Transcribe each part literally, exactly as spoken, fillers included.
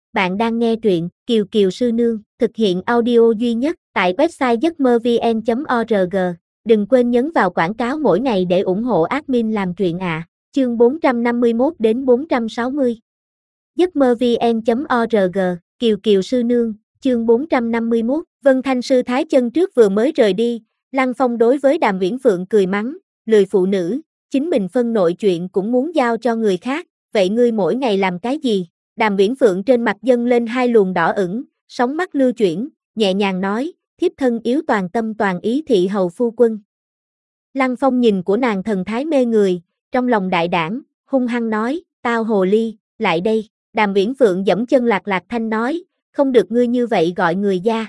Bạn đang nghe truyện Kiều Kiều Sư Nương, thực hiện audio duy nhất tại website giấc mơ vn chấm org. Đừng quên nhấn vào quảng cáo mỗi ngày để ủng hộ admin làm truyện ạ. À. Chương bốn trăm năm mươi mốt đến bốn trăm sáu mươi. giấc mơ vn chấm org, Kiều Kiều Sư Nương, chương bốn trăm năm mươi mốt. Vân Thanh sư thái chân trước vừa mới rời đi, Lăng Phong đối với Đàm Uyển Phượng cười mắng, lười phụ nữ, chính mình phân nội chuyện cũng muốn giao cho người khác, vậy ngươi mỗi ngày làm cái gì? Đàm Uyển Phượng trên mặt dâng lên hai luồng đỏ ửng, sóng mắt lưu chuyển, nhẹ nhàng nói, thiếp thân yếu toàn tâm toàn ý thị hầu phu quân. Lăng Phong nhìn của nàng thần thái mê người, trong lòng đại đảng, hung hăng nói, tao hồ ly, lại đây. Đàm Uyển Phượng giẫm chân lạc lạc thanh nói, không được ngươi như vậy gọi người gia.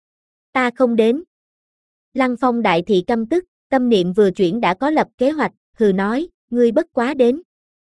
Ta không đến. Lăng Phong đại thị căm tức, tâm niệm vừa chuyển đã có lập kế hoạch, hừ nói, ngươi bất quá đến.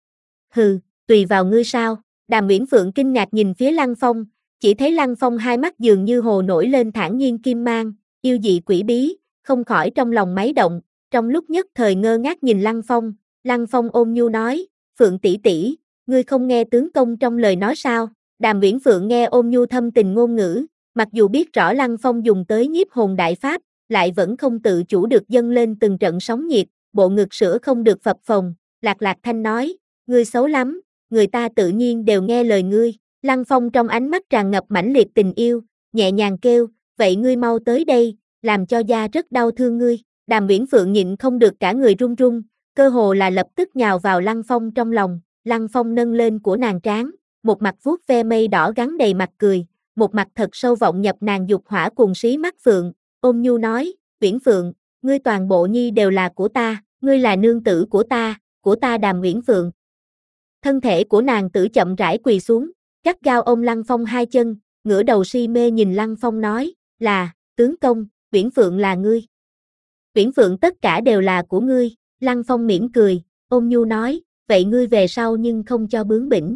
Hừ, tùy vào ngươi sao. Đàm Uyển Phượng kinh ngạc nhìn phía Lăng Phong, chỉ thấy Lăng Phong hai mắt dường như hồ nổi lên thản nhiên kim mang, yêu dị quỷ bí, không khỏi trong lòng máy động, trong lúc nhất thời ngơ ngác nhìn Lăng Phong, Lăng Phong ôm nhu nói, Phượng tỷ tỷ, ngươi không nghe tướng công trong lời nói sao? Đàm Uyển Phượng nghe ôm nhu thâm tình ngôn ngữ, mặc dù biết rõ Lăng Phong dùng tới nhiếp hồn đại pháp, lại vẫn không tự chủ được dâng lên từng trận sóng nhiệt, bộ ngực sữa không được phập phồng, lạc lạc thanh nói, ngươi xấu lắm. Người ta tự nhiên đều nghe lời ngươi. Lăng Phong trong ánh mắt tràn ngập mãnh liệt tình yêu, nhẹ nhàng kêu, vậy ngươi mau tới đây, làm cho gia rất đau thương ngươi. Đàm Uyển Phượng nhịn không được cả người run run, cơ hồ là lập tức nhào vào Lăng Phong trong lòng. Lăng Phong nâng lên của nàng trán, một mặt vuốt ve mây đỏ gắn đầy mặt cười, một mặt thật sâu vọng nhập nàng dục hỏa cuồng sí mắt Phượng, ôm nhu nói, Uyển Phượng, ngươi toàn bộ nhi đều là của ta, ngươi là nương tử của ta, của ta Đàm Uyển Phượng. Thân thể của nàng tử chậm rãi quỳ xuống, gắt gao ôm Lăng Phong hai chân, ngửa đầu si mê nhìn Lăng Phong nói, là, tướng công, Uyển Phượng là ngươi. Uyển Phượng tất cả đều là của ngươi. Lăng Phong mỉm cười, ôm nhu nói, vậy ngươi về sau nhưng không cho bướng bỉnh.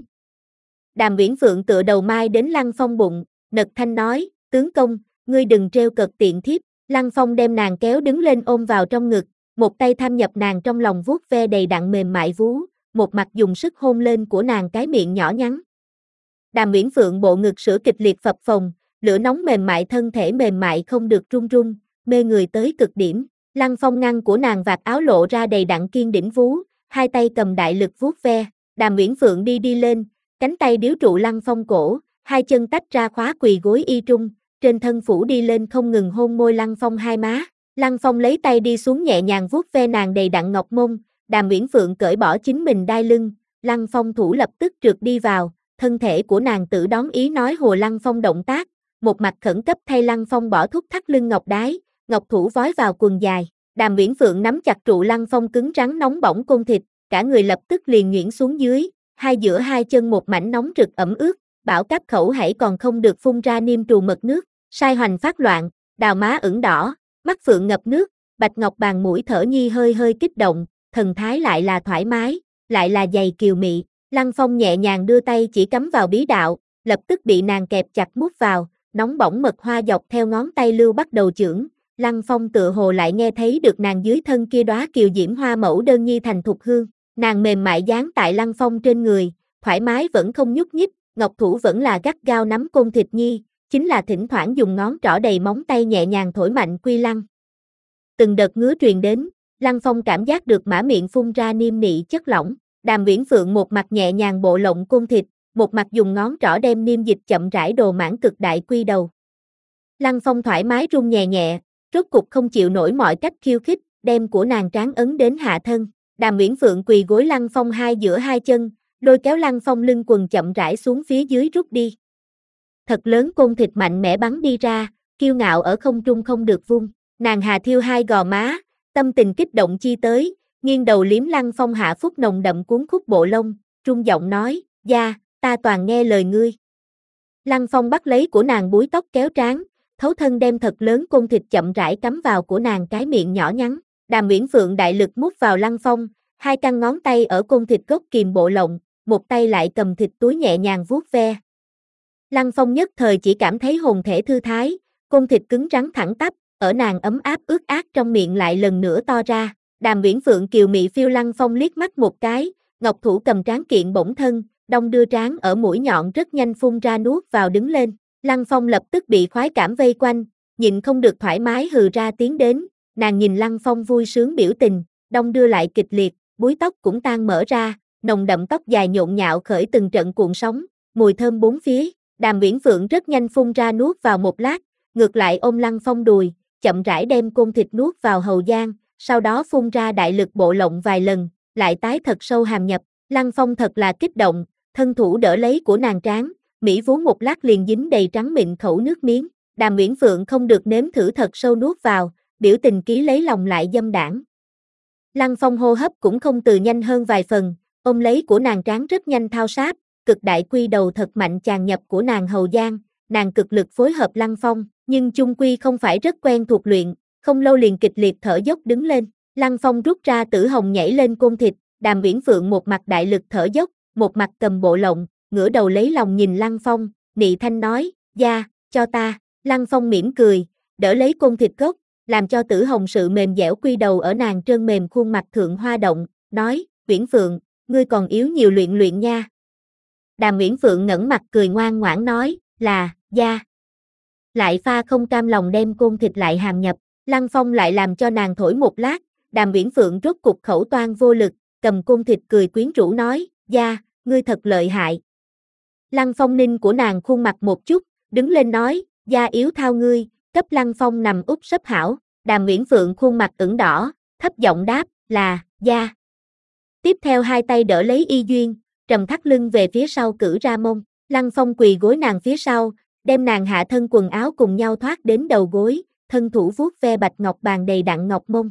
Đàm Uyển Phượng tựa đầu mai đến Lăng Phong bụng, nật thanh nói, tướng công, ngươi đừng trêu cợt tiện thiếp. Lăng Phong đem nàng kéo đứng lên ôm vào trong ngực, một tay tham nhập nàng trong lòng vuốt ve đầy đặn mềm mại vú, một mặt dùng sức hôn lên của nàng cái miệng nhỏ nhắn. Đàm Uyển Phượng bộ ngực sữa kịch liệt phập phồng, lửa nóng mềm mại thân thể mềm mại không được run run, mê người tới cực điểm. Lăng Phong ngăn của nàng vạt áo lộ ra đầy đặn kiên đỉnh vú, hai tay cầm đại lực vuốt ve. Đàm Uyển Phượng đi đi lên, cánh tay điếu trụ Lăng Phong cổ, hai chân tách ra khóa quỳ gối y trung, trên thân phủ đi lên không ngừng hôn môi Lăng Phong hai má. Lăng Phong lấy tay đi xuống nhẹ nhàng vuốt ve nàng đầy đặn ngọc mông. Đàm Uyển Phượng cởi bỏ chính mình đai lưng, Lăng Phong thủ lập tức trượt đi vào, thân thể của nàng tự đón ý nói hồ Lăng Phong động tác, một mặt khẩn cấp thay Lăng Phong bỏ thúc thắt lưng ngọc đái, ngọc thủ vói vào quần dài. Đàm Uyển Phượng nắm chặt trụ Lăng Phong cứng rắn nóng bỏng côn thịt, cả người lập tức liền nhuyễn xuống dưới, hai giữa hai chân một mảnh nóng rực ẩm ướt, bảo cáp khẩu hãy còn không được phun ra niêm trù mật nước, sai hoành phát loạn, đào má ửng đỏ, mắt phượng ngập nước, bạch ngọc bàn mũi thở nhi hơi hơi kích động. Thần thái lại là thoải mái, lại là dày kiều mị. Lăng Phong nhẹ nhàng đưa tay chỉ cắm vào bí đạo, lập tức bị nàng kẹp chặt mút vào, nóng bỏng mật hoa dọc theo ngón tay lưu bắt đầu chưởng. Lăng Phong tựa hồ lại nghe thấy được nàng dưới thân kia đóa kiều diễm hoa mẫu đơn nhi thành thục hương. Nàng mềm mại dán tại Lăng Phong trên người, thoải mái vẫn không nhúc nhích, ngọc thủ vẫn là gắt gao nắm côn thịt nhi, chính là thỉnh thoảng dùng ngón trỏ đầy móng tay nhẹ nhàng thổi mạnh quy lăng. Từng đợt ngứa truyền đến. Lăng Phong cảm giác được mã miệng phun ra niêm nị chất lỏng, Đàm Uyển Phượng một mặt nhẹ nhàng bộ lộng côn thịt, một mặt dùng ngón trỏ đem niêm dịch chậm rãi đồ mãn cực đại quy đầu. Lăng Phong thoải mái rung nhẹ nhẹ, rốt cục không chịu nổi mọi cách khiêu khích, đem của nàng trán ấn đến hạ thân. Đàm Uyển Phượng quỳ gối Lăng Phong hai giữa hai chân, lôi kéo Lăng Phong lưng quần chậm rãi xuống phía dưới rút đi. Thật lớn côn thịt mạnh mẽ bắn đi ra, kiêu ngạo ở không trung không được vung, nàng hà thiêu hai gò má. Tâm tình kích động chi tới, nghiêng đầu liếm Lăng Phong hạ phúc nồng đậm cuốn khúc bộ lông, trung giọng nói, gia, ta toàn nghe lời ngươi. Lăng Phong bắt lấy của nàng búi tóc kéo trán, thấu thân đem thật lớn côn thịt chậm rãi cắm vào của nàng cái miệng nhỏ nhắn. Đàm Uyển Phượng đại lực mút vào Lăng Phong, hai căn ngón tay ở côn thịt gốc kìm bộ lộng, một tay lại cầm thịt túi nhẹ nhàng vuốt ve. Lăng Phong nhất thời chỉ cảm thấy hồn thể thư thái, côn thịt cứng rắn thẳng tắp. Ở nàng ấm áp ướt át trong miệng lại lần nữa to ra. Đàm Uyển Phượng kiều mị phiêu Lăng Phong liếc mắt một cái, ngọc thủ cầm trán kiện bổng thân, đong đưa trán ở mũi nhọn rất nhanh phun ra nuốt vào đứng lên. Lăng Phong lập tức bị khoái cảm vây quanh, nhịn không được thoải mái hừ ra tiếng đến, nàng nhìn Lăng Phong vui sướng biểu tình, đong đưa lại kịch liệt, búi tóc cũng tan mở ra, nồng đậm tóc dài nhộn nhạo khởi từng trận cuộn sóng, mùi thơm bốn phía. Đàm Uyển Phượng rất nhanh phun ra nuốt vào một lát, ngược lại ôm Lăng Phong đùi, chậm rãi đem côn thịt nuốt vào hầu gian, sau đó phun ra đại lực bộ lộng vài lần, lại tái thật sâu hàm nhập. Lăng Phong thật là kích động, thân thủ đỡ lấy của nàng trán, mỹ vú một lát liền dính đầy trắng mịn khẩu nước miếng. Đàm Uyển Phượng không được nếm thử thật sâu nuốt vào, biểu tình ký lấy lòng lại dâm đãng. Lăng Phong hô hấp cũng không từ nhanh hơn vài phần, ôm lấy của nàng trán rất nhanh thao sát, cực đại quy đầu thật mạnh tràn nhập của nàng hầu gian, nàng cực lực phối hợp Lăng Phong, nhưng chung quy không phải rất quen thuộc luyện, không lâu liền kịch liệt thở dốc đứng lên. Lăng Phong rút ra tử hồng nhảy lên côn thịt, Đàm Uyển Phượng một mặt đại lực thở dốc, một mặt cầm bộ lộng, ngửa đầu lấy lòng nhìn Lăng Phong, nị thanh nói, "Da, cho ta." Lăng Phong mỉm cười, đỡ lấy côn thịt gốc, làm cho tử hồng sự mềm dẻo quy đầu ở nàng trơn mềm khuôn mặt thượng hoa động, nói, "Uyển Phượng, ngươi còn yếu nhiều luyện luyện nha." Đàm Uyển Phượng ngẩng mặt cười ngoan ngoãn nói, là, da. Lại pha không cam lòng đem côn thịt lại hàm nhập, Lăng Phong lại làm cho nàng thổi một lát, Đàm Uyển Phượng rốt cục khẩu toan vô lực, cầm côn thịt cười quyến rũ nói, da, ngươi thật lợi hại. Lăng Phong ninh của nàng khuôn mặt một chút, đứng lên nói, da yếu thao ngươi, cấp Lăng Phong nằm úp sấp hảo. Đàm Uyển Phượng khuôn mặt ửng đỏ, thấp giọng đáp, là, da. Tiếp theo hai tay đỡ lấy Y Duyên, trầm thắt lưng về phía sau cử ra mông, Lăng Phong quỳ gối nàng phía sau, đem nàng hạ thân quần áo cùng nhau thoát đến đầu gối, thân thủ vuốt ve bạch ngọc bàn đầy đặn ngọc mông.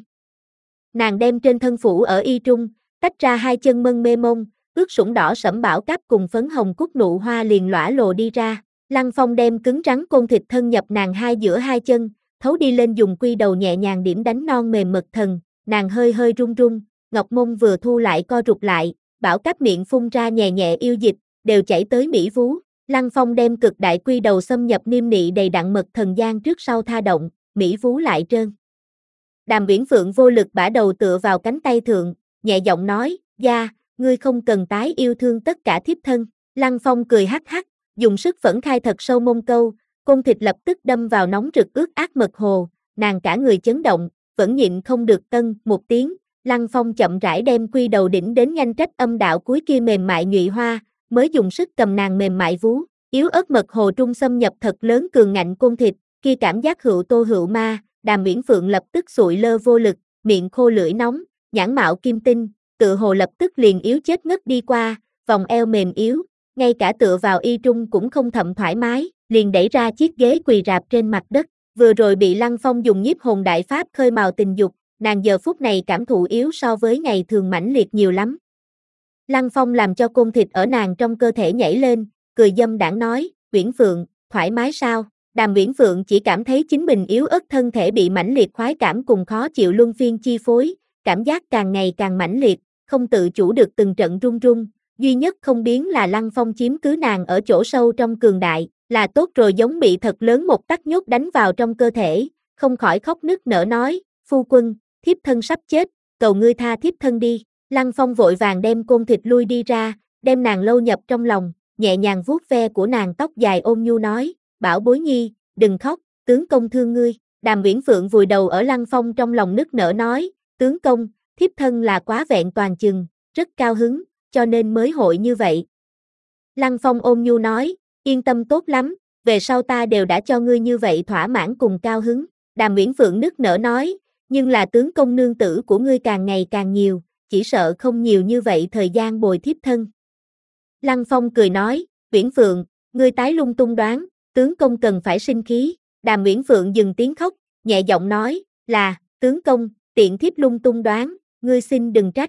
Nàng đem trên thân phủ ở y trung, tách ra hai chân mân mê mông, ướt sũng đỏ sẫm bảo cáp cùng phấn hồng cúc nụ hoa liền lõa lồ đi ra. Lăng Phong đem cứng rắn côn thịt thân nhập nàng hai giữa hai chân, thấu đi lên dùng quy đầu nhẹ nhàng điểm đánh non mềm mật thần, nàng hơi hơi run run, ngọc mông vừa thu lại co rụt lại, bảo cáp miệng phun ra nhẹ nhẹ yêu dịch, đều chảy tới mỹ vú. Lăng Phong đem cực đại quy đầu xâm nhập niêm nị đầy đặn mật thần gian trước sau tha động, mỹ vú lại trơn. Đàm Uyển Phượng vô lực bả đầu tựa vào cánh tay thượng, nhẹ giọng nói, da, ngươi không cần tái yêu thương tất cả thiếp thân. Lăng Phong cười hắc hắc, dùng sức phẫn khai thật sâu mông câu, côn thịt lập tức đâm vào nóng rực ướt át mật hồ, nàng cả người chấn động, vẫn nhịn không được tân một tiếng. Lăng Phong chậm rãi đem quy đầu đỉnh đến nhanh trách âm đạo cuối kia mềm mại nhụy hoa, mới dùng sức cầm nàng mềm mại vú, yếu ớt mật hồ trung xâm nhập thật lớn cường ngạnh côn thịt, kia cảm giác hữu tô hữu ma. Đàm Uyển Phượng lập tức sụi lơ vô lực, miệng khô lưỡi nóng, nhãn mạo kim tinh, tựa hồ lập tức liền yếu chết ngất đi qua, vòng eo mềm yếu, ngay cả tựa vào y trung cũng không thậm thoải mái, liền đẩy ra chiếc ghế quỳ rạp trên mặt đất. Vừa rồi bị Lăng Phong dùng nhiếp hồn đại pháp khơi mào tình dục, nàng giờ phút này cảm thụ yếu so với ngày thường mãnh liệt nhiều lắm. Lăng Phong làm cho côn thịt ở nàng trong cơ thể nhảy lên, cười dâm đãng nói, Uyển Phượng, thoải mái sao? Đàm Uyển Phượng chỉ cảm thấy chính mình yếu ớt thân thể bị mãnh liệt khoái cảm cùng khó chịu luân phiên chi phối, cảm giác càng ngày càng mãnh liệt, không tự chủ được từng trận run run, duy nhất không biến là Lăng Phong chiếm cứ nàng ở chỗ sâu trong cường đại, là tốt rồi giống bị thật lớn một tắc nhốt đánh vào trong cơ thể, không khỏi khóc nức nở nói, phu quân, thiếp thân sắp chết, cầu ngươi tha thiếp thân đi. Lăng Phong vội vàng đem côn thịt lui đi ra, đem nàng lâu nhập trong lòng, nhẹ nhàng vuốt ve của nàng tóc dài ôn nhu nói, bảo bối nhi, đừng khóc, tướng công thương ngươi. Đàm Uyển Phượng vùi đầu ở Lăng Phong trong lòng nức nở nói, tướng công, thiếp thân là quá vẹn toàn chừng, rất cao hứng, cho nên mới hội như vậy. Lăng Phong ôn nhu nói, yên tâm tốt lắm, về sau ta đều đã cho ngươi như vậy thỏa mãn cùng cao hứng. Đàm Uyển Phượng nức nở nói, nhưng là tướng công nương tử của ngươi càng ngày càng nhiều, chỉ sợ không nhiều như vậy thời gian bồi thiếp thân. Lăng Phong cười nói, Uyển Phượng, ngươi tái lung tung đoán, tướng công cần phải sinh khí. Đàm Uyển Phượng dừng tiếng khóc, nhẹ giọng nói, là, tướng công, tiện thiếp lung tung đoán, ngươi xin đừng trách.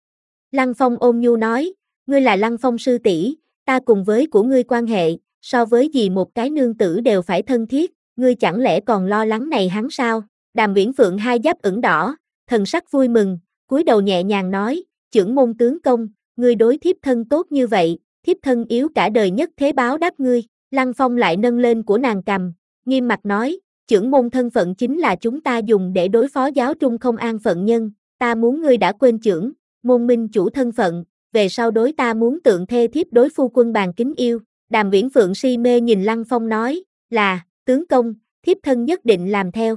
Lăng Phong ôn nhu nói, ngươi là Lăng Phong sư tỷ, ta cùng với của ngươi quan hệ, so với gì một cái nương tử đều phải thân thiết, ngươi chẳng lẽ còn lo lắng này hắn sao? Đàm Uyển Phượng hai giáp ửng đỏ, thần sắc vui mừng, cúi đầu nhẹ nhàng nói, chưởng môn tướng công, ngươi đối thiếp thân tốt như vậy, thiếp thân yếu cả đời nhất thế báo đáp ngươi. Lăng Phong lại nâng lên của nàng cằm, nghiêm mặt nói, chưởng môn thân phận chính là chúng ta dùng để đối phó giáo trung không an phận nhân, ta muốn ngươi đã quên chưởng môn minh chủ thân phận, về sau đối ta muốn tượng thê thiếp đối phu quân bàn kính yêu. Đàm Uyển Phượng si mê nhìn Lăng Phong nói, là, tướng công, thiếp thân nhất định làm theo.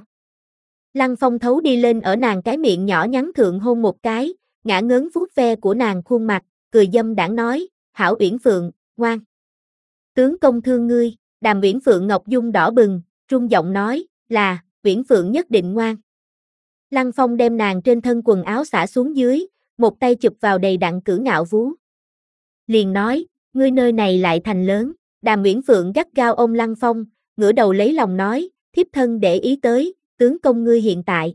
Lăng Phong thấu đi lên ở nàng cái miệng nhỏ nhắn thượng hôn một cái, ngã ngớn vuốt ve của nàng khuôn mặt, cười dâm đãng nói, hảo Uyển Phượng, ngoan. Tướng công thương ngươi. Đàm Uyển Phượng ngọc dung đỏ bừng, run giọng nói, là, Uyển Phượng nhất định ngoan. Lăng Phong đem nàng trên thân quần áo xả xuống dưới, một tay chụp vào đầy đặn cử ngạo vú. Liền nói, ngươi nơi này lại thành lớn. Đàm Uyển Phượng gắt gao ôm Lăng Phong, ngửa đầu lấy lòng nói, thiếp thân để ý tới, tướng công ngươi hiện tại.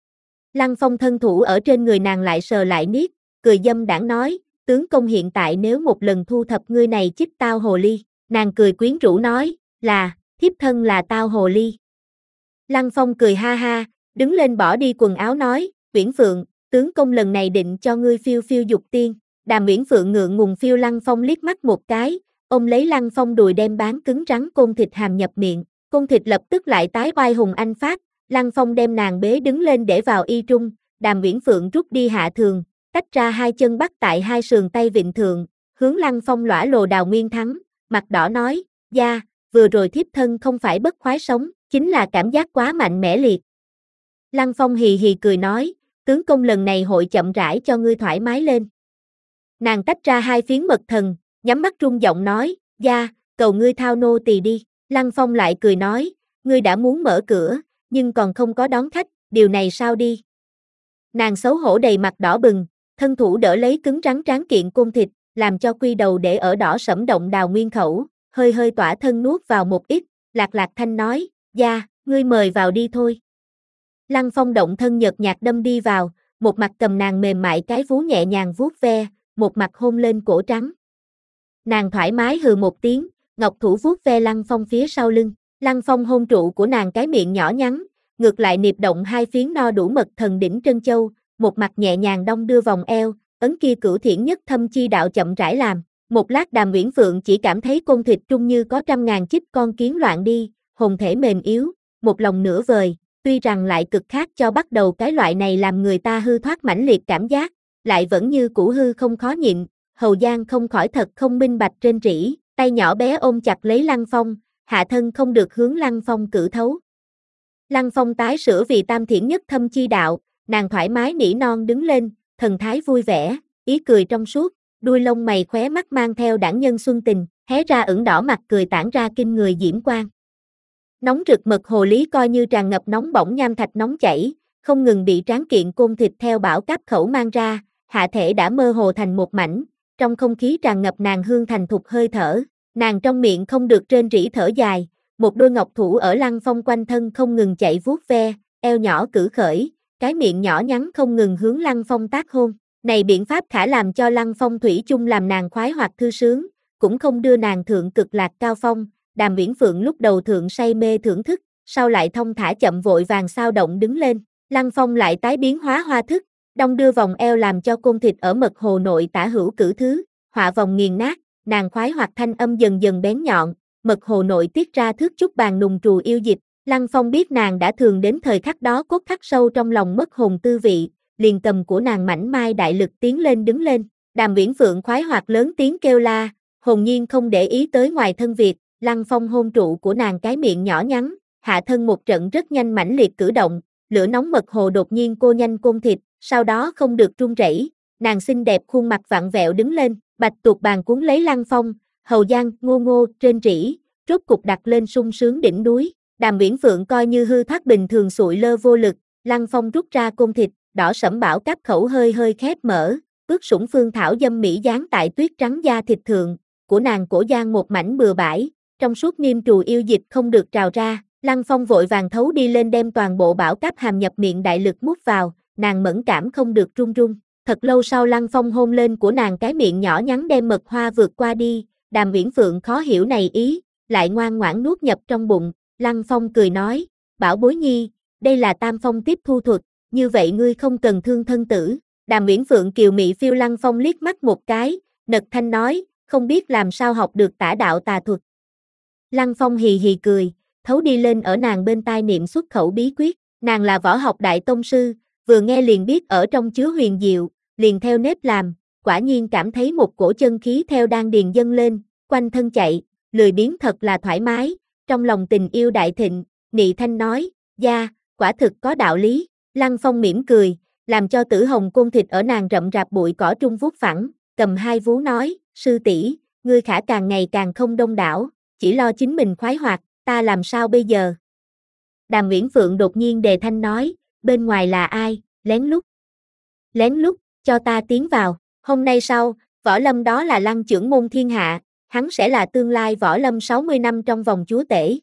Lăng Phong thân thủ ở trên người nàng lại sờ lại niết, cười dâm đãng nói, tướng công hiện tại nếu một lần thu thập ngươi này chích tao hồ ly. Nàng cười quyến rũ nói, là, thiếp thân là tao hồ ly. Lăng Phong cười ha ha, đứng lên bỏ đi quần áo nói, Uyển Phượng, tướng công lần này định cho ngươi phiêu phiêu dục tiên. Đàm Uyển Phượng ngượng ngùng phiêu Lăng Phong liếc mắt một cái, ôm lấy Lăng Phong đùi đem bán cứng rắn côn thịt hàm nhập miệng, côn thịt lập tức lại tái oai hùng anh phát, Lăng Phong đem nàng bế đứng lên để vào y trung, Đàm Uyển Phượng rút đi hạ thường, tách ra hai chân bắt tại hai sườn tay vịn thượng, hướng Lăng Phong lõa lồ đào nguyên thắng, mặt đỏ nói, gia, vừa rồi thiếp thân không phải bất khoái sống, chính là cảm giác quá mạnh mẽ liệt. Lăng Phong hì hì cười nói, tướng công lần này hội chậm rãi cho ngươi thoải mái lên. Nàng tách ra hai phiến mật thần, nhắm mắt run giọng nói, gia, cầu ngươi thao nô tỳ đi. Lăng Phong lại cười nói, ngươi đã muốn mở cửa, nhưng còn không có đón khách, điều này sao đi. Nàng xấu hổ đầy mặt đỏ bừng, thân thủ đỡ lấy cứng rắn tráng kiện côn thịt, làm cho quy đầu để ở đỏ sẫm động đào nguyên khẩu, hơi hơi tỏa thân nuốt vào một ít, lạc lạc thanh nói, gia, ngươi mời vào đi thôi. Lăng Phong động thân nhợt nhạt đâm đi vào, một mặt cầm nàng mềm mại cái vú nhẹ nhàng vuốt ve, một mặt hôn lên cổ trắng. Nàng thoải mái hừ một tiếng, ngọc thủ vuốt ve Lăng Phong phía sau lưng, Lăng Phong hôn trụ của nàng cái miệng nhỏ nhắn, ngược lại niệp động hai phiến no đủ mật thần đỉnh trân châu, một mặt nhẹ nhàng đong đưa vòng eo, ấn kia cửu thiển nhất thâm chi đạo chậm rãi làm. Một lát Đàm Uyển Phượng chỉ cảm thấy côn thịt trung như có trăm ngàn chích con kiến loạn đi, hồn thể mềm yếu, một lòng nửa vời, tuy rằng lại cực khát cho bắt đầu cái loại này làm người ta hư thoát mãnh liệt cảm giác, lại vẫn như cũ hư không khó nhịn, Hầu Giang không khỏi thật không minh bạch trên rỉ, tay nhỏ bé ôm chặt lấy Lăng Phong, hạ thân không được hướng Lăng Phong cử thấu. Lăng Phong tái sửa vì tam thiển nhất thâm chi đạo, nàng thoải mái nỉ non đứng lên, thần thái vui vẻ, ý cười trong suốt, đuôi lông mày khóe mắt mang theo đãng nhân xuân tình, hé ra ửng đỏ mặt cười tản ra kinh người diễm quang. Nóng rực mật hồ lý coi như tràn ngập nóng bỏng nham thạch nóng chảy, không ngừng bị tráng kiện côn thịt theo bão cáp khẩu mang ra, hạ thể đã mơ hồ thành một mảnh, trong không khí tràn ngập nàng hương thành thục hơi thở, nàng trong miệng không được rên rỉ thở dài, một đôi ngọc thủ ở Lăng Phong quanh thân không ngừng chạy vuốt ve, eo nhỏ cử khởi, cái miệng nhỏ nhắn không ngừng hướng Lăng Phong tác hôn. Này biện pháp khả làm cho Lăng Phong thủy chung làm nàng khoái hoặc thư sướng, cũng không đưa nàng thượng cực lạc cao phong. Đàm Uyển Phượng lúc đầu thượng say mê thưởng thức, sau lại thông thả chậm vội vàng sao động đứng lên, Lăng Phong lại tái biến hóa hoa thức, đong đưa vòng eo làm cho côn thịt ở mật hồ nội tả hữu cử thứ, họa vòng nghiền nát, nàng khoái hoặc thanh âm dần dần bén nhọn, mật hồ nội tiết ra thước chút bàn nùng trù yêu dịch, Lăng Phong biết nàng đã thường đến thời khắc đó cốt khắc sâu trong lòng mất hồn tư vị, liền cầm của nàng mảnh mai đại lực tiến lên đứng lên, Đàm Uyển Phượng khoái hoặc lớn tiếng kêu la, hồn nhiên không để ý tới ngoài thân việc, Lăng Phong hôn trụ của nàng cái miệng nhỏ nhắn, hạ thân một trận rất nhanh mãnh liệt cử động, lửa nóng mật hồ đột nhiên cô nhanh côn thịt, sau đó không được run rẩy, nàng xinh đẹp khuôn mặt vặn vẹo đứng lên, bạch tuộc bàn cuốn lấy Lăng Phong, Hầu Giang ngô ngô trên rỉ, rốt cục đặt lên sung sướng đỉnh núi, Đàm Uyển Phượng coi như hư thoát bình thường sụi lơ vô lực, Lăng Phong rút ra côn thịt, đỏ sẫm bảo cáp khẩu hơi hơi khép mở, bước sủng phương thảo dâm mỹ dán tại tuyết trắng da thịt thượng, của nàng cổ giang một mảnh bừa bãi, trong suốt niêm trù yêu dịch không được trào ra, Lăng Phong vội vàng thấu đi lên đem toàn bộ bảo cáp hàm nhập miệng đại lực mút vào, nàng mẫn cảm không được run run. Thật lâu sau Lăng Phong hôn lên của nàng cái miệng nhỏ nhắn đem mật hoa vượt qua đi, Đàm Uyển Phượng khó hiểu này ý, lại ngoan ngoãn nuốt nhập trong bụng, Lăng Phong cười nói, bảo bối nhi, đây là tam phong tiếp thu thuật, như vậy ngươi không cần thương thân tử. Đàm Uyển Phượng kiều mị phiêu Lăng Phong liếc mắt một cái, nật thanh nói, không biết làm sao học được tả đạo tà thuật. Lăng Phong hì hì cười, thấu đi lên ở nàng bên tai niệm xuất khẩu bí quyết, nàng là võ học đại tông sư, vừa nghe liền biết ở trong chứa huyền diệu, liền theo nếp làm, quả nhiên cảm thấy một cổ chân khí theo đan điền dâng lên, quanh thân chạy, lười biếng thật là thoải mái, trong lòng tình yêu đại thịnh, nị thanh nói, gia, quả thực có đạo lý, Lăng Phong mỉm cười, làm cho Tử Hồng côn thịt ở nàng rậm rạp bụi cỏ trung vuốt phẳng, cầm hai vú nói, sư tỷ, ngươi khả càng ngày càng không đông đảo, chỉ lo chính mình khoái hoạt, ta làm sao bây giờ? Đàm Uyển Phượng đột nhiên đề thanh nói, bên ngoài là ai, lén lút. Lén lút, cho ta tiến vào, hôm nay sau, võ lâm đó là Lăng trưởng môn thiên hạ, hắn sẽ là tương lai võ lâm sáu mươi năm trong vòng chúa tể.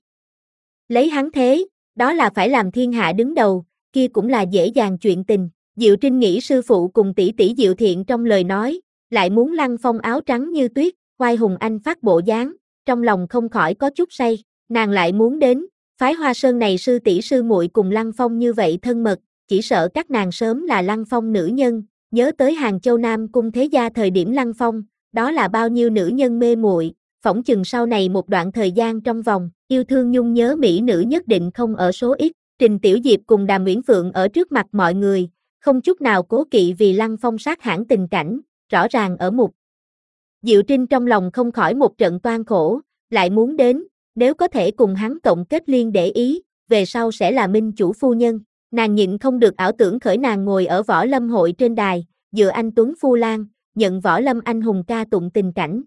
Lấy hắn thế, đó là phải làm thiên hạ đứng đầu, kia cũng là dễ dàng chuyện tình. Diệu Trinh nghĩ sư phụ cùng tỷ tỷ Diệu Thiện trong lời nói, lại muốn Lăng Phong áo trắng như tuyết, oai hùng anh phát bộ dáng, trong lòng không khỏi có chút say, nàng lại muốn đến, phái Hoa Sơn này sư tỷ sư muội cùng Lăng Phong như vậy thân mật, chỉ sợ các nàng sớm là Lăng Phong nữ nhân, nhớ tới Hàng Châu Nam cung thế gia thời điểm Lăng Phong, đó là bao nhiêu nữ nhân mê muội, phỏng chừng sau này một đoạn thời gian trong vòng, yêu thương nhung nhớ mỹ nữ nhất định không ở số ít. Trình Tiểu Diệp cùng Đàm Uyển Phượng ở trước mặt mọi người, không chút nào cố kỵ vì Lăng Phong sát hãn tình cảnh, rõ ràng ở mục. Diệu Trinh trong lòng không khỏi một trận toan khổ, lại muốn đến, nếu có thể cùng hắn cộng kết liên để ý, về sau sẽ là minh chủ phu nhân, nàng nhịn không được ảo tưởng khởi nàng ngồi ở võ lâm hội trên đài, dựa anh Tuấn Phu Lan, nhận võ lâm anh hùng ca tụng tình cảnh.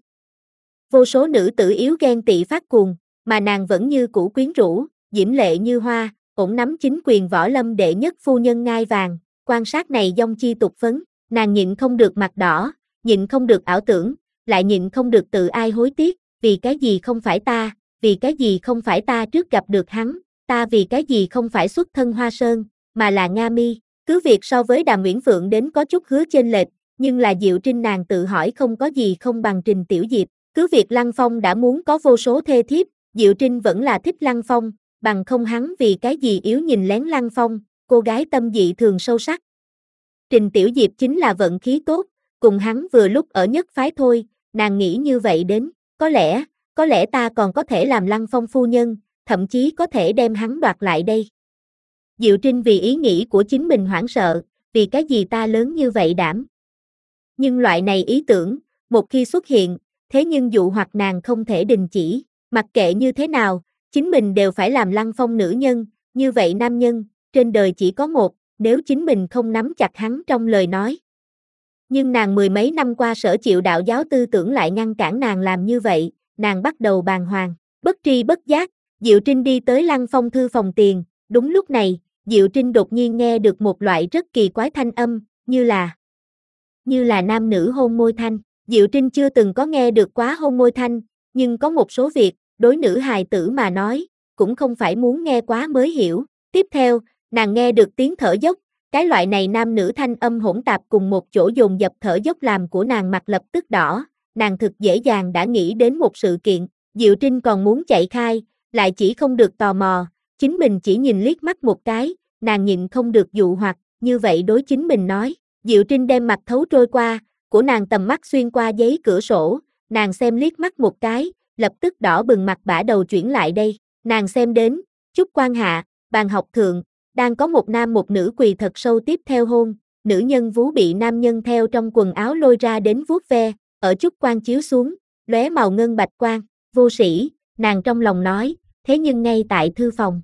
Vô số nữ tử yếu ghen tị phát cuồng, mà nàng vẫn như cũ quyến rũ, diễm lệ như hoa, ổn nắm chính quyền võ lâm đệ nhất phu nhân ngai vàng, quan sát này dông chi tục phấn, nàng nhịn không được mặt đỏ, nhịn không được ảo tưởng, lại nhịn không được tự ai hối tiếc, vì cái gì không phải ta, vì cái gì không phải ta trước gặp được hắn, ta vì cái gì không phải xuất thân Hoa Sơn, mà là Nga Mi, cứ việc so với Đàm Uyển Phượng đến có chút hứa chênh lệch, nhưng là Diệu Trinh nàng tự hỏi không có gì không bằng Trình Tiểu Diệp, cứ việc Lăng Phong đã muốn có vô số thê thiếp, Diệu Trinh vẫn là thích Lăng Phong, bằng không hắn vì cái gì yếu nhìn lén Lăng Phong, cô gái tâm dị thường sâu sắc. Trình Tiểu Diệp chính là vận khí tốt, cùng hắn vừa lúc ở nhất phái thôi, nàng nghĩ như vậy đến, có lẽ, có lẽ ta còn có thể làm Lăng Phong phu nhân, thậm chí có thể đem hắn đoạt lại đây. Diệu Trinh vì ý nghĩ của chính mình hoảng sợ, vì cái gì ta lớn như vậy đảm. Nhưng loại này ý tưởng, một khi xuất hiện, thế nhưng dụ hoặc nàng không thể đình chỉ, mặc kệ như thế nào, chính mình đều phải làm Lăng Phong nữ nhân, như vậy nam nhân, trên đời chỉ có một, nếu chính mình không nắm chặt hắn trong lời nói. Nhưng nàng mười mấy năm qua sở chịu đạo giáo tư tưởng lại ngăn cản nàng làm như vậy, nàng bắt đầu bàng hoàng, bất tri bất giác, Diệu Trinh đi tới Lăng Phong thư phòng tiền, đúng lúc này, Diệu Trinh đột nhiên nghe được một loại rất kỳ quái thanh âm, như là, như là nam nữ hôn môi thanh, Diệu Trinh chưa từng có nghe được quá hôn môi thanh, nhưng có một số việc, đối nữ hài tử mà nói, cũng không phải muốn nghe quá mới hiểu. Tiếp theo, nàng nghe được tiếng thở dốc, cái loại này nam nữ thanh âm hỗn tạp cùng một chỗ dồn dập thở dốc làm của nàng mặt lập tức đỏ, nàng thực dễ dàng đã nghĩ đến một sự kiện, Diệu Trinh còn muốn chạy khai, lại chỉ không được tò mò, chính mình chỉ nhìn liếc mắt một cái, nàng nhịn không được dụ hoặc, như vậy đối chính mình nói, Diệu Trinh đem mặt thấu trôi qua, của nàng tầm mắt xuyên qua giấy cửa sổ, nàng xem liếc mắt một cái, lập tức đỏ bừng mặt bả đầu chuyển lại đây, nàng xem đến, chúc quan hạ, bàn học thượng, đang có một nam một nữ quỳ thật sâu tiếp theo hôn, nữ nhân vú bị nam nhân theo trong quần áo lôi ra đến vuốt ve, ở chúc quan chiếu xuống, lóe màu ngân bạch quang, vô sĩ, nàng trong lòng nói, thế nhưng ngay tại thư phòng.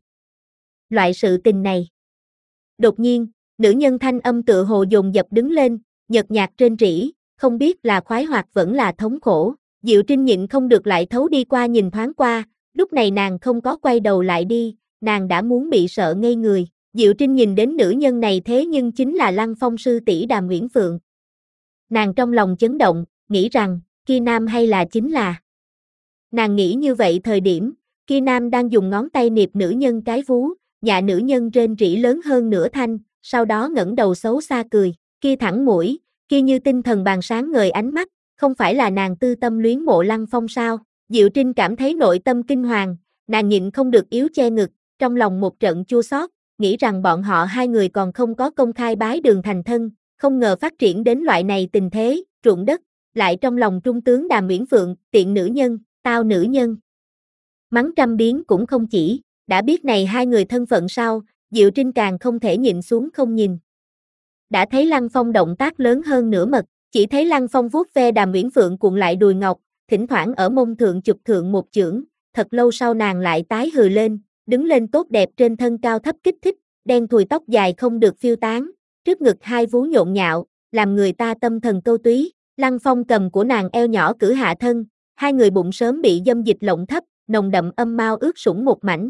Loại sự tình này. Đột nhiên, nữ nhân thanh âm tựa hồ dồn dập đứng lên, nhợt nhạt trên rỉ, không biết là khoái hoạt vẫn là thống khổ. Diệu Trinh nhịn không được lại thấu đi qua nhìn thoáng qua, lúc này nàng không có quay đầu lại đi, nàng đã muốn bị sợ ngây người. Diệu Trinh nhìn đến nữ nhân này thế nhưng chính là Lăng Phong sư tỷ Đàm Uyển Phượng. Nàng trong lòng chấn động, nghĩ rằng, kia nam hay là chính là. Nàng nghĩ như vậy thời điểm, kia nam đang dùng ngón tay niệp nữ nhân cái vú, nhạ nữ nhân rên rỉ lớn hơn nửa thanh, sau đó ngẩng đầu xấu xa cười, kia thẳng mũi, kia như tinh thần bàn sáng ngời ánh mắt, không phải là nàng tư tâm luyến mộ Lăng Phong sao? Diệu Trinh cảm thấy nội tâm kinh hoàng, nàng nhịn không được yếu che ngực, trong lòng một trận chua xót, nghĩ rằng bọn họ hai người còn không có công khai bái đường thành thân, không ngờ phát triển đến loại này tình thế, ruộng đất, lại trong lòng trung tướng Đàm Uyển Phượng, tiện nữ nhân, tao nữ nhân. Mắng trăm biến cũng không chỉ, đã biết này hai người thân phận sau, Diệu Trinh càng không thể nhịn xuống không nhìn. Đã thấy Lăng Phong động tác lớn hơn nửa mật, Chỉ thấy Lăng Phong vuốt ve Đàm Uyển Phượng cuộn lại đùi ngọc, thỉnh thoảng ở mông thượng chụp thượng một chưởng, thật lâu sau nàng lại tái hừ lên, đứng lên tốt đẹp trên thân cao thấp kích thích, đen thùi tóc dài không được phiêu tán, trước ngực hai vú nhộn nhạo, làm người ta tâm thần câu túy. Lăng Phong cầm của nàng eo nhỏ cử hạ thân, hai người bụng sớm bị dâm dịch lộng thấp, nồng đậm âm mao ướt sũng một mảnh.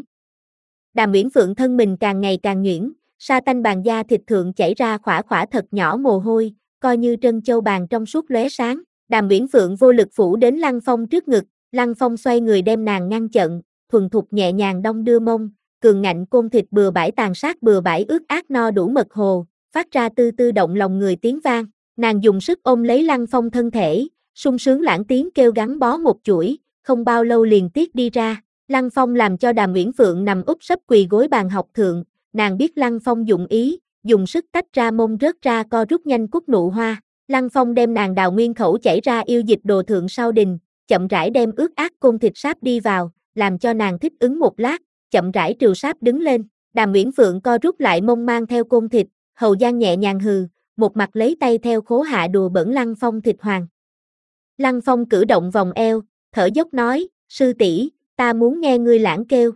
Đàm Uyển Phượng thân mình càng ngày càng nhuyễn, sa tanh bàn da thịt thượng chảy ra khỏa khỏa thật nhỏ mồ hôi, coi như trân châu bàn trong suốt lóe sáng. Đàm Uyển Phượng vô lực phủ đến Lăng Phong trước ngực, Lăng Phong xoay người đem nàng ngăn chặn, thuần thục nhẹ nhàng đong đưa mông, cường ngạnh côn thịt bừa bãi tàn sát bừa bãi ướt át no đủ mật hồ, phát ra tư tư động lòng người tiếng vang. Nàng dùng sức ôm lấy Lăng Phong thân thể, sung sướng lãng tiếng kêu gắn bó một chuỗi, không bao lâu liền tiết đi ra. Lăng Phong làm cho Đàm Uyển Phượng nằm úp sấp quỳ gối bàn học thượng, nàng biết Lăng Phong dụng ý, dùng sức tách ra mông rớt ra co rút nhanh cúc nụ hoa. Lăng Phong đem nàng đào nguyên khẩu chảy ra yêu dịch đồ thượng sau đình, chậm rãi đem ướt át côn thịt sáp đi vào, làm cho nàng thích ứng một lát, chậm rãi trừ sáp đứng lên. Đàm Uyển Phượng co rút lại mông mang theo côn thịt, hầu Giang nhẹ nhàng hừ, một mặt lấy tay theo khố hạ đùa bẩn Lăng Phong thịt hoàng. Lăng Phong cử động vòng eo, thở dốc nói, sư tỷ, ta muốn nghe ngươi lãng kêu.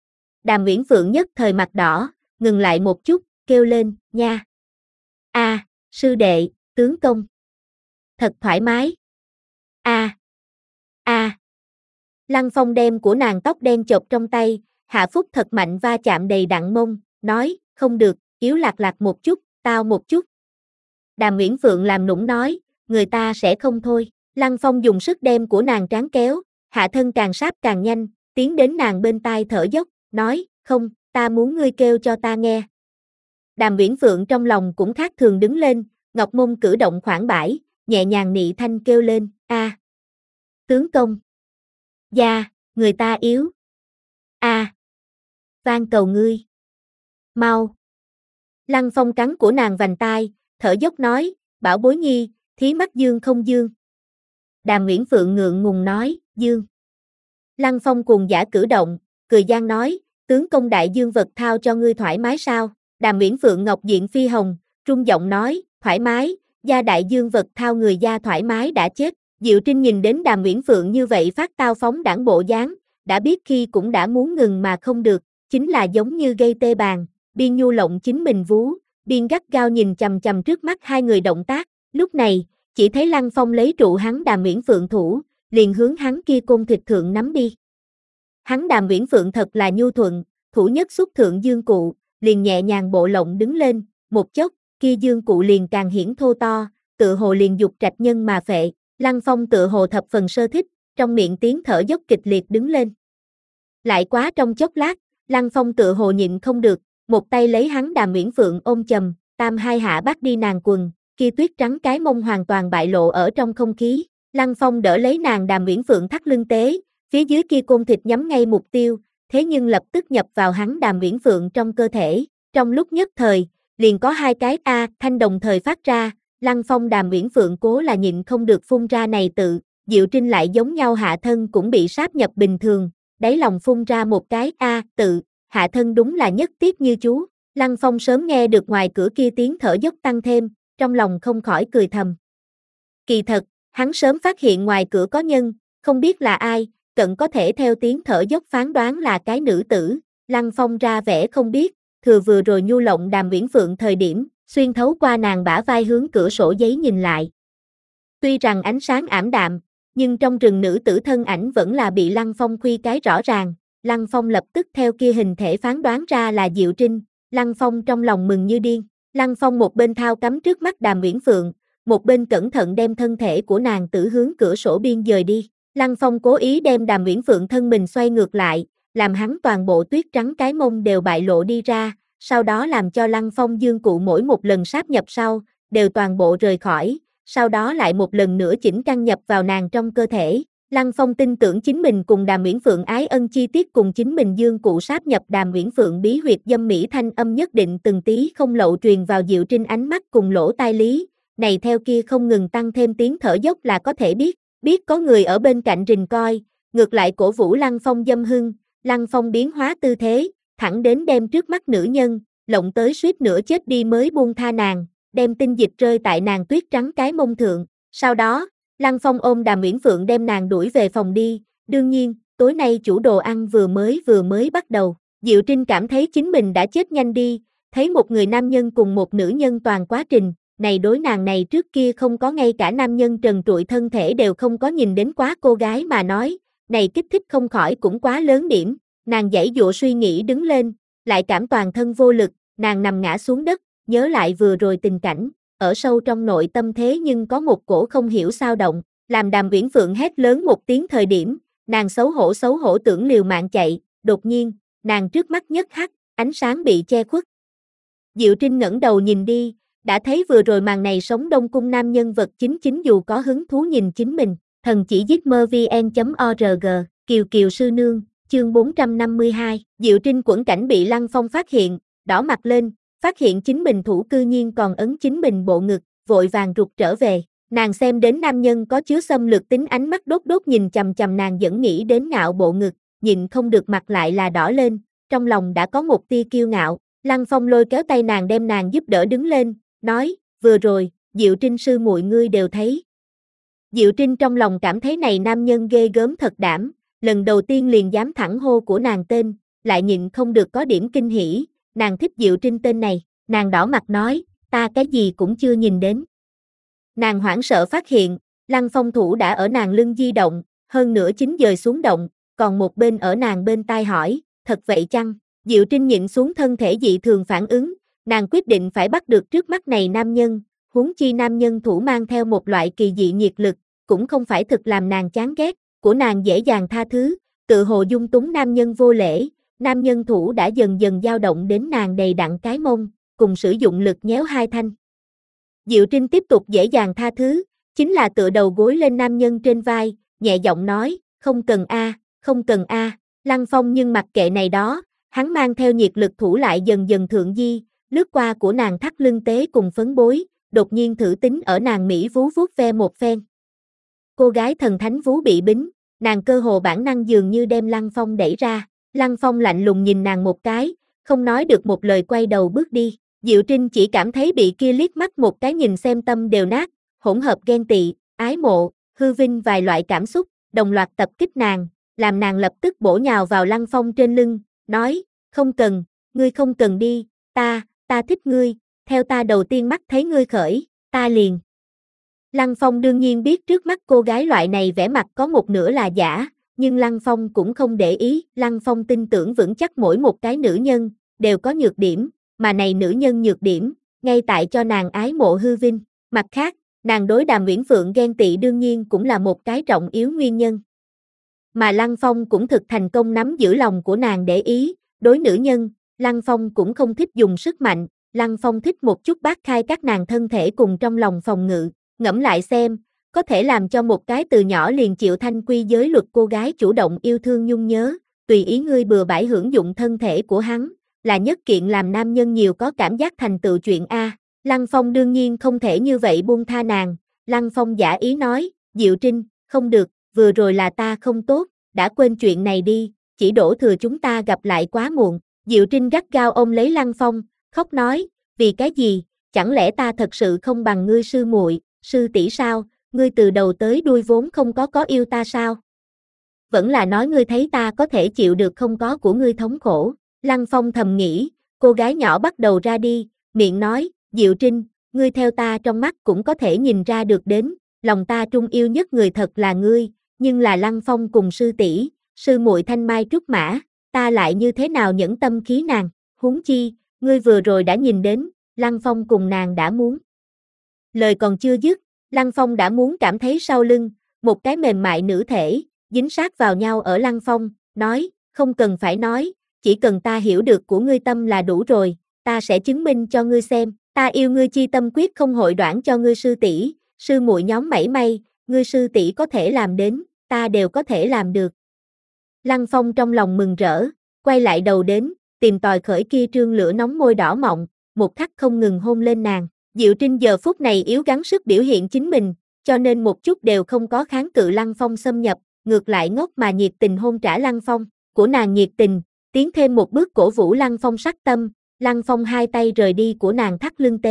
Đàm Uyển Phượng nhất thời mặt đỏ, ngừng lại một chút, kêu lên, nha. A, à, sư đệ, tướng công. Thật thoải mái. A. À, a. À. Lăng Phong đem của nàng tóc đen chộp trong tay, hạ phúc thật mạnh va chạm đầy đặn mông, nói, không được, yếu lạc lạc một chút, tao một chút. Đàm Uyển Phượng làm nũng nói, người ta sẽ không thôi. Lăng Phong dùng sức đem của nàng trán kéo, hạ thân càng sáp càng nhanh, tiến đến nàng bên tai thở dốc, nói, không, ta muốn ngươi kêu cho ta nghe. Đàm Uyển Phượng trong lòng cũng khác thường đứng lên, ngọc mông cử động khoảng bãi, nhẹ nhàng nị thanh kêu lên, a, à. Tướng công. Gia, người ta yếu. A. À. Van cầu ngươi. Mau. Lăng Phong cắn của nàng vành tai, thở dốc nói, bảo bối nhi, thí mắt dương không dương. Đàm Uyển Phượng ngượng ngùng nói, dương. Lăng Phong cuồng giả cử động, cười gian nói, tướng công đại dương vật thao cho ngươi thoải mái sao? Đàm Uyển Phượng ngọc diện phi hồng, trung giọng nói, thoải mái, gia đại dương vật thao người gia thoải mái đã chết. Diệu Trinh nhìn đến Đàm Uyển Phượng như vậy phát tao phóng đảng bộ dáng, đã biết khi cũng đã muốn ngừng mà không được, chính là giống như gây tê bàn, biên nhu lộng chính mình vú, biên gắt gao nhìn chằm chằm trước mắt hai người động tác. Lúc này, chỉ thấy Lăng Phong lấy trụ hắn Đàm Uyển Phượng thủ, liền hướng hắn kia côn thịt thượng nắm đi. Hắn Đàm Uyển Phượng thật là nhu thuận, thủ nhất xuất thượng dương cụ, liền nhẹ nhàng bộ lộng đứng lên, một chốc, kia dương cụ liền càng hiển thô to, tự hồ liền dục trạch nhân mà phệ. Lăng Phong tự hồ thập phần sơ thích, trong miệng tiếng thở dốc kịch liệt đứng lên. Lại quá trong chốc lát, Lăng Phong tự hồ nhịn không được, một tay lấy hắn Đàm Uyển Phượng ôm chầm, tam hai hạ bắt đi nàng quần, kia tuyết trắng cái mông hoàn toàn bại lộ ở trong không khí. Lăng Phong đỡ lấy nàng Đàm Uyển Phượng thắt lưng tế, phía dưới kia côn thịt nhắm ngay mục tiêu, thế nhưng lập tức nhập vào hắn Đàm Uyển Phượng trong cơ thể. Trong lúc nhất thời, liền có hai cái a thanh đồng thời phát ra. Lăng Phong Đàm Uyển Phượng cố là nhịn không được phun ra này tự, Diệu Trinh lại giống nhau hạ thân cũng bị sáp nhập bình thường, đáy lòng phun ra một cái a tự, hạ thân đúng là nhất tiếp như chú. Lăng Phong sớm nghe được ngoài cửa kia tiếng thở dốc tăng thêm, trong lòng không khỏi cười thầm. Kỳ thật, hắn sớm phát hiện ngoài cửa có nhân, không biết là ai, cận có thể theo tiếng thở dốc phán đoán là cái nữ tử. Lăng Phong ra vẻ không biết, thừa vừa rồi nhu lộng Đàm Uyển Phượng thời điểm, xuyên thấu qua nàng bả vai hướng cửa sổ giấy nhìn lại. Tuy rằng ánh sáng ảm đạm, nhưng trong rừng nữ tử thân ảnh vẫn là bị Lăng Phong khuy cái rõ ràng. Lăng Phong lập tức theo kia hình thể phán đoán ra là Diệu Trinh. Lăng Phong trong lòng mừng như điên. Lăng Phong một bên thao cắm trước mắt Đàm Uyển Phượng, một bên cẩn thận đem thân thể của nàng tử hướng cửa sổ biên dời đi. Lăng Phong cố ý đem Đàm Uyển Phượng thân mình xoay ngược lại, làm hắn toàn bộ tuyết trắng cái mông đều bại lộ đi ra, sau đó làm cho Lăng Phong dương cụ mỗi một lần sáp nhập sau, đều toàn bộ rời khỏi, sau đó lại một lần nữa chỉnh căn nhập vào nàng trong cơ thể. Lăng Phong tin tưởng chính mình cùng Đàm Uyển Phượng ái ân chi tiết cùng chính mình dương cụ sáp nhập Đàm Uyển Phượng bí huyệt dâm mỹ thanh âm nhất định từng tí không lậu truyền vào Diệu Trinh ánh mắt cùng lỗ tai lý, này theo kia không ngừng tăng thêm tiếng thở dốc là có thể biết, biết có người ở bên cạnh rình coi, ngược lại cổ vũ Lăng Phong dâm hưng. Lăng Phong biến hóa tư thế, thẳng đến đem trước mắt nữ nhân, lộng tới suýt nữa chết đi mới buông tha nàng, đem tinh dịch rơi tại nàng tuyết trắng cái mông thượng. Sau đó, Lăng Phong ôm Đàm Uyển Phượng đem nàng đuổi về phòng đi, đương nhiên, tối nay chủ đồ ăn vừa mới vừa mới bắt đầu. Diệu Trinh cảm thấy chính mình đã chết nhanh đi, thấy một người nam nhân cùng một nữ nhân toàn quá trình, này đối nàng này trước kia không có ngay cả nam nhân trần trụi thân thể đều không có nhìn đến quá cô gái mà nói, này kích thích không khỏi cũng quá lớn điểm, nàng giãy dụa suy nghĩ đứng lên, lại cảm toàn thân vô lực, nàng nằm ngã xuống đất, nhớ lại vừa rồi tình cảnh, ở sâu trong nội tâm thế nhưng có một cổ không hiểu sao động, làm Đàm Uyển Phượng hét lớn một tiếng thời điểm, nàng xấu hổ xấu hổ tưởng liều mạng chạy, đột nhiên, nàng trước mắt nhất hắt, ánh sáng bị che khuất. Diệu Trinh ngẩng đầu nhìn đi, đã thấy vừa rồi màn này sống Đông Cung nam nhân vật chính chính dù có hứng thú nhìn chính mình, thần chỉ giết mơ vn chấm org, Kiều Kiều sư nương, chương bốn trăm năm mươi hai, Diệu Trinh quẫn cảnh bị Lăng Phong phát hiện, đỏ mặt lên, phát hiện chính mình thủ cư nhiên còn ấn chính mình bộ ngực, vội vàng rụt trở về, nàng xem đến nam nhân có chứa xâm lược tính ánh mắt đốt đốt nhìn chằm chằm nàng vẫn nghĩ đến ngạo bộ ngực, nhịn không được mặt lại là đỏ lên, trong lòng đã có một tia kiêu ngạo, Lăng Phong lôi kéo tay nàng đem nàng giúp đỡ đứng lên, nói, vừa rồi, Diệu Trinh sư muội ngươi đều thấy. Diệu Trinh trong lòng cảm thấy này nam nhân ghê gớm thật đảm, lần đầu tiên liền dám thẳng hô của nàng tên, lại nhịn không được có điểm kinh hỉ, nàng thích Diệu Trinh tên này, nàng đỏ mặt nói, ta cái gì cũng chưa nhìn đến. Nàng hoảng sợ phát hiện, Lăng Phong thủ đã ở nàng lưng di động, hơn nữa chính dời xuống động, còn một bên ở nàng bên tai hỏi, thật vậy chăng? Diệu Trinh nhịn xuống thân thể dị thường phản ứng, nàng quyết định phải bắt được trước mắt này nam nhân, huống chi nam nhân thủ mang theo một loại kỳ dị nhiệt lực, cũng không phải thực làm nàng chán ghét, của nàng dễ dàng tha thứ, tự hồ dung túng nam nhân vô lễ, nam nhân thủ đã dần dần dao động đến nàng đầy đặn cái mông, cùng sử dụng lực nhéo hai thanh. Diệu Trinh tiếp tục dễ dàng tha thứ, chính là tựa đầu gối lên nam nhân trên vai, nhẹ giọng nói, không cần a, không cần a, Lăng Phong nhưng mặc kệ này đó, hắn mang theo nhiệt lực thủ lại dần dần thượng di, lướt qua của nàng thắt lưng tế cùng phấn bối, đột nhiên thử tính ở nàng Mỹ vú vuốt ve một phen. Cô gái thần thánh vú bị bính, nàng cơ hồ bản năng dường như đem Lăng Phong đẩy ra, Lăng Phong lạnh lùng nhìn nàng một cái, không nói được một lời quay đầu bước đi, Diệu Trinh chỉ cảm thấy bị kia liếc mắt một cái nhìn xem tâm đều nát, hỗn hợp ghen tị, ái mộ, hư vinh vài loại cảm xúc, đồng loạt tập kích nàng, làm nàng lập tức bổ nhào vào Lăng Phong trên lưng, nói, không cần, ngươi không cần đi, ta, ta thích ngươi, theo ta đầu tiên mắt thấy ngươi khởi, ta liền. Lăng Phong đương nhiên biết trước mắt cô gái loại này vẻ mặt có một nửa là giả, nhưng Lăng Phong cũng không để ý, Lăng Phong tin tưởng vững chắc mỗi một cái nữ nhân, đều có nhược điểm, mà này nữ nhân nhược điểm, ngay tại cho nàng ái mộ hư vinh, mặt khác, nàng đối Đàm Uyển Phượng ghen tị đương nhiên cũng là một cái trọng yếu nguyên nhân. Mà Lăng Phong cũng thực thành công nắm giữ lòng của nàng để ý, đối nữ nhân, Lăng Phong cũng không thích dùng sức mạnh, Lăng Phong thích một chút bác khai các nàng thân thể cùng trong lòng phòng ngự, ngẫm lại xem, có thể làm cho một cái từ nhỏ liền chịu thanh quy giới luật cô gái chủ động yêu thương nhung nhớ, tùy ý ngươi bừa bãi hưởng dụng thân thể của hắn, là nhất kiện làm nam nhân nhiều có cảm giác thành tựu chuyện A. Lăng Phong đương nhiên không thể như vậy buông tha nàng, Lăng Phong giả ý nói, Diệu Trinh, không được, vừa rồi là ta không tốt, đã quên chuyện này đi, chỉ đổ thừa chúng ta gặp lại quá muộn. Diệu Trinh gắt gao ôm lấy Lăng Phong, khóc nói, vì cái gì, chẳng lẽ ta thật sự không bằng ngươi sư muội, sư tỷ sao, ngươi từ đầu tới đuôi vốn không có có yêu ta sao? Vẫn là nói ngươi thấy ta có thể chịu được không có của ngươi thống khổ. Lăng Phong thầm nghĩ, cô gái nhỏ bắt đầu ra đi, miệng nói, Diệu Trinh, ngươi theo ta trong mắt cũng có thể nhìn ra được đến, lòng ta trung yêu nhất người thật là ngươi, nhưng là Lăng Phong cùng sư tỷ, sư muội thanh mai trúc mã, ta lại như thế nào nhẫn tâm khí nàng, huống chi, ngươi vừa rồi đã nhìn đến, Lăng Phong cùng nàng đã muốn. Lời còn chưa dứt, Lăng Phong đã muốn cảm thấy sau lưng, một cái mềm mại nữ thể, dính sát vào nhau ở Lăng Phong, nói, không cần phải nói, chỉ cần ta hiểu được của ngươi tâm là đủ rồi, ta sẽ chứng minh cho ngươi xem, ta yêu ngươi chi tâm quyết không hội đoản cho ngươi sư tỷ, sư muội nhóm mảy may, ngươi sư tỷ có thể làm đến, ta đều có thể làm được. Lăng Phong trong lòng mừng rỡ, quay lại đầu đến, tìm tòi khởi kia trương lửa nóng môi đỏ mọng, một khắc không ngừng hôn lên nàng. Diệu Trinh giờ phút này yếu gắng sức biểu hiện chính mình, cho nên một chút đều không có kháng cự Lăng Phong xâm nhập, ngược lại ngốc mà nhiệt tình hôn trả Lăng Phong, của nàng nhiệt tình, tiến thêm một bước cổ vũ Lăng Phong sắc tâm, Lăng Phong hai tay rời đi của nàng thắt lưng tế,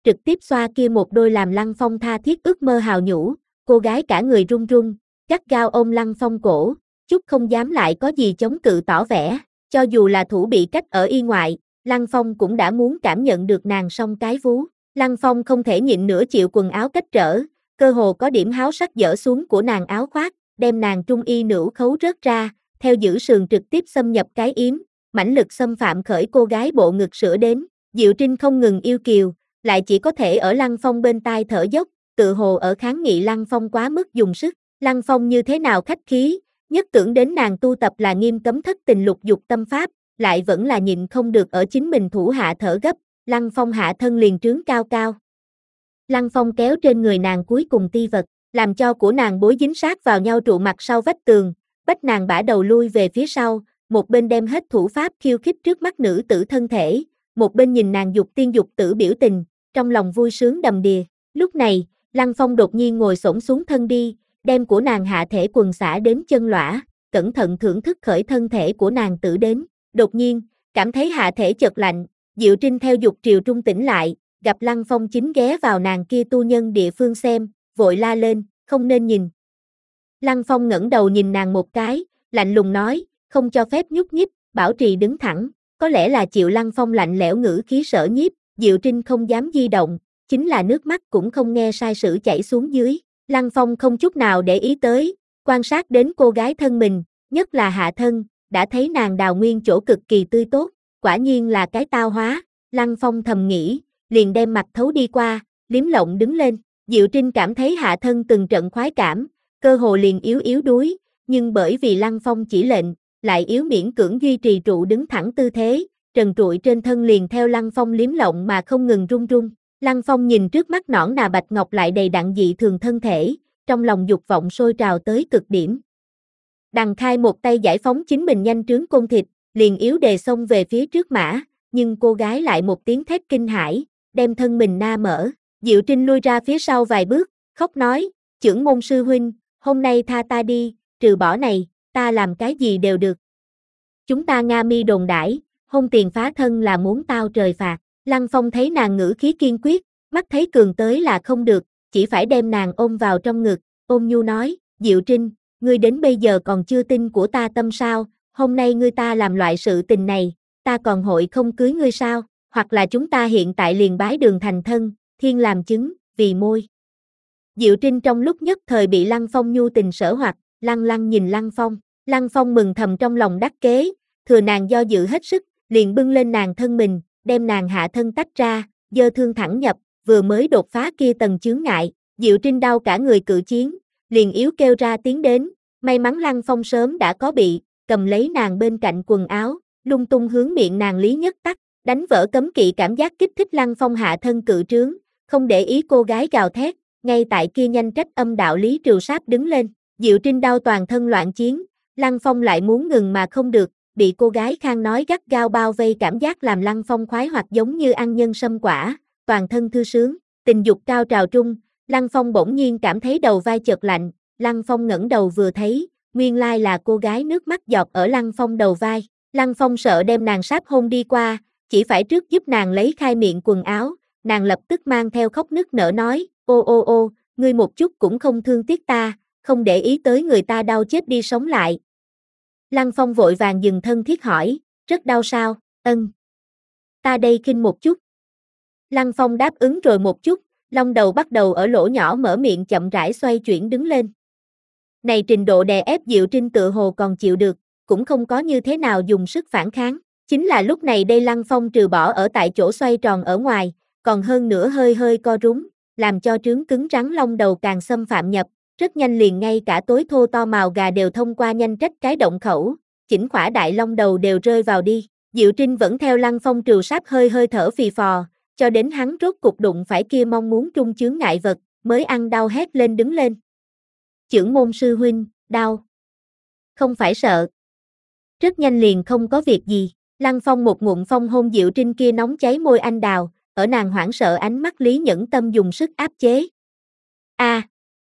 trực tiếp xoa kia một đôi làm Lăng Phong tha thiết ước mơ hào nhũ, cô gái cả người run run, gắt gao ôm Lăng Phong cổ, chút không dám lại có gì chống cự tỏ vẻ, cho dù là thủ bị cách ở y ngoại, Lăng Phong cũng đã muốn cảm nhận được nàng song cái vú. Lăng Phong không thể nhịn nữa chịu quần áo cách trở, cơ hồ có điểm háo sắc dỡ xuống của nàng áo khoác, đem nàng trung y nữu khấu rớt ra, theo giữ sườn trực tiếp xâm nhập cái yếm, mãnh lực xâm phạm khởi cô gái bộ ngực sữa đến. Diệu Trinh không ngừng yêu kiều, lại chỉ có thể ở Lăng Phong bên tai thở dốc, tự hồ ở kháng nghị Lăng Phong quá mức dùng sức. Lăng Phong như thế nào khách khí, nhất tưởng đến nàng tu tập là nghiêm cấm thất tình lục dục tâm pháp, lại vẫn là nhịn không được ở chính mình thủ hạ thở gấp, Lăng Phong hạ thân liền trướng cao cao. Lăng Phong kéo trên người nàng cuối cùng ti vật, làm cho của nàng bối dính sát vào nhau trụ mặt sau vách tường, bách nàng bả đầu lui về phía sau, một bên đem hết thủ pháp khiêu khích trước mắt nữ tử thân thể, một bên nhìn nàng dục tiên dục tử biểu tình, trong lòng vui sướng đầm đìa. Lúc này, Lăng Phong đột nhiên ngồi xổm xuống thân đi, đem của nàng hạ thể quần xả đến chân lõa, cẩn thận thưởng thức khởi thân thể của nàng tử đến. Đột nhiên, cảm thấy hạ thể chợt lạnh, Diệu Trinh theo dục triều trung tỉnh lại, gặp Lăng Phong chính ghé vào nàng kia tu nhân địa phương xem, vội la lên, không nên nhìn. Lăng Phong ngẩng đầu nhìn nàng một cái, lạnh lùng nói, không cho phép nhúc nhích, bảo trì đứng thẳng, có lẽ là chịu Lăng Phong lạnh lẽo ngữ khí sở nhiếp, Diệu Trinh không dám di động, chính là nước mắt cũng không nghe sai sử chảy xuống dưới. Lăng Phong không chút nào để ý tới, quan sát đến cô gái thân mình, nhất là hạ thân, đã thấy nàng đào nguyên chỗ cực kỳ tươi tốt, quả nhiên là cái tao hóa. Lăng Phong thầm nghĩ, liền đem mặt thấu đi qua, liếm lộng đứng lên. Diệu Trinh cảm thấy hạ thân từng trận khoái cảm, cơ hồ liền yếu yếu đuối, nhưng bởi vì Lăng Phong chỉ lệnh, lại yếu miễn cưỡng duy trì trụ đứng thẳng tư thế, trần trụi trên thân liền theo Lăng Phong liếm lộng mà không ngừng run run. Lăng Phong nhìn trước mắt nõn nà bạch ngọc lại đầy đặn dị thường thân thể, trong lòng dục vọng sôi trào tới cực điểm. Đằng Khai một tay giải phóng chính mình nhanh trướng côn thịt, liền yếu đề xông về phía trước mã, nhưng cô gái lại một tiếng thét kinh hãi, đem thân mình na mở. Diệu Trinh lui ra phía sau vài bước, khóc nói, chưởng môn sư huynh, hôm nay tha ta đi, trừ bỏ này, ta làm cái gì đều được. Chúng ta Nga mi đồn đãi, hôn tiền phá thân là muốn tao trời phạt. Lăng Phong thấy nàng ngữ khí kiên quyết, mắt thấy cường tới là không được, chỉ phải đem nàng ôm vào trong ngực, ôm nhu nói, Diệu Trinh, ngươi đến bây giờ còn chưa tin của ta tâm sao, hôm nay ngươi ta làm loại sự tình này, ta còn hội không cưới ngươi sao, hoặc là chúng ta hiện tại liền bái đường thành thân, thiên làm chứng, vì môi. Diệu Trinh trong lúc nhất thời bị Lăng Phong nhu tình sở hoặc, lăng lăng nhìn Lăng Phong, Lăng Phong mừng thầm trong lòng đắc kế, thừa nàng do dự hết sức, liền bưng lên nàng thân mình, đem nàng hạ thân tách ra, giơ thương thẳng nhập, vừa mới đột phá kia tầng chướng ngại, Diệu Trinh đau cả người cự chiến, liền yếu kêu ra tiếng đến, may mắn Lăng Phong sớm đã có bị, cầm lấy nàng bên cạnh quần áo, lung tung hướng miệng nàng lý nhất tắc, đánh vỡ cấm kỵ cảm giác kích thích Lăng Phong hạ thân cự trướng, không để ý cô gái gào thét, ngay tại kia nhanh trách âm đạo lý trừ sáp đứng lên, Diệu Trinh đau toàn thân loạn chiến, Lăng Phong lại muốn ngừng mà không được, bị cô gái khang nói gắt gao bao vây cảm giác làm Lăng Phong khoái hoặc giống như ăn nhân sâm quả, toàn thân thư sướng, tình dục cao trào trung, Lăng Phong bỗng nhiên cảm thấy đầu vai chợt lạnh, Lăng Phong ngẩng đầu vừa thấy, nguyên lai là cô gái nước mắt giọt ở Lăng Phong đầu vai, Lăng Phong sợ đem nàng sáp hôn đi qua, chỉ phải trước giúp nàng lấy khai miệng quần áo, nàng lập tức mang theo khóc nức nở nói, ô ô ô, ngươi một chút cũng không thương tiếc ta, không để ý tới người ta đau chết đi sống lại. Lăng Phong vội vàng dừng thân thiết hỏi, rất đau sao, ân. Ta đây khinh một chút. Lăng Phong đáp ứng rồi một chút, long đầu bắt đầu ở lỗ nhỏ mở miệng chậm rãi xoay chuyển đứng lên. Này trình độ đè ép Diệu Trinh tự hồ còn chịu được, cũng không có như thế nào dùng sức phản kháng. Chính là lúc này đây Lăng Phong trừ bỏ ở tại chỗ xoay tròn ở ngoài, còn hơn nữa hơi hơi co rúm, làm cho trướng cứng rắn long đầu càng xâm phạm nhập, rất nhanh liền ngay cả tối thô to màu gà đều thông qua nhanh trách cái động khẩu, chỉnh khỏa đại long đầu đều rơi vào đi. Diệu Trinh vẫn theo Lăng Phong trừ sáp hơi hơi thở phì phò, cho đến hắn rốt cục đụng phải kia mong muốn trung chướng ngại vật, mới ăn đau hét lên đứng lên. Chưởng môn sư huynh, đau. Không phải sợ. Rất nhanh liền không có việc gì, Lăng Phong một ngụm phong hôn Diệu Trinh kia nóng cháy môi anh đào, ở nàng hoảng sợ ánh mắt Lý Nhẫn Tâm dùng sức áp chế. A. À,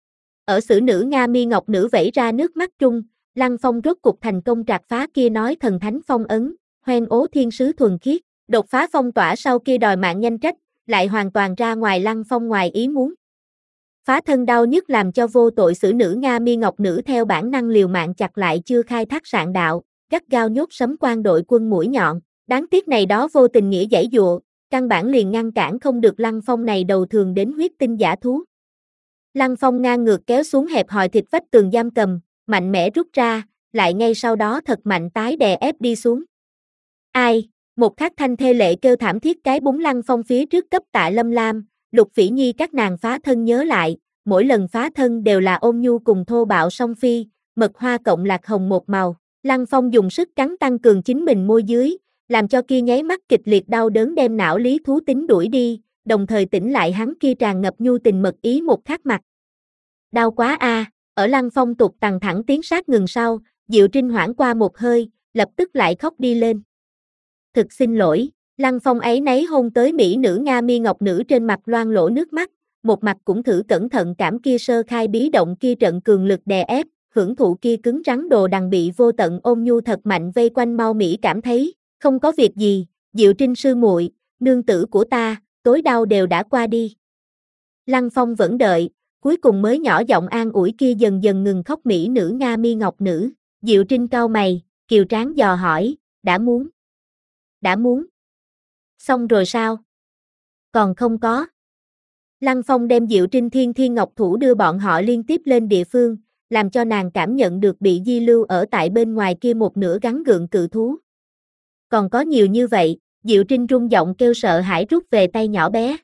ở xử nữ Nga mi ngọc nữ vẩy ra nước mắt trung, Lăng Phong rốt cục thành công trạc phá kia nói thần thánh phong ấn, hoen ố thiên sứ thuần khiết, đột phá phong tỏa sau kia đòi mạng nhanh trách, lại hoàn toàn ra ngoài Lăng Phong ngoài ý muốn. Phá thân đau nhức làm cho vô tội xử nữ Nga Mi Ngọc Nữ theo bản năng liều mạng chặt lại chưa khai thác sạn đạo, gắt gao nhốt Sấm Quan đội quân mũi nhọn, đáng tiếc này đó vô tình nghĩa giãy dụa, căn bản liền ngăn cản không được Lăng Phong này đầu thường đến huyết tinh giả thú. Lăng Phong ngang ngược kéo xuống hẹp hòi thịt vách tường giam cầm, mạnh mẽ rút ra, lại ngay sau đó thật mạnh tái đè ép đi xuống. Ai, một khắc thanh thê lệ kêu thảm thiết cái búng Lăng Phong phía trước cấp Tạ Lâm Lam, Lục Phỉ Nhi các nàng phá thân nhớ lại, mỗi lần phá thân đều là ôn nhu cùng thô bạo song phi, mật hoa cộng lạc hồng một màu. Lăng Phong dùng sức cắn tăng cường chính mình môi dưới, làm cho kia nháy mắt kịch liệt đau đớn đem não lý thú tính đuổi đi, đồng thời tỉnh lại hắn kia tràn ngập nhu tình mật ý một khắc mặt. Đau quá a, à, ở Lăng Phong tục tằng thẳng tiến sát ngừng sau, Diệu Trinh hoảng qua một hơi, lập tức lại khóc đi lên. Thực xin lỗi, Lăng Phong ấy nấy hôn tới mỹ nữ Nga Mi Ngọc Nữ trên mặt loang lỗ nước mắt, một mặt cũng thử cẩn thận cảm kia sơ khai bí động kia trận cường lực đè ép, hưởng thụ kia cứng rắn đồ đằng bị vô tận ôm nhu thật mạnh vây quanh mau mỹ cảm thấy, không có việc gì, Diệu Trinh sư muội, nương tử của ta, tối đau đều đã qua đi. Lăng Phong vẫn đợi, cuối cùng mới nhỏ giọng an ủi kia dần dần ngừng khóc mỹ nữ Nga Mi Ngọc Nữ. Diệu Trinh cau mày, kiều tráng dò hỏi, đã muốn. Đã muốn. Xong rồi sao? Còn không có. Lăng Phong đem Diệu Trinh thiên thiên ngọc thủ đưa bọn họ liên tiếp lên địa phương, làm cho nàng cảm nhận được bị di lưu ở tại bên ngoài kia một nửa gắn gượng cự thú. Còn có nhiều như vậy, Diệu Trinh rung giọng kêu sợ hãi rút về tay nhỏ bé.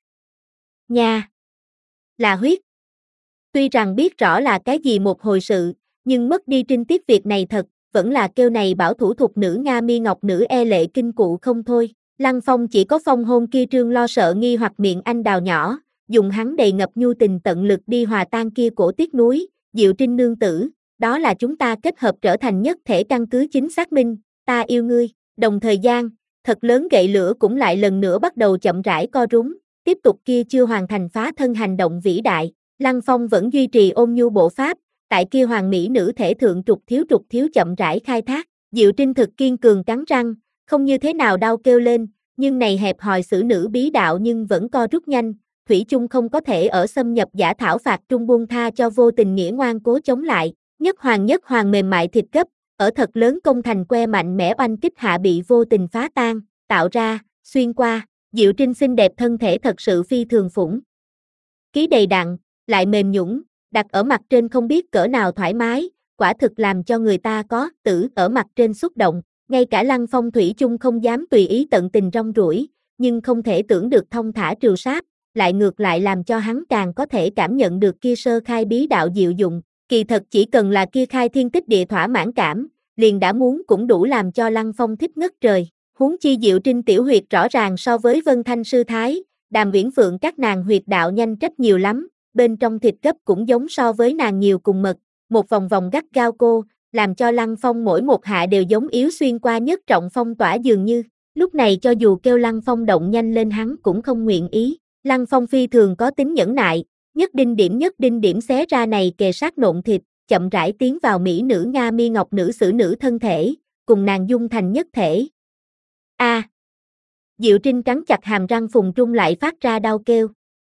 Nha! Là huyết! Tuy rằng biết rõ là cái gì một hồi sự, nhưng mất đi trinh tiết việc này thật, vẫn là kêu này bảo thủ thục nữ Nga Mi Ngọc Nữ e lệ kinh cụ không thôi. Lăng Phong chỉ có phong hôn kia trương lo sợ nghi hoặc miệng anh đào nhỏ, dùng hắn đầy ngập nhu tình tận lực đi hòa tan kia cổ tiếc núi, Diệu Trinh nương tử, đó là chúng ta kết hợp trở thành nhất thể căn cứ chính xác minh, ta yêu ngươi. Đồng thời gian, thật lớn gậy lửa cũng lại lần nữa bắt đầu chậm rãi co rúm, tiếp tục kia chưa hoàn thành phá thân hành động vĩ đại. Lăng Phong vẫn duy trì ôn nhu bộ pháp, tại kia hoàng mỹ nữ thể thượng trục thiếu trục thiếu chậm rãi khai thác. Diệu Trinh thực kiên cường cắn răng, không như thế nào đau kêu lên, nhưng này hẹp hòi xử nữ bí đạo nhưng vẫn co rút nhanh, thủy chung không có thể ở xâm nhập giả thảo phạt trung buông tha cho vô tình nghĩa ngoan cố chống lại. Nhất hoàng nhất hoàng mềm mại thịt cấp, ở thật lớn công thành que mạnh mẽ oanh kích hạ bị vô tình phá tan, tạo ra, xuyên qua. Diệu Trinh xinh đẹp thân thể thật sự phi thường phủng. Ký đầy đặn, lại mềm nhũn, đặt ở mặt trên không biết cỡ nào thoải mái, quả thực làm cho người ta có tử ở mặt trên xúc động. Ngay cả Lăng Phong thủy chung không dám tùy ý tận tình rong ruổi, nhưng không thể tưởng được thông thả trừ sáp, lại ngược lại làm cho hắn càng có thể cảm nhận được kia sơ khai bí đạo diệu dụng. Kỳ thật chỉ cần là kia khai thiên tích địa thỏa mãn cảm, liền đã muốn cũng đủ làm cho Lăng Phong thích ngất trời. Huống chi Diệu Trinh tiểu huyệt rõ ràng so với Vân Thanh sư thái, Đàm Uyển Phượng các nàng huyệt đạo nhanh trách nhiều lắm, bên trong thịt gấp cũng giống so với nàng nhiều cùng mật, một vòng vòng gắt gao cô, làm cho Lăng Phong mỗi một hạ đều giống yếu xuyên qua nhất trọng phong tỏa dường như. Lúc này cho dù kêu Lăng Phong động nhanh lên hắn cũng không nguyện ý. Lăng Phong phi thường có tính nhẫn nại, nhất đinh điểm nhất đinh điểm xé ra này kề sát nộn thịt, chậm rãi tiến vào mỹ nữ Nga Mi Ngọc Nữ xử nữ thân thể, cùng nàng dung thành nhất thể. A. À, Diệu Trinh cắn chặt hàm răng phùng trung lại phát ra đau kêu.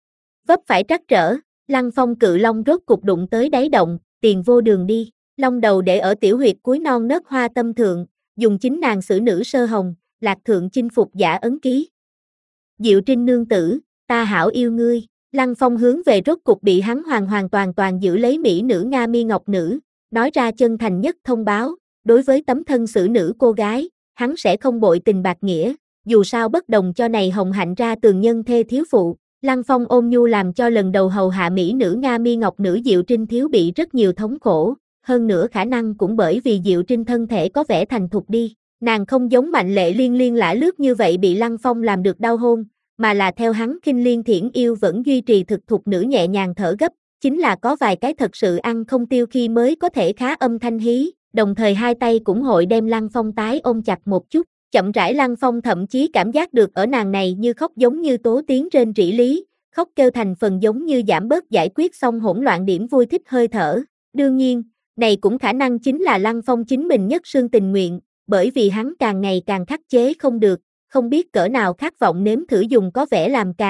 Vấp phải trắc trở, Lăng Phong cự long rốt cục đụng tới đáy động, tiền vô đường đi, long đầu để ở tiểu huyệt cuối non nớt hoa tâm thượng, dùng chính nàng xử nữ sơ hồng, lạc thượng chinh phục giả ấn ký. Diệu Trinh nương tử, ta hảo yêu ngươi. Lăng Phong hướng về rốt cục bị hắn hoàn hoàn toàn toàn giữ lấy mỹ nữ Nga Mi Ngọc Nữ, nói ra chân thành nhất thông báo, đối với tấm thân xử nữ cô gái, hắn sẽ không bội tình bạc nghĩa, dù sao bất đồng cho này hồng hạnh ra tường nhân thê thiếu phụ. Lăng Phong ôm nhu làm cho lần đầu hầu hạ mỹ nữ Nga Mi Ngọc Nữ Diệu Trinh thiếu bị rất nhiều thống khổ, hơn nữa khả năng cũng bởi vì Diệu Trinh thân thể có vẻ thành thục đi, nàng không giống Mạnh Lệ Liên liên lả lướt như vậy bị Lăng Phong làm được đau hôn, mà là theo hắn khinh liên thiển yêu vẫn duy trì thực thục nữ nhẹ nhàng thở gấp, chính là có vài cái thật sự ăn không tiêu khi mới có thể khá âm thanh hí, đồng thời hai tay cũng hội đem Lăng Phong tái ôm chặt một chút, chậm rãi Lăng Phong thậm chí cảm giác được ở nàng này như khóc giống như tố tiếng trên rỉ lý, khóc kêu thành phần giống như giảm bớt giải quyết xong hỗn loạn điểm vui thích hơi thở. Đương nhiên, này cũng khả năng chính là Lăng Phong chính mình nhất sương tình nguyện, bởi vì hắn càng ngày càng khắc chế không được, không biết cỡ nào khát vọng nếm thử dùng có vẻ làm càng,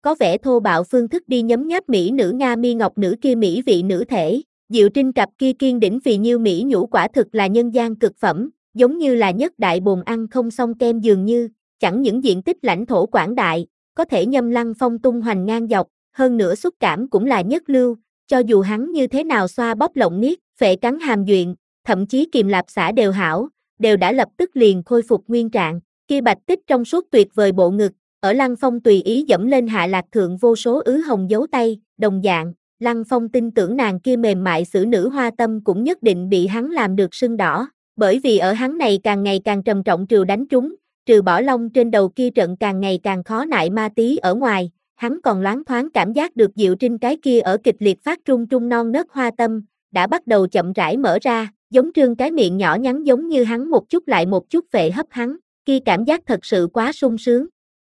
có vẻ thô bạo phương thức đi nhấm nháp mỹ nữ Nga mi ngọc nữ kia mỹ vị nữ thể. Diệu Trinh cặp kia kiên đỉnh vì nhiêu mỹ nhũ quả thực là nhân gian cực phẩm, giống như là nhất đại bồn ăn không xong kem dường như, chẳng những diện tích lãnh thổ quảng đại, có thể nhâm Lăng Phong tung hoành ngang dọc, hơn nữa xúc cảm cũng là nhất lưu, cho dù hắn như thế nào xoa bóp lộng niết, phệ cắn hàm duyện, thậm chí kìm lạp xả đều hảo, đều đã lập tức liền khôi phục nguyên trạng. Kia bạch tích trong suốt tuyệt vời bộ ngực, ở Lăng Phong tùy ý dẫm lên hạ lạc thượng vô số ứ hồng dấu tay, đồng dạng, Lăng Phong tin tưởng nàng kia mềm mại xử nữ hoa tâm cũng nhất định bị hắn làm được sưng đỏ, bởi vì ở hắn này càng ngày càng trầm trọng trừ đánh trúng, trừ bỏ lông trên đầu kia trận càng ngày càng khó nại ma tí ở ngoài, hắn còn loáng thoáng cảm giác được Diệu Trinh cái kia ở kịch liệt phát trung trung non nớt hoa tâm, đã bắt đầu chậm rãi mở ra, giống trương cái miệng nhỏ nhắn giống như hắn một chút lại một chút vệ hấp hắn, kia cảm giác thật sự quá sung sướng.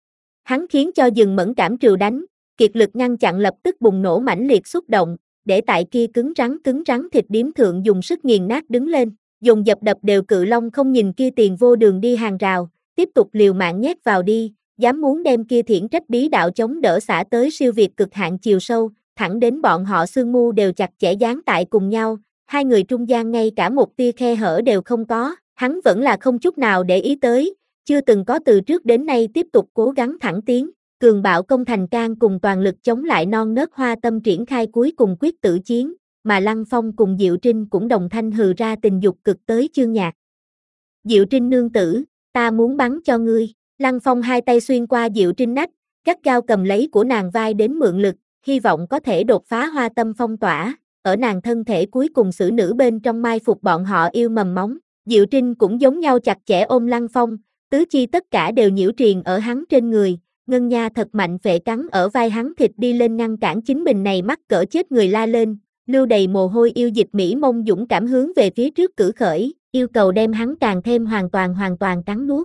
Hắn khiến cho dừng mẫn cảm trừ đánh, kiệt lực ngăn chặn lập tức bùng nổ mãnh liệt xúc động, để tại kia cứng rắn cứng rắn thịt điếm thượng dùng sức nghiền nát đứng lên, dùng dập đập đều cự long không nhìn kia tiền vô đường đi hàng rào, tiếp tục liều mạng nhét vào đi, dám muốn đem kia thiển trách bí đạo chống đỡ xả tới siêu việt cực hạn chiều sâu, thẳng đến bọn họ xương mu đều chặt chẽ dán tại cùng nhau, hai người trung gian ngay cả một tia khe hở đều không có, hắn vẫn là không chút nào để ý tới, chưa từng có từ trước đến nay tiếp tục cố gắng thẳng tiến, cường bạo công thành can cùng toàn lực chống lại non nớt hoa tâm triển khai cuối cùng quyết tử chiến, mà Lăng Phong cùng Diệu Trinh cũng đồng thanh hừ ra tình dục cực tới chương nhạc. Diệu Trinh nương tử, ta muốn bắn cho ngươi, Lăng Phong hai tay xuyên qua Diệu Trinh nách, gắt gao cầm lấy của nàng vai đến mượn lực, hy vọng có thể đột phá hoa tâm phong tỏa, ở nàng thân thể cuối cùng xử nữ bên trong mai phục bọn họ yêu mầm móng, Diệu Trinh cũng giống nhau chặt chẽ ôm Lăng Phong, tứ chi tất cả đều nhiễu triền ở hắn trên người, ngân nha thật mạnh phệ cắn ở vai hắn thịt đi lên ngăn cản chính mình này mắc cỡ chết người la lên, lưu đầy mồ hôi yêu dịch mỹ mông dũng cảm hướng về phía trước cử khởi, yêu cầu đem hắn càng thêm hoàn toàn hoàn toàn cắn nuốt.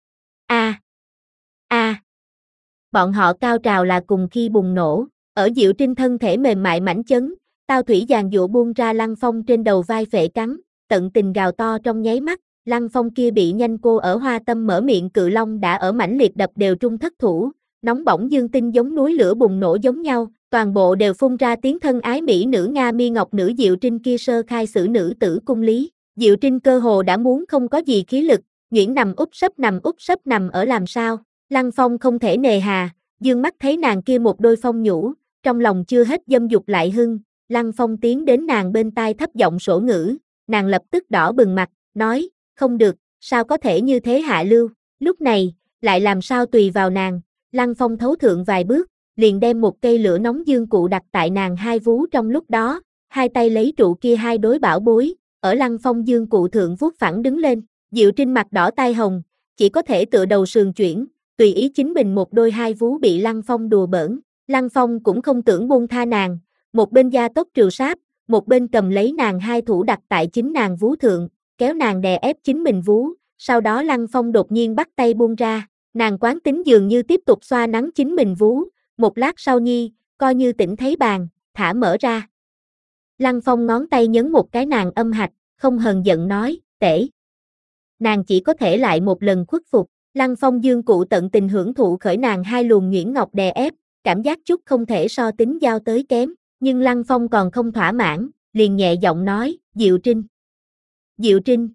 A a Bọn họ cao trào là cùng khi bùng nổ, ở Diệu Trinh thân thể mềm mại mảnh chấn, tao thủy giàn dụa buông ra Lăng Phong trên đầu vai phệ cắn, tận tình gào to trong nháy mắt, Lăng Phong kia bị nhanh cô ở hoa tâm mở miệng cự long đã ở mãnh liệt đập đều trung thất thủ, nóng bỏng dương tinh giống núi lửa bùng nổ giống nhau, toàn bộ đều phun ra tiếng thân ái mỹ nữ Nga mi ngọc nữ Diệu Trinh kia sơ khai xử nữ tử cung lý, Diệu Trinh cơ hồ đã muốn không có gì khí lực, nhuyễn nằm úp sấp nằm úp sấp nằm ở làm sao, Lăng Phong không thể nề hà, dương mắt thấy nàng kia một đôi phong nhũ, trong lòng chưa hết dâm dục lại hưng, Lăng Phong tiến đến nàng bên tai thấp giọng sổ ngữ, nàng lập tức đỏ bừng mặt, nói, không được, sao có thể như thế hạ lưu, lúc này, lại làm sao tùy vào nàng, Lăng Phong thấu thượng vài bước, liền đem một cây lửa nóng dương cụ đặt tại nàng hai vú trong lúc đó, hai tay lấy trụ kia hai đối bảo bối, ở Lăng Phong dương cụ thượng vuốt phẳng đứng lên, Diệu Trinh mặt đỏ tai hồng, chỉ có thể tựa đầu sườn chuyển, tùy ý chính mình một đôi hai vú bị Lăng Phong đùa bỡn, Lăng Phong cũng không tưởng buông tha nàng, một bên gia tốc trừ sáp, một bên cầm lấy nàng hai thủ đặt tại chính nàng vú thượng, kéo nàng đè ép chính mình vú, sau đó Lăng Phong đột nhiên bắt tay buông ra, nàng quán tính dường như tiếp tục xoa nắng chính mình vú, một lát sau nhi, coi như tỉnh thấy bàn, thả mở ra. Lăng Phong ngón tay nhấn một cái nàng âm hạch, không hờn giận nói, tể. Nàng chỉ có thể lại một lần khuất phục, Lăng Phong dương cụ tận tình hưởng thụ khởi nàng hai luồng nhuyễn ngọc đè ép, cảm giác chút không thể so tính giao tới kém, nhưng Lăng Phong còn không thỏa mãn, liền nhẹ giọng nói, Diệu Trinh. Diệu Trinh.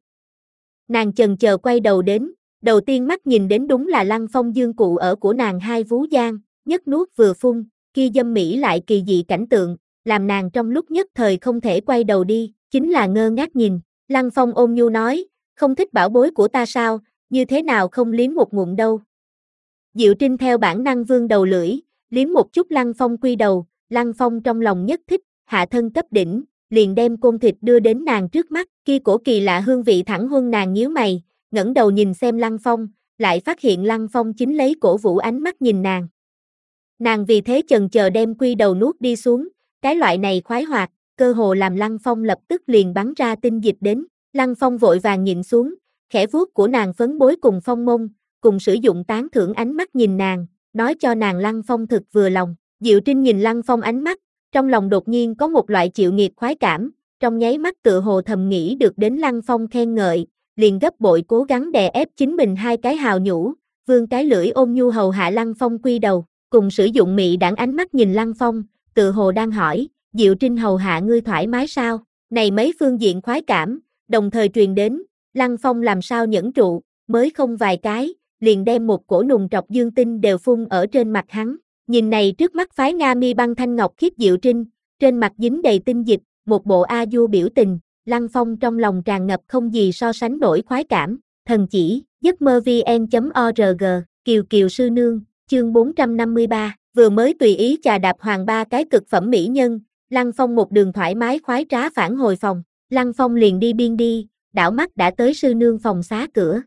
Nàng chần chờ quay đầu đến, đầu tiên mắt nhìn đến đúng là Lăng Phong dương cụ ở của nàng hai vú giang, nhất nuốt vừa phun, kia dâm mỹ lại kỳ dị cảnh tượng, làm nàng trong lúc nhất thời không thể quay đầu đi, chính là ngơ ngác nhìn, Lăng Phong ôn nhu nói, không thích bảo bối của ta sao, như thế nào không liếm một ngụm đâu. Diệu Trinh theo bản năng vươn đầu lưỡi, liếm một chút Lăng Phong quy đầu, Lăng Phong trong lòng nhất thích, hạ thân cấp đỉnh, liền đem côn thịt đưa đến nàng trước mắt, kia cổ kỳ lạ hương vị thẳng huân nàng nhíu mày, ngẩng đầu nhìn xem Lăng Phong, lại phát hiện Lăng Phong chính lấy cổ vũ ánh mắt nhìn nàng. Nàng vì thế chần chờ đem quy đầu nuốt đi xuống, cái loại này khoái hoạt, cơ hồ làm Lăng Phong lập tức liền bắn ra tinh dịch đến, Lăng Phong vội vàng nhìn xuống, khẽ vuốt của nàng phấn bối cùng phong mông, cùng sử dụng tán thưởng ánh mắt nhìn nàng, nói cho nàng Lăng Phong thực vừa lòng, Diệu Trinh nhìn Lăng Phong ánh mắt, trong lòng đột nhiên có một loại chịu nghiệt khoái cảm, trong nháy mắt tựa hồ thầm nghĩ được đến Lăng Phong khen ngợi, liền gấp bội cố gắng đè ép chính mình hai cái hào nhũ, vươn cái lưỡi ôm nhu hầu hạ Lăng Phong quy đầu, cùng sử dụng mị đãng ánh mắt nhìn Lăng Phong, tự hồ đang hỏi, Diệu Trinh hầu hạ ngươi thoải mái sao? Này mấy phương diện khoái cảm, đồng thời truyền đến, Lăng Phong làm sao nhẫn trụ, mới không vài cái, liền đem một cổ nùng trọc dương tinh đều phun ở trên mặt hắn. Nhìn này trước mắt phái Nga mi băng thanh ngọc khiết Diệu Trinh, trên mặt dính đầy tinh dịch, một bộ a du biểu tình, Lăng Phong trong lòng tràn ngập không gì so sánh nổi khoái cảm. Thần chỉ, giấc mơ vn.org, Kiều Kiều sư nương, chương bốn trăm năm mươi ba, vừa mới tùy ý chà đạp hoàng ba cái cực phẩm mỹ nhân, Lăng Phong một đường thoải mái khoái trá phản hồi phòng, Lăng Phong liền đi biên đi, đảo mắt đã tới sư nương phòng xá cửa.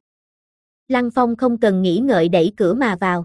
Lăng Phong không cần nghĩ ngợi đẩy cửa mà vào.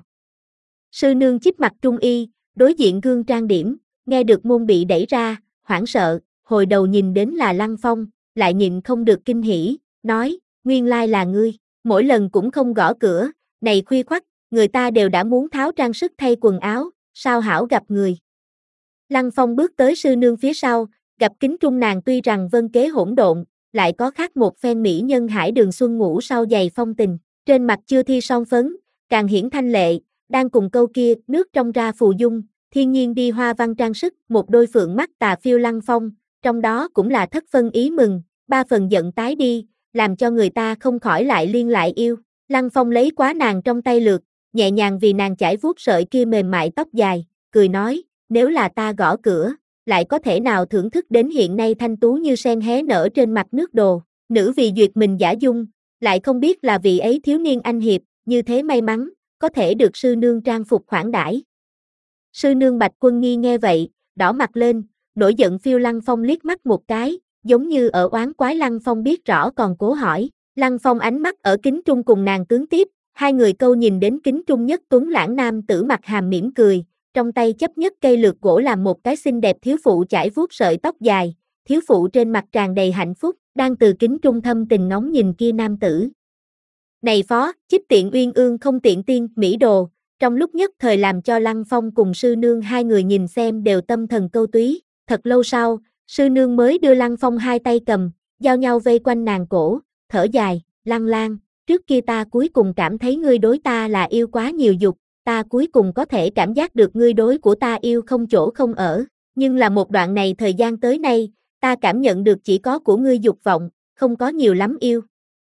Sư nương chích mặt trung y, đối diện gương trang điểm, nghe được môn bị đẩy ra, hoảng sợ, hồi đầu nhìn đến là Lăng Phong, lại nhịn không được kinh hỉ, nói, nguyên lai là ngươi, mỗi lần cũng không gõ cửa, này khuya khoắt, người ta đều đã muốn tháo trang sức thay quần áo, sao hảo gặp người. Lăng Phong bước tới sư nương phía sau, gặp kính trung nàng tuy rằng vân kế hỗn độn, lại có khác một phen mỹ nhân hải đường xuân ngủ sau giày phong tình, trên mặt chưa thi son phấn, càng hiển thanh lệ, đang cùng câu kia, nước trong ra phù dung, thiên nhiên đi hoa văn trang sức, một đôi phượng mắt tà phiêu Lăng Phong, trong đó cũng là thất phân ý mừng, ba phần giận tái đi, làm cho người ta không khỏi lại liên lại yêu. Lăng Phong lấy quá nàng trong tay lượt, nhẹ nhàng vì nàng chải vuốt sợi kia mềm mại tóc dài, cười nói, nếu là ta gõ cửa, lại có thể nào thưởng thức đến hiện nay thanh tú như sen hé nở trên mặt nước đồ, nữ vì duyệt mình giả dung, lại không biết là vị ấy thiếu niên anh hiệp, như thế may mắn, có thể được sư nương trang phục khoản đãi. Sư nương Bạch Quân Nghi nghe vậy, đỏ mặt lên, nổi giận phiêu Lăng Phong liếc mắt một cái, giống như ở oán quái Lăng Phong biết rõ còn cố hỏi. Lăng Phong ánh mắt ở kính trung cùng nàng tướng tiếp, hai người câu nhìn đến kính trung nhất tuấn lãng nam tử mặt hàm mỉm cười, trong tay chấp nhất cây lược gỗ làm một cái xinh đẹp thiếu phụ chải vuốt sợi tóc dài, thiếu phụ trên mặt tràn đầy hạnh phúc, đang từ kính trung thâm tình ngóng nhìn kia nam tử. Này phó, chích tiện uyên ương không tiện tiên, mỹ đồ, trong lúc nhất thời làm cho Lăng Phong cùng sư nương hai người nhìn xem đều tâm thần câu túy, thật lâu sau, sư nương mới đưa Lăng Phong hai tay cầm, giao nhau vây quanh nàng cổ, thở dài, Lăng Lang, trước kia ta cuối cùng cảm thấy ngươi đối ta là yêu quá nhiều dục, ta cuối cùng có thể cảm giác được ngươi đối của ta yêu không chỗ không ở, nhưng là một đoạn này thời gian tới nay, ta cảm nhận được chỉ có của ngươi dục vọng, không có nhiều lắm yêu.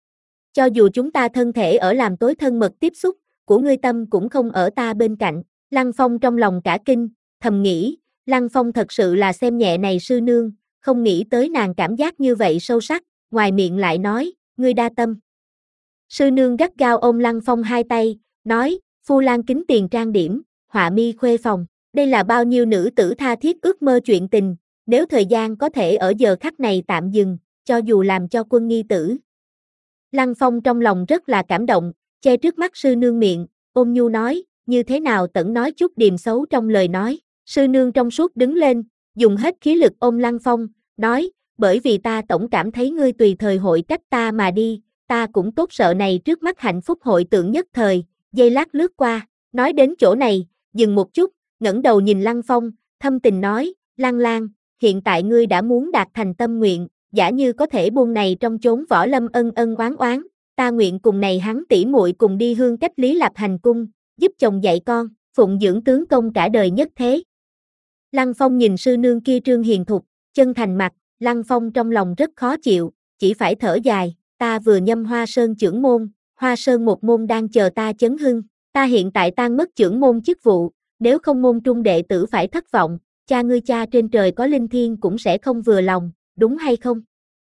Cho dù chúng ta thân thể ở làm tối thân mật tiếp xúc, của ngươi tâm cũng không ở ta bên cạnh. Lăng Phong trong lòng cả kinh, thầm nghĩ, Lăng Phong thật sự là xem nhẹ này sư nương, không nghĩ tới nàng cảm giác như vậy sâu sắc, ngoài miệng lại nói, ngươi đa tâm. Sư nương gắt gao ôm Lăng Phong hai tay, nói, Phu Lan kính tiền trang điểm, họa mi khuê phòng, đây là bao nhiêu nữ tử tha thiết ước mơ chuyện tình, nếu thời gian có thể ở giờ khắc này tạm dừng, cho dù làm cho Quân Nghi tử. Lăng Phong trong lòng rất là cảm động, che trước mắt sư nương miệng, ôm nhu nói, như thế nào tẩn nói chút điềm xấu trong lời nói. Sư nương trong suốt đứng lên, dùng hết khí lực ôm Lăng Phong, nói, bởi vì ta tổng cảm thấy ngươi tùy thời hội cách ta mà đi, ta cũng tốt sợ này trước mắt hạnh phúc hội tượng nhất thời, giây lát lướt qua, nói đến chỗ này, dừng một chút, ngẩng đầu nhìn Lăng Phong, thâm tình nói, Lăng Lang, hiện tại ngươi đã muốn đạt thành tâm nguyện, giả như có thể buông này trong chốn võ lâm ân ân oán oán, ta nguyện cùng này hắn tỷ muội cùng đi hương cách Lý Lạp hành cung, giúp chồng dạy con, phụng dưỡng tướng công cả đời nhất thế. Lăng Phong nhìn sư nương kia trương hiền thục, chân thành mặt, Lăng Phong trong lòng rất khó chịu, chỉ phải thở dài, ta vừa nhâm Hoa Sơn chưởng môn, Hoa Sơn một môn đang chờ ta chấn hưng, ta hiện tại tan mất chưởng môn chức vụ, nếu không môn trung đệ tử phải thất vọng, cha ngươi cha trên trời có linh thiêng cũng sẽ không vừa lòng, đúng hay không?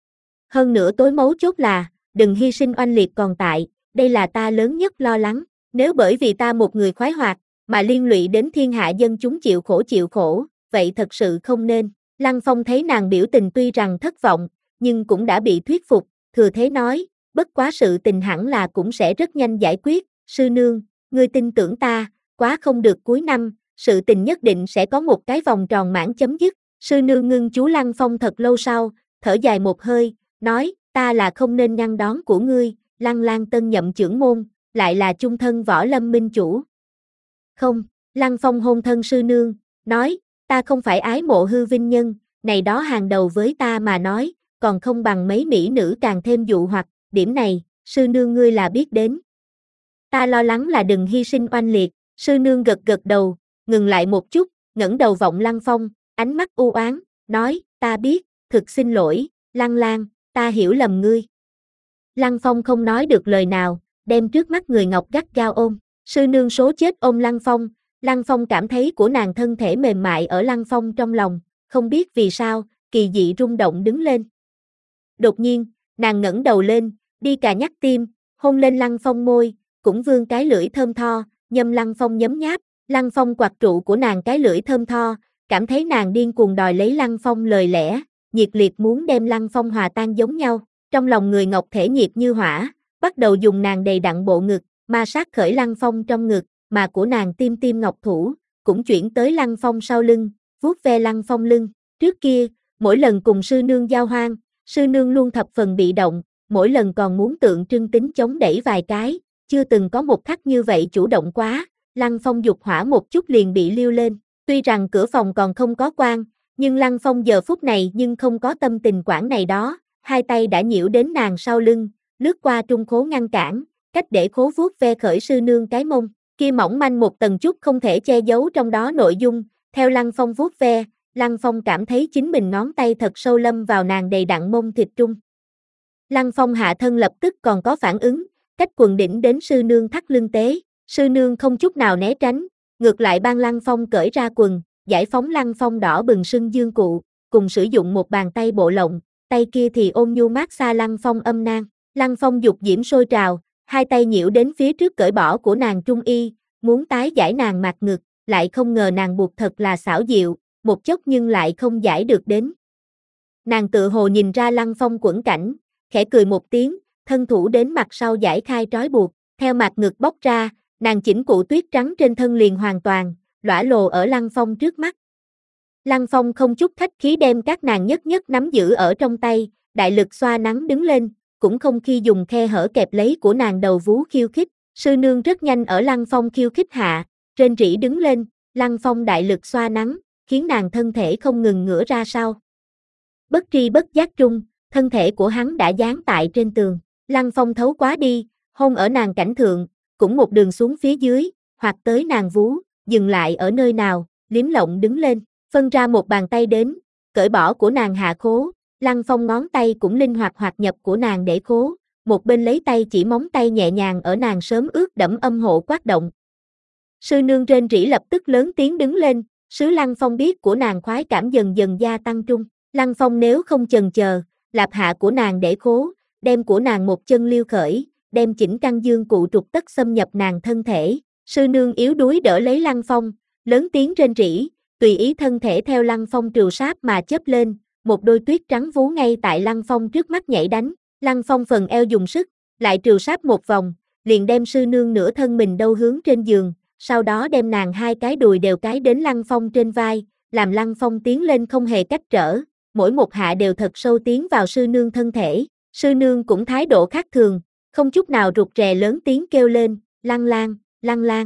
Hơn nữa tối mấu chốt là, đừng hy sinh oanh liệt còn tại, đây là ta lớn nhất lo lắng, nếu bởi vì ta một người khoái hoạt, mà liên lụy đến thiên hạ dân chúng chịu khổ chịu khổ, vậy thật sự không nên. Lăng Phong thấy nàng biểu tình tuy rằng thất vọng, nhưng cũng đã bị thuyết phục, thừa thế nói, bất quá sự tình hẳn là cũng sẽ rất nhanh giải quyết, sư nương, ngươi tin tưởng ta, quá không được cuối năm, sự tình nhất định sẽ có một cái vòng tròn mãn chấm dứt. Sư nương ngưng chú Lăng Phong thật lâu sau, thở dài một hơi, nói, ta là không nên ngăn đón của ngươi, Lăng Lang tân nhậm chưởng môn, lại là chung thân võ lâm minh chủ. Không, Lăng Phong hôn thân sư nương, nói, ta không phải ái mộ hư vinh nhân, này đó hàng đầu với ta mà nói, còn không bằng mấy mỹ nữ càng thêm dụ hoặc, điểm này, sư nương ngươi là biết đến. Ta lo lắng là đừng hy sinh oanh liệt, sư nương gật gật đầu, ngừng lại một chút, ngẩng đầu vọng Lăng Phong, ánh mắt u oán, nói, ta biết, thực xin lỗi, Lăng Lang, ta hiểu lầm ngươi. Lăng Phong không nói được lời nào, đem trước mắt người ngọc gắt gao ôm, sư nương số chết ôm Lăng Phong, Lăng Phong cảm thấy của nàng thân thể mềm mại ở Lăng Phong trong lòng, không biết vì sao, kỳ dị rung động đứng lên. Đột nhiên, nàng ngẩng đầu lên, đi cà nhắc tim, hôn lên Lăng Phong môi, cũng vươn cái lưỡi thơm tho, nhâm Lăng Phong nhấm nháp, Lăng Phong quạt trụ của nàng cái lưỡi thơm tho, cảm thấy nàng điên cuồng đòi lấy Lăng Phong lời lẽ, nhiệt liệt muốn đem Lăng Phong hòa tan giống nhau, trong lòng người ngọc thể nhiệt như hỏa, bắt đầu dùng nàng đầy đặn bộ ngực, ma sát khởi Lăng Phong trong ngực, mà của nàng tim tim ngọc thủ, cũng chuyển tới Lăng Phong sau lưng, vuốt ve Lăng Phong lưng, trước kia, mỗi lần cùng sư nương giao hoan, sư nương luôn thập phần bị động, mỗi lần còn muốn tượng trưng tính chống đẩy vài cái, chưa từng có một khắc như vậy chủ động quá, Lăng Phong dục hỏa một chút liền bị liêu lên, tuy rằng cửa phòng còn không có quan, nhưng Lăng Phong giờ phút này nhưng không có tâm tình quản này đó, hai tay đã nhiễu đến nàng sau lưng, lướt qua trung khố ngăn cản, cách để khố vuốt ve khởi sư nương cái mông, kia mỏng manh một tầng chút không thể che giấu trong đó nội dung, theo Lăng Phong vuốt ve, Lăng Phong cảm thấy chính mình ngón tay thật sâu lâm vào nàng đầy đặn mông thịt trung. Lăng Phong hạ thân lập tức còn có phản ứng, cách quần đỉnh đến sư nương thắt lưng tế, sư nương không chút nào né tránh, ngược lại ban Lăng Phong cởi ra quần, giải phóng Lăng Phong đỏ bừng sưng dương cụ, cùng sử dụng một bàn tay bộ lộng, tay kia thì ôm nhu mát xa Lăng Phong âm nang, Lăng Phong dục diễm sôi trào, hai tay nhiễu đến phía trước cởi bỏ của nàng trung y, muốn tái giải nàng mặt ngực, lại không ngờ nàng buộc thật là xảo diệu, một chốc nhưng lại không giải được đến. Nàng tự hồ nhìn ra Lăng Phong quẫn cảnh, khẽ cười một tiếng, thân thủ đến mặt sau giải khai trói buộc, theo mặt ngực bóc ra, nàng chỉnh cụ tuyết trắng trên thân liền hoàn toàn, lõa lồ ở Lăng Phong trước mắt. Lăng Phong không chút khách khí đem các nàng nhất nhất nắm giữ ở trong tay, đại lực xoa nắng đứng lên, cũng không khi dùng khe hở kẹp lấy của nàng đầu vú khiêu khích, sư nương rất nhanh ở Lăng Phong khiêu khích hạ, trên rỉ đứng lên, Lăng Phong đại lực xoa nắng, khiến nàng thân thể không ngừng ngửa ra sau. Bất tri bất giác trung, thân thể của hắn đã dán tại trên tường, Lăng Phong thấu quá đi, hôn ở nàng cảnh thượng, cũng một đường xuống phía dưới, hoặc tới nàng vú, dừng lại ở nơi nào, liếm lộng đứng lên, phân ra một bàn tay đến, cởi bỏ của nàng hạ khố, Lăng Phong ngón tay cũng linh hoạt hoạt nhập của nàng để khố, một bên lấy tay chỉ móng tay nhẹ nhàng ở nàng sớm ướt đẫm âm hộ quát động. Sư nương rên rỉ lập tức lớn tiếng đứng lên, sứ Lăng Phong biết của nàng khoái cảm dần dần gia tăng trung, Lăng Phong nếu không chần chờ, lạp hạ của nàng để khố, đem của nàng một chân liêu khởi, đem chỉnh căn dương cụ trục tất xâm nhập nàng thân thể, sư nương yếu đuối đỡ lấy Lăng Phong, lớn tiếng rên rỉ, tùy ý thân thể theo Lăng Phong trừu sáp mà chớp lên, một đôi tuyết trắng vú ngay tại Lăng Phong trước mắt nhảy đánh, Lăng Phong phần eo dùng sức, lại trừu sáp một vòng, liền đem sư nương nửa thân mình đâu hướng trên giường, sau đó đem nàng hai cái đùi đều cái đến Lăng Phong trên vai, làm Lăng Phong tiến lên không hề cách trở, mỗi một hạ đều thật sâu tiến vào sư nương thân thể, sư nương cũng thái độ khác thường, không chút nào rụt rè lớn tiếng kêu lên, Lăng Lang, Lăng Lang.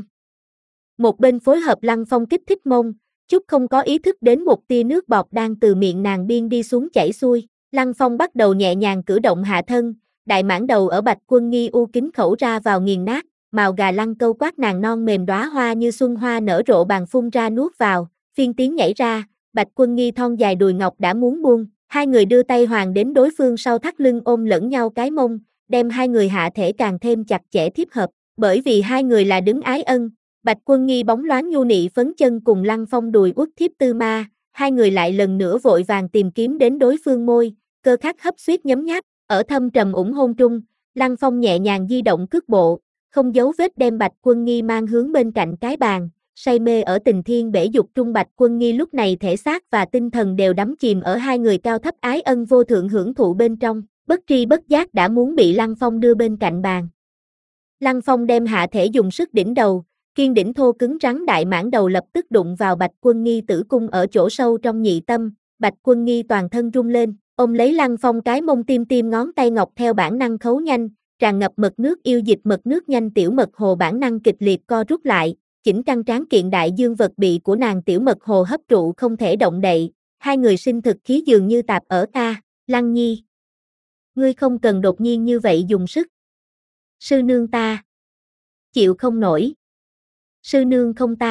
Một bên phối hợp Lăng Phong kích thích mông, chút không có ý thức đến một tia nước bọt đang từ miệng nàng biên đi xuống chảy xuôi, Lăng Phong bắt đầu nhẹ nhàng cử động hạ thân, đại mãn đầu ở Bạch Quân Nghi u kính khẩu ra vào nghiền nát, màu gà lăng câu quát nàng non mềm đóa hoa như xuân hoa nở rộ bàn phun ra nuốt vào, phiên tiếng nhảy ra, Bạch Quân Nghi thon dài đùi ngọc đã muốn buông, hai người đưa tay hoàn đến đối phương sau thắt lưng ôm lẫn nhau cái mông, đem hai người hạ thể càng thêm chặt chẽ thiếp hợp, bởi vì hai người là đứng ái ân, Bạch Quân Nghi bóng loáng nhu nị phấn chân cùng Lăng Phong đùi uất thiếp tư ma, hai người lại lần nữa vội vàng tìm kiếm đến đối phương môi, cơ khắc hấp suýt nhấm nháp, ở thâm trầm ủng hôn trung, Lăng Phong nhẹ nhàng di động cước bộ, không giấu vết đem Bạch Quân Nghi mang hướng bên cạnh cái bàn, say mê ở tình thiên bể dục trung. Bạch Quân Nghi lúc này thể xác và tinh thần đều đắm chìm ở hai người cao thấp ái ân vô thượng hưởng thụ bên trong, bất tri bất giác đã muốn bị Lăng Phong đưa bên cạnh bàn. Lăng Phong đem hạ thể dùng sức đỉnh đầu, kiên đỉnh thô cứng rắn đại mãn đầu lập tức đụng vào Bạch Quân Nghi tử cung ở chỗ sâu trong nhị tâm, Bạch Quân Nghi toàn thân rung lên, ôm lấy Lăng Phong cái mông tim tim ngón tay ngọc theo bản năng khấu nhanh, tràn ngập mật nước yêu dịch mật nước nhanh tiểu mật hồ bản năng kịch liệt co rút lại, chỉnh căn tráng kiện đại dương vật bị của nàng tiểu mật hồ hấp trụ không thể động đậy, hai người sinh thực khí dường như tạp ở ta, Lăng Nhi. Ngươi không cần đột nhiên như vậy dùng sức. Sư nương ta. Chịu không nổi. Sư nương không ta.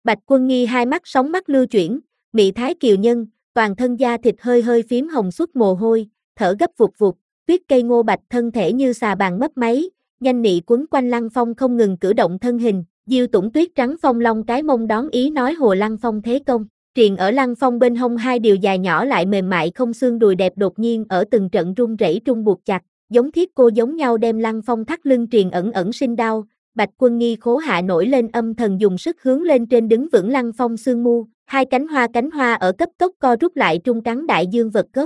Bạch Quân Nghi hai mắt sóng mắt lưu chuyển, mị thái kiều nhân, toàn thân da thịt hơi hơi phím hồng xuất mồ hôi, thở gấp vụt vụt, tuyết cây ngô bạch thân thể như xà bàn mất máy, nhanh nị quấn quanh Lăng Phong không ngừng cử động thân hình, diêu tủng tuyết trắng phong long cái mông đón ý nói hồ Lăng Phong thế công. Triền ở Lăng Phong bên hông hai điều dài nhỏ lại mềm mại không xương đùi đẹp đột nhiên ở từng trận rung rẩy trung buộc chặt, giống thiết cô giống nhau đem Lăng Phong thắt lưng triền ẩn ẩn sinh đau. Bạch Quân Nghi khố hạ nổi lên âm thần dùng sức hướng lên trên đứng vững Lăng Phong xương mu, hai cánh hoa cánh hoa ở cấp tốc co rút lại trung cắn đại dương vật gốc.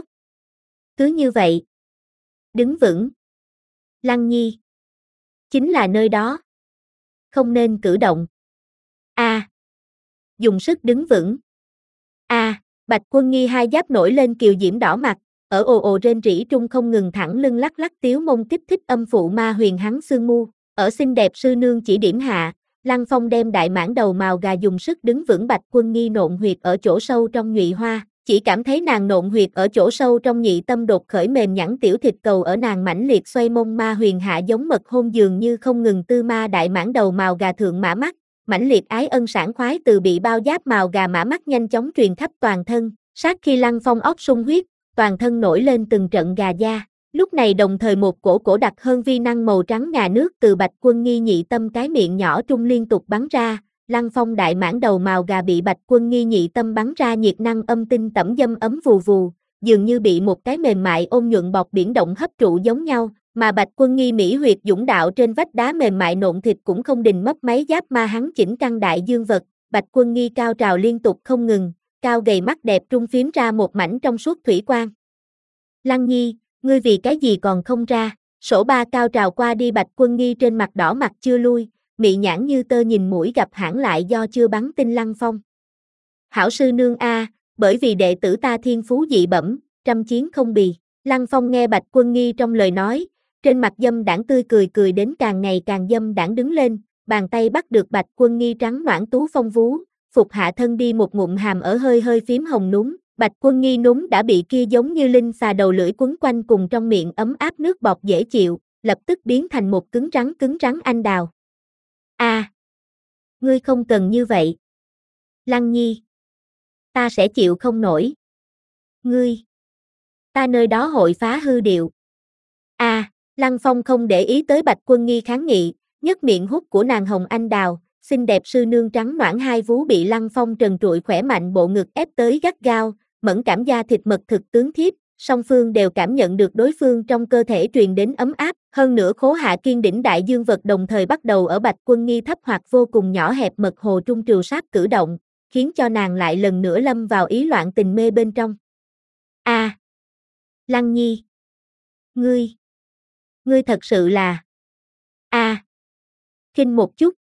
Cứ như vậy, đứng vững. Lăng Nhi, chính là nơi đó. Không nên cử động. A. À. Dùng sức đứng vững. A. À. Bạch Quân Nghi hai giáp nổi lên kiều diễm đỏ mặt, ở ồ ồ rên rỉ trung không ngừng thẳng lưng lắc lắc tiếu mông kích thích âm phụ ma huyền hắn xương mu. Ở xinh đẹp sư nương chỉ điểm hạ, Lăng Phong đem đại mãn đầu màu gà dùng sức đứng vững Bạch Quân Nghi nộn huyệt ở chỗ sâu trong nhụy hoa, chỉ cảm thấy nàng nộn huyệt ở chỗ sâu trong nhị tâm đột khởi mềm nhẵn tiểu thịt cầu ở nàng mãnh liệt xoay mông ma huyền hạ giống mật hôn dường như không ngừng tư ma đại mãn đầu màu gà thượng mã mắt, mãnh liệt ái ân sảng khoái từ bị bao giáp màu gà mã mắt nhanh chóng truyền khắp toàn thân, sát khi Lăng Phong óc sung huyết, toàn thân nổi lên từng trận gà da. Lúc này đồng thời một cổ cổ đặc hơn vi năng màu trắng ngà nước từ Bạch Quân Nghi nhị tâm cái miệng nhỏ trung liên tục bắn ra, Lăng Phong đại mãn đầu màu gà bị Bạch Quân Nghi nhị tâm bắn ra nhiệt năng âm tinh tẩm dâm ấm vù vù, dường như bị một cái mềm mại ôn nhuận bọc biển động hấp trụ giống nhau, mà Bạch Quân Nghi mỹ huyệt dũng đạo trên vách đá mềm mại nộn thịt cũng không đình mấp máy giáp ma hắn chỉnh căng đại dương vật, Bạch Quân Nghi cao trào liên tục không ngừng, cao gầy mắt đẹp trung phím ra một mảnh trong suốt thủy quang. Lăng Nhi, ngươi vì cái gì còn không ra, sổ ba cao trào qua đi Bạch Quân Nghi trên mặt đỏ mặt chưa lui, mị nhãn như tơ nhìn mũi gặp hãng lại do chưa bắn tinh Lăng Phong. Hảo sư nương a, bởi vì đệ tử ta thiên phú dị bẩm, trăm chiến không bì. Lăng Phong nghe Bạch Quân Nghi trong lời nói, trên mặt dâm đãng tươi cười cười đến càng ngày càng dâm đãng đứng lên, bàn tay bắt được Bạch Quân Nghi trắng noãn tú phong vú, phục hạ thân đi một ngụm hàm ở hơi hơi phím hồng núm. Bạch Quân Nghi núm đã bị kia giống như linh xà đầu lưỡi quấn quanh cùng trong miệng ấm áp nước bọt dễ chịu, lập tức biến thành một cứng rắn cứng rắn anh đào. A, à, ngươi không cần như vậy. Lăng Nhi, ta sẽ chịu không nổi. Ngươi, ta nơi đó hội phá hư điệu. A, à, Lăng Phong không để ý tới Bạch Quân Nghi kháng nghị, nhấc miệng hút của nàng hồng anh đào. Xinh đẹp sư nương trắng noãn hai vú bị Lăng Phong trần trụi khỏe mạnh bộ ngực ép tới gắt gao, mẫn cảm da thịt mật thực tướng thiếp, song phương đều cảm nhận được đối phương trong cơ thể truyền đến ấm áp, hơn nữa khố hạ kiên đỉnh đại dương vật đồng thời bắt đầu ở Bạch Quân Nghi thấp hoặc vô cùng nhỏ hẹp mật hồ trung trừ sát cử động, khiến cho nàng lại lần nữa lâm vào ý loạn tình mê bên trong. A, à, Lăng Nhi, ngươi, ngươi thật sự là, a, à, khinh một chút.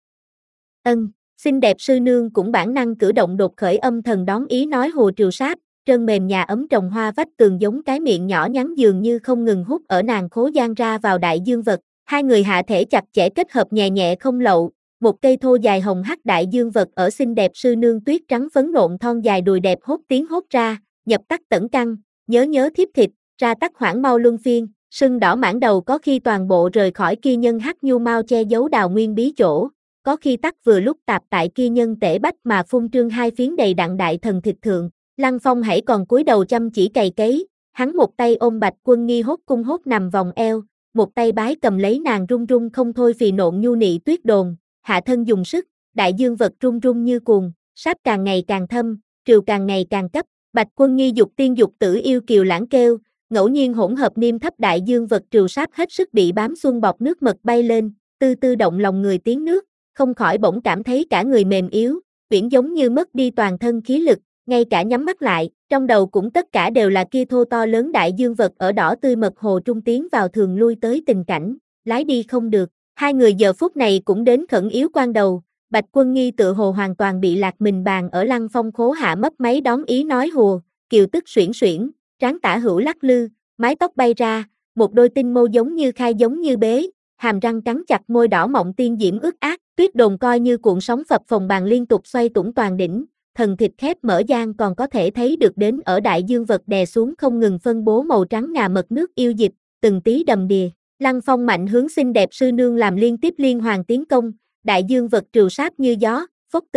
Ân, xinh đẹp sư nương cũng bản năng cử động đột khởi âm thần đón ý nói hồ triều sát, trơn mềm nhà ấm trồng hoa vách tường giống cái miệng nhỏ nhắn dường như không ngừng hút ở nàng khố gian ra vào đại dương vật, hai người hạ thể chặt chẽ kết hợp nhẹ nhẹ không lậu, một cây thô dài hồng hắc đại dương vật ở xinh đẹp sư nương tuyết trắng phấn nộn thon dài đùi đẹp hốt tiếng hốt ra, nhập tắc tẩn căng, nhớ nhớ thiếp thịt, ra tắc hoảng mau luân phiên, sưng đỏ mãn đầu có khi toàn bộ rời khỏi kia nhân hắc nhu mau che giấu đào nguyên bí chỗ. Có khi tắc vừa lúc tạp tại kia nhân tể bách mà phun trương hai phiến đầy đặn đại thần thịt thượng, Lăng Phong hãy còn cúi đầu chăm chỉ cày cấy, hắn một tay ôm Bạch Quân Nghi hốt cung hốt nằm vòng eo, một tay bái cầm lấy nàng run run không thôi phì nộn nhu nị tuyết đồn, hạ thân dùng sức, đại dương vật run run như cuồng, sáp càng ngày càng thâm, triều càng ngày càng cấp, Bạch Quân Nghi dục tiên dục tử yêu kiều lãng kêu, ngẫu nhiên hỗn hợp niêm thấp đại dương vật triều sáp hết sức bị bám xuân bọt nước mật bay lên, tư tư động lòng người tiếng nước. Không khỏi bỗng cảm thấy cả người mềm yếu, uyển giống như mất đi toàn thân khí lực, ngay cả nhắm mắt lại, trong đầu cũng tất cả đều là kia thô to lớn đại dương vật ở đỏ tươi mật hồ trung tiến vào thường lui tới tình cảnh, lái đi không được. Hai người giờ phút này cũng đến khẩn yếu quan đầu, Bạch Quân Nghi tự hồ hoàn toàn bị lạc mình bàn ở Lăng Phong khố hạ mấp máy đón ý nói hùa, kiều tức xuyển xuyển, trán tả hữu lắc lư, mái tóc bay ra, một đôi tinh mâu giống như khai giống như bế, hàm răng cắn chặt môi đỏ mọng tiên diễm ướt át, tuyết đồn coi như cuộn sóng phập phồng bàn liên tục xoay tủng toàn đỉnh, thần thịt khép mở gian còn có thể thấy được đến ở đại dương vật đè xuống không ngừng phân bố màu trắng ngà mật nước yêu dịch, từng tí đầm đìa. Lăng Phong mạnh hướng xinh đẹp sư nương làm liên tiếp liên hoàn tiến công, đại dương vật trừ sát như gió, phốc tư,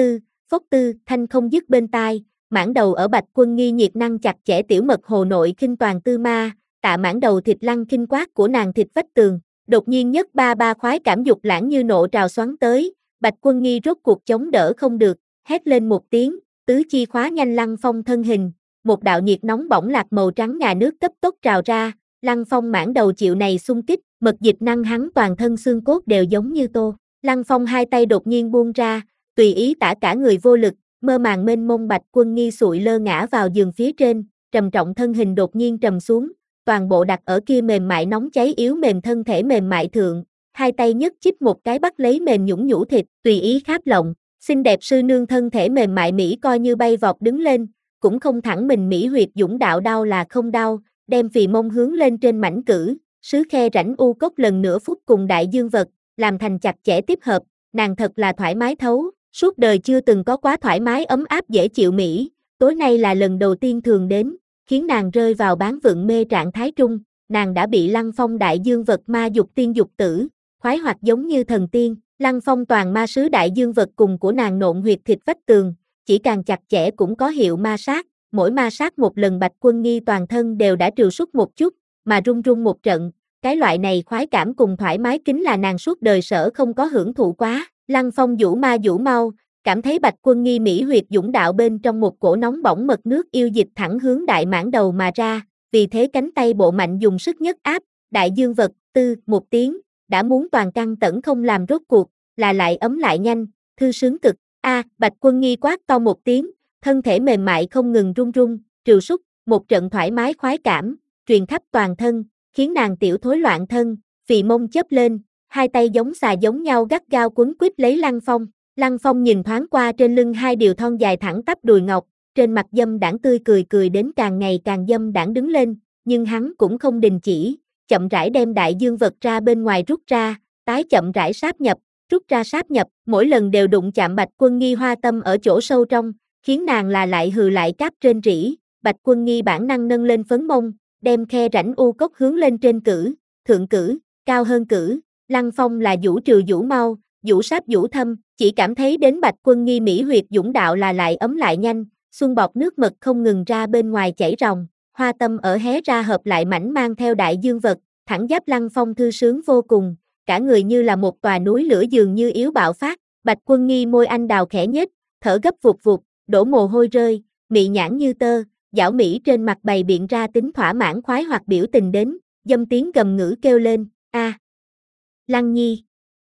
phốc tư, thanh không dứt bên tai, mãn đầu ở Bạch Quân Nghi nhiệt năng chặt chẽ tiểu mật hồ nội khinh toàn tư ma, tạ mãn đầu thịt lăng khinh quát của nàng thịt vách tường, đột nhiên nhất ba ba khoái cảm dục lãng như nộ trào xoắn tới, Bạch Quân Nghi rốt cuộc chống đỡ không được, hét lên một tiếng, tứ chi khóa nhanh Lăng Phong thân hình, một đạo nhiệt nóng bỏng lạc màu trắng ngà nước cấp tốc trào ra, Lăng Phong mãn đầu chịu này xung kích, mật dịch năng hắn toàn thân xương cốt đều giống như tô. Lăng Phong hai tay đột nhiên buông ra, tùy ý tả cả người vô lực, mơ màng mênh mông Bạch Quân Nghi sụi lơ ngã vào giường phía trên, trầm trọng thân hình đột nhiên trầm xuống, toàn bộ đặt ở kia mềm mại nóng cháy yếu mềm thân thể mềm mại thượng, hai tay nhấc chích một cái bắt lấy mềm nhũn nhũ thịt, tùy ý kháp lộng, xinh đẹp sư nương thân thể mềm mại mỹ coi như bay vọt đứng lên, cũng không thẳng mình mỹ huyệt dũng đạo đau là không đau, đem phì mông hướng lên trên mảnh cử, sứ khe rãnh u cốc lần nữa phút cùng đại dương vật, làm thành chặt chẽ tiếp hợp, nàng thật là thoải mái thấu, suốt đời chưa từng có quá thoải mái ấm áp dễ chịu mỹ, tối nay là lần đầu tiên thường đến, khiến nàng rơi vào bán vượng mê trạng thái trung, nàng đã bị Lăng Phong đại dương vật ma dục tiên dục tử, khoái hoạt giống như thần tiên, Lăng Phong toàn ma sứ đại dương vật cùng của nàng nộn huyệt thịt vách tường, chỉ càng chặt chẽ cũng có hiệu ma sát, mỗi ma sát một lần Bạch Quân Nghi toàn thân đều đã trừ sút một chút, mà run run một trận, cái loại này khoái cảm cùng thoải mái kính là nàng suốt đời sở không có hưởng thụ quá, Lăng Phong vũ ma vũ mau, cảm thấy Bạch Quân Nghi mỹ huyệt dũng đạo bên trong một cổ nóng bỏng mật nước yêu dịch thẳng hướng đại mãn đầu mà ra, vì thế cánh tay bộ mạnh dùng sức nhất áp, đại dương vật, tư, một tiếng, đã muốn toàn căng tẩn không làm rốt cuộc, là lại ấm lại nhanh, thư sướng cực, a Bạch Quân Nghi quát to một tiếng, thân thể mềm mại không ngừng run run, trừ sút, một trận thoải mái khoái cảm, truyền khắp toàn thân, khiến nàng tiểu thối loạn thân, phì mông chớp lên, hai tay giống xà giống nhau gắt gao quấn quýt lấy Lăng Phong. Lăng Phong nhìn thoáng qua trên lưng hai điều thon dài thẳng tắp đùi ngọc, trên mặt dâm đãng tươi cười cười đến càng ngày càng dâm đãng đứng lên, nhưng hắn cũng không đình chỉ, chậm rãi đem đại dương vật ra bên ngoài rút ra, tái chậm rãi sáp nhập, rút ra sáp nhập, mỗi lần đều đụng chạm Bạch Quân Nghi hoa tâm ở chỗ sâu trong, khiến nàng là lại hừ lại cáp trên rỉ, Bạch Quân Nghi bản năng nâng lên phấn mông, đem khe rãnh u cốc hướng lên trên cử, thượng cử, cao hơn cử, Lăng Phong là vũ trừ vũ mau, vũ sáp vũ thâm, chỉ cảm thấy đến Bạch Quân Nghi mỹ huyệt dũng đạo là lại ấm lại nhanh, xuân bọt nước mật không ngừng ra bên ngoài chảy ròng, hoa tâm ở hé ra hợp lại mảnh mang theo đại dương vật, thẳng giáp Lăng Phong thư sướng vô cùng, cả người như là một tòa núi lửa dường như yếu bạo phát, Bạch Quân Nghi môi anh đào khẽ nhếch, thở gấp vụt vụt, đổ mồ hôi rơi, mị nhãn như tơ, giảo mỹ trên mặt bày biện ra tính thỏa mãn khoái hoặc biểu tình đến, dâm tiếng gầm ngữ kêu lên, a Lăng Nhi,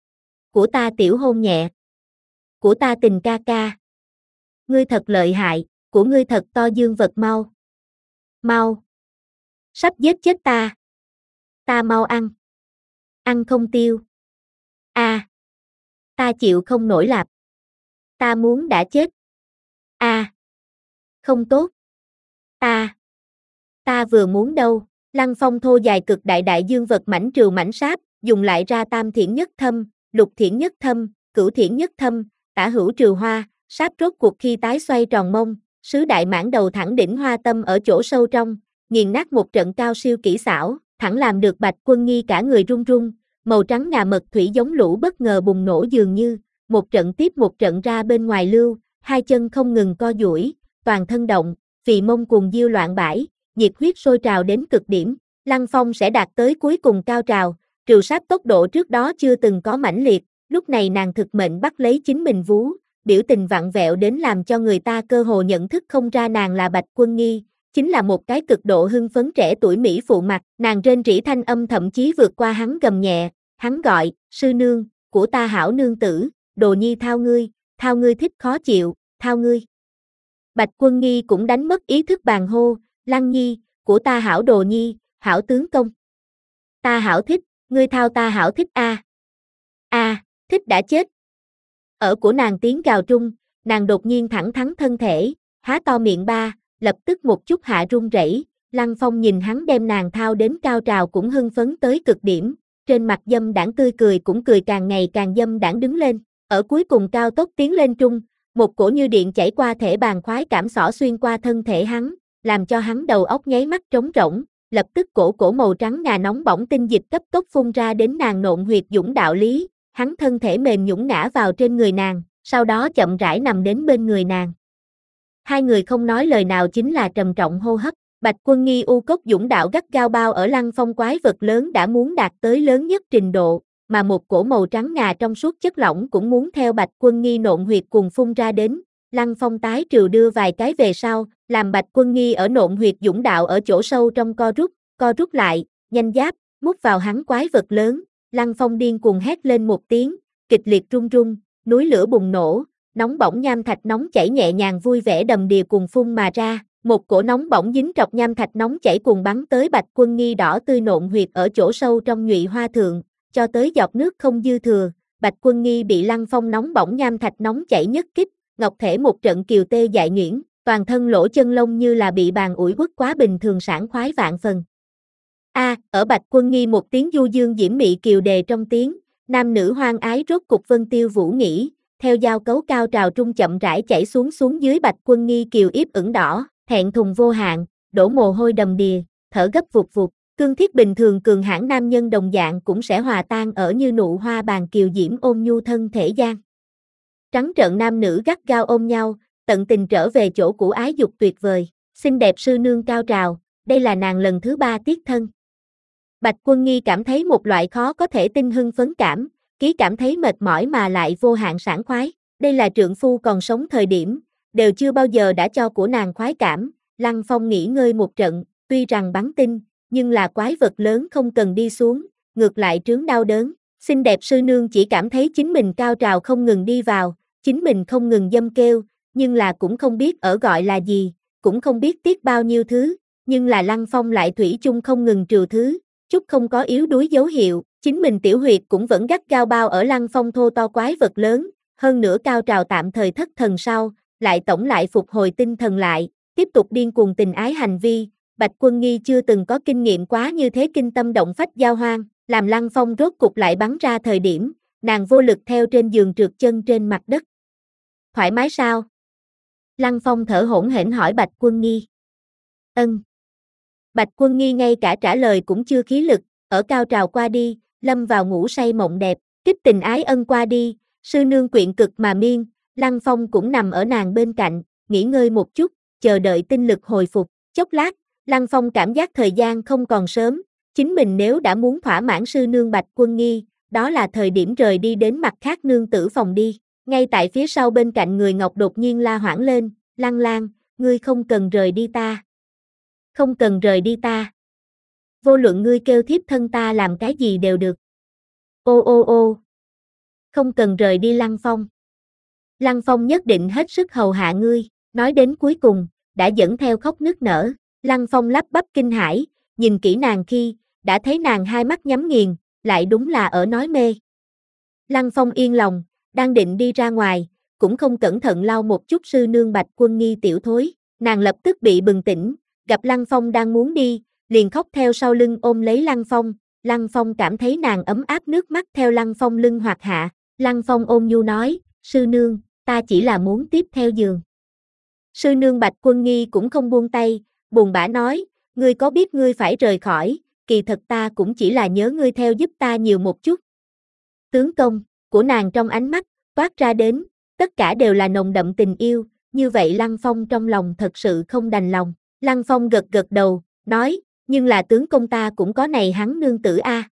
của ta tiểu hôn nhẹ, của ta tình ca ca, ngươi thật lợi hại, của ngươi thật to dương vật mau, mau, sắp giết chết ta, ta mau ăn, ăn không tiêu, a ta chịu không nổi lạp, ta muốn đã chết, a không tốt, ta, ta vừa muốn đâu, Lăng Phong thô dài cực đại đại dương vật mảnh trừ mảnh sáp, dùng lại ra tam thiển nhất thâm, lục thiển nhất thâm, cửu thiển nhất thâm, tả hữu trừ hoa, sáp rốt cuộc khi tái xoay tròn mông, sứ đại mãn đầu thẳng đỉnh hoa tâm ở chỗ sâu trong, nghiền nát một trận cao siêu kỹ xảo, thẳng làm được Bạch Quân Nghi cả người run run, màu trắng ngà mật thủy giống lũ bất ngờ bùng nổ dường như, một trận tiếp một trận ra bên ngoài lưu, hai chân không ngừng co duỗi, toàn thân động, phì mông cuồng diêu loạn bãi, nhiệt huyết sôi trào đến cực điểm, Lăng Phong sẽ đạt tới cuối cùng cao trào, trừ sáp tốc độ trước đó chưa từng có mãnh liệt, lúc này nàng thực mệnh bắt lấy chính mình vú, biểu tình vặn vẹo đến làm cho người ta cơ hồ nhận thức không ra nàng là Bạch Quân Nghi, chính là một cái cực độ hưng phấn trẻ tuổi mỹ phụ mặt, nàng rên rỉ thanh âm thậm chí vượt qua hắn gầm nhẹ, hắn gọi, sư nương, của ta hảo nương tử, đồ nhi thao ngươi, thao ngươi thích khó chịu, thao ngươi. Bạch Quân Nghi cũng đánh mất ý thức bàn hô, Lăng Nhi, của ta hảo đồ nhi, hảo tướng công. Ta hảo thích, ngươi thao ta hảo thích a. A, thích đã chết. Ở của nàng tiếng gào trung, nàng đột nhiên thẳng thắn thân thể, há to miệng ba, lập tức một chút hạ run rẩy, Lăng Phong nhìn hắn đem nàng thao đến cao trào cũng hưng phấn tới cực điểm, trên mặt dâm đãng tươi cười cũng cười càng ngày càng dâm đãng đứng lên, ở cuối cùng cao tốc tiến lên trung, một cổ như điện chảy qua thể bàn khoái cảm xỏ xuyên qua thân thể hắn, làm cho hắn đầu óc nháy mắt trống rỗng, lập tức cổ cổ màu trắng ngà nóng bỏng tinh dịch cấp tốc phun ra đến nàng nộn huyệt dũng đạo lý, hắn thân thể mềm nhũn ngã vào trên người nàng, sau đó chậm rãi nằm đến bên người nàng. Hai người không nói lời nào chính là trầm trọng hô hấp. Bạch Quân Nghi u cốc dũng đạo gắt gao bao ở Lăng Phong quái vật lớn đã muốn đạt tới lớn nhất trình độ, mà một cổ màu trắng ngà trong suốt chất lỏng cũng muốn theo Bạch Quân Nghi nộn huyệt cùng phun ra đến. Lăng Phong tái trừ đưa vài cái về sau, làm Bạch Quân Nghi ở nộn huyệt dũng đạo ở chỗ sâu trong co rút, co rút lại, nhanh giáp, mút vào hắn quái vật lớn. Lăng Phong điên cuồng hét lên một tiếng, kịch liệt rung rung, núi lửa bùng nổ, nóng bỏng nham thạch nóng chảy nhẹ nhàng vui vẻ đầm đìa cùng phun mà ra. Một cổ nóng bỏng dính trọc nham thạch nóng chảy cuồng bắn tới Bạch Quân Nghi đỏ tươi nộn huyệt ở chỗ sâu trong nhụy hoa thượng, cho tới giọt nước không dư thừa. Bạch Quân Nghi bị Lăng Phong nóng bỏng nham thạch nóng chảy nhất kích, ngọc thể một trận kiều tê dại nhuyễn, toàn thân lỗ chân lông như là bị bàn ủi quất quá bình thường sảng khoái vạn phần. A, à, ở Bạch Quân Nghi một tiếng du dương diễm mị kiều đề trong tiếng, nam nữ hoang ái rốt cục vân tiêu vũ nghỉ, theo giao cấu cao trào trung chậm rãi chảy xuống xuống dưới Bạch Quân Nghi kiều yếp ửng đỏ, thẹn thùng vô hạn, đổ mồ hôi đầm đìa, thở gấp vụt vụt, cương thiết bình thường cường hãn nam nhân đồng dạng cũng sẽ hòa tan ở như nụ hoa bàn kiều diễm ôn nhu thân thể gian. Trắng trợn nam nữ gắt gao ôm nhau, tận tình trở về chỗ cũ ái dục tuyệt vời, xinh đẹp sư nương cao trào, đây là nàng lần thứ ba tiết thân. Bạch Quân Nghi cảm thấy một loại khó có thể tin hưng phấn cảm, ký cảm thấy mệt mỏi mà lại vô hạn sảng khoái, đây là trượng phu còn sống thời điểm, đều chưa bao giờ đã cho của nàng khoái cảm. Lăng Phong nghỉ ngơi một trận, tuy rằng bắn tinh, nhưng là quái vật lớn không cần đi xuống, ngược lại trướng đau đớn, xinh đẹp sư nương chỉ cảm thấy chính mình cao trào không ngừng đi vào, chính mình không ngừng dâm kêu, nhưng là cũng không biết ở gọi là gì, cũng không biết tiếc bao nhiêu thứ, nhưng là Lăng Phong lại thủy chung không ngừng trừ thứ, chút không có yếu đuối dấu hiệu, chính mình tiểu huyệt cũng vẫn gắt gao bao ở Lăng Phong thô to quái vật lớn, hơn nữa cao trào tạm thời thất thần sau, lại tổng lại phục hồi tinh thần lại, tiếp tục điên cuồng tình ái hành vi. Bạch Quân Nghi chưa từng có kinh nghiệm quá như thế kinh tâm động phách giao hoang, làm Lăng Phong rốt cục lại bắn ra thời điểm, nàng vô lực theo trên giường trượt chân trên mặt đất. Thoải mái sao? Lăng Phong thở hổn hển hỏi Bạch Quân Nghi. Ân. Bạch Quân Nghi ngay cả trả lời cũng chưa khí lực, ở cao trào qua đi, lâm vào ngủ say mộng đẹp, kích tình ái ân qua đi, sư nương quyện cực mà miên, Lăng Phong cũng nằm ở nàng bên cạnh, nghỉ ngơi một chút, chờ đợi tinh lực hồi phục, chốc lát, Lăng Phong cảm giác thời gian không còn sớm, chính mình nếu đã muốn thỏa mãn sư nương Bạch Quân Nghi, đó là thời điểm rời đi đến mặt khác nương tử phòng đi. Ngay tại phía sau bên cạnh người ngọc đột nhiên la hoảng lên, Lăng Lang, ngươi không cần rời đi ta. Không cần rời đi ta. Vô luận ngươi kêu thiếp thân ta làm cái gì đều được. Ô ô ô. Không cần rời đi Lăng Phong. Lăng Phong nhất định hết sức hầu hạ ngươi, nói đến cuối cùng, đã dẫn theo khóc nức nở. Lăng Phong lắp bắp kinh hãi, nhìn kỹ nàng khi, đã thấy nàng hai mắt nhắm nghiền, lại đúng là ở nói mê. Lăng Phong yên lòng, đang định đi ra ngoài, cũng không cẩn thận lau một chút sư nương Bạch Quân Nghi tiểu thối, nàng lập tức bị bừng tỉnh, gặp Lăng Phong đang muốn đi, liền khóc theo sau lưng ôm lấy Lăng Phong. Lăng Phong cảm thấy nàng ấm áp nước mắt theo Lăng Phong lưng hoạt hạ, Lăng Phong ôn nhu nói, sư nương, ta chỉ là muốn tiếp theo giường. Sư nương Bạch Quân Nghi cũng không buông tay, buồn bã nói, ngươi có biết ngươi phải rời khỏi, kỳ thật ta cũng chỉ là nhớ ngươi theo giúp ta nhiều một chút. Tướng công, của nàng trong ánh mắt, toát ra đến, tất cả đều là nồng đậm tình yêu, như vậy Lăng Phong trong lòng thật sự không đành lòng. Lăng Phong gật gật đầu, nói, nhưng là tướng công ta cũng có này hắn nương tử a.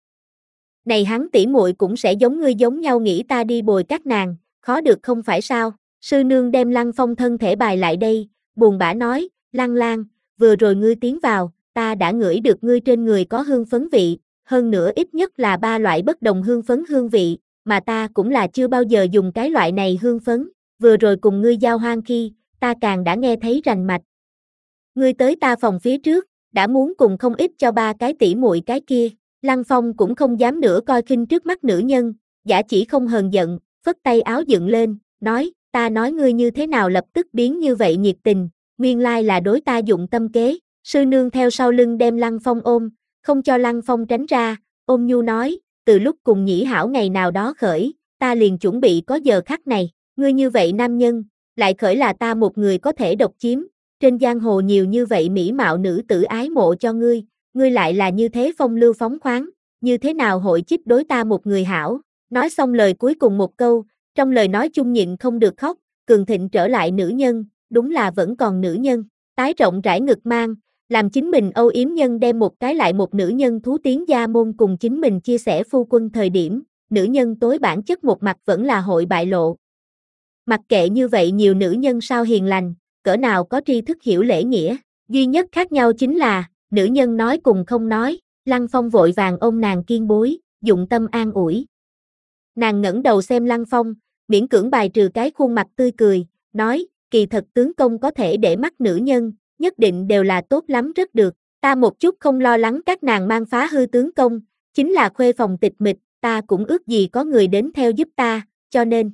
Này hắn tỷ muội cũng sẽ giống ngươi giống nhau nghĩ ta đi bồi các nàng, khó được không phải sao? Sư nương đem Lăng Phong thân thể bài lại đây, buồn bã nói, Lăng Lang, vừa rồi ngươi tiến vào, ta đã ngửi được ngươi trên người có hương phấn vị, hơn nữa ít nhất là ba loại bất đồng hương phấn hương vị, mà ta cũng là chưa bao giờ dùng cái loại này hương phấn, vừa rồi cùng ngươi giao hoang khi, ta càng đã nghe thấy rành mạch. Ngươi tới ta phòng phía trước, đã muốn cùng không ít cho ba cái tỷ muội cái kia, Lăng Phong cũng không dám nữa coi khinh trước mắt nữ nhân, giả chỉ không hờn giận, phất tay áo dựng lên, nói, ta nói ngươi như thế nào lập tức biến như vậy nhiệt tình, nguyên lai là đối ta dụng tâm kế. Sư nương theo sau lưng đem Lăng Phong ôm, không cho Lăng Phong tránh ra, ôm nhu nói, từ lúc cùng nhĩ hảo ngày nào đó khởi, ta liền chuẩn bị có giờ khắc này, ngươi như vậy nam nhân, lại khởi là ta một người có thể độc chiếm, trên giang hồ nhiều như vậy mỹ mạo nữ tử ái mộ cho ngươi, ngươi lại là như thế phong lưu phóng khoáng, như thế nào hội chích đối ta một người hảo, nói xong lời cuối cùng một câu, trong lời nói chung nhịn không được khóc, cường thịnh trở lại nữ nhân, đúng là vẫn còn nữ nhân, tái rộng rãi ngực mang, làm chính mình âu yếm nhân đem một cái lại một nữ nhân thú tiến gia môn cùng chính mình chia sẻ phu quân thời điểm, nữ nhân tối bản chất một mặt vẫn là hội bại lộ. Mặc kệ như vậy nhiều nữ nhân sao hiền lành, cỡ nào có tri thức hiểu lễ nghĩa, duy nhất khác nhau chính là, nữ nhân nói cùng không nói, Lăng Phong vội vàng ôm nàng kiên bối, dụng tâm an ủi. Nàng ngẩng đầu xem Lăng Phong, miễn cưỡng bài trừ cái khuôn mặt tươi cười, nói, kỳ thật tướng công có thể để mắt nữ nhân, nhất định đều là tốt lắm rất được, ta một chút không lo lắng các nàng mang phá hư tướng công, chính là khuê phòng tịch mịch, ta cũng ước gì có người đến theo giúp ta, cho nên.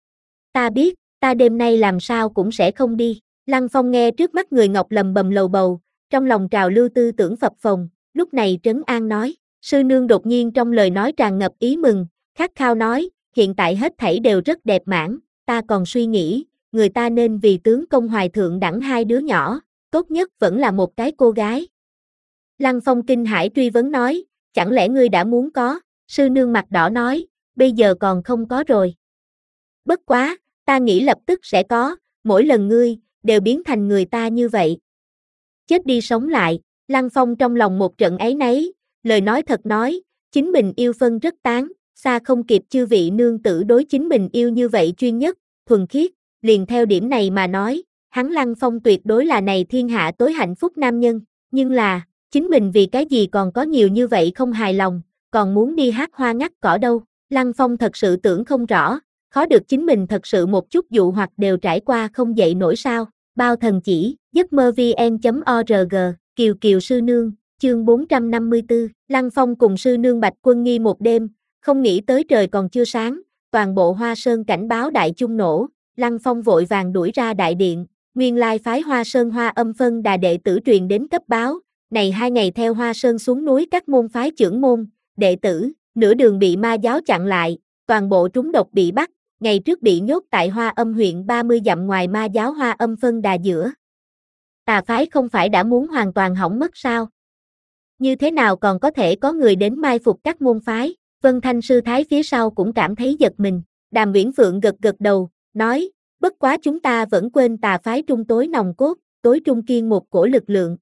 Ta biết, ta đêm nay làm sao cũng sẽ không đi, Lăng Phong nghe trước mắt người ngọc lầm bầm lầu bầu, trong lòng trào lưu tư tưởng phập phồng, lúc này trấn an nói, sư nương đột nhiên trong lời nói tràn ngập ý mừng, khát khao nói, hiện tại hết thảy đều rất đẹp mãn, ta còn suy nghĩ, người ta nên vì tướng công hoài thượng đẳng hai đứa nhỏ, tốt nhất vẫn là một cái cô gái. Lăng Phong kinh hãi truy vấn nói, chẳng lẽ ngươi đã muốn có, sư nương mặt đỏ nói, bây giờ còn không có rồi. Bất quá, ta nghĩ lập tức sẽ có, mỗi lần ngươi, đều biến thành người ta như vậy. Chết đi sống lại, Lăng Phong trong lòng một trận áy náy, lời nói thật nói, chính mình yêu phân rất tán, xa không kịp chư vị nương tử đối chính mình yêu như vậy chuyên nhất, thuần khiết, liền theo điểm này mà nói, hắn Lăng Phong tuyệt đối là này thiên hạ tối hạnh phúc nam nhân, nhưng là, chính mình vì cái gì còn có nhiều như vậy không hài lòng, còn muốn đi hát hoa ngắt cỏ đâu, Lăng Phong thật sự tưởng không rõ, khó được chính mình thật sự một chút dụ hoặc đều trải qua không dậy nổi sao, bao thần chỉ, giấc mơ vn.org, Kiều Kiều sư nương, chương bốn trăm năm mươi tư, Lăng Phong cùng sư nương Bạch Quân Nghi một đêm, không nghĩ tới trời còn chưa sáng, toàn bộ Hoa Sơn cảnh báo đại chung nổ, Lăng Phong vội vàng đuổi ra đại điện, nguyên lai phái Hoa Sơn Hoa Âm phân đà đệ tử truyền đến cấp báo, này hai ngày theo Hoa Sơn xuống núi các môn phái trưởng môn, đệ tử, nửa đường bị ma giáo chặn lại, toàn bộ trúng độc bị bắt, ngày trước bị nhốt tại Hoa Âm huyện ba mươi dặm ngoài ma giáo Hoa Âm phân đà giữa. Tà phái không phải đã muốn hoàn toàn hỏng mất sao? Như thế nào còn có thể có người đến mai phục các môn phái? Vân Thanh sư thái phía sau cũng cảm thấy giật mình, Đàm Uyển Phượng gật gật đầu, nói, bất quá chúng ta vẫn quên tà phái trung tối nòng cốt, tối trung kiên một cổ lực lượng.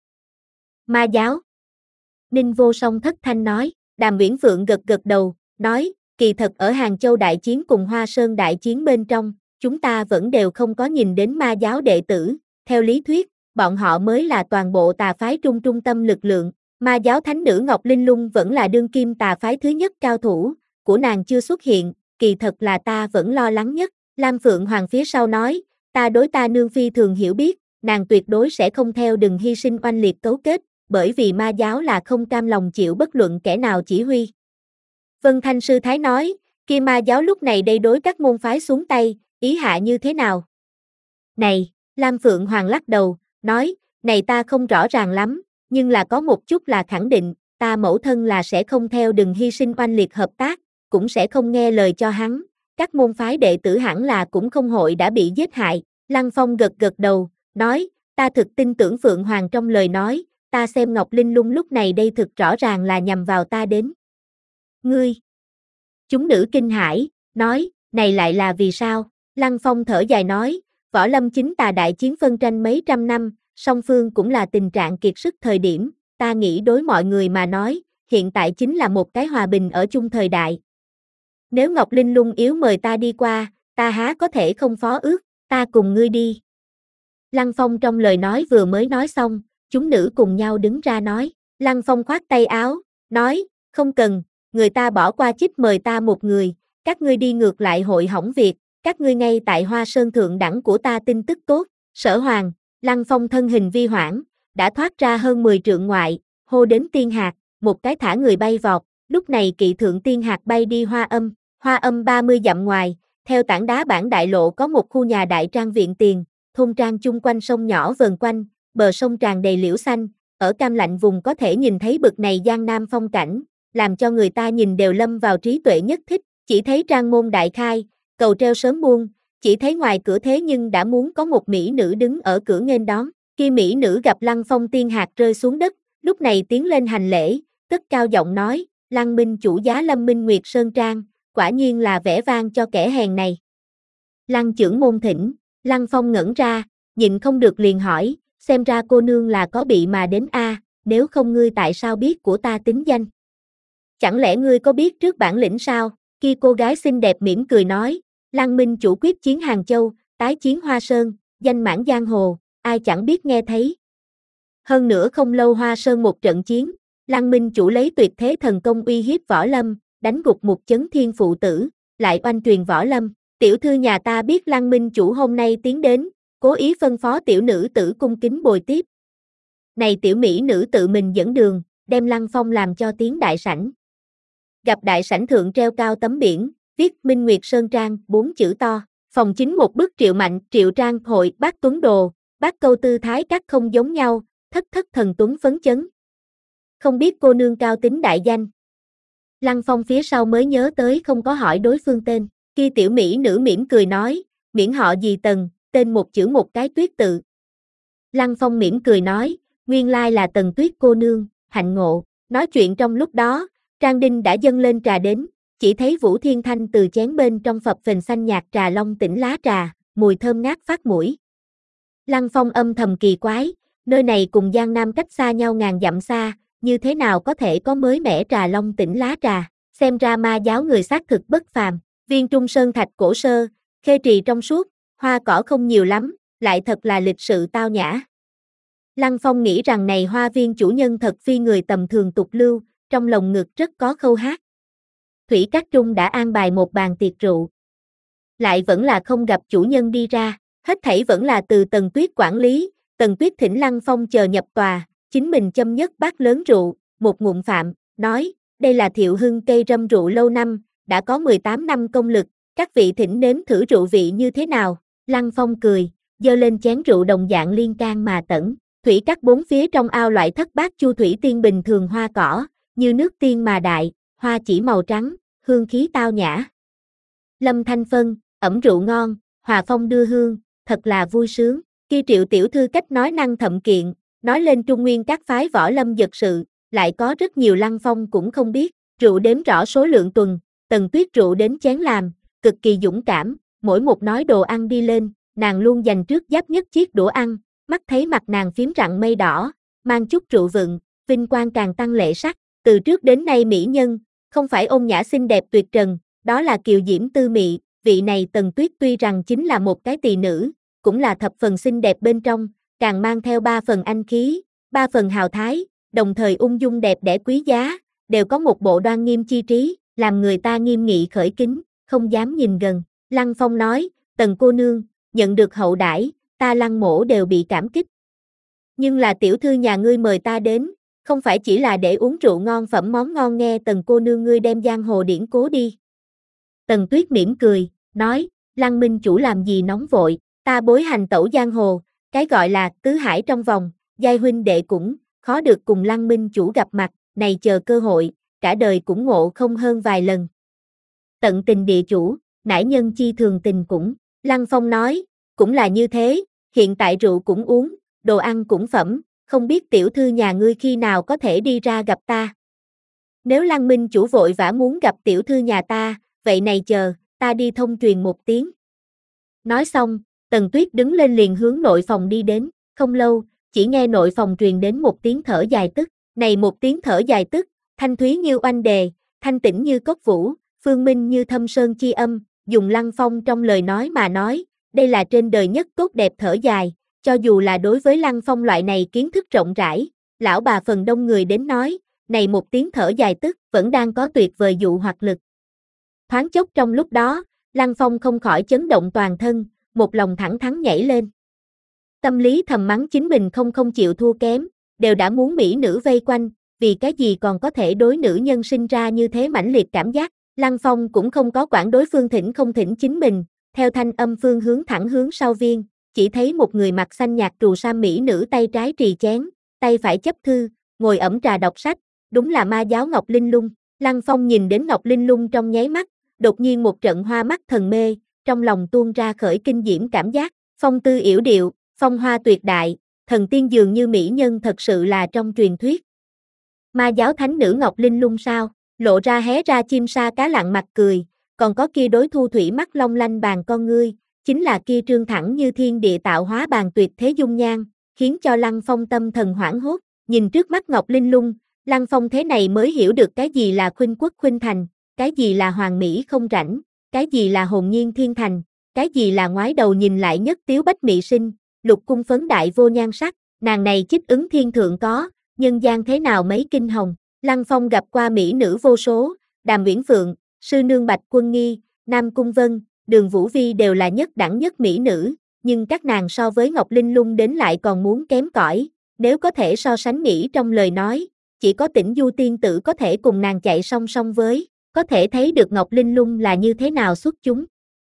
Ma giáo. Ninh Vô Song thất thanh nói, Đàm Uyển Phượng gật gật đầu, nói, kỳ thật ở Hàng Châu đại chiến cùng Hoa Sơn đại chiến bên trong, chúng ta vẫn đều không có nhìn đến ma giáo đệ tử, theo lý thuyết, bọn họ mới là toàn bộ tà phái trung trung tâm lực lượng, ma giáo thánh nữ Ngọc Linh Lung vẫn là đương kim tà phái thứ nhất cao thủ, của nàng chưa xuất hiện, kỳ thật là ta vẫn lo lắng nhất, Lam Phượng Hoàng phía sau nói, ta đối ta nương phi thường hiểu biết, nàng tuyệt đối sẽ không theo đừng hy sinh oanh liệt cấu kết, bởi vì ma giáo là không cam lòng chịu bất luận kẻ nào chỉ huy. Vân Thanh sư thái nói, kia ma giáo lúc này đây đối các môn phái xuống tay, ý hạ như thế nào? Này, Lam Phượng Hoàng lắc đầu, nói, này ta không rõ ràng lắm, nhưng là có một chút là khẳng định, ta mẫu thân là sẽ không theo đừng hy sinh oanh liệt hợp tác, cũng sẽ không nghe lời cho hắn, các môn phái đệ tử hẳn là cũng không hội đã bị giết hại. Lăng Phong gật gật đầu, nói, ta thực tin tưởng Phượng Hoàng trong lời nói, ta xem Ngọc Linh Lung lúc này đây thực rõ ràng là nhằm vào ta đến. Ngươi! Chúng nữ kinh hãi, nói, này lại là vì sao? Lăng Phong thở dài nói, võ lâm chính tà đại chiến phân tranh mấy trăm năm, song phương cũng là tình trạng kiệt sức thời điểm, ta nghĩ đối mọi người mà nói, hiện tại chính là một cái hòa bình ở chung thời đại. Nếu Ngọc Linh Lung yếu mời ta đi qua, ta há có thể không phó ước, ta cùng ngươi đi. Lăng Phong trong lời nói vừa mới nói xong, chúng nữ cùng nhau đứng ra nói, Lăng Phong khoát tay áo, nói, không cần, người ta bỏ qua chích mời ta một người, các ngươi đi ngược lại hội hỏng việc, các ngươi ngay tại Hoa Sơn thượng đẳng của ta tin tức tốt, Sở Hoàng, Lăng Phong thân hình vi hoảng, đã thoát ra hơn mười trượng ngoại, hô đến tiên hạt, một cái thả người bay vọt, lúc này kỵ thượng tiên hạt bay đi Hoa Âm, Hoa Âm ba mươi dặm ngoài, theo tảng đá bản đại lộ có một khu nhà đại trang viện tiền, thôn trang chung quanh sông nhỏ vờn quanh, bờ sông tràn đầy liễu xanh, ở cam lạnh vùng có thể nhìn thấy bực này giang nam phong cảnh, làm cho người ta nhìn đều lâm vào trí tuệ nhất thích, chỉ thấy trang môn đại khai, cầu treo sớm buông, chỉ thấy ngoài cửa thế nhưng đã muốn có một mỹ nữ đứng ở cửa nghênh đón, khi mỹ nữ gặp Lăng Phong tiên hạt rơi xuống đất, lúc này tiến lên hành lễ, cất cao giọng nói, Lăng Minh chủ giá Lâm Minh Nguyệt Sơn Trang, quả nhiên là vẻ vang cho kẻ hèn này. Lăng chưởng môn thỉnh, Lăng Phong ngẩn ra, nhịn không được liền hỏi, xem ra cô nương là có bị mà đến a, nếu không ngươi tại sao biết của ta tính danh? Chẳng lẽ ngươi có biết trước bản lĩnh sao? Kia cô gái xinh đẹp mỉm cười nói, Lăng minh chủ quyết chiến Hàng Châu, tái chiến Hoa Sơn, danh mãn giang hồ, ai chẳng biết nghe thấy. Hơn nữa không lâu Hoa Sơn một trận chiến, Lăng minh chủ lấy tuyệt thế thần công uy hiếp Võ Lâm, đánh gục một chấn thiên phụ tử, lại oanh truyền Võ Lâm. Tiểu thư nhà ta biết Lăng minh chủ hôm nay tiến đến, cố ý phân phó tiểu nữ tử cung kính bồi tiếp. Này tiểu mỹ nữ tự mình dẫn đường, đem Lăng Phong làm cho tiến đại sảnh. Gặp đại sảnh thượng treo cao tấm biển, viết Minh Nguyệt Sơn Trang, bốn chữ to. Phòng chính một bức Triệu Mạnh, Triệu Trang hội, bác Tuấn Đồ, bác câu tư thái các không giống nhau, thất thất thần tuấn phấn chấn. Không biết cô nương cao tính đại danh. Lăng Phong phía sau mới nhớ tới không có hỏi đối phương tên, kia tiểu mỹ nữ mỉm cười nói, miễn họ gì Tần, tên một chữ một cái tuyết tự. Lăng Phong mỉm cười nói, nguyên lai là Tần Tuyết cô nương, hạnh ngộ. Nói chuyện trong lúc đó, Trang Đinh đã dâng lên trà đến, chỉ thấy Vũ Thiên Thanh từ chén bên trong phập phình xanh nhạt trà long tỉnh lá trà, mùi thơm ngát phát mũi. Lăng Phong âm thầm kỳ quái, nơi này cùng Giang Nam cách xa nhau ngàn dặm xa, như thế nào có thể có mới mẻ trà long tỉnh lá trà, xem ra ma giáo người xác thực bất phàm. Viên Trung Sơn thạch cổ sơ, khê trì trong suốt, hoa cỏ không nhiều lắm, lại thật là lịch sự tao nhã. Lăng Phong nghĩ rằng này hoa viên chủ nhân thật phi người tầm thường tục lưu, trong lòng ngực rất có khâu hát. Thủy Các Trung đã an bài một bàn tiệc rượu. Lại vẫn là không gặp chủ nhân đi ra, hết thảy vẫn là từ Tần Tuyết quản lý, Tần Tuyết thỉnh Lăng Phong chờ nhập tòa, chính mình châm nhất bát lớn rượu, một ngụm phạm, nói, đây là Thiệu Hưng cây râm rượu lâu năm, đã có mười tám năm công lực, các vị thỉnh nếm thử rượu vị như thế nào. Lăng Phong cười, giơ lên chén rượu đồng dạng liên can mà tẩn. Thủy các bốn phía trong ao loại thất bát chu thủy tiên bình thường hoa cỏ, như nước tiên mà đại, hoa chỉ màu trắng, hương khí tao nhã. Lâm thanh phân, ẩm rượu ngon, hòa phong đưa hương, thật là vui sướng. Kia Triệu tiểu thư cách nói năng thậm kiện, nói lên Trung Nguyên các phái võ lâm dật sự, lại có rất nhiều Lăng Phong cũng không biết. Rượu đếm rõ số lượng tuần, Tần Tuyết rượu đến chén làm, cực kỳ dũng cảm, mỗi một nói đồ ăn đi lên, nàng luôn dành trước giáp nhất chiếc đũa ăn, mắt thấy mặt nàng phím rặng mây đỏ, mang chút rượu vựng, vinh quang càng tăng lệ sắc. Từ trước đến nay mỹ nhân, không phải ôn nhã xinh đẹp tuyệt trần, đó là kiều diễm tư mị. Vị này Tần Tuyết tuy rằng chính là một cái tỳ nữ, cũng là thập phần xinh đẹp bên trong, càng mang theo ba phần anh khí, ba phần hào thái, đồng thời ung dung đẹp đẽ quý giá, đều có một bộ đoan nghiêm chi trí, làm người ta nghiêm nghị khởi kính, không dám nhìn gần. Lăng Phong nói, Tần cô nương, nhận được hậu đãi, ta Lăng mỗ đều bị cảm kích. Nhưng là tiểu thư nhà ngươi mời ta đến, không phải chỉ là để uống rượu ngon phẩm món ngon nghe Tần cô nương ngươi đem giang hồ điển cố đi. Tần Tuyết mỉm cười, nói, Lăng minh chủ làm gì nóng vội, ta bối hành tẩu giang hồ, cái gọi là tứ hải trong vòng, giai huynh đệ cũng, khó được cùng Lăng minh chủ gặp mặt, này chờ cơ hội, cả đời cũng ngộ không hơn vài lần. Tận tình địa chủ, nải nhân chi thường tình cũng, Lăng Phong nói, cũng là như thế, hiện tại rượu cũng uống, đồ ăn cũng phẩm, không biết tiểu thư nhà ngươi khi nào có thể đi ra gặp ta. Nếu Lăng minh chủ vội vã muốn gặp tiểu thư nhà ta, vậy này chờ, ta đi thông truyền một tiếng. Nói xong, Tần Tuyết đứng lên liền hướng nội phòng đi đến, không lâu, chỉ nghe nội phòng truyền đến một tiếng thở dài tức, này một tiếng thở dài tức, thanh thúy như oanh đề, thanh tĩnh như cốc vũ, phương minh như thâm sơn chi âm, dùng Lăng Phong trong lời nói mà nói, đây là trên đời nhất tốt đẹp thở dài, cho dù là đối với Lăng Phong loại này kiến thức rộng rãi, lão bà phần đông người đến nói, này một tiếng thở dài tức, vẫn đang có tuyệt vời dụ hoặc lực. Thoáng chốc trong lúc đó, Lăng Phong không khỏi chấn động toàn thân, một lòng thẳng thắn nhảy lên. Tâm lý thầm mắng chính mình không không chịu thua kém, đều đã muốn mỹ nữ vây quanh, vì cái gì còn có thể đối nữ nhân sinh ra như thế mãnh liệt cảm giác. Lăng Phong cũng không có quản đối phương thỉnh không thỉnh chính mình, theo thanh âm phương hướng thẳng hướng sau viên, chỉ thấy một người mặc xanh nhạt trù sa mỹ nữ tay trái trì chén, tay phải chấp thư, ngồi ẩm trà đọc sách, đúng là ma giáo Ngọc Linh Lung. Lăng Phong nhìn đến Ngọc Linh Lung trong nháy mắt, đột nhiên một trận hoa mắt thần mê, trong lòng tuôn ra khởi kinh diễm cảm giác, phong tư yểu điệu, phong hoa tuyệt đại, thần tiên dường như mỹ nhân thật sự là trong truyền thuyết. Ma giáo thánh nữ Ngọc Linh Lung sao, lộ ra hé ra chim sa cá lặng mặt cười, còn có kia đối thu thủy mắt long lanh bàn con ngươi, chính là kia trương thẳng như thiên địa tạo hóa bàn tuyệt thế dung nhan, khiến cho Lăng Phong tâm thần hoảng hốt, nhìn trước mắt Ngọc Linh Lung, Lăng Phong thế này mới hiểu được cái gì là khuynh quốc khuynh thành, cái gì là hoàng mỹ không rảnh, cái gì là hồn nhiên thiên thành, cái gì là ngoái đầu nhìn lại nhất tiếu bách mỹ sinh, lục cung phấn đại vô nhan sắc, nàng này chích ứng thiên thượng có, nhân gian thế nào mấy kinh hồng. Lăng Phong gặp qua mỹ nữ vô số, Đàm Uyển Phượng, Sư Nương Bạch Quân Nghi, Nam Cung Vân, Đường Vũ Vi đều là nhất đẳng nhất mỹ nữ, nhưng các nàng so với Ngọc Linh Lung đến lại còn muốn kém cỏi, nếu có thể so sánh mỹ trong lời nói, chỉ có Tĩnh Du tiên tử có thể cùng nàng chạy song song với, có thể thấy được Ngọc Linh Lung là như thế nào xuất chúng.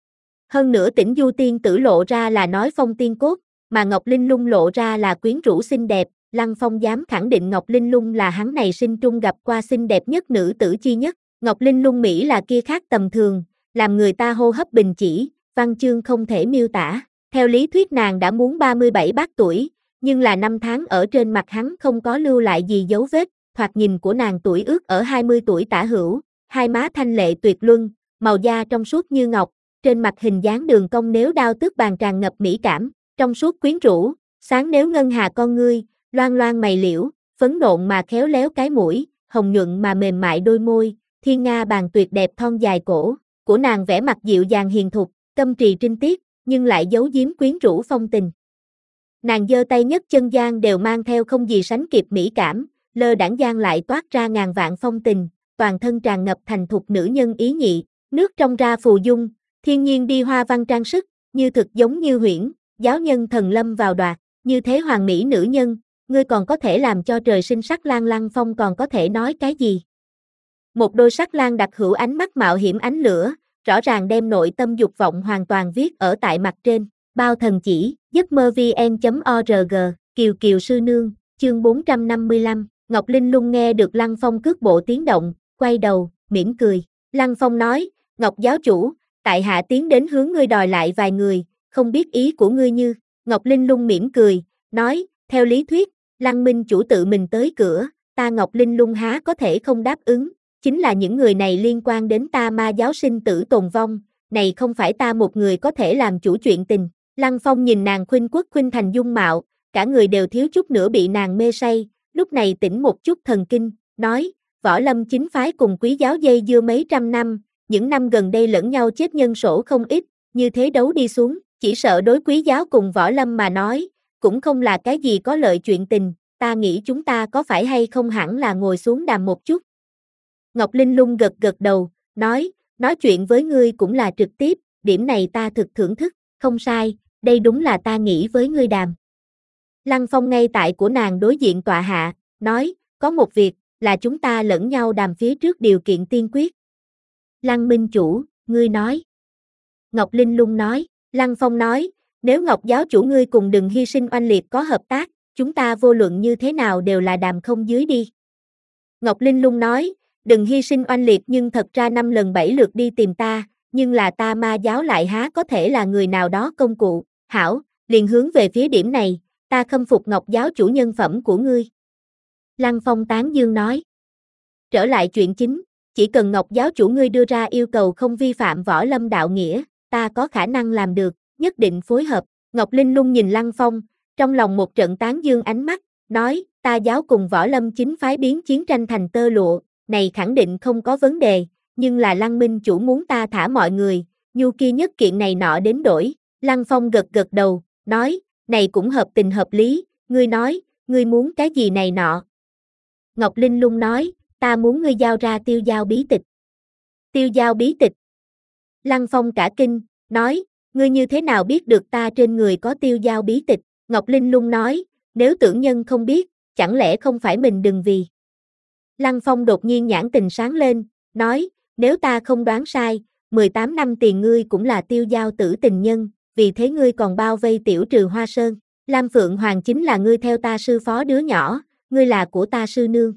Hơn nữa Tĩnh Du tiên tử lộ ra là nói phong tiên cốt, mà Ngọc Linh Lung lộ ra là quyến rũ xinh đẹp, Lăng Phong dám khẳng định Ngọc Linh Lung là hắn này sinh trung gặp qua xinh đẹp nhất nữ tử chi nhất. Ngọc Linh Lung Mỹ là kia khác tầm thường, làm người ta hô hấp bình chỉ, văn chương không thể miêu tả. Theo lý thuyết nàng đã muốn ba mươi bảy bát tuổi, nhưng là năm tháng ở trên mặt hắn không có lưu lại gì dấu vết, thoạt nhìn của nàng tuổi ước ở hai mươi tuổi tả hữu, hai má thanh lệ tuyệt luân, màu da trong suốt như ngọc, trên mặt hình dáng đường cong nếu đao tước bàn tràn ngập mỹ cảm, trong suốt quyến rũ, sáng nếu ngân hà con ngươi, loan loan mày liễu, phấn nộn mà khéo léo cái mũi, hồng nhuận mà mềm mại đôi môi, thiên nga bàn tuyệt đẹp thon dài cổ, của nàng vẻ mặt dịu dàng hiền thục, câm trì trinh tiết, nhưng lại giấu giếm quyến rũ phong tình. Nàng giơ tay nhất chân gian đều mang theo không gì sánh kịp mỹ cảm, lơ đãng gian lại toát ra ngàn vạn phong tình, toàn thân tràn ngập thành thục nữ nhân ý nhị, nước trong ra phù dung, thiên nhiên đi hoa văn trang sức, như thực giống như huyễn, giáo nhân thần lâm vào đoạt, như thế hoàng mỹ nữ nhân, ngươi còn có thể làm cho trời sinh sắc lang. Lăng Phong còn có thể nói cái gì? Một đôi sắc lang đặc hữu ánh mắt mạo hiểm ánh lửa, rõ ràng đem nội tâm dục vọng hoàn toàn viết ở tại mặt trên. Bao thần chỉ, giấc mơ vn.org, Kiều Kiều sư nương, chương bốn trăm năm mươi lăm, Ngọc Linh Lung nghe được Lăng Phong cước bộ tiếng động, quay đầu, mỉm cười. Lăng Phong nói, Ngọc giáo chủ, tại hạ tiến đến hướng ngươi đòi lại vài người, không biết ý của ngươi như. Ngọc Linh Lung mỉm cười, nói, theo lý thuyết, Lăng Minh chủ tự mình tới cửa, ta Ngọc Linh Lung há có thể không đáp ứng, chính là những người này liên quan đến ta ma giáo sinh tử tồn vong, này không phải ta một người có thể làm chủ chuyện tình. Lăng Phong nhìn nàng khuynh quốc khuynh thành dung mạo, cả người đều thiếu chút nữa bị nàng mê say, lúc này tỉnh một chút thần kinh, nói, Võ Lâm chính phái cùng Quý giáo dây dưa mấy trăm năm, những năm gần đây lẫn nhau chết nhân sổ không ít, như thế đấu đi xuống, chỉ sợ đối Quý giáo cùng Võ Lâm mà nói, cũng không là cái gì có lợi chuyện tình, ta nghĩ chúng ta có phải hay không hẳn là ngồi xuống đàm một chút. Ngọc Linh Lung gật gật đầu, nói, nói chuyện với ngươi cũng là trực tiếp, điểm này ta thực thưởng thức, không sai, đây đúng là ta nghĩ với ngươi đàm. Lăng Phong ngay tại của nàng đối diện tọa hạ, nói, có một việc, là chúng ta lẫn nhau đàm phía trước điều kiện tiên quyết. Lăng Minh chủ, ngươi nói. Ngọc Linh Lung nói, Lăng Phong nói, nếu Ngọc giáo chủ ngươi cùng Đừng Hy Sinh oanh liệt có hợp tác, chúng ta vô luận như thế nào đều là đàm không dưới đi. Ngọc Linh Lung nói, Đừng Hy Sinh oanh liệt nhưng thật ra năm lần bảy lượt đi tìm ta, nhưng là ta ma giáo lại há có thể là người nào đó công cụ, hảo, liền hướng về phía điểm này, ta khâm phục Ngọc giáo chủ nhân phẩm của ngươi. Lăng Phong tán dương nói, trở lại chuyện chính, chỉ cần Ngọc giáo chủ ngươi đưa ra yêu cầu không vi phạm Võ Lâm đạo nghĩa, ta có khả năng làm được, nhất định phối hợp. Ngọc Linh Lung nhìn Lăng Phong, trong lòng một trận tán dương ánh mắt, nói, ta giáo cùng Võ Lâm chính phái biến chiến tranh thành tơ lụa, này khẳng định không có vấn đề, nhưng là Lăng Minh chủ muốn ta thả mọi người, nhu kia nhất kiện này nọ đến đổi. Lăng Phong gật gật đầu, nói, này cũng hợp tình hợp lý, ngươi nói, ngươi muốn cái gì này nọ. Ngọc Linh Lung nói, ta muốn ngươi giao ra tiêu giao bí tịch. Tiêu giao bí tịch. Lăng Phong cả kinh, nói, ngươi như thế nào biết được ta trên người có tiêu giao bí tịch? Ngọc Linh Lung nói, nếu tưởng nhân không biết, chẳng lẽ không phải mình đừng vì. Lăng Phong đột nhiên nhãn tình sáng lên, nói, nếu ta không đoán sai, mười tám năm tiền ngươi cũng là tiêu giao tử tình nhân, vì thế ngươi còn bao vây tiểu trừ Hoa Sơn. Lam Phượng Hoàng chính là ngươi theo ta sư phó đứa nhỏ, ngươi là của ta sư nương.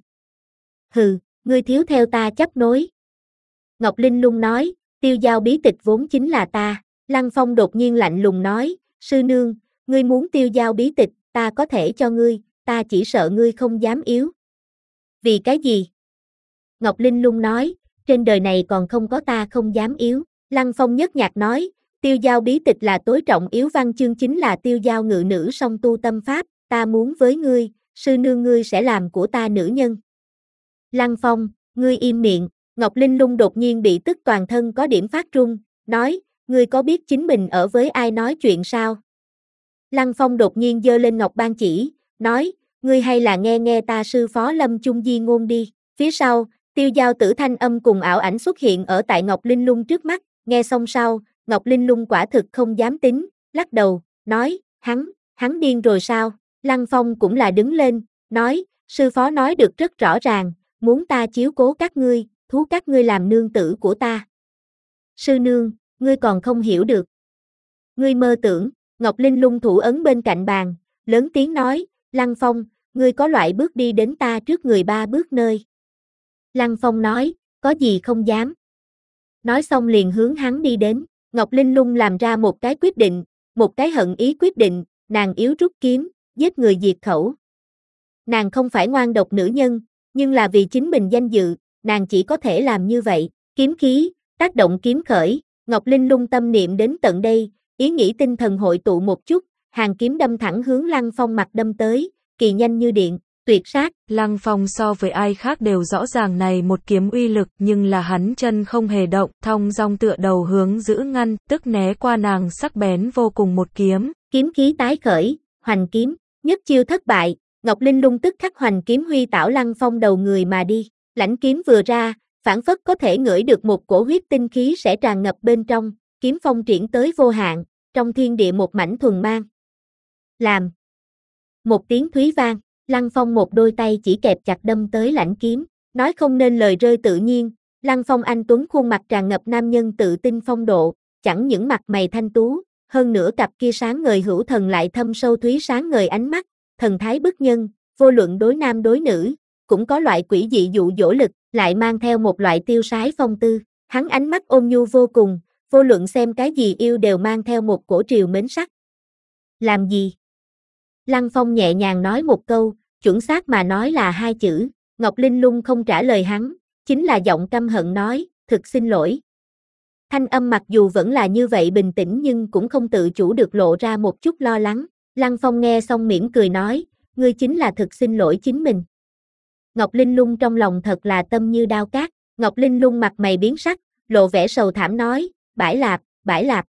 Hừ, ngươi thiếu theo ta chấp nối. Ngọc Linh Lung nói, tiêu giao bí tịch vốn chính là ta. Lăng Phong đột nhiên lạnh lùng nói, sư nương, ngươi muốn tiêu giao bí tịch, ta có thể cho ngươi, ta chỉ sợ ngươi không dám yếu. Vì cái gì? Ngọc Linh Lung nói, trên đời này còn không có ta không dám yếu. Lăng Phong nhất nhạc nói, Tiêu giao bí tịch là tối trọng yếu văn chương chính là tiêu giao ngự nữ song tu tâm pháp, ta muốn với ngươi, sư nương ngươi sẽ làm của ta nữ nhân. Lăng Phong, ngươi im miệng, Ngọc Linh Lung đột nhiên bị tức toàn thân có điểm phát run, nói, ngươi có biết chính mình ở với ai nói chuyện sao? Lăng Phong đột nhiên giơ lên ngọc ban chỉ, nói, ngươi hay là nghe nghe ta sư phó Lâm Chung di ngôn đi. Phía sau, tiêu giao tử thanh âm cùng ảo ảnh xuất hiện ở tại Ngọc Linh Lung trước mắt, nghe xong sau, Ngọc Linh Lung quả thực không dám tính, lắc đầu, nói, hắn, hắn điên rồi sao? Lăng Phong cũng là đứng lên, nói, sư phó nói được rất rõ ràng, muốn ta chiếu cố các ngươi, thú các ngươi làm nương tử của ta. Sư nương, ngươi còn không hiểu được. Ngươi mơ tưởng, Ngọc Linh Lung thủ ấn bên cạnh bàn, lớn tiếng nói, Lăng Phong, ngươi có loại bước đi đến ta trước người ba bước nơi. Lăng Phong nói, có gì không dám. Nói xong liền hướng hắn đi đến, Ngọc Linh Lung làm ra một cái quyết định, một cái hận ý quyết định, nàng yếu rút kiếm, giết người diệt khẩu. Nàng không phải ngoan độc nữ nhân, nhưng là vì chính mình danh dự, nàng chỉ có thể làm như vậy, kiếm khí, tác động kiếm khởi, Ngọc Linh Lung tâm niệm đến tận đây, ý nghĩ tinh thần hội tụ một chút, hàng kiếm đâm thẳng hướng Lăng Phong mặt đâm tới, kỳ nhanh như điện, tuyệt sát. Lăng Phong so với ai khác đều rõ ràng này một kiếm uy lực, nhưng là hắn chân không hề động, thong dong tựa đầu hướng giữ ngăn, tức né qua nàng sắc bén vô cùng một kiếm. Kiếm khí tái khởi, hoành kiếm, nhất chiêu thất bại, Ngọc Linh Lung tức khắc hoành kiếm huy tảo Lăng Phong đầu người mà đi, lãnh kiếm vừa ra, phản phất có thể ngửi được một cổ huyết tinh khí sẽ tràn ngập bên trong, kiếm phong triển tới vô hạn, trong thiên địa một mảnh thuần mang. Làm. Một tiếng thúy vang, Lăng Phong một đôi tay chỉ kẹp chặt đâm tới lãnh kiếm, nói không nên lời rơi tự nhiên, Lăng Phong anh tuấn khuôn mặt tràn ngập nam nhân tự tin phong độ, chẳng những mặt mày thanh tú, hơn nữa cặp kia sáng ngời hữu thần lại thâm sâu thúy sáng ngời ánh mắt, thần thái bức nhân, vô luận đối nam đối nữ, cũng có loại quỷ dị dụ dỗ lực, lại mang theo một loại tiêu sái phong tư, hắn ánh mắt ôn nhu vô cùng, vô luận xem cái gì yêu đều mang theo một cổ triều mến sắc. Làm gì? Lăng Phong nhẹ nhàng nói một câu, chuẩn xác mà nói là hai chữ, Ngọc Linh Lung không trả lời hắn, chính là giọng căm hận nói, thực xin lỗi. Thanh âm mặc dù vẫn là như vậy bình tĩnh nhưng cũng không tự chủ được lộ ra một chút lo lắng, Lăng Phong nghe xong mỉm cười nói, ngươi chính là thực xin lỗi chính mình. Ngọc Linh Lung trong lòng thật là tâm như đao cát, Ngọc Linh Lung mặt mày biến sắc, lộ vẻ sầu thảm nói, bãi lạp, bãi lạp.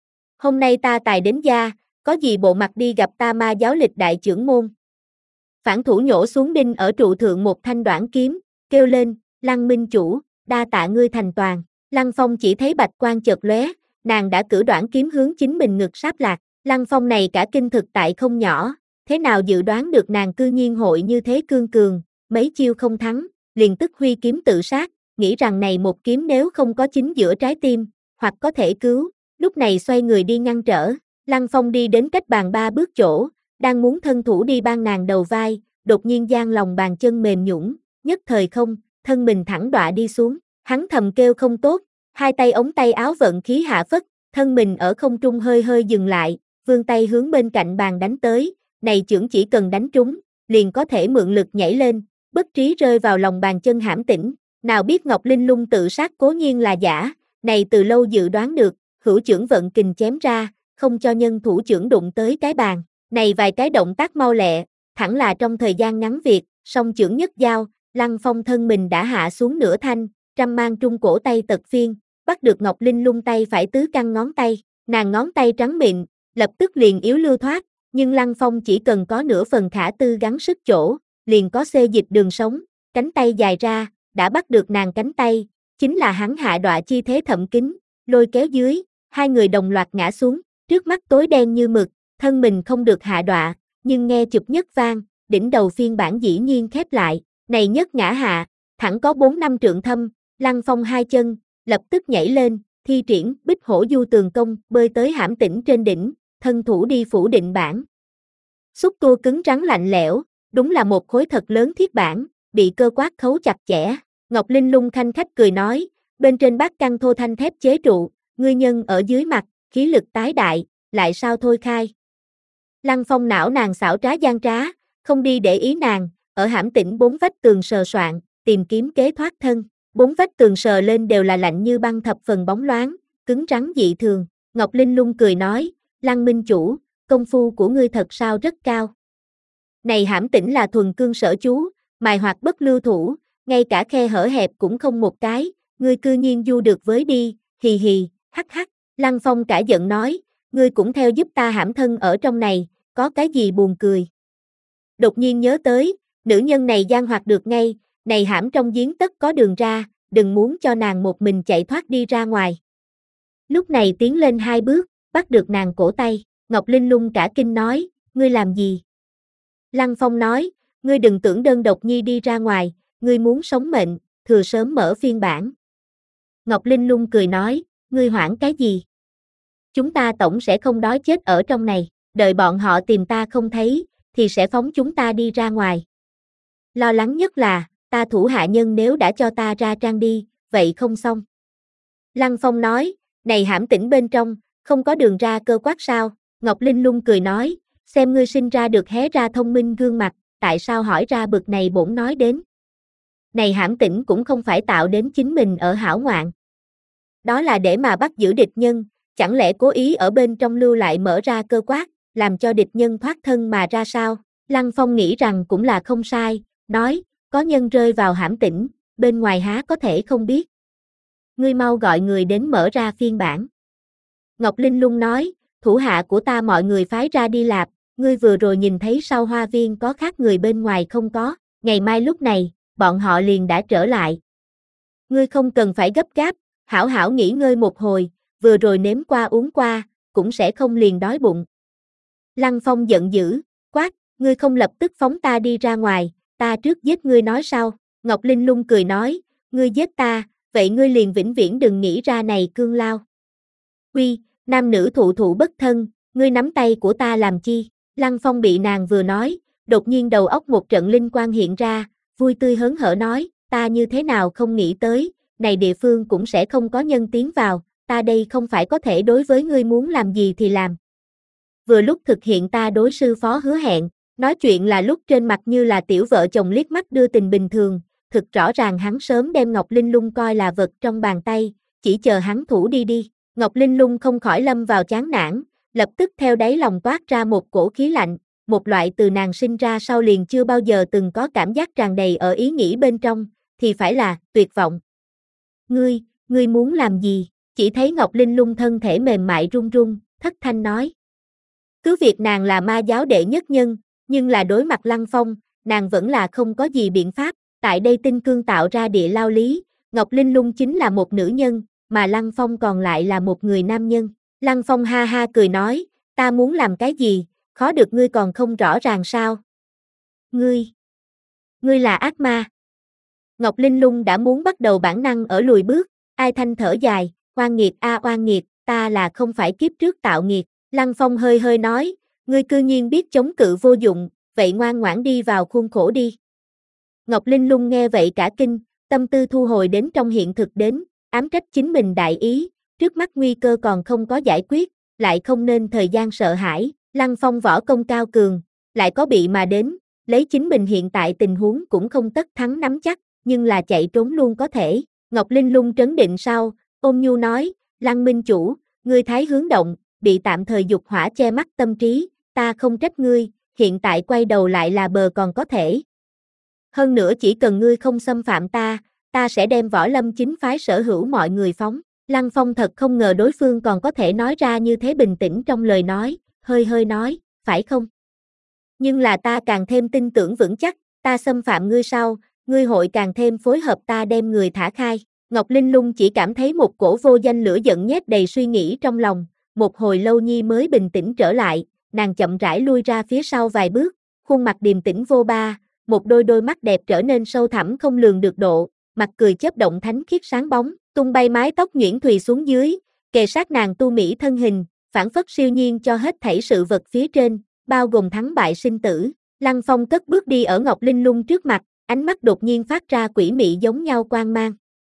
Hôm nay ta tài đến gia, có gì bộ mặt đi gặp ta ma giáo lịch đại trưởng môn. Phản thủ nhổ xuống đinh ở trụ thượng một thanh đoản kiếm, kêu lên, Lăng minh chủ, đa tạ ngươi thành toàn. Lăng Phong chỉ thấy bạch quang chợt lóe, nàng đã cử đoản kiếm hướng chính mình ngực sáp lạc, Lăng Phong này cả kinh thực tại không nhỏ, thế nào dự đoán được nàng cư nhiên hội như thế cương cường, mấy chiêu không thắng, liền tức huy kiếm tự sát, nghĩ rằng này một kiếm nếu không có chính giữa trái tim, hoặc có thể cứu, lúc này xoay người đi ngăn trở, Lăng Phong đi đến cách bàn ba bước chỗ, đang muốn thân thủ đi ban nàng đầu vai, đột nhiên giang lòng bàn chân mềm nhũn, nhất thời không, thân mình thẳng đọa đi xuống, hắn thầm kêu không tốt, hai tay ống tay áo vận khí hạ phất, thân mình ở không trung hơi hơi dừng lại, vươn tay hướng bên cạnh bàn đánh tới, này chưởng chỉ cần đánh trúng, liền có thể mượn lực nhảy lên, bất trí rơi vào lòng bàn chân hãm tĩnh, nào biết Ngọc Linh Lung tự sát cố nhiên là giả, này từ lâu dự đoán được, hữu chưởng vận kình chém ra, không cho nhân thủ chưởng đụng tới cái bàn, này vài cái động tác mau lẹ, thẳng là trong thời gian ngắn việc, song chưởng nhất giao, Lăng Phong thân mình đã hạ xuống nửa thanh, trăm mang trung cổ tay tật phiên, bắt được Ngọc Linh Lung tay phải tứ căn ngón tay, nàng ngón tay trắng mịn, lập tức liền yếu lưu thoát, nhưng Lăng Phong chỉ cần có nửa phần khả tư gắng sức chỗ, liền có xê dịch đường sống, cánh tay dài ra, đã bắt được nàng cánh tay, chính là hắn hạ đọa chi thế thậm kính, lôi kéo dưới, hai người đồng loạt ngã xuống, trước mắt tối đen như mực, thân mình không được hạ đọa, nhưng nghe chụp nhất vang, đỉnh đầu phiên bản dĩ nhiên khép lại, này nhất ngã hạ, thẳng có bốn năm trượng thâm, Lăng Phong hai chân, lập tức nhảy lên, thi triển bích hổ du tường công, bơi tới hãm tĩnh trên đỉnh, thân thủ đi phủ định bản. Xúc tua cứng rắn lạnh lẽo, đúng là một khối thật lớn thiết bản, bị cơ quát khấu chặt chẽ. Ngọc Linh Lung khanh khách cười nói, bên trên bát căn thô thanh thép chế trụ, ngươi nhân ở dưới mặt, khí lực tái đại, lại sao thôi khai. Lăng Phong não nàng xảo trá gian trá, không đi để ý nàng, ở hãm tĩnh bốn vách tường sờ soạn, tìm kiếm kế thoát thân. Bốn vách tường sờ lên đều là lạnh như băng thập phần bóng loáng, cứng rắn dị thường. Ngọc Linh Lung cười nói, Lăng minh chủ, công phu của ngươi thật sao rất cao. Này hãm tĩnh là thuần cương sở chú, mài hoạt bất lưu thủ, ngay cả khe hở hẹp cũng không một cái, ngươi cư nhiên du được với đi, hì hì, hắc hắc. Lăng Phong cả giận nói, ngươi cũng theo giúp ta hãm thân ở trong này, có cái gì buồn cười. Đột nhiên nhớ tới, nữ nhân này gian hoạt được ngay, này hãm trong giếng tất có đường ra, đừng muốn cho nàng một mình chạy thoát đi ra ngoài. Lúc này tiến lên hai bước, bắt được nàng cổ tay, Ngọc Linh Lung cả kinh nói, ngươi làm gì? Lăng Phong nói, ngươi đừng tưởng đơn độc nhi đi ra ngoài, ngươi muốn sống mệnh, thừa sớm mở phiên bản. Ngọc Linh Lung cười nói, ngươi hoảng cái gì? Chúng ta tổng sẽ không đói chết ở trong này, đợi bọn họ tìm ta không thấy, thì sẽ phóng chúng ta đi ra ngoài. Lo lắng nhất là, ta thủ hạ nhân nếu đã cho ta ra trang đi, vậy không xong. Lăng Phong nói, này hãm tĩnh bên trong, không có đường ra cơ quát sao? Ngọc Linh Lung cười nói, xem ngươi sinh ra được hé ra thông minh gương mặt, tại sao hỏi ra bực này bổn nói đến. Này hãm tĩnh cũng không phải tạo đến chính mình ở hảo ngoạn. Đó là để mà bắt giữ địch nhân, chẳng lẽ cố ý ở bên trong lưu lại mở ra cơ quát, làm cho địch nhân thoát thân mà ra sao? Lăng Phong nghĩ rằng cũng là không sai, nói, có nhân rơi vào hãm tĩnh, bên ngoài há có thể không biết. Ngươi mau gọi người đến mở ra phiên bản. Ngọc Linh Lung nói, thủ hạ của ta mọi người phái ra đi lạp, ngươi vừa rồi nhìn thấy sau hoa viên có khác người bên ngoài không có, ngày mai lúc này, bọn họ liền đã trở lại. Ngươi không cần phải gấp gáp, hảo hảo nghỉ ngơi một hồi, vừa rồi nếm qua uống qua, cũng sẽ không liền đói bụng. Lăng Phong giận dữ, quát, ngươi không lập tức phóng ta đi ra ngoài, ta trước giết ngươi nói sau. Ngọc Linh Lung cười nói, ngươi giết ta, vậy ngươi liền vĩnh viễn đừng nghĩ ra này cương lao. Uy, nam nữ thụ thụ bất thân, ngươi nắm tay của ta làm chi? Lăng Phong bị nàng vừa nói, đột nhiên đầu óc một trận linh quang hiện ra, vui tươi hớn hở nói, ta như thế nào không nghĩ tới, này địa phương cũng sẽ không có nhân tiến vào, ta đây không phải có thể đối với ngươi muốn làm gì thì làm. Vừa lúc thực hiện ta đối sư phó hứa hẹn, nói chuyện là lúc trên mặt như là tiểu vợ chồng liếc mắt đưa tình bình thường, thực rõ ràng hắn sớm đem Ngọc Linh Lung coi là vật trong bàn tay, chỉ chờ hắn thủ đi đi. Ngọc Linh Lung không khỏi lâm vào chán nản, lập tức theo đáy lòng toát ra một cổ khí lạnh, một loại từ nàng sinh ra sau liền chưa bao giờ từng có cảm giác tràn đầy ở ý nghĩ bên trong, thì phải là tuyệt vọng. Ngươi, ngươi muốn làm gì? Chỉ thấy Ngọc Linh Lung thân thể mềm mại run run, thất thanh nói. Cứ việc nàng là ma giáo đệ nhất nhân, nhưng là đối mặt Lăng Phong, nàng vẫn là không có gì biện pháp, tại đây tinh cương tạo ra địa lao lý, Ngọc Linh Lung chính là một nữ nhân, mà Lăng Phong còn lại là một người nam nhân. Lăng Phong ha ha cười nói, ta muốn làm cái gì, khó được ngươi còn không rõ ràng sao? Ngươi, ngươi là ác ma. Ngọc Linh Lung đã muốn bắt đầu bản năng ở lùi bước, ai thanh thở dài, oan nghiệt a oan nghiệt, ta là không phải kiếp trước tạo nghiệt. Lăng Phong hơi hơi nói, ngươi cư nhiên biết chống cự vô dụng, vậy ngoan ngoãn đi vào khuôn khổ đi. Ngọc Linh Lung nghe vậy cả kinh, tâm tư thu hồi đến trong hiện thực đến, ám trách chính mình đại ý, trước mắt nguy cơ còn không có giải quyết, lại không nên thời gian sợ hãi. Lăng Phong võ công cao cường, lại có bị mà đến, lấy chính mình hiện tại tình huống cũng không tất thắng nắm chắc, nhưng là chạy trốn luôn có thể. Ngọc Linh Lung trấn định sau, ôn nhu nói, Lăng minh chủ, ngươi thái hướng động, bị tạm thời dục hỏa che mắt tâm trí, ta không trách ngươi, hiện tại quay đầu lại là bờ còn có thể. Hơn nữa chỉ cần ngươi không xâm phạm ta, ta sẽ đem võ lâm chính phái sở hữu mọi người phóng. Lăng Phong thật không ngờ đối phương còn có thể nói ra như thế bình tĩnh trong lời nói, hơi hơi nói, phải không? Nhưng là ta càng thêm tin tưởng vững chắc, ta xâm phạm ngươi sau, ngươi hội càng thêm phối hợp ta đem người thả khai. Ngọc Linh Lung chỉ cảm thấy một cổ vô danh lửa giận nhét đầy suy nghĩ trong lòng, một hồi lâu nhi mới bình tĩnh trở lại, nàng chậm rãi lui ra phía sau vài bước, khuôn mặt điềm tĩnh vô ba, một đôi đôi mắt đẹp trở nên sâu thẳm không lường được độ, mặt cười chớp động thánh khiết sáng bóng, tung bay mái tóc nhuyễn thùy xuống dưới, kề sát nàng tu mỹ thân hình, phản phất siêu nhiên cho hết thảy sự vật phía trên, bao gồm thắng bại sinh tử. Lăng Phong cất bước đi ở Ngọc Linh Lung trước mặt, ánh mắt đột nhiên phát ra quỷ mị giống nhau quang mang.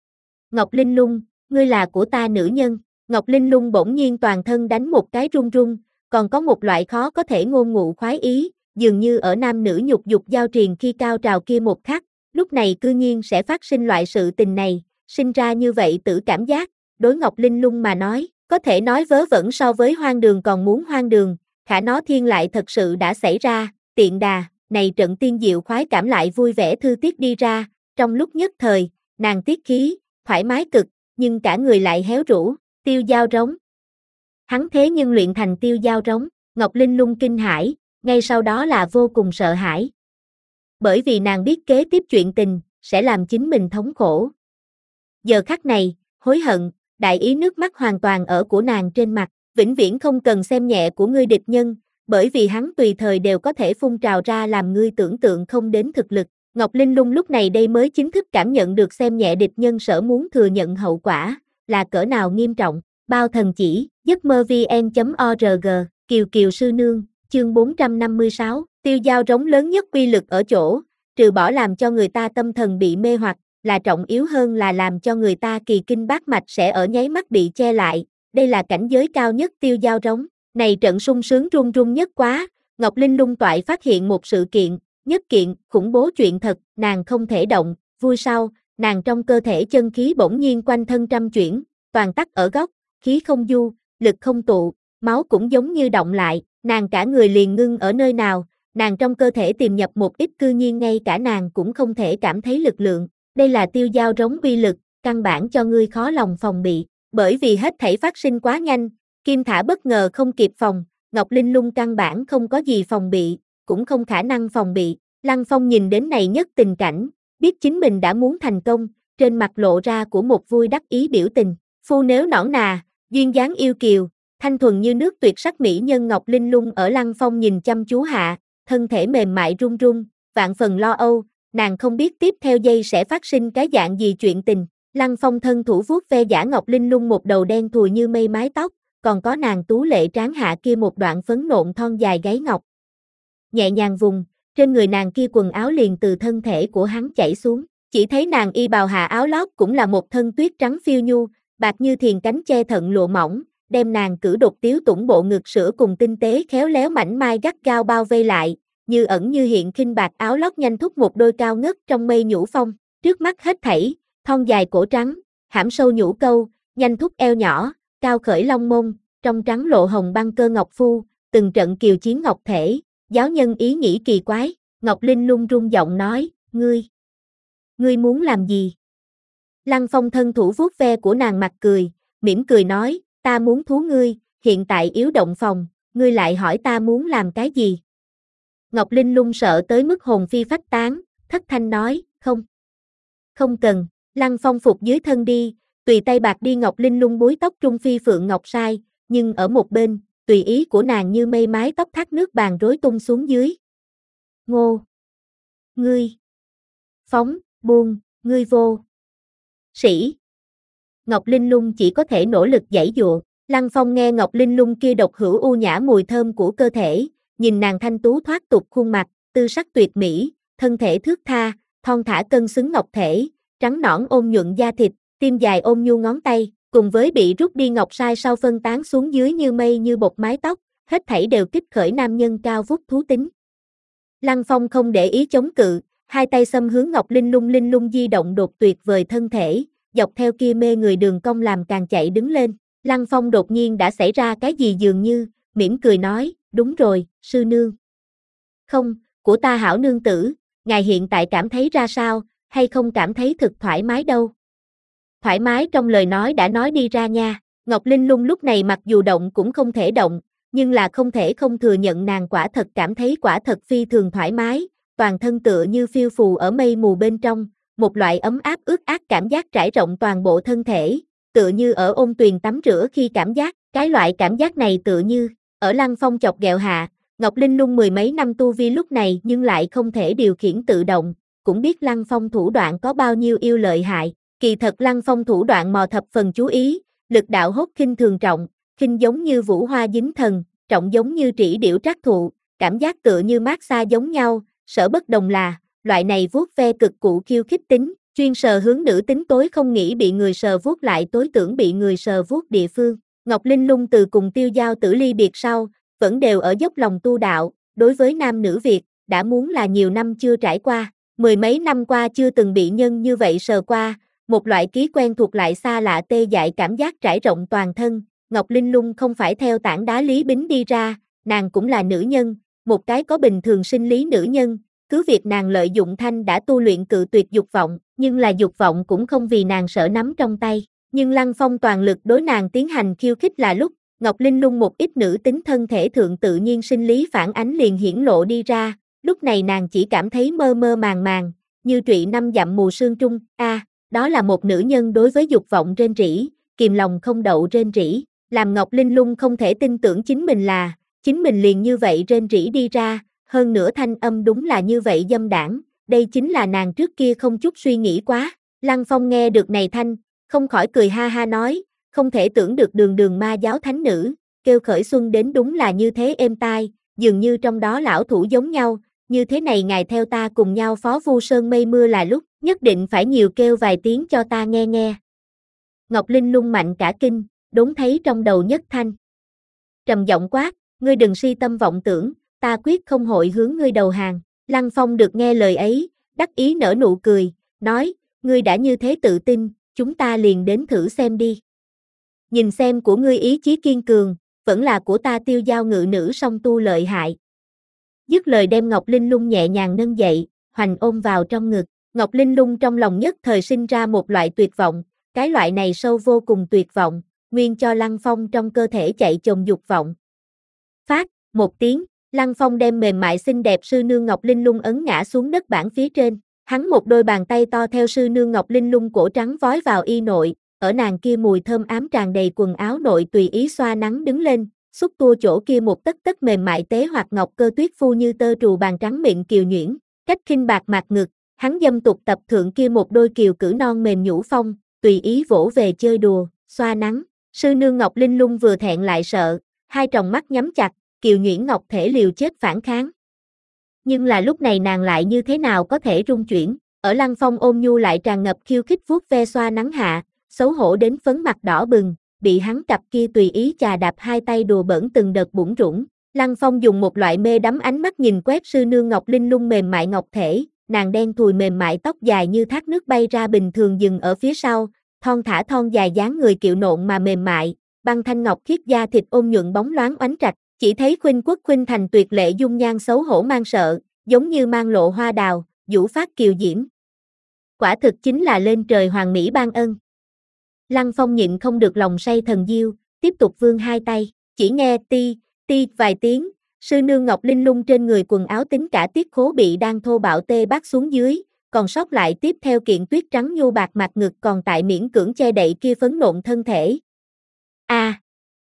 Ngọc Linh Lung, ngươi là của ta nữ nhân. Ngọc Linh Lung bỗng nhiên toàn thân đánh một cái run run, còn có một loại khó có thể ngôn ngụ khoái ý, dường như ở nam nữ nhục dục giao triền khi cao trào kia một khắc, lúc này cư nhiên sẽ phát sinh loại sự tình này, sinh ra như vậy tự cảm giác, đối Ngọc Linh Lung mà nói, Có thể nói vớ vẩn so với hoang đường còn muốn hoang đường, khả nó thiên lại thật sự đã xảy ra, tiện đà, này trận tiên diệu khoái cảm lại vui vẻ thư tiết đi ra, trong lúc nhất thời, nàng tiết khí, thoải mái cực, nhưng cả người lại héo rũ, tiêu dao rống. Hắn thế nhưng luyện thành tiêu dao rống, Ngọc Linh Lung kinh hãi, ngay sau đó là vô cùng sợ hãi. Bởi vì nàng biết kế tiếp chuyện tình, sẽ làm chính mình thống khổ. Giờ khắc này, hối hận, đại ý nước mắt hoàn toàn ở của nàng trên mặt, vĩnh viễn không cần xem nhẹ của ngươi địch nhân, bởi vì hắn tùy thời đều có thể phun trào ra làm ngươi tưởng tượng không đến thực lực. Ngọc Linh Lung lúc này đây mới chính thức cảm nhận được xem nhẹ địch nhân sở muốn thừa nhận hậu quả, là cỡ nào nghiêm trọng. Bao thần chỉ, giấc mơ vn chấm org, Kiều Kiều sư nương, chương bốn trăm năm mươi sáu, tiêu dao rống lớn nhất uy lực ở chỗ, trừ bỏ làm cho người ta tâm thần bị mê hoặc, là trọng yếu hơn là làm cho người ta kỳ kinh bát mạch sẽ ở nháy mắt bị che lại, đây là cảnh giới cao nhất tiêu dao rống. Này trận sung sướng run run nhất quá, Ngọc Linh Lung toại phát hiện một sự kiện, nhất kiện, khủng bố chuyện thật, nàng không thể động, vui sau, nàng trong cơ thể chân khí bỗng nhiên quanh thân trăm chuyển, toàn tắc ở góc, khí không du, lực không tụ, máu cũng giống như động lại, nàng cả người liền ngưng ở nơi nào, nàng trong cơ thể tìm nhập một ít cư nhiên ngay cả nàng cũng không thể cảm thấy lực lượng, đây là tiêu dao rống uy lực, căn bản cho ngươi khó lòng phòng bị, bởi vì hết thảy phát sinh quá nhanh, kim thả bất ngờ không kịp phòng, Ngọc Linh Lung căn bản không có gì phòng bị, cũng không khả năng phòng bị, Lăng Phong nhìn đến này nhất tình cảnh, biết chính mình đã muốn thành công, trên mặt lộ ra của một vui đắc ý biểu tình, phu nếu nõn nà, duyên dáng yêu kiều, thanh thuần như nước tuyệt sắc mỹ nhân Ngọc Linh Lung ở Lăng Phong nhìn chăm chú hạ, thân thể mềm mại run run, vạn phần lo âu, nàng không biết tiếp theo giây sẽ phát sinh cái dạng gì chuyện tình. Lăng Phong thân thủ vuốt ve giả Ngọc Linh Lung một đầu đen thùi như mây mái tóc, còn có nàng tú lệ tráng hạ kia một đoạn phấn nộn thon dài gáy ngọc. Nhẹ nhàng vùng, trên người nàng kia quần áo liền từ thân thể của hắn chảy xuống, chỉ thấy nàng y bào hạ áo lót cũng là một thân tuyết trắng phiêu nhu, bạc như thiền cánh che thận lụa mỏng, đem nàng cử đột tiếu tủng bộ ngực sữa cùng tinh tế khéo léo mảnh mai gắt gao bao vây lại, như ẩn như hiện khinh bạc áo lót nhanh thúc một đôi cao ngất trong mây nhũ phong, trước mắt hết thảy, thon dài cổ trắng, hãm sâu nhũ câu, nhanh thúc eo nhỏ, cao khởi long mông, trong trắng lộ hồng băng cơ ngọc phu, từng trận kiều chiến ngọc thể, giáo nhân ý nghĩ kỳ quái, Ngọc Linh Lung rung giọng nói, ngươi, ngươi muốn làm gì? Lăng Phong thân thủ vuốt ve của nàng mặt cười, mỉm cười nói, ta muốn thú ngươi, hiện tại yếu động phòng, ngươi lại hỏi ta muốn làm cái gì? Ngọc Linh Lung sợ tới mức hồn phi phách tán, thất thanh nói, không, không cần, Lăng Phong phục dưới thân đi, tùy tay bạc đi Ngọc Linh Lung búi tóc trung phi phượng ngọc sai, nhưng ở một bên, tùy ý của nàng như mây mái tóc thác nước bàn rối tung xuống dưới. Ngô! Ngươi! Phóng, buông, ngươi vô! Sĩ! Ngọc Linh Lung chỉ có thể nỗ lực giãy dụa, Lăng Phong nghe Ngọc Linh Lung kia độc hữu u nhã mùi thơm của cơ thể, nhìn nàng thanh tú thoát tục khuôn mặt, tư sắc tuyệt mỹ, thân thể thước tha, thon thả cân xứng ngọc thể, trắng nõn ôm nhuận da thịt, tim dài ôm nhu ngón tay, cùng với bị rút đi ngọc sai sau phân tán xuống dưới như mây như bột mái tóc, hết thảy đều kích khởi nam nhân cao vút thú tính. Lăng Phong không để ý chống cự, hai tay xâm hướng Ngọc Linh Lung Linh Lung di động đột tuyệt vời thân thể, dọc theo kia mê người đường cong làm càng chạy đứng lên. Lăng Phong đột nhiên đã xảy ra cái gì dường như, mỉm cười nói, đúng rồi, sư nương. Không, của ta hảo nương tử, ngài hiện tại cảm thấy ra sao, hay không cảm thấy thực thoải mái đâu. Thoải mái trong lời nói đã nói đi ra nha, Ngọc Linh Lung lúc này mặc dù động cũng không thể động, nhưng là không thể không thừa nhận nàng quả thật cảm thấy quả thật phi thường thoải mái, toàn thân tựa như phiêu phù ở mây mù bên trong, một loại ấm áp ướt át cảm giác trải rộng toàn bộ thân thể, tựa như ở ôn tuyền tắm rửa khi cảm giác, cái loại cảm giác này tựa như, ở Lăng Phong chọc ghẹo hạ, Ngọc Linh Lung mười mấy năm tu vi lúc này nhưng lại không thể điều khiển tự động, cũng biết Lăng Phong thủ đoạn có bao nhiêu yêu lợi hại, kỳ thật Lăng Phong thủ đoạn mò thập phần chú ý, lực đạo hốt khinh thường trọng, khinh giống như vũ hoa dính thần, trọng giống như trĩ điểu trác thụ, cảm giác tựa như mát xa giống nhau, sở bất đồng là, loại này vuốt ve cực cụ khiêu khích tính, chuyên sờ hướng nữ tính tối không nghĩ bị người sờ vuốt lại tối tưởng bị người sờ vuốt địa phương. Ngọc Linh Lung từ cùng Tiêu Giao Tử ly biệt sau, vẫn đều ở dốc lòng tu đạo, đối với nam nữ Việt, đã muốn là nhiều năm chưa trải qua, mười mấy năm qua chưa từng bị nhân như vậy sờ qua, một loại ký quen thuộc lại xa lạ tê dại cảm giác trải rộng toàn thân, Ngọc Linh Lung không phải theo tảng đá Lý Bính đi ra, nàng cũng là nữ nhân, một cái có bình thường sinh lý nữ nhân, cứ việc nàng lợi dụng thanh đã tu luyện cự tuyệt dục vọng, nhưng là dục vọng cũng không vì nàng sợ nắm trong tay, nhưng Lăng Phong toàn lực đối nàng tiến hành khiêu khích là lúc, Ngọc Linh Lung một ít nữ tính thân thể thượng tự nhiên sinh lý phản ánh liền hiển lộ đi ra, lúc này nàng chỉ cảm thấy mơ mơ màng màng, như trụy năm dặm mù sương trung, a, à, đó là một nữ nhân đối với dục vọng rên rỉ, kìm lòng không đậu rên rỉ, làm Ngọc Linh Lung không thể tin tưởng chính mình là, chính mình liền như vậy rên rỉ đi ra, hơn nữa thanh âm đúng là như vậy dâm đảng, đây chính là nàng trước kia không chút suy nghĩ quá, Lăng Phong nghe được này thanh, không khỏi cười ha ha nói, không thể tưởng được đường đường ma giáo thánh nữ, kêu khởi xuân đến đúng là như thế êm tai, dường như trong đó lão thủ giống nhau, như thế này ngài theo ta cùng nhau phó vu sơn mây mưa là lúc, nhất định phải nhiều kêu vài tiếng cho ta nghe nghe. Ngọc Linh Lung mạnh cả kinh, đốn thấy trong đầu nhất thanh. Trầm giọng quát, ngươi đừng si tâm vọng tưởng, ta quyết không hội hướng ngươi đầu hàng. Lăng Phong được nghe lời ấy, đắc ý nở nụ cười, nói, ngươi đã như thế tự tin, chúng ta liền đến thử xem đi. Nhìn xem của ngươi ý chí kiên cường, vẫn là của ta Tiêu Giao ngự nữ song tu lợi hại. Dứt lời đem Ngọc Linh Lung nhẹ nhàng nâng dậy, hoành ôm vào trong ngực. Ngọc Linh Lung trong lòng nhất thời sinh ra một loại tuyệt vọng, cái loại này sâu vô cùng tuyệt vọng, nguyên cho Lăng Phong trong cơ thể chạy chồng dục vọng. Phát, một tiếng, Lăng Phong đem mềm mại xinh đẹp sư nương Ngọc Linh Lung ấn ngã xuống đất bảng phía trên, hắn một đôi bàn tay to theo sư nương Ngọc Linh Lung cổ trắng vói vào y nội, ở nàng kia mùi thơm ám tràn đầy quần áo nội tùy ý xoa nắng đứng lên, xúc tua chỗ kia một tấc tấc mềm mại tế hoặc ngọc cơ tuyết phu như tơ trù bàn trắng miệng kiều nhuyễn, cách khinh bạc mặt ngực, hắn dâm tục tập thượng kia một đôi kiều cử non mềm nhũ phong, tùy ý vỗ về chơi đùa, xoa nắng, sư nương Ngọc Linh Lung vừa thẹn lại sợ, hai tròng mắt nhắm chặt, kiều nhuyễn ngọc thể liều chết phản kháng. Nhưng là lúc này nàng lại như thế nào có thể rung chuyển, ở Lăng Phong ôm nhu lại tràn ngập khiêu khích vuốt ve xoa nắng hạ, xấu hổ đến phấn mặt đỏ bừng, bị hắn cặp kia tùy ý chà đạp hai tay đùa bỡn từng đợt bủn rủn. Lăng Phong dùng một loại mê đắm ánh mắt nhìn quét sư nương Ngọc Linh Lung mềm mại ngọc thể, nàng đen thùi mềm mại tóc dài như thác nước bay ra bình thường dừng ở phía sau, thon thả thon dài dáng người kiệu nộn mà mềm mại, băng thanh ngọc khiết da thịt ôm nhuận bóng loáng oánh trạch, chỉ thấy khuynh quốc khuynh thành tuyệt lệ dung nhan xấu hổ mang sợ, giống như mang lộ hoa đào, vũ phát kiều diễm. Quả thực chính là lên trời hoàng mỹ ban ân. Lăng Phong nhịn không được lòng say thần diêu, tiếp tục vươn hai tay, chỉ nghe ti, ti vài tiếng, sư nương Ngọc Linh Lung trên người quần áo tính cả tiết khố bị đang thô bạo tê bát xuống dưới, còn sót lại tiếp theo kiện tuyết trắng nhu bạc mặt ngực còn tại miễn cưỡng che đậy kia phấn nộn thân thể. A, à,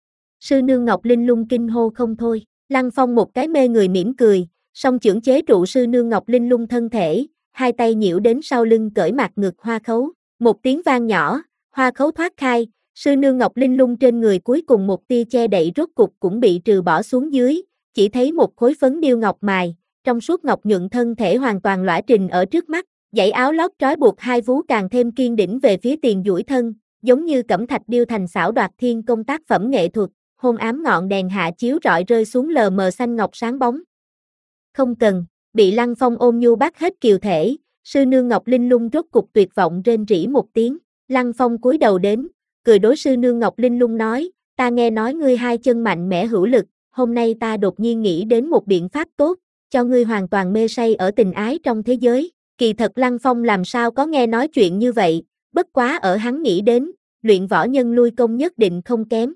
sư nương Ngọc Linh Lung kinh hô không thôi, Lăng Phong một cái mê người mỉm cười, song chưởng chế trụ sư nương Ngọc Linh Lung thân thể, hai tay nhiễu đến sau lưng cởi mặt ngực hoa khấu, một tiếng vang nhỏ, hoa khấu thoát khai, sư nương Ngọc Linh Lung trên người cuối cùng một tia che đậy rốt cục cũng bị trừ bỏ xuống dưới, chỉ thấy một khối phấn điêu ngọc mài, trong suốt ngọc nhuận thân thể hoàn toàn lõa trình ở trước mắt, dãy áo lót trói buộc hai vú càng thêm kiên đỉnh về phía tiền duỗi thân, giống như cẩm thạch điêu thành xảo đoạt thiên công tác phẩm nghệ thuật, hôn ám ngọn đèn hạ chiếu rọi rơi xuống lờ mờ xanh ngọc sáng bóng. Không cần, bị Lăng Phong ôm nhu bắt hết kiều thể, sư nương Ngọc Linh Lung rốt cục tuyệt vọng rên rỉ một tiếng, Lăng Phong cúi đầu đến, cười đối sư nương Ngọc Linh Lung nói, ta nghe nói ngươi hai chân mạnh mẽ hữu lực, hôm nay ta đột nhiên nghĩ đến một biện pháp tốt, cho ngươi hoàn toàn mê say ở tình ái trong thế giới. Kỳ thật Lăng Phong làm sao có nghe nói chuyện như vậy, bất quá ở hắn nghĩ đến, luyện võ nhân lui công nhất định không kém.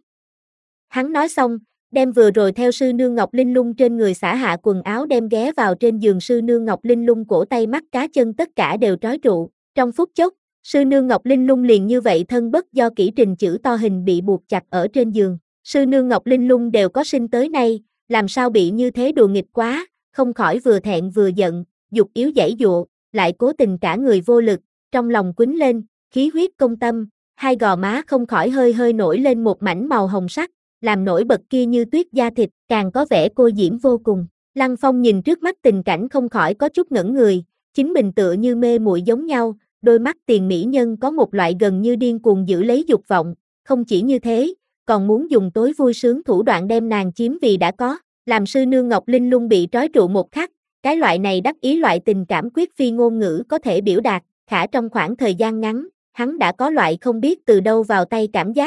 Hắn nói xong, đem vừa rồi theo sư nương Ngọc Linh Lung trên người xả hạ quần áo đem ghé vào trên giường sư nương Ngọc Linh Lung cổ tay mắt cá chân tất cả đều trói trụ, trong phút chốc, sư nương Ngọc Linh Lung liền như vậy thân bất do kỹ trình chữ to hình bị buộc chặt ở trên giường, sư nương Ngọc Linh Lung đều có sinh tới nay, làm sao bị như thế đùa nghịch quá, không khỏi vừa thẹn vừa giận, dục yếu giãy dụa, lại cố tình cả người vô lực, trong lòng quýnh lên, khí huyết công tâm, hai gò má không khỏi hơi hơi nổi lên một mảnh màu hồng sắc, làm nổi bật kia như tuyết da thịt, càng có vẻ cô diễm vô cùng. Lăng Phong nhìn trước mắt tình cảnh không khỏi có chút ngẩn người, chính mình tựa như mê muội giống nhau, đôi mắt tiền mỹ nhân có một loại gần như điên cuồng giữ lấy dục vọng, không chỉ như thế, còn muốn dùng tối vui sướng thủ đoạn đem nàng chiếm vì đã có, làm sư nương Ngọc Linh Lung bị trói trụ một khắc, cái loại này đắc ý loại tình cảm quyết phi ngôn ngữ có thể biểu đạt, khả trong khoảng thời gian ngắn, hắn đã có loại không biết từ đâu vào tay cảm giác,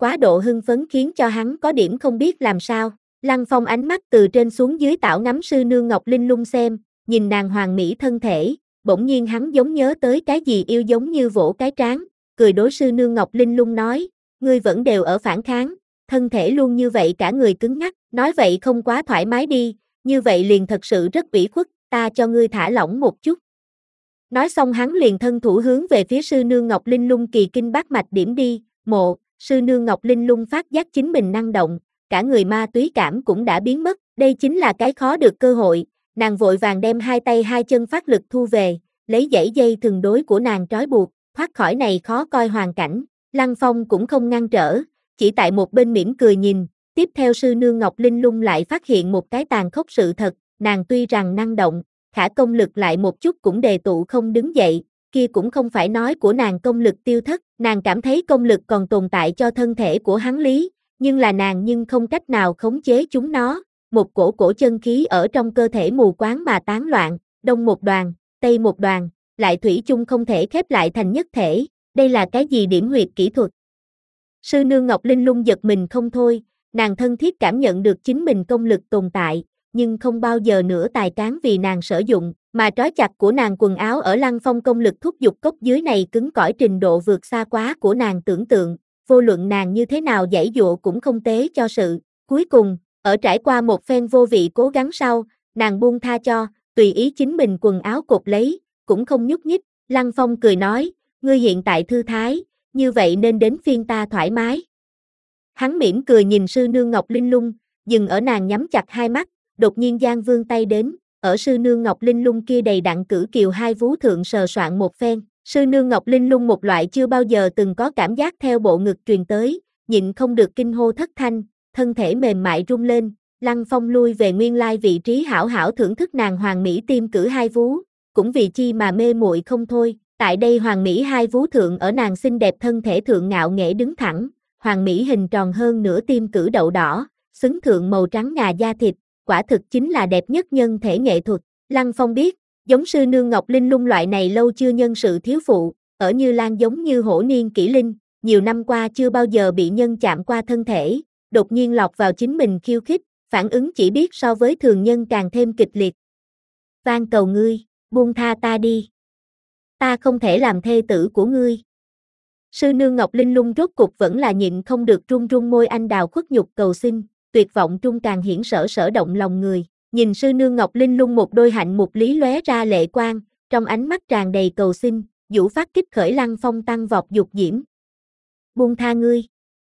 quá độ hưng phấn khiến cho hắn có điểm không biết làm sao. Lăng Phong ánh mắt từ trên xuống dưới tảo ngắm sư nương Ngọc Linh Lung xem, nhìn nàng hoàn mỹ thân thể, bỗng nhiên hắn giống nhớ tới cái gì yêu giống như vỗ cái trán, cười đối sư nương Ngọc Linh Lung nói, ngươi vẫn đều ở phản kháng, thân thể luôn như vậy cả người cứng nhắc, nói vậy không quá thoải mái đi, như vậy liền thật sự rất ủy khuất, ta cho ngươi thả lỏng một chút. Nói xong hắn liền thân thủ hướng về phía sư nương Ngọc Linh Lung kỳ kinh bát mạch điểm đi, mộ, sư nương Ngọc Linh Lung phát giác chính mình năng động, cả người ma túy cảm cũng đã biến mất, đây chính là cái khó được cơ hội, nàng vội vàng đem hai tay hai chân phát lực thu về, lấy dãy dây thừng đối của nàng trói buộc, thoát khỏi này khó coi hoàn cảnh, Lăng Phong cũng không ngăn trở, chỉ tại một bên mỉm cười nhìn, tiếp theo sư nương Ngọc Linh Lung lại phát hiện một cái tàn khốc sự thật, nàng tuy rằng năng động, khả công lực lại một chút cũng đề tụ không đứng dậy, kia cũng không phải nói của nàng công lực tiêu thất, nàng cảm thấy công lực còn tồn tại cho thân thể của hắn lý, nhưng là nàng nhưng không cách nào khống chế chúng nó, một cổ cổ chân khí ở trong cơ thể mù quáng mà tán loạn, đông một đoàn, tây một đoàn, lại thủy chung không thể khép lại thành nhất thể, đây là cái gì điểm huyệt kỹ thuật? Sư nương Ngọc Linh Lung giật mình không thôi, nàng thân thiết cảm nhận được chính mình công lực tồn tại, nhưng không bao giờ nữa tài cán vì nàng sử dụng, mà trói chặt của nàng quần áo ở Lăng Phong công lực thúc giục cốc dưới này cứng cỏi trình độ vượt xa quá của nàng tưởng tượng, vô luận nàng như thế nào giãy dụa cũng không tế cho sự, cuối cùng, ở trải qua một phen vô vị cố gắng sau, nàng buông tha cho, tùy ý chính mình quần áo cột lấy, cũng không nhúc nhích, Lăng Phong cười nói, ngươi hiện tại thư thái, như vậy nên đến phiên ta thoải mái. Hắn mỉm cười nhìn sư nương Ngọc Linh Lung, dừng ở nàng nhắm chặt hai mắt, đột nhiên giang vươn tay đến, ở sư nương Ngọc Linh Lung kia đầy đặn cử kiều hai vú thượng sờ soạn một phen, sư nương Ngọc Linh Lung một loại chưa bao giờ từng có cảm giác theo bộ ngực truyền tới, nhịn không được kinh hô thất thanh, thân thể mềm mại rung lên, Lăng Phong lui về nguyên lai vị trí hảo hảo thưởng thức nàng hoàng mỹ tim cử hai vú, cũng vì chi mà mê muội không thôi, tại đây hoàng mỹ hai vú thượng ở nàng xinh đẹp thân thể thượng ngạo nghễ đứng thẳng, hoàng mỹ hình tròn hơn nửa tim cử đậu đỏ, xứng thượng màu trắng ngà da thịt, quả thực chính là đẹp nhất nhân thể nghệ thuật. Lăng Phong biết, giống sư nương Ngọc Linh Lung loại này lâu chưa nhân sự thiếu phụ, ở Như Lan giống như hổ niên kỷ linh, nhiều năm qua chưa bao giờ bị nhân chạm qua thân thể, đột nhiên lọt vào chính mình khiêu khích, phản ứng chỉ biết so với thường nhân càng thêm kịch liệt. Van cầu ngươi, buông tha ta đi. Ta không thể làm thê tử của ngươi. Sư nương Ngọc Linh Lung rốt cục vẫn là nhịn không được run run môi anh đào khuất nhục cầu xin, tuyệt vọng trung càng hiển sở sở động lòng người. Nhìn sư nương Ngọc Linh Lung một đôi hạnh mục lý lóe ra lệ quang, trong ánh mắt tràn đầy cầu xin, vũ phát kích khởi Lăng Phong tăng vọt dục diễm. Buông tha ngươi.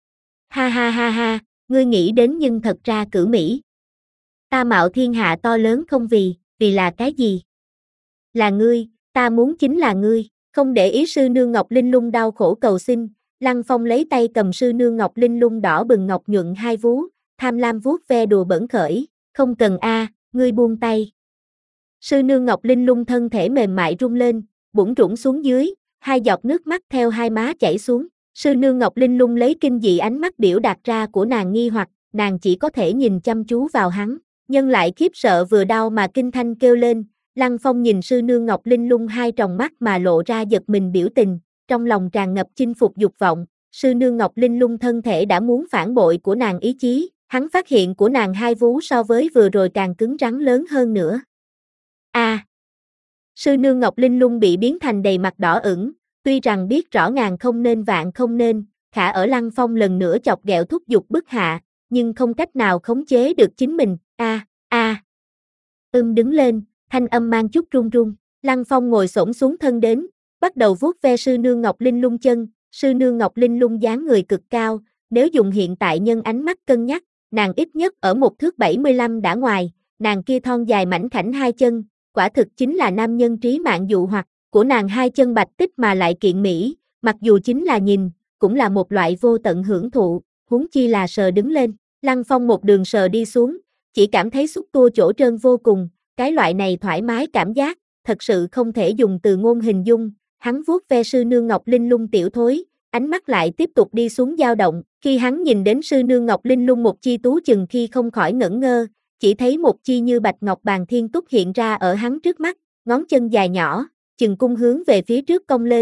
Ha ha ha ha, ngươi nghĩ đến nhưng thật ra cử mỹ. Ta mạo thiên hạ to lớn không vì, vì là cái gì? Là ngươi, ta muốn chính là ngươi, không để ý sư nương Ngọc Linh Lung đau khổ cầu xin, Lăng Phong lấy tay cầm sư nương Ngọc Linh Lung đỏ bừng ngọc nhuận hai vú, tham lam vuốt ve đùa bẩn khởi, không cần a, ngươi buông tay. Sư nương Ngọc Linh Lung thân thể mềm mại rung lên, bủn rủn xuống dưới, hai giọt nước mắt theo hai má chảy xuống, sư nương Ngọc Linh Lung lấy kinh dị ánh mắt biểu đạt ra của nàng nghi hoặc, nàng chỉ có thể nhìn chăm chú vào hắn, nhân lại khiếp sợ vừa đau mà kinh thanh kêu lên. Lăng Phong nhìn sư nương Ngọc Linh Lung hai tròng mắt mà lộ ra giật mình biểu tình, trong lòng tràn ngập chinh phục dục vọng, sư nương Ngọc Linh Lung thân thể đã muốn phản bội của nàng ý chí, hắn phát hiện của nàng hai vú so với vừa rồi càng cứng rắn lớn hơn nữa. A, à, sư nương Ngọc Linh Lung bị biến thành đầy mặt đỏ ửng, tuy rằng biết rõ ngàn không nên vạn không nên, khả ở Lăng Phong lần nữa chọc ghẹo thúc giục bức hạ, nhưng không cách nào khống chế được chính mình, a, a. Ưm đứng lên, thanh âm mang chút run run, Lăng Phong ngồi xổm xuống thân đến, bắt đầu vuốt ve sư nương Ngọc Linh Lung chân, sư nương Ngọc Linh Lung dáng người cực cao, nếu dùng hiện tại nhân ánh mắt cân nhắc, nàng ít nhất ở một thước bảy mươi lăm đã ngoài, nàng kia thon dài mảnh khảnh hai chân, quả thực chính là nam nhân trí mạng dụ hoặc, của nàng hai chân bạch tích mà lại kiện mỹ, mặc dù chính là nhìn, cũng là một loại vô tận hưởng thụ, huống chi là sờ đứng lên, Lăng Phong một đường sờ đi xuống, chỉ cảm thấy xúc tua chỗ trơn vô cùng, cái loại này thoải mái cảm giác, thật sự không thể dùng từ ngôn hình dung, hắn vuốt ve sư nương Ngọc Linh Lung tiểu thối, ánh mắt lại tiếp tục đi xuống dao động, khi hắn nhìn đến sư nương Ngọc Linh Lung một chi tú chừng khi không khỏi ngẩn ngơ, chỉ thấy một chi như bạch ngọc bàn thiên túc hiện ra ở hắn trước mắt, ngón chân dài nhỏ, chừng cung hướng về phía trước cong lên,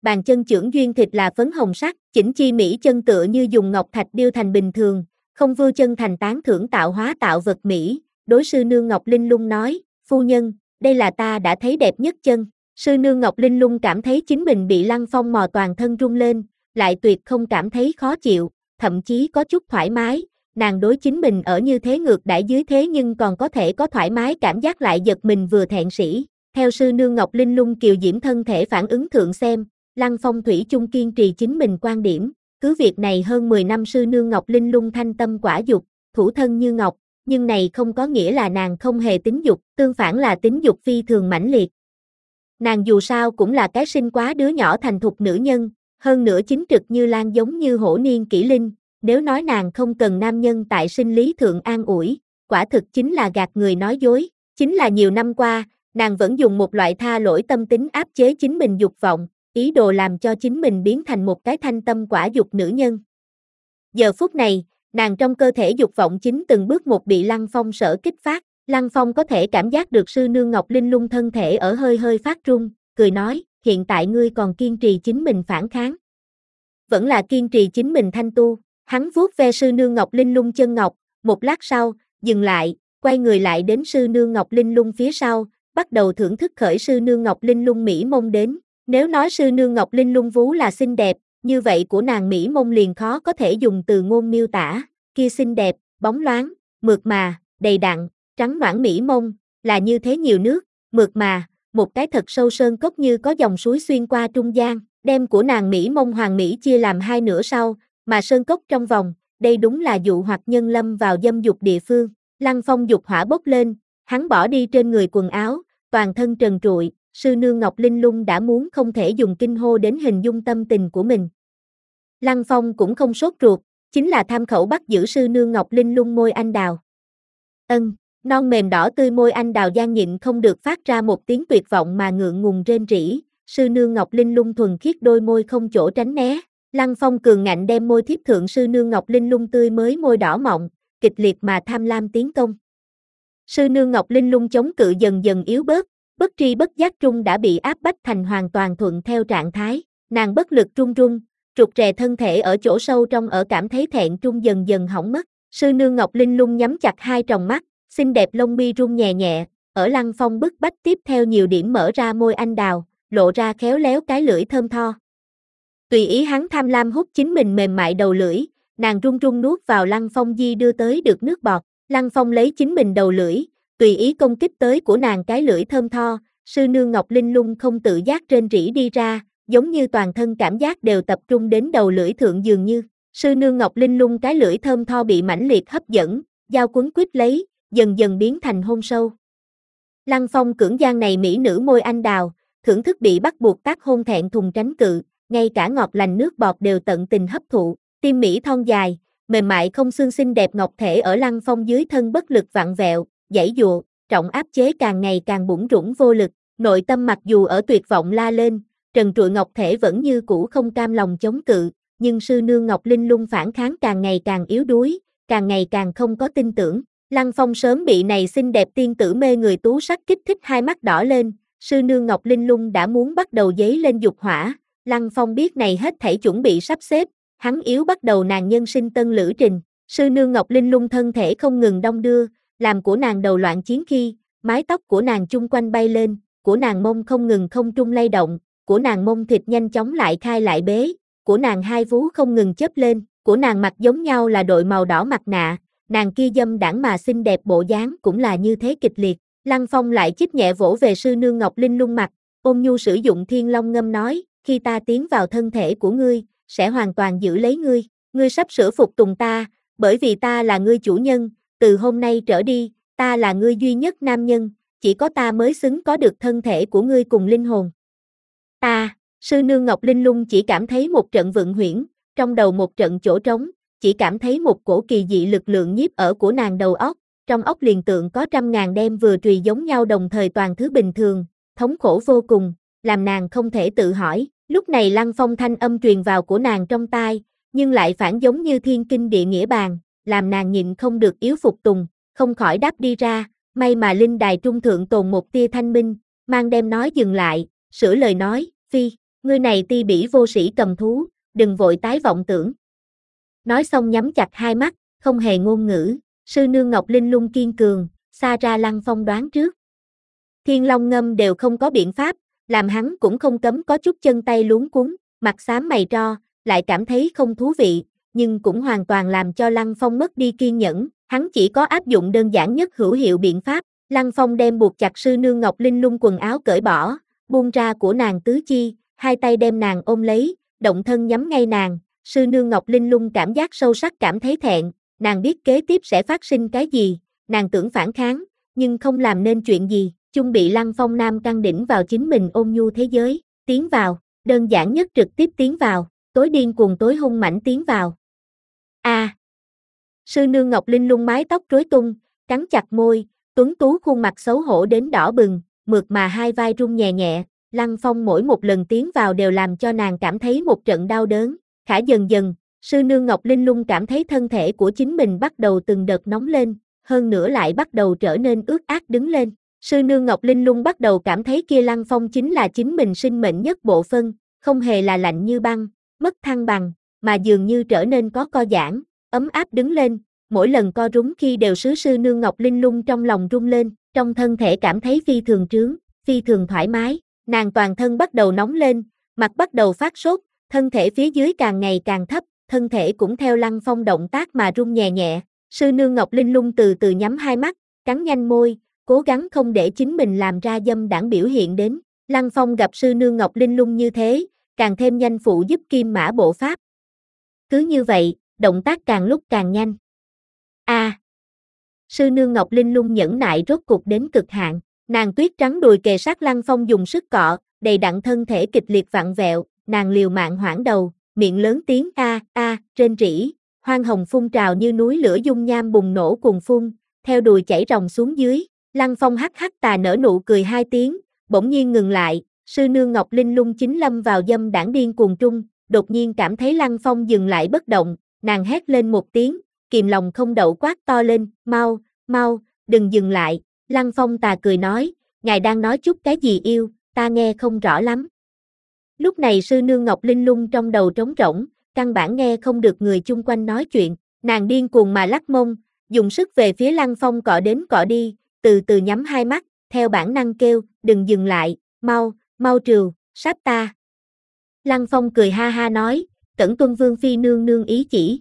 bàn chân chưởng duyên thịt là phấn hồng sắc, chỉnh chi mỹ chân tựa như dùng ngọc thạch điêu thành bình thường, không vưu chân thành tán thưởng tạo hóa tạo vật mỹ, đối sư nương Ngọc Linh Lung nói, phu nhân, đây là ta đã thấy đẹp nhất chân. Sư nương Ngọc Linh Lung cảm thấy chính mình bị Lăng Phong mò toàn thân rung lên, lại tuyệt không cảm thấy khó chịu, thậm chí có chút thoải mái, nàng đối chính mình ở như thế ngược đãi dưới thế nhưng còn có thể có thoải mái cảm giác lại giật mình vừa thẹn sĩ. Theo sư nương Ngọc Linh Lung kiều diễm thân thể phản ứng thượng xem, Lăng Phong thủy chung kiên trì chính mình quan điểm, cứ việc này hơn mười năm sư nương Ngọc Linh Lung thanh tâm quả dục, thủ thân như ngọc, nhưng này không có nghĩa là nàng không hề tính dục, tương phản là tính dục phi thường mãnh liệt. Nàng dù sao cũng là cái sinh quá đứa nhỏ thành thục nữ nhân, hơn nữa chính trực như lan giống như hổ niên kỷ linh, nếu nói nàng không cần nam nhân tại sinh lý thượng an ủi, quả thực chính là gạt người nói dối, chính là nhiều năm qua, nàng vẫn dùng một loại tha lỗi tâm tính áp chế chính mình dục vọng, ý đồ làm cho chính mình biến thành một cái thanh tâm quả dục nữ nhân. Giờ phút này, nàng trong cơ thể dục vọng chính từng bước một bị Lăng Phong sở kích phát, Lăng Phong có thể cảm giác được sư nương Ngọc Linh Lung thân thể ở hơi hơi phát run, cười nói, hiện tại ngươi còn kiên trì chính mình phản kháng. Vẫn là kiên trì chính mình thanh tu, hắn vuốt ve sư nương Ngọc Linh Lung chân ngọc, một lát sau, dừng lại, quay người lại đến sư nương Ngọc Linh Lung phía sau, bắt đầu thưởng thức khởi sư nương Ngọc Linh Lung mỹ mông đến. Nếu nói sư nương Ngọc Linh Lung vú là xinh đẹp, như vậy của nàng mỹ mông liền khó có thể dùng từ ngôn miêu tả, kia xinh đẹp, bóng loáng, mượt mà, đầy đặn, trắng nõn mỹ mông, là như thế nhiều nước, mượt mà, một cái thật sâu sơn cốc như có dòng suối xuyên qua trung gian, đem của nàng mỹ mông hoàng mỹ chia làm hai nửa sau, mà sơn cốc trong vòng, đây đúng là dụ hoặc nhân lâm vào dâm dục địa phương. Lăng Phong dục hỏa bốc lên, hắn bỏ đi trên người quần áo, toàn thân trần trụi, sư nương Ngọc Linh Lung đã muốn không thể dùng kinh hô đến hình dung tâm tình của mình. Lăng Phong cũng không sốt ruột, chính là tham khẩu bắt giữ sư nương Ngọc Linh Lung môi anh đào. Ân, non mềm đỏ tươi môi anh đào gian nhịn không được phát ra một tiếng tuyệt vọng mà ngượng ngùng rên rỉ, sư nương Ngọc Linh Lung thuần khiết đôi môi không chỗ tránh né. Lăng Phong cường ngạnh đem môi thiếp thượng sư nương Ngọc Linh Lung tươi mới môi đỏ mọng, kịch liệt mà tham lam tiến công. Sư nương Ngọc Linh Lung chống cự dần dần yếu bớt, bất tri bất giác trung đã bị áp bách thành hoàn toàn thuận theo trạng thái, nàng bất lực run run, trục rè thân thể ở chỗ sâu trong ở cảm thấy thẹn trung dần dần hỏng mất. Sư nương Ngọc Linh Lung nhắm chặt hai tròng mắt, xinh đẹp lông mi run nhẹ nhẹ, ở Lăng Phong bức bách tiếp theo nhiều điểm mở ra môi anh đào, lộ ra khéo léo cái lưỡi thơm tho. Tùy ý hắn tham lam hút chính mình mềm mại đầu lưỡi, nàng run run nuốt vào Lăng Phong di đưa tới được nước bọt, Lăng Phong lấy chính mình đầu lưỡi, tùy ý công kích tới của nàng cái lưỡi thơm tho, sư nương Ngọc Linh Lung không tự giác rên rỉ đi ra, giống như toàn thân cảm giác đều tập trung đến đầu lưỡi thượng dường như. Sư nương Ngọc Linh Lung cái lưỡi thơm tho bị mãnh liệt hấp dẫn, dao cuốn quýt lấy, dần dần biến thành hôn sâu. Lăng Phong cưỡng gian này mỹ nữ môi anh đào, thưởng thức bị bắt buộc tác hôn thẹn thùng tránh cự, ngay cả ngọt lành nước bọt đều tận tình hấp thụ, tim mỹ thon dài, mềm mại không xương xinh đẹp ngọc thể ở Lăng Phong dưới thân bất lực vặn vẹo, giãy giụa, trọng áp chế càng ngày càng bủn rủn vô lực, nội tâm mặc dù ở tuyệt vọng la lên, trần trụi ngọc thể vẫn như cũ không cam lòng chống cự, nhưng sư nương Ngọc Linh Lung phản kháng càng ngày càng yếu đuối, càng ngày càng không có tin tưởng. Lăng Phong sớm bị này xinh đẹp tiên tử mê người tú sắc kích thích hai mắt đỏ lên, sư nương Ngọc Linh Lung đã muốn bắt đầu dấy lên dục hỏa, Lăng Phong biết này hết thảy chuẩn bị sắp xếp, hắn yếu bắt đầu nàng nhân sinh tân lữ trình, sư nương Ngọc Linh Lung thân thể không ngừng đong đưa, làm của nàng đầu loạn chiến khi, mái tóc của nàng chung quanh bay lên, của nàng mông không ngừng không trung lay động, của nàng mông thịt nhanh chóng lại khai lại bế, của nàng hai vú không ngừng chớp lên, của nàng mặt giống nhau là đội màu đỏ mặt nạ, nàng kia dâm đãng mà xinh đẹp bộ dáng cũng là như thế kịch liệt. Lăng Phong lại chích nhẹ vỗ về sư nương Ngọc Linh Lung mặt, ôn nhu sử dụng thiên long ngâm nói, khi ta tiến vào thân thể của ngươi, sẽ hoàn toàn giữ lấy ngươi, ngươi sắp sửa phục tùng ta, bởi vì ta là ngươi chủ nhân, từ hôm nay trở đi, ta là ngươi duy nhất nam nhân, chỉ có ta mới xứng có được thân thể của ngươi cùng linh hồn. Ta, sư nương Ngọc Linh Lung chỉ cảm thấy một trận vượng huyễn, trong đầu một trận chỗ trống, chỉ cảm thấy một cổ kỳ dị lực lượng nhiếp ở của nàng đầu óc, trong óc liền tượng có trăm ngàn đem vừa trùy giống nhau đồng thời toàn thứ bình thường, thống khổ vô cùng, làm nàng không thể tự hỏi. Lúc này Lăng Phong thanh âm truyền vào của nàng trong tai, nhưng lại phản giống như thiên kinh địa nghĩa bàn, làm nàng nhịn không được yếu phục tùng, không khỏi đáp đi ra, may mà linh đài trung thượng tồn một tia thanh minh, mang đem nói dừng lại, sửa lời nói, phi, Ngươi này ti bỉ vô sĩ cầm thú, đừng vội tái vọng tưởng. Nói xong nhắm chặt hai mắt, không hề ngôn ngữ, sư nương Ngọc Linh Lung kiên cường, xa ra Lăng Phong đoán trước. Thiên Long Ngâm đều không có biện pháp, làm hắn cũng không cấm có chút chân tay luống cuống, mặt xám mày tro, lại cảm thấy không thú vị, nhưng cũng hoàn toàn làm cho Lăng Phong mất đi kiên nhẫn, hắn chỉ có áp dụng đơn giản nhất hữu hiệu biện pháp. Lăng Phong đem buộc chặt sư nương Ngọc Linh Lung quần áo cởi bỏ, buông ra của nàng tứ chi, hai tay đem nàng ôm lấy, động thân nhắm ngay nàng. Sư nương Ngọc Linh Lung cảm giác sâu sắc cảm thấy thẹn, nàng biết kế tiếp sẽ phát sinh cái gì, nàng tưởng phản kháng, nhưng không làm nên chuyện gì, chung bị Lăng Phong nam căng đỉnh vào chính mình ôn nhu thế giới, tiến vào, đơn giản nhất trực tiếp tiến vào, tối điên cuồng tối hung mãnh tiến vào. A. À, sư nương Ngọc Linh Lung mái tóc rối tung, cắn chặt môi, tuấn tú khuôn mặt xấu hổ đến đỏ bừng, mượt mà hai vai run nhẹ nhẹ, Lăng Phong mỗi một lần tiến vào đều làm cho nàng cảm thấy một trận đau đớn. Khả dần dần, sư nương Ngọc Linh Lung cảm thấy thân thể của chính mình bắt đầu từng đợt nóng lên, hơn nữa lại bắt đầu trở nên ướt át đứng lên. Sư nương Ngọc Linh Lung bắt đầu cảm thấy kia Lăng Phong chính là chính mình sinh mệnh nhất bộ phân, không hề là lạnh như băng, mất thăng bằng, mà dường như trở nên có co giãn, ấm áp đứng lên, mỗi lần co rúm khi đều sứ sư nương Ngọc Linh Lung trong lòng rung lên, trong thân thể cảm thấy phi thường trướng, phi thường thoải mái, nàng toàn thân bắt đầu nóng lên, mặt bắt đầu phát sốt, thân thể phía dưới càng ngày càng thấp, thân thể cũng theo Lăng Phong động tác mà rung nhẹ nhẹ. Sư nương Ngọc Linh Lung từ từ nhắm hai mắt, cắn nhanh môi, cố gắng không để chính mình làm ra dâm đãng biểu hiện đến. Lăng Phong gặp sư nương Ngọc Linh Lung như thế, càng thêm nhanh phụ giúp kim mã bộ pháp. Cứ như vậy, động tác càng lúc càng nhanh. A. À, sư nương Ngọc Linh Lung nhẫn nại rốt cục đến cực hạn, nàng tuyết trắng đùi kề sát Lăng Phong dùng sức cọ, đầy đặn thân thể kịch liệt vặn vẹo, nàng liều mạng hoảng đầu, miệng lớn tiếng a a rên rỉ, hoang hồng phun trào như núi lửa dung nham bùng nổ cuồn phun, theo đùi chảy ròng xuống dưới. Lăng Phong hắc hắc tà nở nụ cười hai tiếng, bỗng nhiên ngừng lại, sư nương Ngọc Linh Lung chính lâm vào dâm đãng điên cuồng trung, đột nhiên cảm thấy Lăng Phong dừng lại bất động, nàng hét lên một tiếng, kìm lòng không đậu quát to lên, mau, mau, đừng dừng lại. Lăng Phong tà cười nói, ngài đang nói chút cái gì yêu, ta nghe không rõ lắm. Lúc này sư nương Ngọc Linh Lung trong đầu trống rỗng, căn bản nghe không được người chung quanh nói chuyện, nàng điên cuồng mà lắc mông, dùng sức về phía Lăng Phong cọ đến cọ đi, từ từ nhắm hai mắt, theo bản năng kêu, đừng dừng lại, mau, mau trừu, sát ta. Lăng Phong cười ha ha nói, cẩn tuân vương phi nương nương ý chỉ.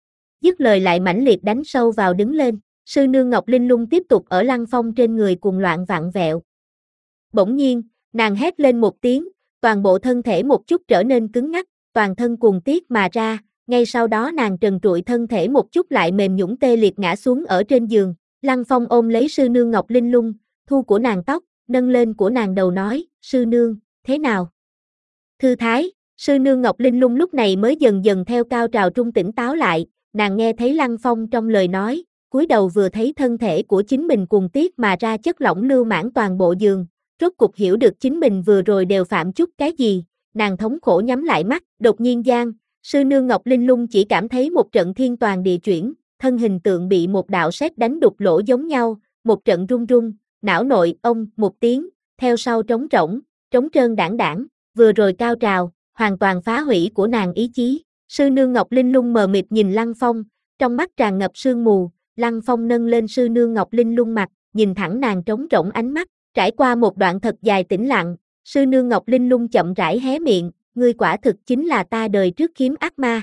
Dứt lời lại mãnh liệt đánh sâu vào đứng lên, sư nương Ngọc Linh Lung tiếp tục ở Lăng Phong trên người cuồng loạn vặn vẹo. Bỗng nhiên, nàng hét lên một tiếng, toàn bộ thân thể một chút trở nên cứng ngắc, toàn thân cuồng tiết mà ra, ngay sau đó nàng trần trụi thân thể một chút lại mềm nhũn tê liệt ngã xuống ở trên giường. Lăng Phong ôm lấy sư nương Ngọc Linh Lung, thu của nàng tóc, nâng lên của nàng đầu nói, sư nương, thế nào? Thư thái, sư nương Ngọc Linh Lung lúc này mới dần dần theo cao trào trung tỉnh táo lại, nàng nghe thấy Lăng Phong trong lời nói, cúi đầu vừa thấy thân thể của chính mình cuồng tiết mà ra chất lỏng lưu mãn toàn bộ giường, rốt cục hiểu được chính mình vừa rồi đều phạm chút cái gì, nàng thống khổ nhắm lại mắt, đột nhiên gian, sư nương Ngọc Linh Lung chỉ cảm thấy một trận thiên toàn địa chuyển, thân hình tượng bị một đạo sét đánh đục lỗ giống nhau, một trận rung rung, não nội, ông, một tiếng, theo sau trống rỗng, trống trơn đảng đảng, vừa rồi cao trào, hoàn toàn phá hủy của nàng ý chí. Sư nương Ngọc Linh Lung mờ mịt nhìn Lăng Phong, trong mắt tràn ngập sương mù, Lăng Phong nâng lên sư nương Ngọc Linh Lung mặt, nhìn thẳng nàng trống rỗng ánh mắt, trải qua một đoạn thật dài tĩnh lặng, sư nương Ngọc Linh Lung chậm rãi hé miệng, ngươi quả thực chính là ta đời trước khiếm ác ma.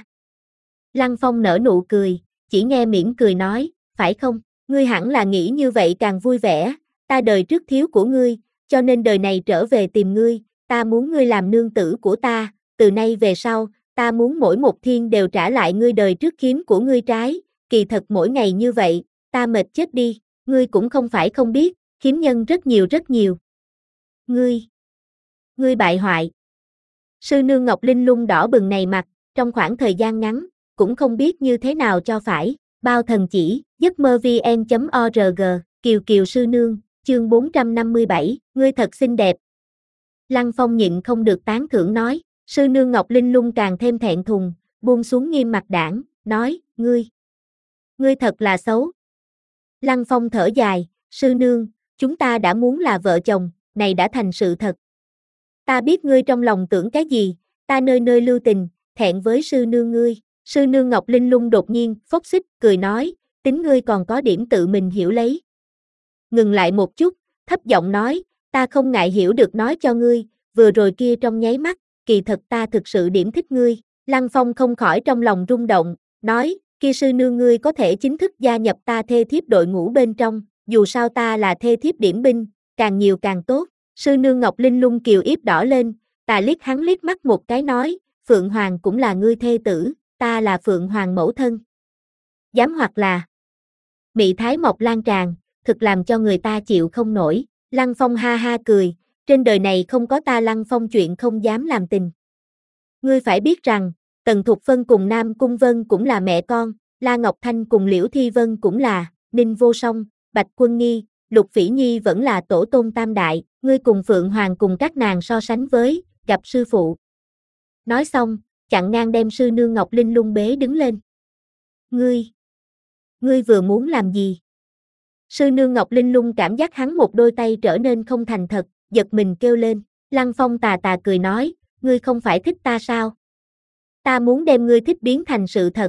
Lăng Phong nở nụ cười, chỉ nghe mỉm cười nói, phải không, ngươi hẳn là nghĩ như vậy càng vui vẻ, ta đời trước thiếu của ngươi, cho nên đời này trở về tìm ngươi, ta muốn ngươi làm nương tử của ta, từ nay về sau, ta muốn mỗi một thiên đều trả lại ngươi đời trước khiếm của ngươi trái, kỳ thật mỗi ngày như vậy, ta mệt chết đi, ngươi cũng không phải không biết, khiếm nhân rất nhiều rất nhiều. Ngươi, ngươi bại hoại. Sư nương Ngọc Linh Lung đỏ bừng này mặt, trong khoảng thời gian ngắn, cũng không biết như thế nào cho phải, bao thần chỉ, giấc mơ vn chấm org, Kiều Kiều sư nương, chương bốn trăm năm mươi bảy, ngươi thật xinh đẹp. Lăng Phong nhịn không được tán thưởng nói, sư nương Ngọc Linh Lung càng thêm thẹn thùng, buông xuống nghiêm mặt đảng, nói, ngươi, ngươi thật là xấu. Lăng Phong thở dài, sư nương, chúng ta đã muốn là vợ chồng, này đã thành sự thật. Ta biết ngươi trong lòng tưởng cái gì, ta nơi nơi lưu tình, thẹn với sư nương ngươi. Sư nương Ngọc Linh Lung đột nhiên, phốc xích, cười nói, tính ngươi còn có điểm tự mình hiểu lấy. Ngừng lại một chút, thấp giọng nói, ta không ngại hiểu được nói cho ngươi, vừa rồi kia trong nháy mắt, kỳ thật ta thực sự điểm thích ngươi. Lăng Phong không khỏi trong lòng rung động, nói, kia sư nương ngươi có thể chính thức gia nhập ta thê thiếp đội ngũ bên trong, dù sao ta là thê thiếp điểm binh, càng nhiều càng tốt. Sư nương Ngọc Linh Lung kiều yếp đỏ lên, ta liếc hắn liếc mắt một cái nói, Phượng Hoàng cũng là ngươi thê tử, ta là Phượng Hoàng mẫu thân. Dám hoặc là mị thái mọc lan tràn, thực làm cho người ta chịu không nổi. Lăng Phong ha ha cười, trên đời này không có ta Lăng Phong chuyện không dám làm tình. Ngươi phải biết rằng, Tần Thục Phân cùng Nam Cung Vân cũng là mẹ con, La Ngọc Thanh cùng Liễu Thi Vân cũng là, Ninh Vô Song, Bạch Quân Nghi, Lục Phỉ Nhi vẫn là tổ tôn tam đại, ngươi cùng Phượng Hoàng cùng các nàng so sánh với, gặp sư phụ. Nói xong, chặn ngang đem sư nương Ngọc Linh Lung bế đứng lên. Ngươi, ngươi vừa muốn làm gì? Sư nương Ngọc Linh Lung cảm giác hắn một đôi tay trở nên không thành thật, giật mình kêu lên. Lăng Phong tà tà cười nói, ngươi không phải thích ta sao? Ta muốn đem ngươi thích biến thành sự thật.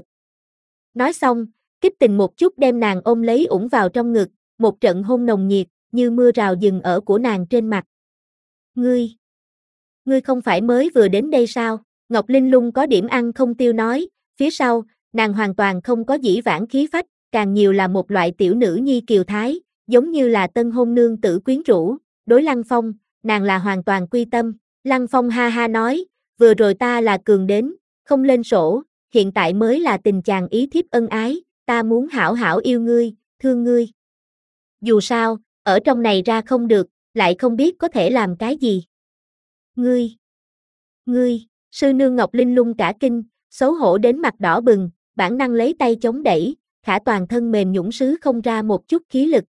Nói xong, kích tình một chút đem nàng ôm lấy ủng vào trong ngực, một trận hôn nồng nhiệt, như mưa rào dừng ở của nàng trên mặt. Ngươi, ngươi không phải mới vừa đến đây sao? Ngọc Linh Lung có điểm ăn không tiêu nói, phía sau, nàng hoàn toàn không có dĩ vãng khí phách, càng nhiều là một loại tiểu nữ nhi kiều thái, giống như là tân hôn nương tử quyến rũ. Đối Lăng Phong, nàng là hoàn toàn quy tâm. Lăng Phong ha ha nói, vừa rồi ta là cường đến, không lên sổ, hiện tại mới là tình chàng ý thiếp ân ái, ta muốn hảo hảo yêu ngươi, thương ngươi. Dù sao, ở trong này ra không được, lại không biết có thể làm cái gì. Ngươi, ngươi, sư nương Ngọc Linh Lung cả kinh, xấu hổ đến mặt đỏ bừng, bản năng lấy tay chống đẩy, khả toàn thân mềm nhũn sứ không ra một chút khí lực.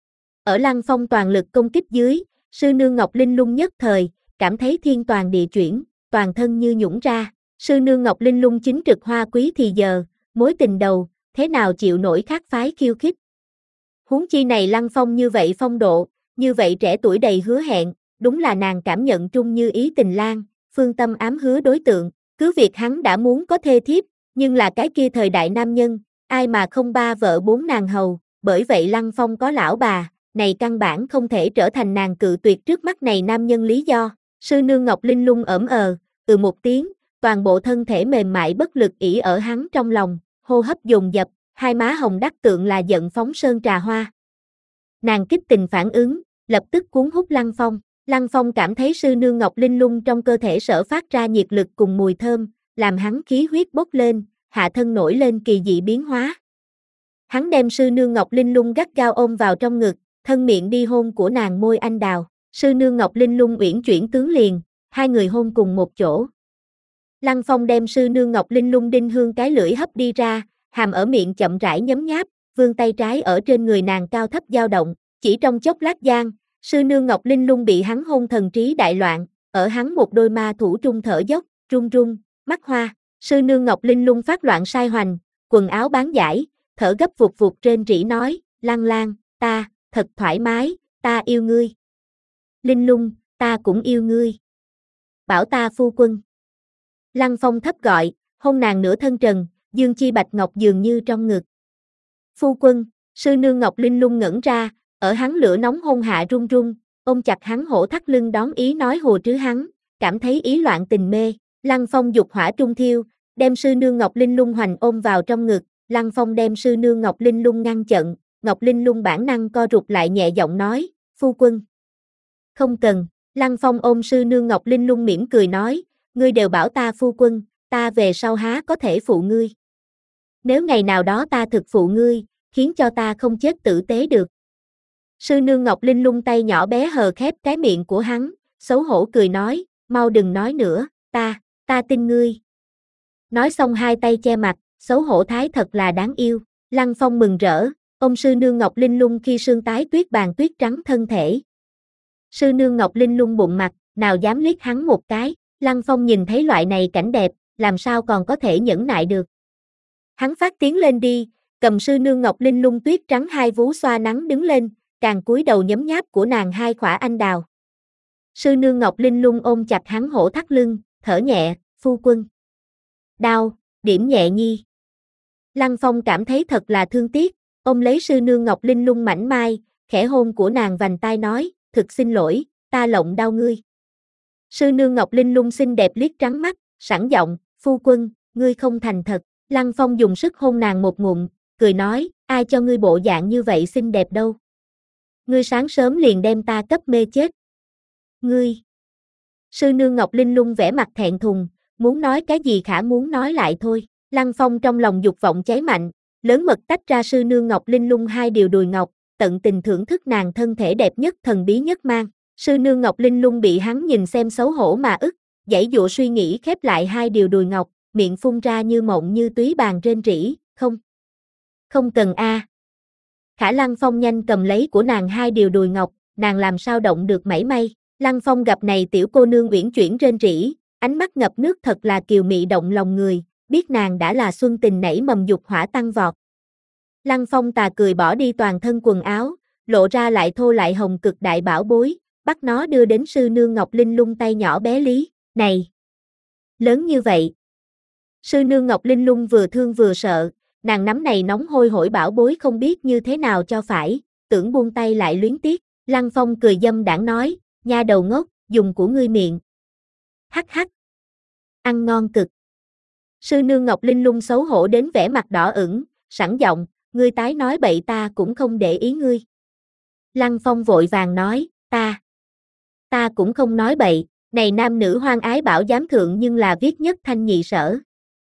Ở Lăng Phong toàn lực công kích dưới, sư nương Ngọc Linh Lung nhất thời, cảm thấy thiên toàn địa chuyển, toàn thân như nhũn ra. Sư nương Ngọc Linh Lung chính trực hoa quý thì giờ, mối tình đầu, thế nào chịu nổi khác phái khiêu khích. Huống chi này Lăng Phong như vậy phong độ, như vậy trẻ tuổi đầy hứa hẹn, đúng là nàng cảm nhận trung như ý tình lang, phương tâm ám hứa đối tượng, cứ việc hắn đã muốn có thê thiếp, nhưng là cái kia thời đại nam nhân, ai mà không ba vợ bốn nàng hầu, bởi vậy Lăng Phong có lão bà, này căn bản không thể trở thành nàng cự tuyệt trước mắt này nam nhân lý do. Sư nương Ngọc Linh Lung ẩm ờ, từ một tiếng, toàn bộ thân thể mềm mại bất lực ỷ ở hắn trong lòng, hô hấp dồn dập, hai má hồng đắc tượng là giận phóng sơn trà hoa. Nàng kích tình phản ứng, lập tức cuốn hút Lăng Phong. Lăng Phong cảm thấy sư nương Ngọc Linh Lung trong cơ thể sở phát ra nhiệt lực cùng mùi thơm, làm hắn khí huyết bốc lên, hạ thân nổi lên kỳ dị biến hóa. Hắn đem sư nương Ngọc Linh Lung gắt gao ôm vào trong ngực, thân miệng đi hôn của nàng môi anh đào. Sư nương Ngọc Linh Lung uyển chuyển tướng liền, hai người hôn cùng một chỗ. Lăng Phong đem sư nương Ngọc Linh Lung đinh hương cái lưỡi hấp đi ra, hàm ở miệng chậm rãi nhấm nháp, vươn tay trái ở trên người nàng cao thấp dao động, chỉ trong chốc lát gian, sư nương Ngọc Linh Lung bị hắn hôn thần trí đại loạn, ở hắn một đôi ma thủ trung thở dốc, run run, mắt hoa. Sư nương Ngọc Linh Lung phát loạn sai hoành, quần áo bán giải, thở gấp vụt vụt trên rỉ nói, Lăng Lang, ta, thật thoải mái, ta yêu ngươi. Linh Lung, ta cũng yêu ngươi. Bảo ta phu quân. Lăng Phong thấp gọi, hôn nàng nửa thân trần, dương chi bạch ngọc dường như trong ngực. Phu quân, sư nương Ngọc Linh Lung ngẩn ra, ở hắn lửa nóng hôn hạ run run, ôm chặt hắn hổ thắt lưng đón ý nói hồ trứ hắn, cảm thấy ý loạn tình mê. Lăng Phong dục hỏa trung thiêu, đem sư nương Ngọc Linh Lung hoành ôm vào trong ngực, Lăng Phong đem sư nương Ngọc Linh Lung ngăn chặn, Ngọc Linh Lung bản năng co rụt lại nhẹ giọng nói, phu quân. Không cần, Lăng Phong ôm sư nương Ngọc Linh Lung mỉm cười nói, ngươi đều bảo ta phu quân, ta về sau há có thể phụ ngươi. Nếu ngày nào đó ta thực phụ ngươi, khiến cho ta không chết tử tế được. Sư nương Ngọc Linh Lung tay nhỏ bé hờ khép cái miệng của hắn, xấu hổ cười nói, mau đừng nói nữa, ta, ta tin ngươi. Nói xong hai tay che mặt, xấu hổ thái thật là đáng yêu. Lăng Phong mừng rỡ, ông sư nương Ngọc Linh Lung khi sương tái tuyết bàn tuyết trắng thân thể. Sư nương Ngọc Linh Lung bụng mặt, nào dám liếc hắn một cái. Lăng Phong nhìn thấy loại này cảnh đẹp, làm sao còn có thể nhẫn nại được. Hắn phát tiến lên đi, cầm sư nương Ngọc Linh Lung tuyết trắng hai vú xoa nắng đứng lên, càng cúi đầu nhấm nháp của nàng hai khỏa anh đào. Sư nương Ngọc Linh Lung ôm chặt hắn hổ thắt lưng, thở nhẹ, phu quân. Đau, điểm nhẹ nhi. Lăng Phong cảm thấy thật là thương tiếc, ôm lấy sư nương Ngọc Linh Lung mảnh mai, khẽ hôn của nàng vành tai nói, thực xin lỗi, ta lộng đau ngươi. Sư nương Ngọc Linh Lung xinh đẹp liếc trắng mắt, sẵn giọng, phu quân, ngươi không thành thật. Lăng Phong dùng sức hôn nàng một ngụm, cười nói, ai cho ngươi bộ dạng như vậy xinh đẹp đâu. Ngươi sáng sớm liền đem ta cấp mê chết. Ngươi. Sư nương Ngọc Linh Lung vẻ mặt thẹn thùng, muốn nói cái gì khả muốn nói lại thôi. Lăng Phong trong lòng dục vọng cháy mạnh, lớn mật tách ra sư nương Ngọc Linh Lung hai điều đùi ngọc, tận tình thưởng thức nàng thân thể đẹp nhất thần bí nhất mang. Sư nương Ngọc Linh Lung bị hắn nhìn xem xấu hổ mà ức, giãy giụa suy nghĩ khép lại hai điều đùi ngọc, miệng phun ra như mộng như túy bàn rên rỉ, không. Không cần a. À. Khả Lăng Phong nhanh cầm lấy của nàng hai điều đùi ngọc, nàng làm sao động được mảy may. Lăng Phong gặp này tiểu cô nương uyển chuyển rên rỉ, ánh mắt ngập nước thật là kiều mị động lòng người, biết nàng đã là xuân tình nảy mầm dục hỏa tăng vọt. Lăng Phong tà cười bỏ đi toàn thân quần áo, lộ ra lại thô lại hồng cực đại bảo bối, bắt nó đưa đến sư nương Ngọc Linh Lung tay nhỏ bé lý, này, lớn như vậy. Sư nương Ngọc Linh Lung vừa thương vừa sợ, nàng nắm này nóng hôi hổi bảo bối không biết như thế nào cho phải, tưởng buông tay lại luyến tiếc. Lăng Phong cười dâm đãng nói, nha đầu ngốc, dùng của ngươi miệng. Hắc hắc. Ăn ngon cực. Sư nương Ngọc Linh Lung xấu hổ đến vẻ mặt đỏ ửng, sẵn giọng, ngươi tái nói bậy ta cũng không để ý ngươi. Lăng Phong vội vàng nói, ta. Ta cũng không nói bậy, này nam nữ hoan ái bảo giám thượng nhưng là viết nhất thanh nhị sở.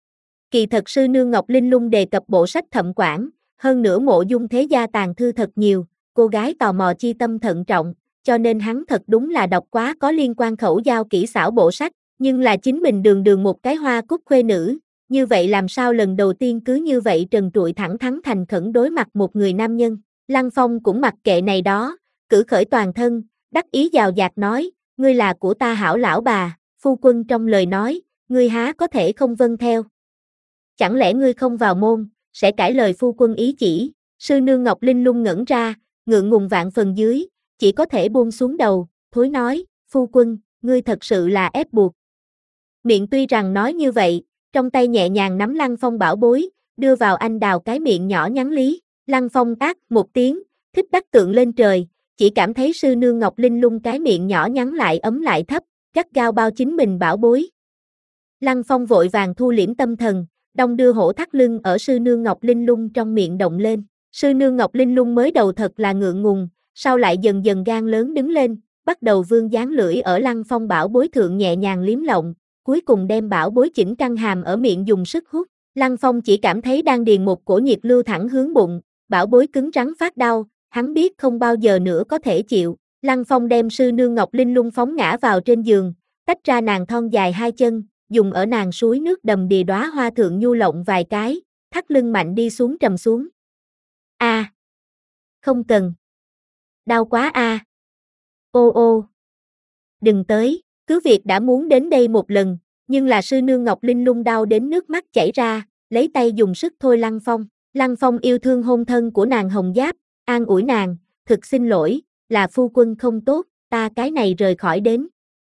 Kỳ thật sư nương Ngọc Linh Lung đề cập bộ sách thậm quản, hơn nữa mộ dung thế gia tàng thư thật nhiều, cô gái tò mò chi tâm thận trọng, cho nên hắn thật đúng là đọc quá có liên quan khẩu giao kỹ xảo bộ sách, nhưng là chính mình đường đường một cái hoa cúc khuê nữ, như vậy làm sao lần đầu tiên cứ như vậy trần trụi thẳng thắn thành khẩn đối mặt một người nam nhân. Lăng Phong cũng mặc kệ này đó, cử khởi toàn thân, đắc ý giàu dạt nói, ngươi là của ta hảo lão bà, phu quân trong lời nói, ngươi há có thể không vâng theo. Chẳng lẽ ngươi không vào môn, sẽ cãi lời phu quân ý chỉ. Sư nương Ngọc Linh Lung ngẩn ra, ngượng ngùng vạn phần dưới, chỉ có thể buông xuống đầu, thối nói, phu quân, ngươi thật sự là ép buộc. Miệng tuy rằng nói như vậy, trong tay nhẹ nhàng nắm Lăng Phong bảo bối, đưa vào anh đào cái miệng nhỏ nhắn lý. Lăng Phong ác một tiếng, thích đắc tượng lên trời, chỉ cảm thấy sư nương Ngọc Linh Lung cái miệng nhỏ nhắn lại ấm lại thấp, gắt gao bao chính mình bảo bối. Lăng Phong vội vàng thu liễm tâm thần, đong đưa hổ thắt lưng ở sư nương Ngọc Linh Lung trong miệng động lên. Sư nương Ngọc Linh Lung mới đầu thật là ngượng ngùng, sau lại dần dần gan lớn đứng lên, bắt đầu vươn dáng lưỡi ở Lăng Phong bảo bối thượng nhẹ nhàng liếm lộng, cuối cùng đem bảo bối chỉnh căng hàm ở miệng dùng sức hút. Lăng Phong chỉ cảm thấy đang điền một cổ nhiệt lưu thẳng hướng bụng, bảo bối cứng rắn phát đau, hắn biết không bao giờ nữa có thể chịu. Lăng Phong đem sư nương Ngọc Linh Lung phóng ngã vào trên giường, tách ra nàng thon dài hai chân, dùng ở nàng suối nước đầm đìa đóa hoa thượng nhu lộng vài cái, thắt lưng mạnh đi xuống trầm xuống. A, à, không cần. Đau quá a. À. Ô ô. Đừng tới, cứ việc đã muốn đến đây một lần, nhưng là sư nương Ngọc Linh Lung đau đến nước mắt chảy ra, lấy tay dùng sức thôi Lăng Phong. Lăng Phong yêu thương hôn thân của nàng hồng giáp, an ủi nàng, thực xin lỗi, là phu quân không tốt, ta cái này rời khỏi đến.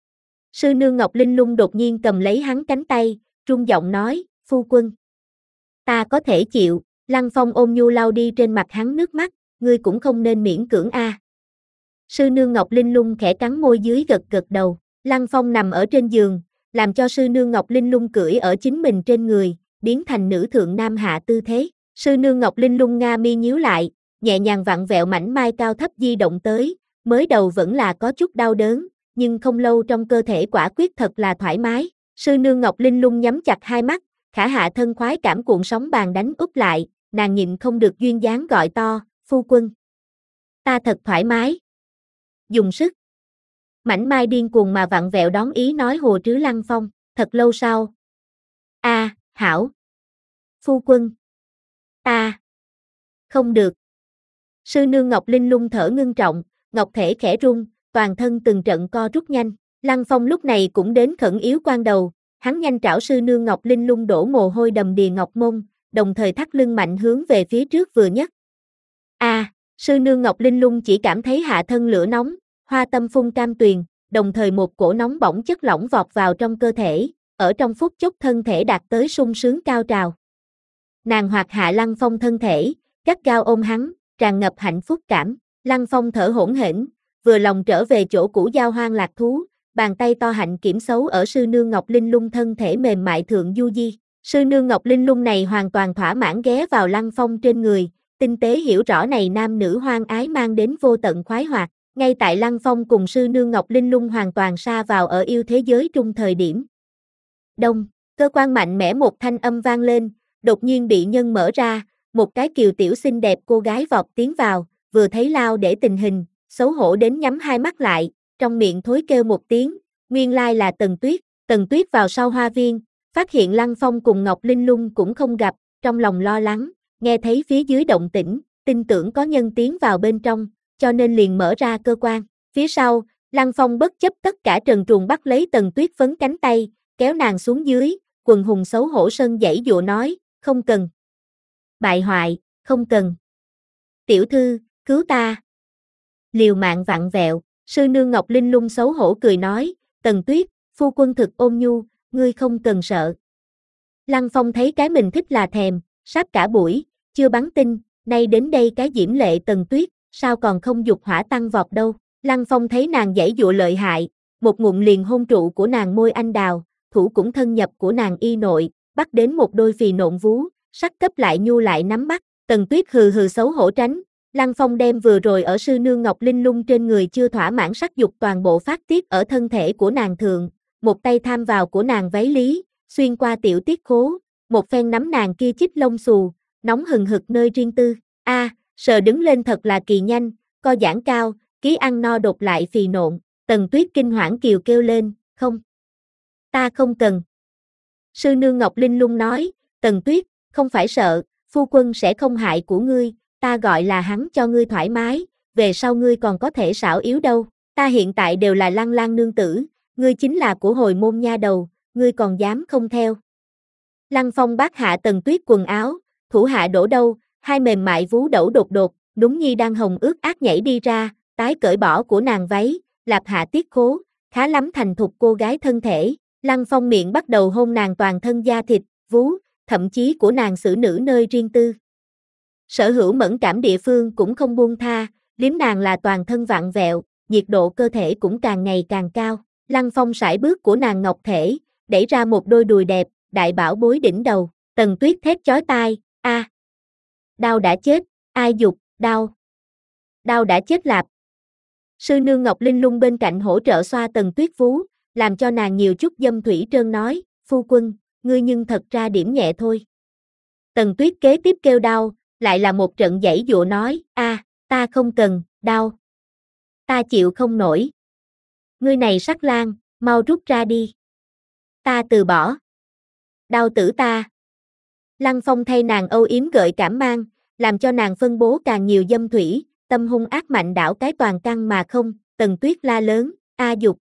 Sư nương Ngọc Linh Lung đột nhiên cầm lấy hắn cánh tay, run giọng nói, phu quân. Ta có thể chịu. Lăng Phong ôm nhu lau đi trên mặt hắn nước mắt, ngươi cũng không nên miễn cưỡng a. À. Sư nương Ngọc Linh Lung khẽ cắn môi dưới gật gật đầu. Lăng Phong nằm ở trên giường, làm cho sư nương Ngọc Linh Lung cưỡi ở chính mình trên người, biến thành nữ thượng nam hạ tư thế. Sư nương Ngọc Linh Lung nga mi nhíu lại, nhẹ nhàng vặn vẹo mảnh mai cao thấp di động tới, mới đầu vẫn là có chút đau đớn, nhưng không lâu trong cơ thể quả quyết thật là thoải mái. Sư nương Ngọc Linh Lung nhắm chặt hai mắt, khả hạ thân khoái cảm cuộn sóng bàn đánh úp lại, nàng nhịn không được duyên dáng gọi to, phu quân. Ta thật thoải mái. Dùng sức. Mảnh mai điên cuồng mà vặn vẹo đón ý nói hồ trứ Lăng Phong, thật lâu sau. A, à, hảo. Phu quân. Ta. Không được. Sư nương Ngọc Linh Lung thở ngưng trọng, ngọc thể khẽ rung, toàn thân từng trận co rút nhanh. Lăng Phong lúc này cũng đến khẩn yếu quan đầu, hắn nhanh trảo sư nương Ngọc Linh Lung đổ mồ hôi đầm đìa ngọc mông, đồng thời thắt lưng mạnh hướng về phía trước vừa nhất. A, à, sư nương Ngọc Linh Lung chỉ cảm thấy hạ thân lửa nóng, hoa tâm phun cam tuyền, đồng thời một cổ nóng bỏng chất lỏng vọt vào trong cơ thể, ở trong phút chốc thân thể đạt tới sung sướng cao trào. Nàng hoạt hạ Lăng Phong thân thể, gắt gao ôm hắn, tràn ngập hạnh phúc cảm. Lăng Phong thở hổn hển, vừa lòng trở về chỗ cũ giao hoang lạc thú, bàn tay to hạnh kiểm xấu ở sư nương Ngọc Linh Lung thân thể mềm mại thượng du di. Sư nương Ngọc Linh Lung này hoàn toàn thỏa mãn ghé vào Lăng Phong trên người, tinh tế hiểu rõ này nam nữ hoang ái mang đến vô tận khoái hoạt. Ngay tại Lăng Phong cùng sư nương Ngọc Linh Lung hoàn toàn sa vào ở yêu thế giới trung thời điểm. Đông, cơ quan mạnh mẽ một thanh âm vang lên, đột nhiên bị nhân mở ra, một cái kiều tiểu xinh đẹp cô gái vọt tiến vào, vừa thấy lao để tình hình, xấu hổ đến nhắm hai mắt lại, trong miệng thối kêu một tiếng, nguyên lai là Tần Tuyết. Tần Tuyết vào sau hoa viên, phát hiện Lăng Phong cùng Ngọc Linh Lung cũng không gặp, trong lòng lo lắng, nghe thấy phía dưới động tĩnh, tin tưởng có nhân tiến vào bên trong, cho nên liền mở ra cơ quan. Phía sau, Lăng Phong bất chấp tất cả trần truồng bắt lấy Tần Tuyết phấn cánh tay, kéo nàng xuống dưới, quần hùng xấu hổ sân giãy dụa nói, không cần. Bại hoại, không cần. Tiểu thư, cứu ta. Liều mạng vặn vẹo, sư nương Ngọc Linh Lung xấu hổ cười nói, Tần Tuyết, phu quân thực ôn nhu, ngươi không cần sợ. Lăng Phong thấy cái mình thích là thèm, sắp cả buổi, chưa bắn tin, nay đến đây cái diễm lệ Tần Tuyết, sao còn không dục hỏa tăng vọt đâu. Lăng Phong thấy nàng giãy dụa lợi hại, một ngụm liền hôn trụ của nàng môi anh đào, thủ cũng thân nhập của nàng y nội, bắt đến một đôi phì nộn vú, sắc cấp lại nhu lại nắm bắt. Tần Tuyết hừ hừ xấu hổ tránh, Lăng Phong đem vừa rồi ở sư nương Ngọc Linh Lung trên người chưa thỏa mãn sắc dục toàn bộ phát tiết ở thân thể của nàng thượng, một tay tham vào của nàng váy lý, xuyên qua tiểu tiết khố, một phen nắm nàng kia chích lông xù, nóng hừng hực nơi riêng tư. A, à, sờ đứng lên thật là kỳ nhanh, co giãn cao, ký ăn no đột lại phì nộn. Tần Tuyết kinh hoảng kiều kêu lên, không, ta không cần. Sư nương Ngọc Linh Lung nói, Tần Tuyết, không phải sợ, phu quân sẽ không hại của ngươi, ta gọi là hắn cho ngươi thoải mái, về sau ngươi còn có thể xảo yếu đâu, ta hiện tại đều là Lăng Lang nương tử, ngươi chính là của hồi môn nha đầu, ngươi còn dám không theo. Lăng Phong bác hạ Tần Tuyết quần áo, thủ hạ đổ đâu, hai mềm mại vú đẩu đột đột, đúng nhi đang hồng ướt át nhảy đi ra, tái cởi bỏ của nàng váy, lạp hạ tiết khố, khá lắm thành thục cô gái thân thể. Lăng Phong miệng bắt đầu hôn nàng toàn thân da thịt, vú, thậm chí của nàng xử nữ nơi riêng tư. Sở hữu mẫn cảm địa phương cũng không buông tha, liếm nàng là toàn thân vặn vẹo, nhiệt độ cơ thể cũng càng ngày càng cao. Lăng Phong sải bước của nàng ngọc thể, đẩy ra một đôi đùi đẹp, đại bảo bối đỉnh đầu. Tần Tuyết thét chói tai, a, à, đau đã chết, ai dục, đau, đau đã chết lạp. Sư nương Ngọc Linh Lung bên cạnh hỗ trợ xoa Tần Tuyết vú, làm cho nàng nhiều chút dâm thủy trơn nói, phu quân, ngươi nhưng thật ra điểm nhẹ thôi. Tần Tuyết kế tiếp kêu đau, lại là một trận giãy dụa nói, a, à, ta không cần, đau. Ta chịu không nổi. Ngươi này sắc lang, mau rút ra đi. Ta từ bỏ. Đau tử ta. Lăng Phong thay nàng âu yếm gợi cảm mang, làm cho nàng phân bố càng nhiều dâm thủy, tâm hung ác mạnh đảo cái toàn căn mà không. Tần Tuyết la lớn, a dục.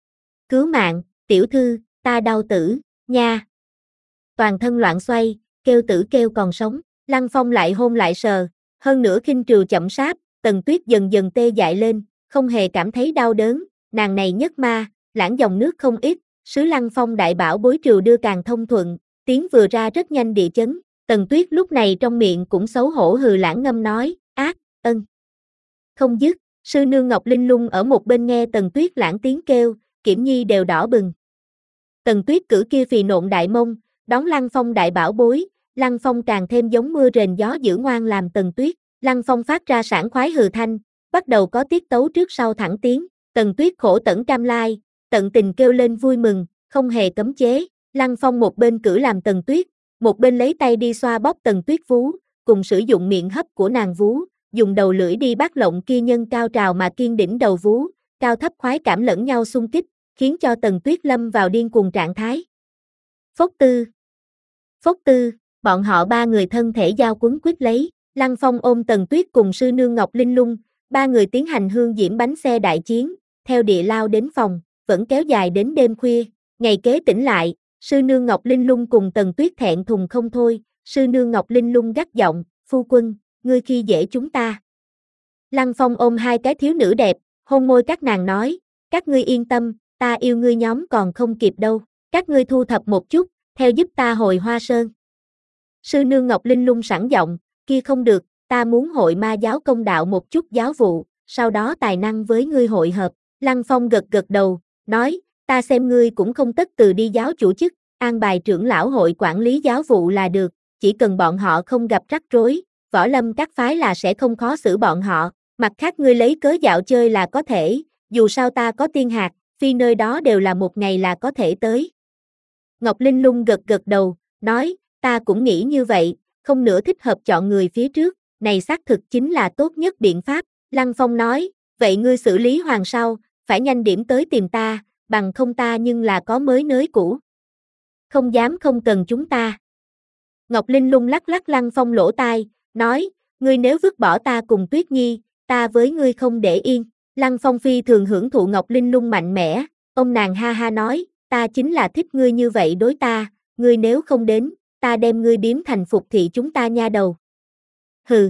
Cứu mạng, tiểu thư, ta đau tử, nha. Toàn thân loạn xoay, kêu tử kêu còn sống. Lăng Phong lại hôn lại sờ, hơn nữa khinh trừ chậm sáp, Tần Tuyết dần dần tê dại lên, không hề cảm thấy đau đớn, nàng này nhất ma, lãng dòng nước không ít, sứ Lăng Phong đại bảo bối trừ đưa càng thông thuận, tiếng vừa ra rất nhanh địa chấn. Tần Tuyết lúc này trong miệng cũng xấu hổ hừ lãng ngâm nói, ác, ân. Không dứt, sư nương Ngọc Linh Lung ở một bên nghe Tần Tuyết lãng tiếng kêu, Kiểm Nhi đều đỏ bừng. Tần Tuyết cử kia phì nộn đại mông, đón Lăng Phong đại bảo bối, Lăng Phong càng thêm giống mưa rền gió dữ ngoan làm Tần Tuyết. Lăng Phong phát ra sảng khoái hừ thanh, bắt đầu có tiết tấu trước sau thẳng tiến. Tần Tuyết khổ tẩn cam lai, tận tình kêu lên vui mừng, không hề cấm chế. Lăng Phong một bên cử làm Tần Tuyết, một bên lấy tay đi xoa bóp Tần Tuyết vú, cùng sử dụng miệng hấp của nàng vú, dùng đầu lưỡi đi bắt lộng kia nhân cao trào mà kiên đỉnh đầu vú, cao thấp khoái cảm lẫn nhau xung kích, khiến cho Tần Tuyết lâm vào điên cuồng trạng thái. Phốc tư, phốc tư, bọn họ ba người thân thể giao quấn quýt lấy, Lăng Phong ôm Tần Tuyết cùng sư nương Ngọc Linh Lung, ba người tiến hành hương diễm bánh xe đại chiến, theo địa lao đến phòng, vẫn kéo dài đến đêm khuya. Ngày kế tỉnh lại, sư nương Ngọc Linh Lung cùng Tần Tuyết thẹn thùng không thôi, sư nương Ngọc Linh Lung gắt giọng, phu quân, ngươi khi dễ chúng ta. Lăng Phong ôm hai cái thiếu nữ đẹp, hôn môi các nàng nói, các ngươi yên tâm, ta yêu ngươi nhóm còn không kịp đâu, các ngươi thu thập một chút, theo giúp ta hồi Hoa Sơn. Sư nương Ngọc Linh Lung sẵn giọng, kia không được, ta muốn hội ma giáo công đạo một chút giáo vụ, sau đó tài năng với ngươi hội hợp. Lăng Phong gật gật đầu, nói, ta xem ngươi cũng không tất từ đi giáo chủ chức, an bài trưởng lão hội quản lý giáo vụ là được, chỉ cần bọn họ không gặp rắc rối, võ lâm các phái là sẽ không khó xử bọn họ, mặt khác ngươi lấy cớ dạo chơi là có thể, dù sao ta có tiên hạt, phi nơi đó đều là một ngày là có thể tới. Ngọc Linh Lung gật gật đầu, nói, ta cũng nghĩ như vậy, không nữa thích hợp chọn người phía trước, này xác thực chính là tốt nhất biện pháp. Lăng Phong nói, vậy ngươi xử lý hoàng sau, phải nhanh điểm tới tìm ta, bằng không ta nhưng là có mới nới cũ. Không dám không cần chúng ta. Ngọc Linh Lung lắc lắc Lăng Phong lỗ tai, nói, ngươi nếu vứt bỏ ta cùng Tuyết Nhi, ta với ngươi không để yên. Lăng Phong phi thường hưởng thụ Ngọc Linh Lung mạnh mẽ, ông nàng ha ha nói, ta chính là thích ngươi như vậy đối ta, ngươi nếu không đến, ta đem ngươi biếm thành phục thị chúng ta nha đầu. Hừ.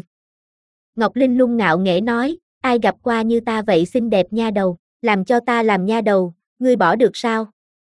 Ngọc Linh Lung ngạo nghễ nói, ai gặp qua như ta vậy xinh đẹp nha đầu, làm cho ta làm nha đầu, ngươi bỏ được sao?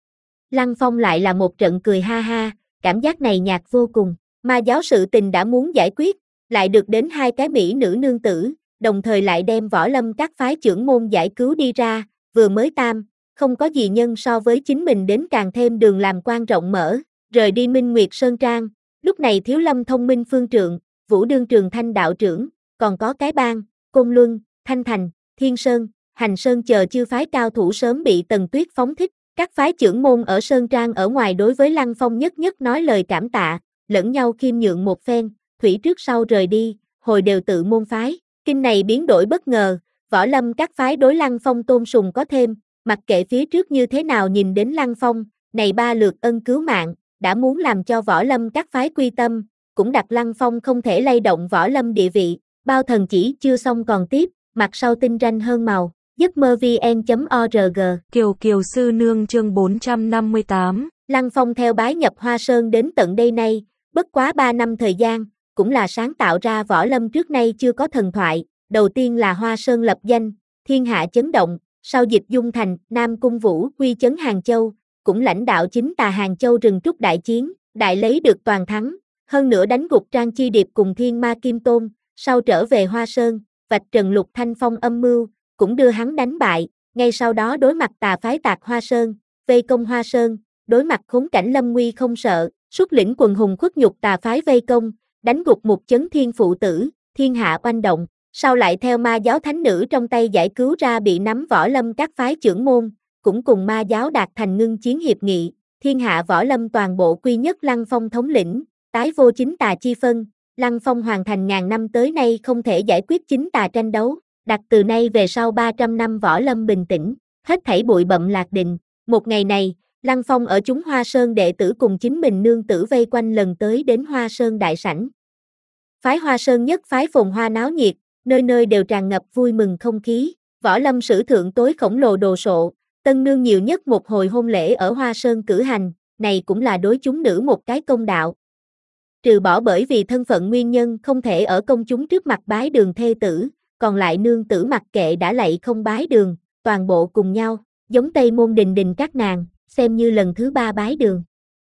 Lăng Phong lại là một trận cười ha ha, cảm giác này nhạt vô cùng, ma giáo sự tình đã muốn giải quyết, lại được đến hai cái mỹ nữ nương tử, đồng thời lại đem võ lâm các phái trưởng môn giải cứu đi ra, vừa mới tam, không có gì nhân so với chính mình đến càng thêm đường làm quan rộng mở, rời đi Minh Nguyệt Sơn Trang, lúc này Thiếu Lâm thông minh phương trượng, Vũ Đương Trường Thanh đạo trưởng, còn có cái bang, Côn Luân, Thanh Thành, Thiên Sơn, Hành Sơn chờ chư phái cao thủ sớm bị Tần Tuyết phóng thích, các phái trưởng môn ở Sơn Trang ở ngoài đối với Lăng Phong nhất nhất nói lời cảm tạ, lẫn nhau khiêm nhượng một phen, thủy trước sau rời đi, hồi đều tự môn phái, kinh này biến đổi bất ngờ, võ lâm các phái đối Lăng Phong tôn sùng có thêm, mặc kệ phía trước như thế nào nhìn đến Lăng Phong, này ba lượt ân cứu mạng, đã muốn làm cho võ lâm các phái quy tâm, cũng đặt Lăng Phong không thể lay động võ lâm địa vị, bao thần chỉ chưa xong còn tiếp, mặt sau tinh ranh hơn màu, giấc mơ vn chấm org. Kiều Kiều sư nương chương bốn trăm năm mươi tám. Lăng Phong theo bái nhập Hoa Sơn đến tận đây nay, bất quá ba năm thời gian, cũng là sáng tạo ra võ lâm trước nay chưa có thần thoại, đầu tiên là Hoa Sơn lập danh, thiên hạ chấn động, sau Dịch Dung Thành, Nam Cung Vũ quy chấn Hàng Châu, cũng lãnh đạo chính tà Hàng Châu rừng trúc đại chiến, đại lấy được toàn thắng, hơn nữa đánh gục Trang Chi Điệp cùng Thiên Ma Kim Tôn, sau trở về Hoa Sơn, vạch trần Lục Thanh Phong âm mưu, cũng đưa hắn đánh bại, ngay sau đó đối mặt tà phái Tạc Hoa Sơn, vây công Hoa Sơn, đối mặt khốn cảnh lâm nguy không sợ, xuất lĩnh quần hùng khuất nhục tà phái vây công, đánh gục Mục Chấn Thiên phụ tử, thiên hạ oanh động, sau lại theo ma giáo thánh nữ trong tay giải cứu ra bị nắm võ lâm các phái trưởng môn, cũng cùng ma giáo đạt thành ngưng chiến hiệp nghị, thiên hạ võ lâm toàn bộ quy nhất Lăng Phong thống lĩnh, tái vô chính tà chi phân, Lăng Phong hoàn thành ngàn năm tới nay không thể giải quyết chính tà tranh đấu, đặt từ nay về sau ba trăm năm võ lâm bình tĩnh, hết thảy bụi bặm lạc định. Một ngày này, Lăng Phong ở chúng Hoa Sơn đệ tử cùng chính mình nương tử vây quanh lần tới đến Hoa Sơn đại sảnh. Phái Hoa Sơn nhất phái phồn hoa náo nhiệt, nơi nơi đều tràn ngập vui mừng không khí, võ lâm sử thượng tối khổng lồ đồ sộ, tân nương nhiều nhất một hồi hôn lễ ở Hoa Sơn cử hành, này cũng là đối chúng nữ một cái công đạo. Trừ bỏ bởi vì thân phận nguyên nhân không thể ở công chúng trước mặt bái đường thê tử, còn lại nương tử mặc kệ đã lạy không bái đường, toàn bộ cùng nhau, giống Tây Môn Đình Đình các nàng, xem như lần thứ ba bái đường.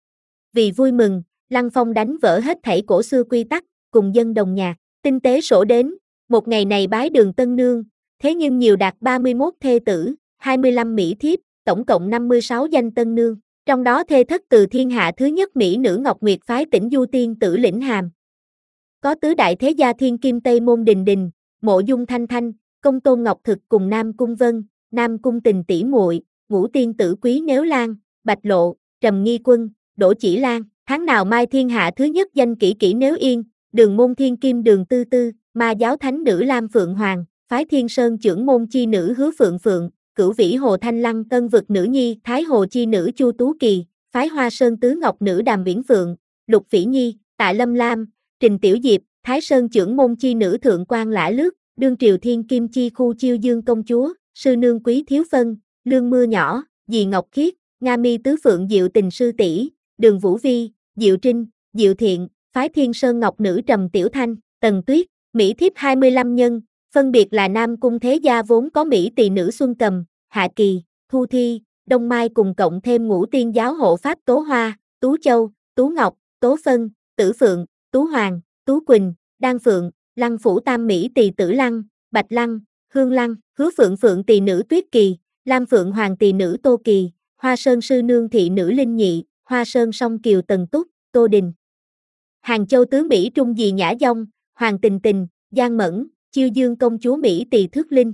Vì vui mừng, Lăng Phong đánh vỡ hết thảy cổ xưa quy tắc, cùng dân đồng nhạc, tinh tế sổ đến, một ngày này bái đường tân nương, thế nhưng nhiều đạt ba mươi mốt thê tử, hai mươi lăm mỹ thiếp, tổng cộng năm mươi sáu danh tân nương, trong đó thê thất từ thiên hạ thứ nhất mỹ nữ Ngọc Nguyệt phái Tĩnh Du tiên tử lĩnh hàm. Có tứ đại thế gia thiên kim Tây Môn Đình Đình, Mộ Dung Thanh Thanh, Công Tôn Ngọc Thực cùng Nam Cung Vân, Nam Cung Tình tỷ muội, ngũ tiên tử Quý Nếu Lan, Bạch Lộ, Trầm Nghi Quân, Đỗ Chỉ Lan, tháng nào mai thiên hạ thứ nhất danh kỹ kỹ Nếu Yên, Đường môn thiên kim Đường Tư Tư, ma giáo thánh nữ Lam Phượng Hoàng, phái Thiên Sơn trưởng môn chi nữ Hứa Phượng Phượng, cửu vĩ Hồ Thanh Lăng tân vực nữ nhi Thái Hồ chi nữ Chu Tú Kỳ, phái Hoa Sơn tứ ngọc nữ Đàm Viễn Phượng, Lục Phỉ Nhi, Tạ Lâm Lam, Trình Tiểu Diệp, Thái Sơn trưởng môn chi nữ Thượng quan Lã Lướt, đương triều thiên kim chi khu Chiêu Dương công chúa, sư nương Quý Thiếu Phân, Lương Mưa Nhỏ, Dì Ngọc Khiết, Nga Mi tứ phượng Diệu Tình sư tỷ, Đường Vũ Vi, Diệu Trinh, Diệu Thiện, phái Thiên Sơn ngọc nữ Trầm Tiểu Thanh, Tần Tuyết, mỹ thiếp hai mươi lăm nhân, phân biệt là Nam Cung thế gia vốn có mỹ tỳ nữ Xuân Cầm, Hạ Kỳ, Thu Thi, Đông Mai cùng cộng thêm ngũ tiên giáo hộ pháp Tố Hoa, Tú Châu, Tú Ngọc, Tố Phân, Tử Phượng, Tú Hoàng, Tú Quỳnh, Đan Phượng, Lăng Phủ Tam Mỹ Tỳ Tử Lăng, Bạch Lăng, Hương Lăng, Hứa Phượng Phượng Tỳ Nữ Tuyết Kỳ, Lam Phượng Hoàng Tỳ Nữ Tô Kỳ, Hoa Sơn Sư Nương Thị Nữ Linh Nhị, Hoa Sơn Song Kiều Tần Túc, Tô Đình. Hàng Châu Tướng Mỹ Trung Dì Nhã Dông, Hoàng Tình Tình, Giang Mẫn, Chiêu Dương Công Chúa Mỹ Tỳ Thước Linh.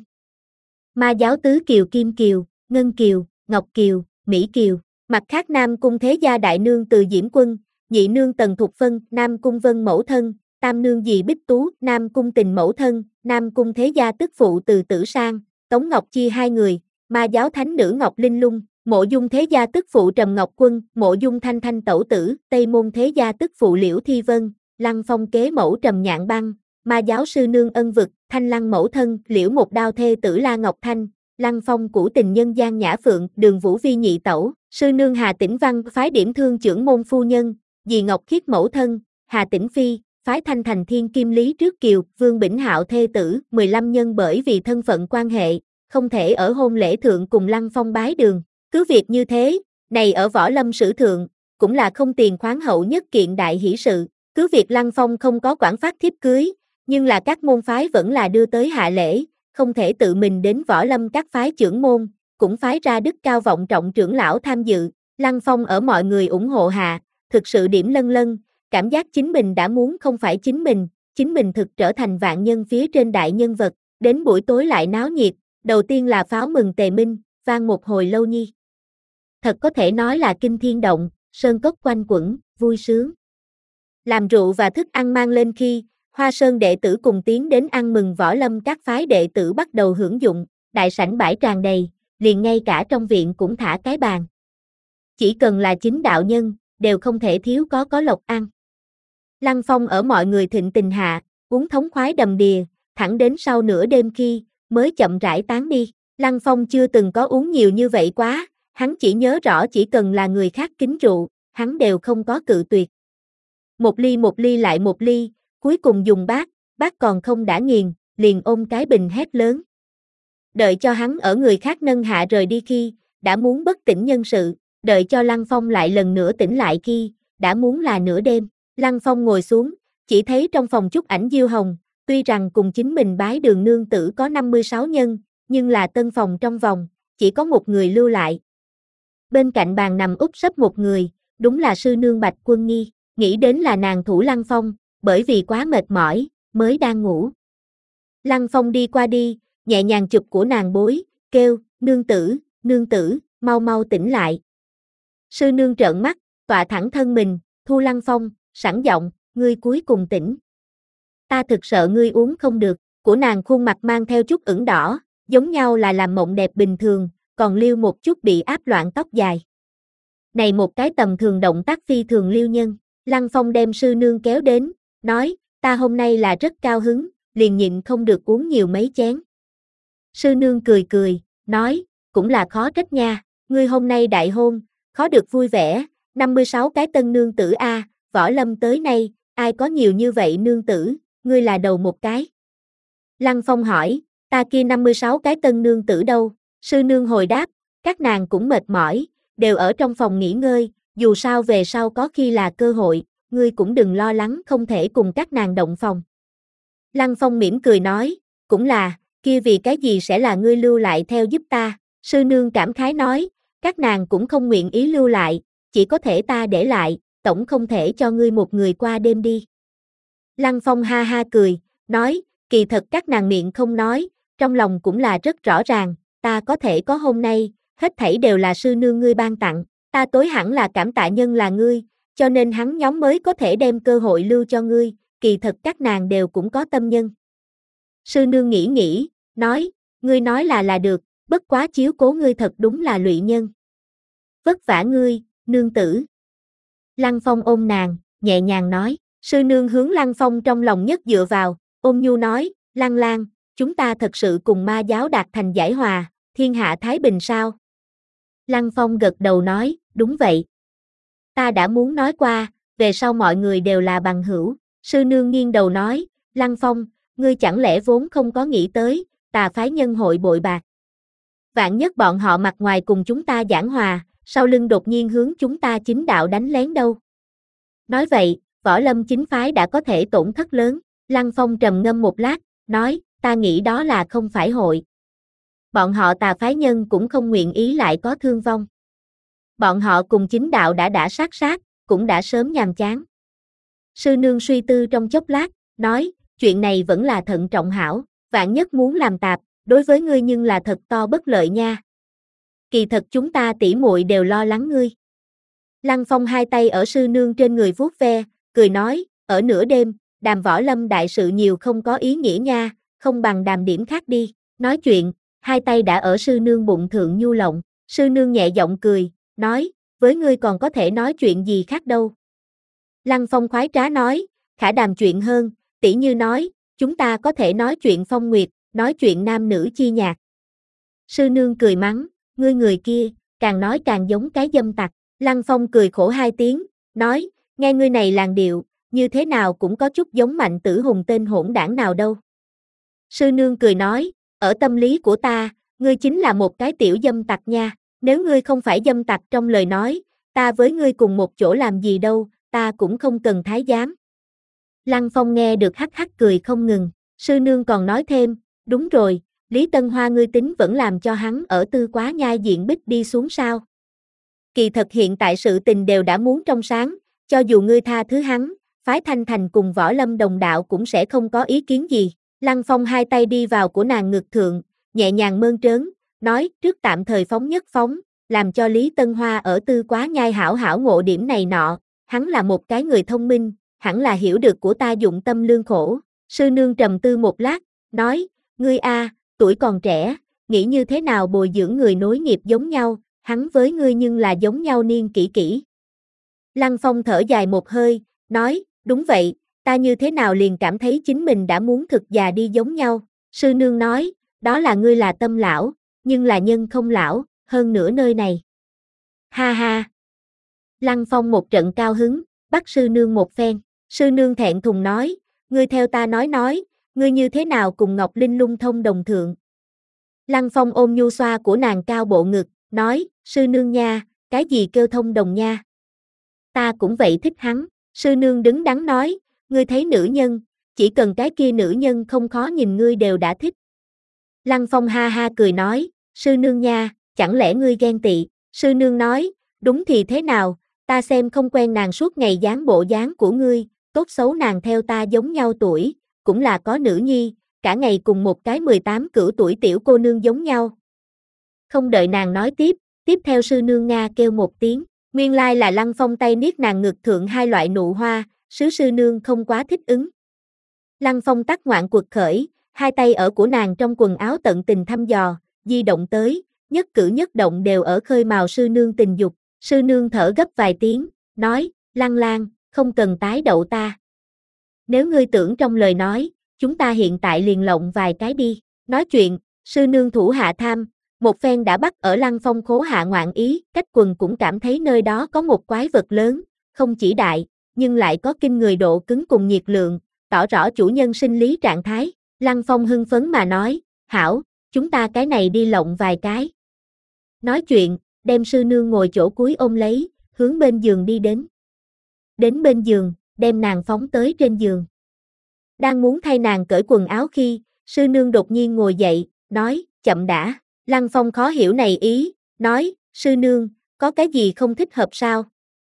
Ma giáo Tứ Kiều Kim Kiều, Ngân Kiều, Ngọc Kiều, Mỹ Kiều. Mặt khác Nam Cung Thế Gia Đại Nương Từ Diễm Quân, Nhị Nương Tần Thục Phân, Nam Cung Vân Mẫu Thân, Tam Nương Dì Bích Tú, Nam Cung Tình Mẫu Thân, Nam Cung Thế Gia Tức Phụ Từ Tử Sang, Tống Ngọc Chi hai người, Ma giáo Thánh Nữ Ngọc Linh Lung, Mộ Dung Thế Gia Tức Phụ Trầm Ngọc Quân, Mộ Dung Thanh Thanh Tẩu Tử, Tây Môn Thế Gia Tức Phụ Liễu Thi Vân, Lăng Phong Kế Mẫu Trầm Nhạn Băng, Ma giáo Sư Nương Ân Vực, Thanh Lăng Mẫu Thân, Liễu Một Đao Thê Tử La Ngọc Thanh, Lăng Phong Cũ Tình Nhân Giang Nhã Phượng, Đường Vũ Vi Nhị Tẩu, Sư Nương Hà Tĩnh Văn, phái Điểm Thương Chưởng Môn Phu Nhân, Dì Ngọc Khiết Mẫu Thân, Hà Tĩnh Phi, phái Thanh Thành Thiên Kim Lý Trước Kiều, Vương Bỉnh Hạo Thê Tử, mười lăm nhân bởi vì thân phận quan hệ, không thể ở hôn lễ thượng cùng Lăng Phong bái đường. Cứ việc như thế, này ở Võ Lâm sử thượng, cũng là không tiền khoáng hậu nhất kiện đại hỷ sự. Cứ việc Lăng Phong không có quản phát thiếp cưới, nhưng là các môn phái vẫn là đưa tới hạ lễ, không thể tự mình đến Võ Lâm các phái trưởng môn, cũng phái ra đức cao vọng trọng trưởng lão tham dự. Lăng Phong ở mọi người ủng hộ hạ, thực sự điểm lân lân, cảm giác chính mình đã muốn không phải chính mình, chính mình thực trở thành vạn nhân phía trên đại nhân vật. Đến buổi tối lại náo nhiệt, đầu tiên là pháo mừng Tề Minh, vang một hồi lâu nhi. Thật có thể nói là kinh thiên động, sơn cốc quanh quẩn, vui sướng. Làm rượu và thức ăn mang lên khi, Hoa Sơn đệ tử cùng tiến đến ăn mừng Võ Lâm các phái đệ tử bắt đầu hưởng dụng, đại sảnh bãi tràn đầy, liền ngay cả trong viện cũng thả cái bàn. Chỉ cần là chính đạo nhân, đều không thể thiếu có có lộc ăn. Lăng Phong ở mọi người thịnh tình hạ, uống thống khoái đầm đìa, thẳng đến sau nửa đêm khi, mới chậm rãi tán đi. Lăng Phong chưa từng có uống nhiều như vậy quá, hắn chỉ nhớ rõ chỉ cần là người khác kính rượu, hắn đều không có cự tuyệt. Một ly một ly lại một ly, cuối cùng dùng bát, bát còn không đã nghiền, liền ôm cái bình hét lớn. Đợi cho hắn ở người khác nâng hạ rời đi khi, đã muốn bất tỉnh nhân sự, đợi cho Lăng Phong lại lần nữa tỉnh lại khi, đã muốn là nửa đêm. Lăng Phong ngồi xuống, chỉ thấy trong phòng chúc ảnh Diêu Hồng, tuy rằng cùng chính mình bái đường nương tử có năm mươi sáu nhân, nhưng là tân phòng trong vòng, chỉ có một người lưu lại. Bên cạnh bàn nằm úp sấp một người, đúng là sư nương Bạch Quân Nghi, nghĩ đến là nàng thủ Lăng Phong, bởi vì quá mệt mỏi, mới đang ngủ. Lăng Phong đi qua đi, nhẹ nhàng chụp của nàng bối, kêu, nương tử, nương tử, mau mau tỉnh lại. Sư nương trợn mắt, tọa thẳng thân mình, thu Lăng Phong, sẵn giọng, ngươi cuối cùng tỉnh. Ta thực sợ ngươi uống không được, của nàng khuôn mặt mang theo chút ửng đỏ, giống nhau là làm mộng đẹp bình thường, còn lưu một chút bị áp loạn tóc dài. Này một cái tầm thường động tác phi thường lưu nhân, Lăng Phong đem sư nương kéo đến, nói, ta hôm nay là rất cao hứng, liền nhịn không được uống nhiều mấy chén. Sư nương cười cười, nói, cũng là khó trách nha, ngươi hôm nay đại hôn, khó được vui vẻ, năm mươi sáu cái tân nương tử a, Võ Lâm tới nay, ai có nhiều như vậy nương tử, ngươi là đầu một cái. Lăng Phong hỏi, ta kia năm mươi sáu cái tân nương tử đâu? Sư nương hồi đáp, các nàng cũng mệt mỏi, đều ở trong phòng nghỉ ngơi, dù sao về sau có khi là cơ hội, ngươi cũng đừng lo lắng không thể cùng các nàng động phòng. Lăng Phong mỉm cười nói, cũng là, kia vì cái gì sẽ là ngươi lưu lại theo giúp ta? Sư nương cảm khái nói, các nàng cũng không nguyện ý lưu lại, chỉ có thể ta để lại, tổng không thể cho ngươi một người qua đêm đi. Lăng Phong ha ha cười, nói, kỳ thật các nàng miệng không nói, trong lòng cũng là rất rõ ràng, ta có thể có hôm nay, hết thảy đều là sư nương ngươi ban tặng, ta tối hẳn là cảm tạ nhân là ngươi, cho nên hắn nhóm mới có thể đem cơ hội lưu cho ngươi, kỳ thật các nàng đều cũng có tâm nhân. Sư nương nghĩ nghĩ, nói, ngươi nói là là được, bất quá chiếu cố ngươi thật đúng là lụy nhân. Vất vả ngươi, nương tử. Lăng Phong ôm nàng, nhẹ nhàng nói, sư nương hướng Lăng Phong trong lòng nhất dựa vào, ôm nhu nói, Lăng Lang, chúng ta thật sự cùng ma giáo đạt thành giải hòa, thiên hạ thái bình sao? Lăng Phong gật đầu nói, đúng vậy. Ta đã muốn nói qua, về sau mọi người đều là bằng hữu. Sư nương nghiêng đầu nói, Lăng Phong, ngươi chẳng lẽ vốn không có nghĩ tới, tà phái nhân hội bội bạc. Vạn nhất bọn họ mặt ngoài cùng chúng ta giảng hòa, sau lưng đột nhiên hướng chúng ta chính đạo đánh lén đâu. Nói vậy, Võ Lâm chính phái đã có thể tổn thất lớn. Lăng Phong trầm ngâm một lát, nói, ta nghĩ đó là không phải hội. Bọn họ tà phái nhân cũng không nguyện ý lại có thương vong. Bọn họ cùng chính đạo đã đã sát sát, cũng đã sớm nhàm chán. Sư nương suy tư trong chốc lát, nói, chuyện này vẫn là thận trọng hảo, vạn nhất muốn làm tạp, đối với ngươi nhưng là thật to bất lợi nha. Kỳ thật chúng ta tỷ muội đều lo lắng ngươi. Lăng Phong hai tay ở sư nương trên người vuốt ve, cười nói, ở nửa đêm, đàm võ lâm đại sự nhiều không có ý nghĩa nha, không bằng đàm điểm khác đi. Nói chuyện, hai tay đã ở sư nương bụng thượng nhu lộng, sư nương nhẹ giọng cười, nói, với ngươi còn có thể nói chuyện gì khác đâu. Lăng Phong khoái trá nói, khả đàm chuyện hơn, tỷ như nói, chúng ta có thể nói chuyện phong nguyệt, nói chuyện nam nữ chi nhạc. Sư nương cười mắng, ngươi người kia, càng nói càng giống cái dâm tặc. Lăng Phong cười khổ hai tiếng, nói, nghe ngươi này làn điệu, như thế nào cũng có chút giống Mạnh Tử Hùng tên hỗn đảng nào đâu. Sư nương cười nói, ở tâm lý của ta, ngươi chính là một cái tiểu dâm tặc nha, nếu ngươi không phải dâm tặc trong lời nói, ta với ngươi cùng một chỗ làm gì đâu, ta cũng không cần thái giám. Lăng Phong nghe được hắc hắc cười không ngừng, sư nương còn nói thêm, đúng rồi, Lý Tân Hoa ngươi tính vẫn làm cho hắn ở Tư Quá Nhai diện bích đi xuống sao. Kỳ thật hiện tại sự tình đều đã muốn trong sáng, cho dù ngươi tha thứ hắn, phái Thanh Thành cùng Võ Lâm đồng đạo cũng sẽ không có ý kiến gì. Lăng Phong hai tay đi vào của nàng ngực thượng, nhẹ nhàng mơn trớn, nói trước tạm thời phóng nhất phóng, làm cho Lý Tân Hoa ở Tư Quá Nhai hảo hảo ngộ điểm này nọ, hắn là một cái người thông minh, hẳn là hiểu được của ta dụng tâm lương khổ. Sư nương trầm tư một lát, nói, ngươi a, tuổi còn trẻ, nghĩ như thế nào bồi dưỡng người nối nghiệp giống nhau, hắn với ngươi nhưng là giống nhau niên kỷ kỷ. Lăng Phong thở dài một hơi, nói, đúng vậy, ta như thế nào liền cảm thấy chính mình đã muốn thực già đi giống nhau. Sư nương nói, đó là ngươi là tâm lão, nhưng là nhân không lão, hơn nữa nơi này. Ha ha. Lăng Phong một trận cao hứng, bắt sư nương một phen. Sư nương thẹn thùng nói, ngươi theo ta nói nói, ngươi như thế nào cùng Ngọc Linh lung thông đồng thượng. Lăng Phong ôm nhu xoa của nàng cao bộ ngực, nói, sư nương nha, cái gì kêu thông đồng nha. Ta cũng vậy thích hắn. Sư nương đứng đắn nói, ngươi thấy nữ nhân, chỉ cần cái kia nữ nhân không khó nhìn ngươi đều đã thích. Lăng Phong ha ha cười nói, sư nương nha, chẳng lẽ ngươi ghen tị. Sư nương nói, đúng thì thế nào, ta xem không quen nàng suốt ngày dáng bộ dáng của ngươi, tốt xấu nàng theo ta giống nhau tuổi, cũng là có nữ nhi, cả ngày cùng một cái mười tám cửu tuổi tiểu cô nương giống nhau. Không đợi nàng nói tiếp, tiếp theo sư nương Nga kêu một tiếng, nguyên lai là Lăng Phong tay niết nàng ngực thượng hai loại nụ hoa, sứ sư nương không quá thích ứng. Lăng Phong tắt ngoạn quật khởi, hai tay ở của nàng trong quần áo tận tình thăm dò, di động tới, nhất cử nhất động đều ở khơi mào sư nương tình dục. Sư nương thở gấp vài tiếng, nói, Lăng Lan, không cần tái đậu ta. Nếu ngươi tưởng trong lời nói, chúng ta hiện tại liền lộng vài cái đi. Nói chuyện, sư nương thủ hạ tham, một phen đã bắt ở Lăng Phong khố hạ ngoạn ý, cách quần cũng cảm thấy nơi đó có một quái vật lớn, không chỉ đại, nhưng lại có kinh người độ cứng cùng nhiệt lượng, tỏ rõ chủ nhân sinh lý trạng thái. Lăng Phong hưng phấn mà nói, hảo, chúng ta cái này đi lộng vài cái. Nói chuyện, đem sư nương ngồi chỗ cuối ôm lấy, hướng bên giường đi đến. Đến bên giường, đem nàng phóng tới trên giường. Đang muốn thay nàng cởi quần áo khi, sư nương đột nhiên ngồi dậy, nói, chậm đã. Lăng Phong khó hiểu này ý, nói, sư nương, có cái gì không thích hợp sao?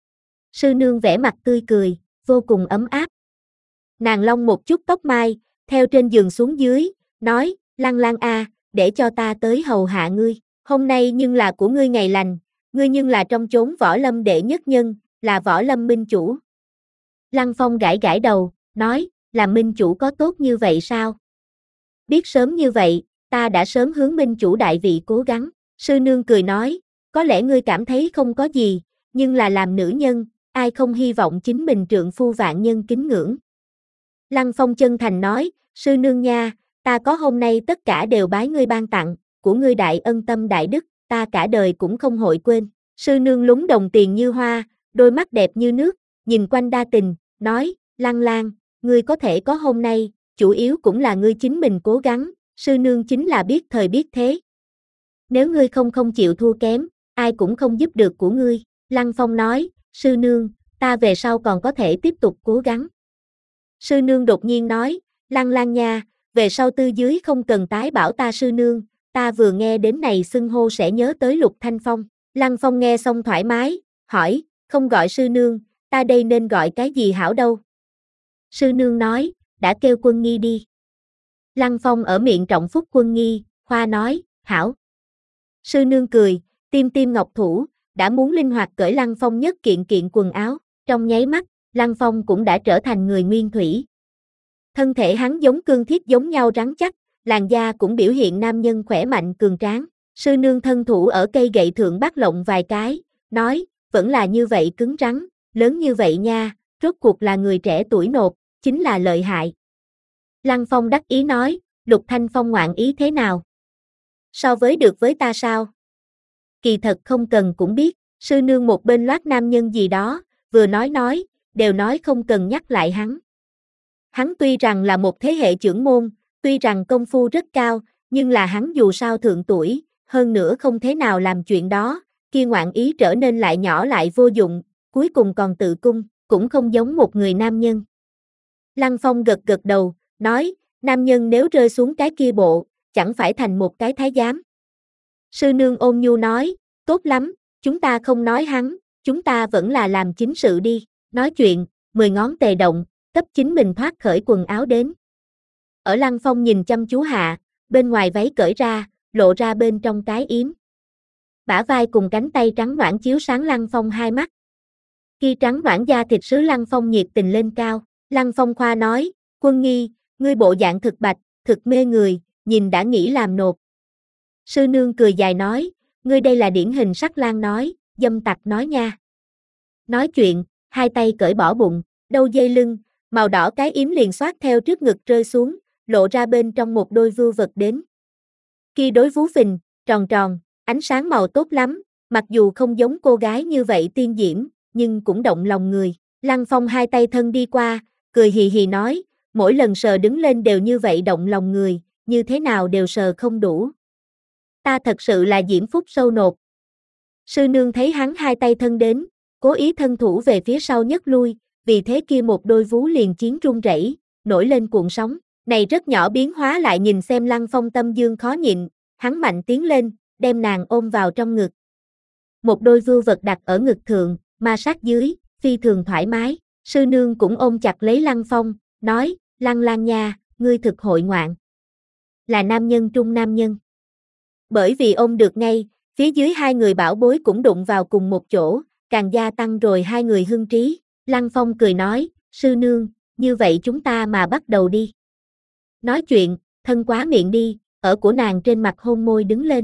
Sư nương vẻ mặt tươi cười, vô cùng ấm áp. Nàng lông một chút tóc mai, theo trên giường xuống dưới, nói, Lăng Lan a, để cho ta tới hầu hạ ngươi. Hôm nay nhưng là của ngươi ngày lành, ngươi nhưng là trong chốn võ lâm đệ nhất nhân, là võ lâm minh chủ. Lăng Phong gãi gãi đầu, nói, là minh chủ có tốt như vậy sao? Biết sớm như vậy, ta đã sớm hướng minh chủ đại vị cố gắng. Sư nương cười nói, có lẽ ngươi cảm thấy không có gì, nhưng là làm nữ nhân, ai không hy vọng chính mình trượng phu vạn nhân kính ngưỡng. Lăng Phong chân thành nói, sư nương nha, ta có hôm nay tất cả đều bái ngươi ban tặng, của ngươi đại ân tâm đại đức, ta cả đời cũng không hội quên. Sư nương lúng đồng tiền như hoa, đôi mắt đẹp như nước, nhìn quanh đa tình, nói, Lăng Lan, ngươi có thể có hôm nay, chủ yếu cũng là ngươi chính mình cố gắng, sư nương chính là biết thời biết thế. Nếu ngươi không không chịu thua kém, ai cũng không giúp được của ngươi. Lăng Phong nói, sư nương, ta về sau còn có thể tiếp tục cố gắng. Sư nương đột nhiên nói, Lăng Lang nha, về sau tư dưới không cần tái bảo ta sư nương, ta vừa nghe đến này xưng hô sẽ nhớ tới Lục Thanh Phong. Lăng Phong nghe xong thoải mái, hỏi, không gọi sư nương, ta đây nên gọi cái gì hảo đâu? Sư nương nói, đã kêu Quân Nghi đi. Lăng Phong ở miệng trọng phúc Quân Nghi, khoa nói, hảo. Sư nương cười, tim tim ngọc thủ, đã muốn linh hoạt cởi Lăng Phong nhất kiện kiện quần áo, trong nháy mắt, Lăng Phong cũng đã trở thành người nguyên thủy. Thân thể hắn giống cương thiết giống nhau rắn chắc, làn da cũng biểu hiện nam nhân khỏe mạnh cường tráng. Sư nương thân thủ ở cây gậy thượng bắt lộng vài cái, nói, vẫn là như vậy cứng rắn, lớn như vậy nha, rốt cuộc là người trẻ tuổi nột, chính là lợi hại. Lăng Phong đắc ý nói, Lục Thanh Phong ngoạn ý thế nào? So với được với ta sao? Kỳ thật không cần cũng biết, sư nương một bên loát nam nhân gì đó, vừa nói nói, đều nói không cần nhắc lại hắn. Hắn tuy rằng là một thế hệ trưởng môn, tuy rằng công phu rất cao, nhưng là hắn dù sao thượng tuổi, hơn nữa không thế nào làm chuyện đó, kia ngoạn ý trở nên lại nhỏ lại vô dụng, cuối cùng còn tự cung, cũng không giống một người nam nhân. Lăng Phong gật gật đầu, nói, nam nhân nếu rơi xuống cái kia bộ, chẳng phải thành một cái thái giám. Sư nương ôn nhu nói, tốt lắm, chúng ta không nói hắn, chúng ta vẫn là làm chính sự đi, nói chuyện, mười ngón tề động, cấp chính mình thoát khởi quần áo đến. Ở Lăng Phong nhìn chăm chú hạ, bên ngoài váy cởi ra, lộ ra bên trong cái yếm. Bả vai cùng cánh tay trắng nõn chiếu sáng Lăng Phong hai mắt. Khi trắng nõn da thịt sứ Lăng Phong nhiệt tình lên cao, Lăng Phong khoa nói, Quân Nghi, ngươi bộ dạng thực bạch, thực mê người, nhìn đã nghĩ làm nột. Sư nương cười dài nói, ngươi đây là điển hình sắc lang nói, dâm tặc nói nha. Nói chuyện, hai tay cởi bỏ bụng, đầu dây lưng, màu đỏ cái yếm liền xoát theo trước ngực rơi xuống, lộ ra bên trong một đôi vưu vật đến. Khi đối vú phình, tròn tròn, ánh sáng màu tốt lắm, mặc dù không giống cô gái như vậy tiên diễm, nhưng cũng động lòng người. Lăng Phong hai tay thân đi qua, cười hì hì nói, mỗi lần sờ đứng lên đều như vậy động lòng người, như thế nào đều sờ không đủ. Ta thật sự là diễm phúc sâu nột. Sư nương thấy hắn hai tay thân đến, cố ý thân thủ về phía sau nhấc lui, vì thế kia một đôi vú liền chiến run rẩy, nổi lên cuộn sóng. Này rất nhỏ biến hóa lại nhìn xem Lăng Phong tâm dương khó nhịn, hắn mạnh tiến lên, đem nàng ôm vào trong ngực. Một đôi vưu vật đặt ở ngực thượng, ma sát dưới, phi thường thoải mái. Sư nương cũng ôm chặt lấy Lăng Phong, nói, Lăng Lang nha, ngươi thực hội ngoạn. Là nam nhân trung nam nhân. Bởi vì ôm được ngay, phía dưới hai người bảo bối cũng đụng vào cùng một chỗ, càng gia tăng rồi hai người hưng trí. Lăng Phong cười nói, sư nương, như vậy chúng ta mà bắt đầu đi. Nói chuyện, thân quá miệng đi, ở của nàng trên mặt hôn môi đứng lên.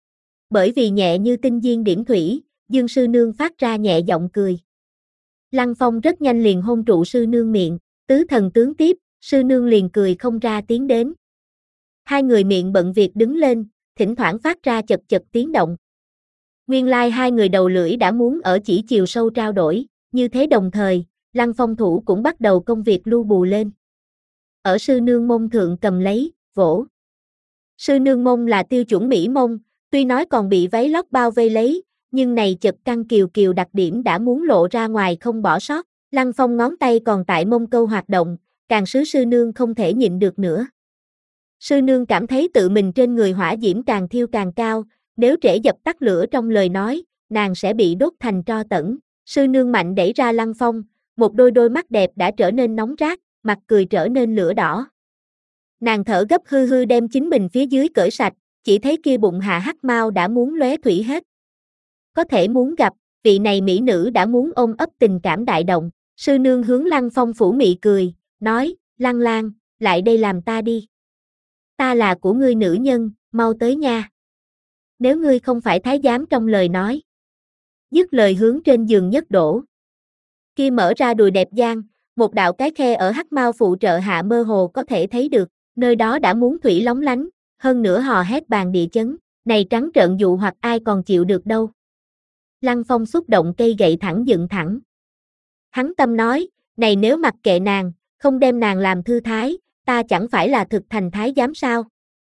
Bởi vì nhẹ như tinh diên điểm thủy, Dương sư nương phát ra nhẹ giọng cười. Lăng Phong rất nhanh liền hôn trụ sư nương miệng, tứ thần tướng tiếp, sư nương liền cười không ra tiếng đến. Hai người miệng bận việc đứng lên, thỉnh thoảng phát ra chật chật tiếng động. Nguyên lai hai người đầu lưỡi đã muốn ở chỉ chiều sâu trao đổi, như thế đồng thời, Lăng Phong thủ cũng bắt đầu công việc lưu bù lên. Ở sư nương mông thượng cầm lấy, vỗ. Sư nương mông là tiêu chuẩn mỹ mông, tuy nói còn bị váy lót bao vây lấy, nhưng này chật căng kiều kiều đặc điểm đã muốn lộ ra ngoài không bỏ sót. Lăng Phong ngón tay còn tại mông câu hoạt động, càng sứ sư nương không thể nhịn được nữa. Sư nương cảm thấy tự mình trên người hỏa diễm càng thiêu càng cao, nếu trễ dập tắt lửa trong lời nói, nàng sẽ bị đốt thành tro tẫn. Sư nương mạnh đẩy ra Lăng Phong, một đôi đôi mắt đẹp đã trở nên nóng rát, mặt cười trở nên lửa đỏ. Nàng thở gấp hư hư đem chính mình phía dưới cởi sạch, chỉ thấy kia bụng hạ hắc mao đã muốn lóe thủy hết. Có thể muốn gặp, vị này mỹ nữ đã muốn ôm ấp tình cảm đại động. Sư nương hướng Lăng Phong phủ mị cười, nói, Lăng Lang, lại đây làm ta đi. Ta là của ngươi nữ nhân, mau tới nha. Nếu ngươi không phải thái giám trong lời nói. Dứt lời hướng trên giường nhất đổ. Kia mở ra đùi đẹp giang, một đạo cái khe ở hắc mao phụ trợ hạ mơ hồ có thể thấy được, nơi đó đã muốn thủy lóng lánh, hơn nữa hò hét bàn địa chấn, này trắng trợn dụ hoặc ai còn chịu được đâu. Lăng Phong xúc động cây gậy thẳng dựng thẳng. Hắn tâm nói, này nếu mặc kệ nàng, không đem nàng làm thư thái, ta chẳng phải là thực thành thái giám sao.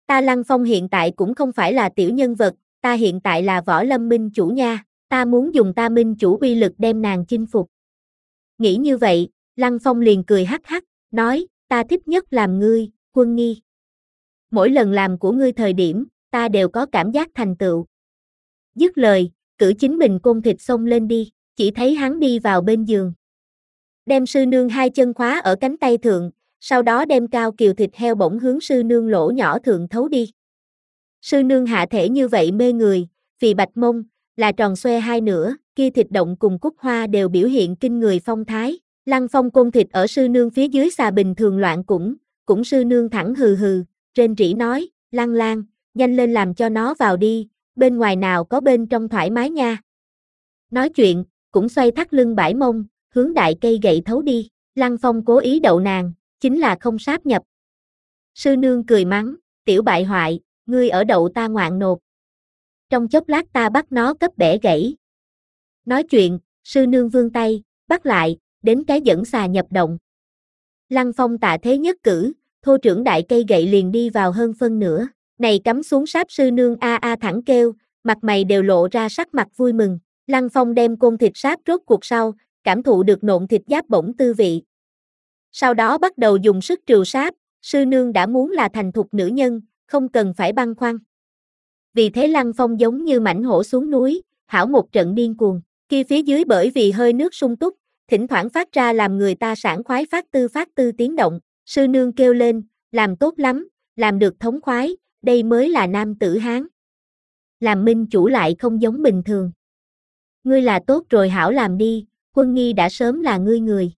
Ta Lăng Phong hiện tại cũng không phải là tiểu nhân vật, ta hiện tại là Võ Lâm Minh chủ nha, ta muốn dùng ta Minh chủ uy lực đem nàng chinh phục. Nghĩ như vậy, Lăng Phong liền cười hắc hắc, nói, ta thích nhất làm ngươi, Quân Nghi. Mỗi lần làm của ngươi thời điểm, ta đều có cảm giác thành tựu. Dứt lời, cử chính mình côn thịt xông lên đi, chỉ thấy hắn đi vào bên giường. Đem sư nương hai chân khóa ở cánh tay thượng, sau đó đem cao kiều thịt heo bỗng hướng sư nương lỗ nhỏ thượng thấu đi. Sư nương hạ thể như vậy mê người, phì bạch mông, là tròn xoe hai nửa, kia thịt động cùng cúc hoa đều biểu hiện kinh người phong thái. Lăng Phong côn thịt ở sư nương phía dưới xà bình thường loạn cũng, cũng sư nương thẳng hừ hừ, rên rỉ nói, Lăng Lang, nhanh lên làm cho nó vào đi, bên ngoài nào có bên trong thoải mái nha. Nói chuyện, cũng xoay thắt lưng bãi mông, hướng đại cây gậy thấu đi, Lăng Phong cố ý đậu nàng, chính là không sáp nhập. Sư nương cười mắng, tiểu bại hoại, ngươi ở đậu ta ngoạn nột. Trong chốc lát ta bắt nó cấp bẻ gãy. Nói chuyện, sư nương vươn tay, bắt lại, đến cái dẫn xà nhập động. Lăng Phong tạ thế nhất cử, thô trưởng đại cây gậy liền đi vào hơn phân nửa, này cắm xuống sáp sư nương a a thẳng kêu, mặt mày đều lộ ra sắc mặt vui mừng. Lăng Phong đem côn thịt sáp rốt cuộc sau, cảm thụ được nộn thịt giáp bổng tư vị. Sau đó bắt đầu dùng sức trừ sáp, sư nương đã muốn là thành thục nữ nhân, không cần phải băn khoăn. Vì thế Lăng Phong giống như mãnh hổ xuống núi, hảo một trận điên cuồng, kia phía dưới bởi vì hơi nước sung túc, thỉnh thoảng phát ra làm người ta sảng khoái phát tư phát tư tiếng động, sư nương kêu lên, làm tốt lắm, làm được thống khoái, đây mới là nam tử Hán. Làm minh chủ lại không giống bình thường. Ngươi là tốt rồi hảo làm đi, Quân Nghi đã sớm là ngươi người.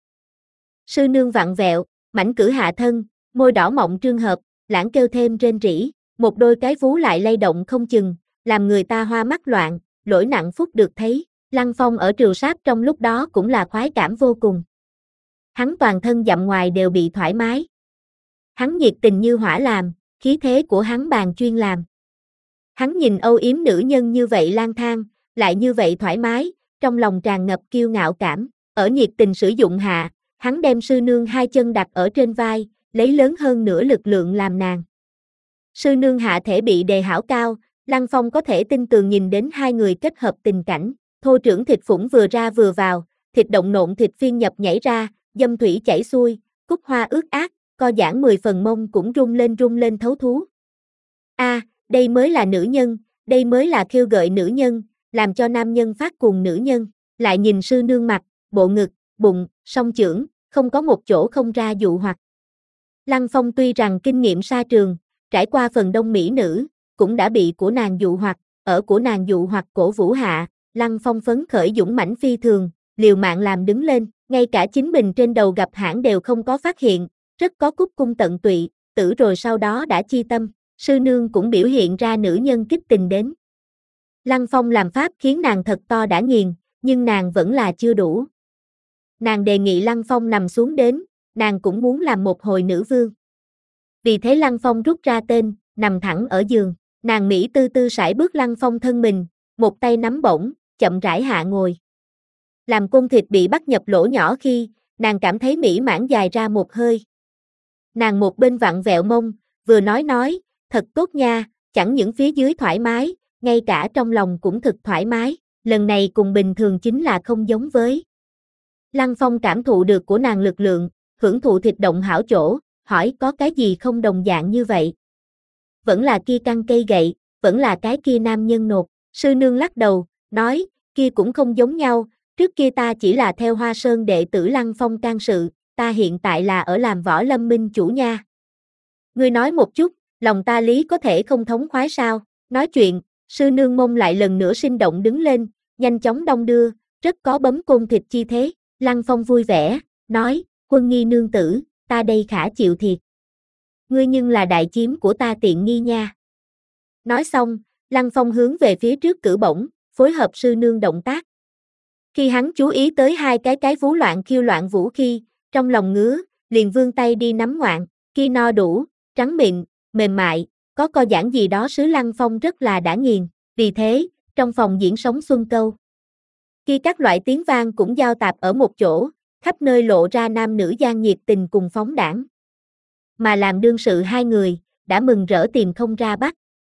Sư nương vặn vẹo, mảnh cử hạ thân, môi đỏ mọng trương hợp, lãng kêu thêm rên rỉ, một đôi cái vú lại lay động không chừng, làm người ta hoa mắt loạn, lỗi nặng phúc được thấy. Lăng Phong ở trừ sáp trong lúc đó cũng là khoái cảm vô cùng. Hắn toàn thân dặm ngoài đều bị thoải mái. Hắn nhiệt tình như hỏa làm, khí thế của hắn bàn chuyên làm. Hắn nhìn âu yếm nữ nhân như vậy lang thang, lại như vậy thoải mái, trong lòng tràn ngập kiêu ngạo cảm. Ở nhiệt tình sử dụng hạ, hắn đem sư nương hai chân đặt ở trên vai, lấy lớn hơn nửa lực lượng làm nàng. Sư nương hạ thể bị đề hảo cao, Lăng Phong có thể tin tường nhìn đến hai người kết hợp tình cảnh. Thô trưởng thịt phủng vừa ra vừa vào, thịt động nộn thịt phiên nhập nhảy ra, dâm thủy chảy xuôi, cúc hoa ướt át, co giãn mười phần mông cũng rung lên rung lên thấu thú. A, à, đây mới là nữ nhân, đây mới là khiêu gợi nữ nhân, làm cho nam nhân phát cuồng nữ nhân. Lại nhìn sư nương mặt, bộ ngực, bụng, song chưởng, không có một chỗ không ra dụ hoặc. Lăng Phong tuy rằng kinh nghiệm xa trường, trải qua phần đông mỹ nữ, cũng đã bị của nàng dụ hoặc, ở của nàng dụ hoặc cổ vũ hạ. Lăng Phong phấn khởi dũng mãnh phi thường, liều mạng làm đứng lên, ngay cả chính mình trên đầu gặp hãng đều không có phát hiện, rất có cúc cung tận tụy, tử rồi sau đó đã chi tâm, sư nương cũng biểu hiện ra nữ nhân kích tình đến. Lăng Phong làm pháp khiến nàng thật to đã nghiền, nhưng nàng vẫn là chưa đủ. Nàng đề nghị Lăng Phong nằm xuống đến, nàng cũng muốn làm một hồi nữ vương. Vì thế Lăng Phong rút ra tên, nằm thẳng ở giường, nàng Mỹ tư tư sải bước Lăng Phong thân mình, một tay nắm bổng, chậm rãi hạ ngồi. Làm côn thịt bị bắt nhập lỗ nhỏ khi, nàng cảm thấy mỹ mãn dài ra một hơi. Nàng một bên vặn vẹo mông, vừa nói nói, thật tốt nha, chẳng những phía dưới thoải mái, ngay cả trong lòng cũng thực thoải mái, lần này cùng bình thường chính là không giống với. Lăng Phong cảm thụ được của nàng lực lượng, hưởng thụ thịt động hảo chỗ, hỏi có cái gì không đồng dạng như vậy. Vẫn là kia căn cây gậy, vẫn là cái kia nam nhân nột. Sư nương lắc đầu, nói, kia cũng không giống nhau, trước kia ta chỉ là theo Hoa Sơn đệ tử Lăng Phong can sự, ta hiện tại là ở làm Võ Lâm Minh chủ nha. Ngươi nói một chút, lòng ta lý có thể không thống khoái sao? Nói chuyện, sư nương mông lại lần nữa sinh động đứng lên, nhanh chóng đong đưa, rất có bấm côn thịt chi thế. Lăng Phong vui vẻ, nói, Quân Nghi nương tử, ta đây khả chịu thiệt. Ngươi nhưng là đại chiếm của ta tiện nghi nha. Nói xong, Lăng Phong hướng về phía trước cử bổng, phối hợp sư nương động tác. Khi hắn chú ý tới hai cái cái vú loạn khiêu loạn vũ khi, trong lòng ngứa, liền vươn tay đi nắm ngoạn, kia no đủ, trắng mịn, mềm mại, có co giãn gì đó sứ Lăng Phong rất là đã nghiền, vì thế, trong phòng diễn sống xuân câu. Khi các loại tiếng vang cũng giao tạp ở một chỗ, khắp nơi lộ ra nam nữ gian nhiệt tình cùng phóng đãng. Mà làm đương sự hai người, đã mừng rỡ tìm không ra bắt.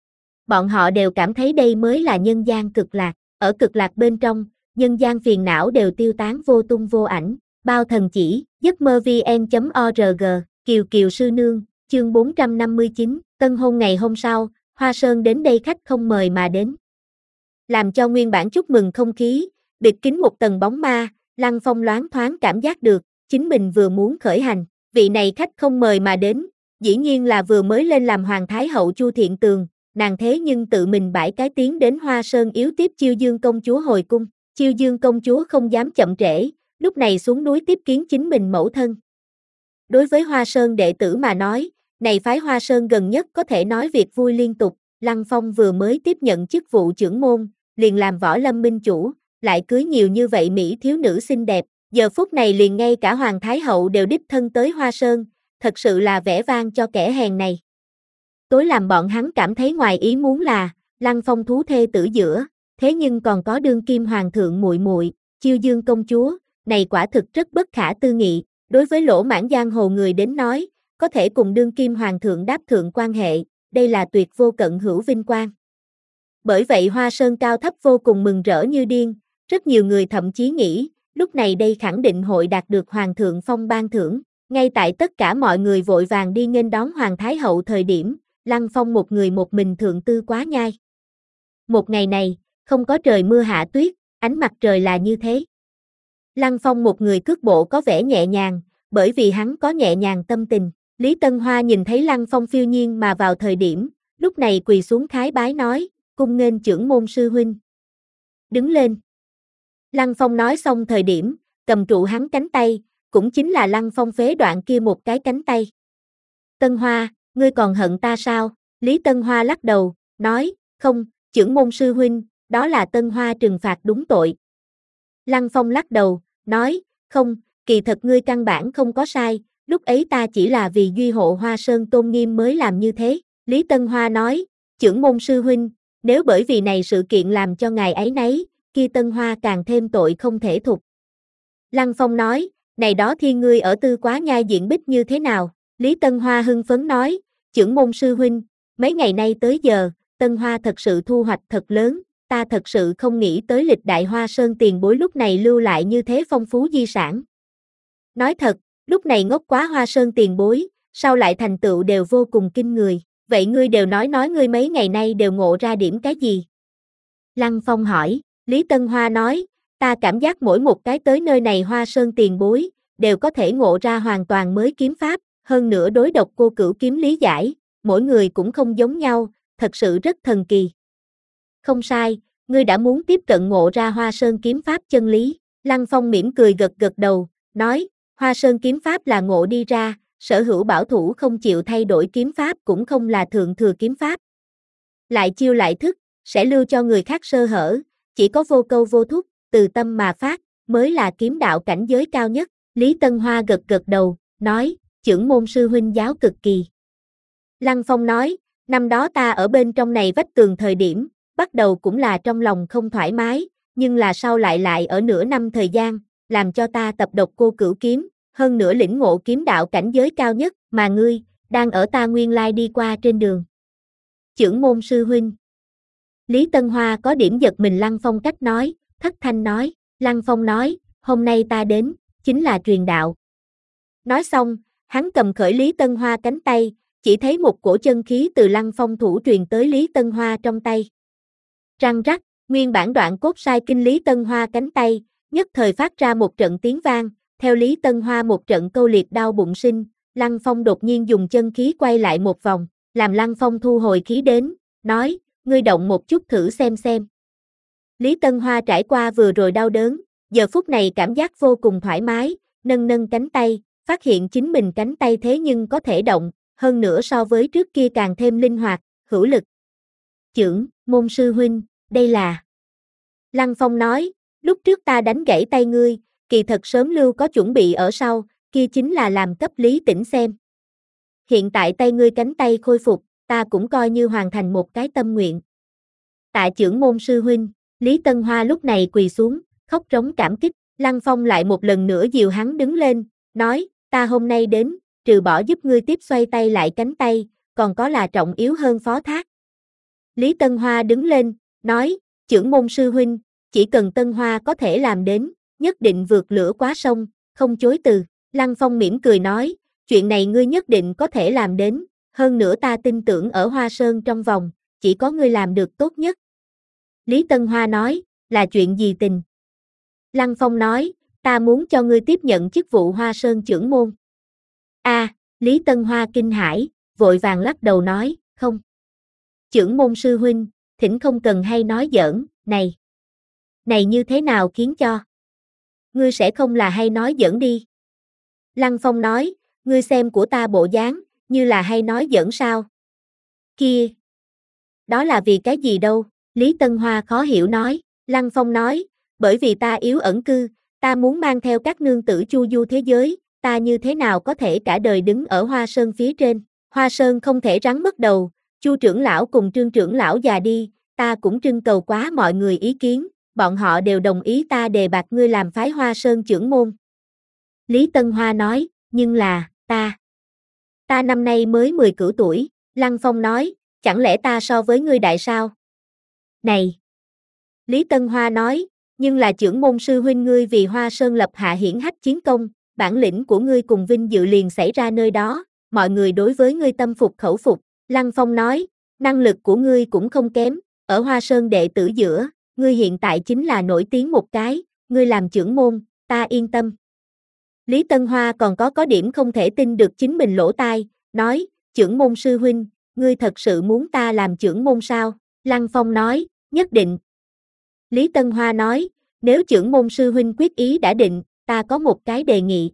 Bọn họ đều cảm thấy đây mới là nhân gian cực lạc, ở cực lạc bên trong, nhân gian phiền não đều tiêu tán vô tung vô ảnh. Bao thần chỉ, giấc mơ vn chấm org, Kiều Kiều sư nương, chương bốn trăm năm mươi chín, tân hôn ngày hôm sau, Hoa Sơn đến đây khách không mời mà đến. Làm cho nguyên bản chúc mừng không khí, bịt kín một tầng bóng ma, Lăng Phong loáng thoáng cảm giác được, chính mình vừa muốn khởi hành, vị này khách không mời mà đến, dĩ nhiên là vừa mới lên làm Hoàng Thái Hậu Chu Thiện Tường, nàng thế nhưng tự mình bãi cái tiến đến Hoa Sơn yếu tiếp Chiêu Dương công chúa hồi cung, Chiêu Dương công chúa không dám chậm trễ, lúc này xuống núi tiếp kiến chính mình mẫu thân. Đối với Hoa Sơn đệ tử mà nói, này phái Hoa Sơn gần nhất có thể nói việc vui liên tục, Lăng Phong vừa mới tiếp nhận chức vụ trưởng môn, liền làm võ lâm minh chủ, lại cưới nhiều như vậy mỹ thiếu nữ xinh đẹp, giờ phút này liền ngay cả Hoàng Thái Hậu đều đích thân tới Hoa Sơn, thật sự là vẻ vang cho kẻ hèn này. Tối làm bọn hắn cảm thấy ngoài ý muốn là, Lăng Phong thú thê tử giữa, thế nhưng còn có đương kim hoàng thượng muội muội, Chiêu Dương công chúa, này quả thực rất bất khả tư nghị, đối với lỗ mãn giang hồ người đến nói, có thể cùng đương kim hoàng thượng đáp thượng quan hệ, đây là tuyệt vô cận hữu vinh quang. Bởi vậy Hoa Sơn cao thấp vô cùng mừng rỡ như điên, rất nhiều người thậm chí nghĩ, lúc này đây khẳng định hội đạt được hoàng thượng phong ban thưởng, ngay tại tất cả mọi người vội vàng đi nghênh đón Hoàng Thái Hậu thời điểm, Lăng Phong một người một mình thượng tư quá nhai. Một ngày này, không có trời mưa hạ tuyết, ánh mặt trời là như thế. Lăng Phong một người cước bộ có vẻ nhẹ nhàng, bởi vì hắn có nhẹ nhàng tâm tình. Lý Tân Hoa nhìn thấy Lăng Phong phiêu nhiên mà vào thời điểm, lúc này quỳ xuống khái bái nói, cung nghênh trưởng môn sư huynh. Đứng lên. Lăng Phong nói xong thời điểm, cầm trụ hắn cánh tay, cũng chính là Lăng Phong phế đoạn kia một cái cánh tay. Tân Hoa, ngươi còn hận ta sao? Lý Tân Hoa lắc đầu, nói, không, trưởng môn sư huynh, đó là Tân Hoa trừng phạt đúng tội. Lăng Phong lắc đầu, nói, không, kỳ thật ngươi căn bản không có sai, lúc ấy ta chỉ là vì duy hộ Hoa Sơn tôn nghiêm mới làm như thế. Lý Tân Hoa nói, trưởng môn sư huynh, nếu bởi vì này sự kiện làm cho ngài ấy nấy, kia Tân Hoa càng thêm tội không thể thục. Lăng Phong nói, này đó thiên ngươi ở tư quá nhai diện bích như thế nào? Lý Tân Hoa hưng phấn nói, trưởng môn sư huynh, mấy ngày nay tới giờ, Tân Hoa thật sự thu hoạch thật lớn, ta thật sự không nghĩ tới lịch đại Hoa Sơn tiền bối lúc này lưu lại như thế phong phú di sản. Nói thật, lúc này ngốc quá Hoa Sơn tiền bối, sao lại thành tựu đều vô cùng kinh người, vậy ngươi đều nói nói ngươi mấy ngày nay đều ngộ ra điểm cái gì? Lăng Phong hỏi, Lý Tân Hoa nói, ta cảm giác mỗi một cái tới nơi này Hoa Sơn tiền bối, đều có thể ngộ ra hoàn toàn mới kiếm pháp, hơn nữa đối độc cô cửu kiếm lý giải, mỗi người cũng không giống nhau, thật sự rất thần kỳ. Không sai, ngươi đã muốn tiếp cận ngộ ra Hoa Sơn kiếm pháp chân lý. Lăng Phong mỉm cười gật gật đầu, nói, Hoa Sơn kiếm pháp là ngộ đi ra, sở hữu bảo thủ không chịu thay đổi kiếm pháp cũng không là thượng thừa kiếm pháp. Lại chiêu lại thức, sẽ lưu cho người khác sơ hở, chỉ có vô câu vô thúc, từ tâm mà phát, mới là kiếm đạo cảnh giới cao nhất. Lý Tân Hoa gật gật đầu, nói, trưởng môn sư huynh giáo cực kỳ. Lăng Phong nói, năm đó ta ở bên trong này vách tường thời điểm, bắt đầu cũng là trong lòng không thoải mái, nhưng là sau lại lại ở nửa năm thời gian, làm cho ta tập độc cô cửu kiếm, hơn nữa lĩnh ngộ kiếm đạo cảnh giới cao nhất, mà ngươi, đang ở ta nguyên lai đi qua trên đường. Trưởng môn sư huynh. Lý Tân Hoa có điểm giật mình Lăng Phong cách nói, thất thanh nói, Lăng Phong nói, hôm nay ta đến, chính là truyền đạo. Nói xong, hắn cầm khởi Lý Tân Hoa cánh tay, chỉ thấy một cổ chân khí từ Lăng Phong thủ truyền tới Lý Tân Hoa trong tay. Răng rắc, nguyên bản đoạn cốt sai kinh Lý Tân Hoa cánh tay, nhất thời phát ra một trận tiếng vang, theo Lý Tân Hoa một trận câu liệt đau bụng sinh, Lăng Phong đột nhiên dùng chân khí quay lại một vòng, làm Lăng Phong thu hồi khí đến, nói, ngươi động một chút thử xem xem. Lý Tân Hoa trải qua vừa rồi đau đớn, giờ phút này cảm giác vô cùng thoải mái, nâng nâng cánh tay, phát hiện chính mình cánh tay thế nhưng có thể động, hơn nữa so với trước kia càng thêm linh hoạt, hữu lực. Trưởng, môn sư huynh, đây là... Lăng Phong nói, lúc trước ta đánh gãy tay ngươi, kỳ thật sớm lưu có chuẩn bị ở sau, kia chính là làm cấp Lý Tĩnh xem. Hiện tại tay ngươi cánh tay khôi phục, ta cũng coi như hoàn thành một cái tâm nguyện. Tạ trưởng môn sư huynh, Lý Tân Hoa lúc này quỳ xuống, khóc rống cảm kích, Lăng Phong lại một lần nữa dìu hắn đứng lên, nói, ta hôm nay đến, trừ bỏ giúp ngươi tiếp xoay tay lại cánh tay, còn có là trọng yếu hơn phó thác. Lý Tân Hoa đứng lên, nói, chưởng môn sư huynh, chỉ cần Tân Hoa có thể làm đến, nhất định vượt lửa quá sông, không chối từ. Lăng Phong mỉm cười nói, chuyện này ngươi nhất định có thể làm đến, hơn nữa ta tin tưởng ở Hoa Sơn trong vòng, chỉ có ngươi làm được tốt nhất. Lý Tân Hoa nói, là chuyện gì tình? Lăng Phong nói, ta muốn cho ngươi tiếp nhận chức vụ Hoa Sơn chưởng môn. A, à, Lý Tân Hoa kinh hãi, vội vàng lắc đầu nói, không. Chưởng môn sư huynh, thỉnh không cần hay nói giỡn, này. Này như thế nào khiến cho? Ngươi sẽ không là hay nói giỡn đi. Lăng Phong nói, ngươi xem của ta bộ dáng, như là hay nói giỡn sao? Kia. Đó là vì cái gì đâu? Lý Tân Hoa khó hiểu nói. Lăng Phong nói, bởi vì ta yếu ẩn cư, ta muốn mang theo các nương tử chu du thế giới, ta như thế nào có thể cả đời đứng ở Hoa Sơn phía trên? Hoa Sơn không thể rắn mất đầu, Chu trưởng lão cùng Trương trưởng lão già đi, ta cũng trưng cầu quá mọi người ý kiến, bọn họ đều đồng ý ta đề bạt ngươi làm phái Hoa Sơn chưởng môn. Lý Tân Hoa nói, nhưng là, ta, ta năm nay mới mười cửu tuổi, Lăng Phong nói, chẳng lẽ ta so với ngươi đại sao? Này! Lý Tân Hoa nói, nhưng là chưởng môn sư huynh ngươi vì Hoa Sơn lập hạ hiển hách chiến công, bản lĩnh của ngươi cùng vinh dự liền xảy ra nơi đó, mọi người đối với ngươi tâm phục khẩu phục. Lăng Phong nói, năng lực của ngươi cũng không kém, ở Hoa Sơn đệ tử giữa, ngươi hiện tại chính là nổi tiếng một cái, ngươi làm chưởng môn, ta yên tâm. Lý Tân Hoa còn có có điểm không thể tin được chính mình lỗ tai, nói, chưởng môn sư huynh, ngươi thật sự muốn ta làm chưởng môn sao? Lăng Phong nói, nhất định. Lý Tân Hoa nói, nếu chưởng môn sư huynh quyết ý đã định, ta có một cái đề nghị.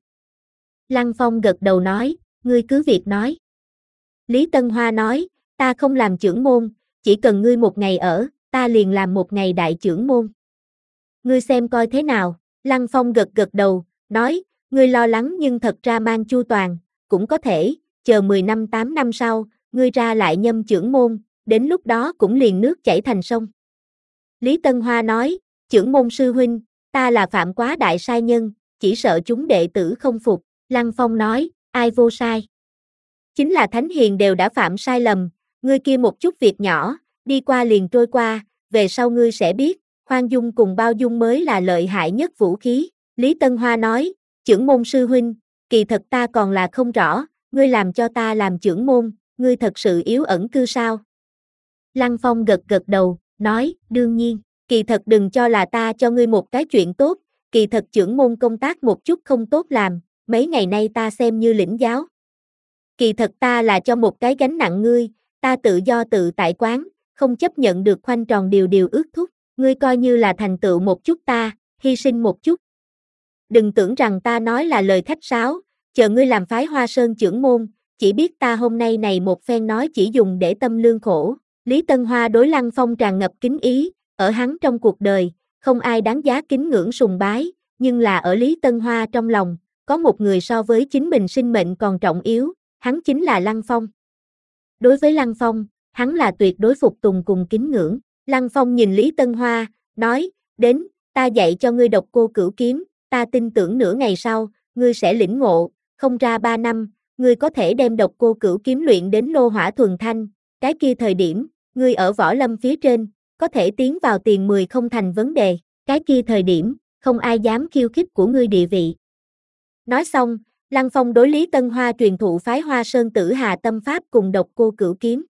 Lăng Phong gật đầu nói, ngươi cứ việc nói. Lý Tân Hoa nói, ta không làm chưởng môn, chỉ cần ngươi một ngày ở, ta liền làm một ngày đại chưởng môn. Ngươi xem coi thế nào? Lăng Phong gật gật đầu, nói, ngươi lo lắng nhưng thật ra mang chu toàn, cũng có thể, chờ mười năm tám năm sau, ngươi ra lại nhâm chưởng môn, đến lúc đó cũng liền nước chảy thành sông. Lý Tân Hoa nói, chưởng môn sư huynh, ta là phạm quá đại sai nhân, chỉ sợ chúng đệ tử không phục. Lăng Phong nói, ai vô sai? Chính là thánh hiền đều đã phạm sai lầm, ngươi kia một chút việc nhỏ, đi qua liền trôi qua, về sau ngươi sẽ biết, khoan dung cùng bao dung mới là lợi hại nhất vũ khí. Lý Tân Hoa nói, chưởng môn sư huynh, kỳ thật ta còn là không rõ, ngươi làm cho ta làm chưởng môn, ngươi thật sự yếu ẩn cư sao? Lăng Phong gật gật đầu, nói, đương nhiên, kỳ thật đừng cho là ta cho ngươi một cái chuyện tốt, kỳ thật chưởng môn công tác một chút không tốt làm, mấy ngày nay ta xem như lĩnh giáo. Kỳ thật ta là cho một cái gánh nặng ngươi, ta tự do tự tại quán, không chấp nhận được khoanh tròn điều điều ước thúc, ngươi coi như là thành tựu một chút ta, hy sinh một chút. Đừng tưởng rằng ta nói là lời khách sáo, chờ ngươi làm phái Hoa Sơn chưởng môn, chỉ biết ta hôm nay này một phen nói chỉ dùng để tâm lương khổ. Lý Tân Hoa đối Lăng Phong tràn ngập kính ý, ở hắn trong cuộc đời, không ai đáng giá kính ngưỡng sùng bái, nhưng là ở Lý Tân Hoa trong lòng, có một người so với chính mình sinh mệnh còn trọng yếu, hắn chính là Lăng Phong. Đối với Lăng Phong, hắn là tuyệt đối phục tùng cùng kính ngưỡng. Lăng Phong nhìn Lý Tân Hoa, nói, đến, ta dạy cho ngươi độc cô cửu kiếm, ta tin tưởng nửa ngày sau, ngươi sẽ lĩnh ngộ, không ra ba năm, ngươi có thể đem độc cô cửu kiếm luyện đến lô hỏa thuần thanh, cái kia thời điểm, ngươi ở võ lâm phía trên, có thể tiến vào tiền mười không thành vấn đề, cái kia thời điểm, không ai dám khiêu khích của ngươi địa vị. Nói xong, Lăng Phong đối Lý Tân Hoa truyền thụ phái Hoa Sơn Tử Hà tâm pháp cùng độc cô cửu kiếm.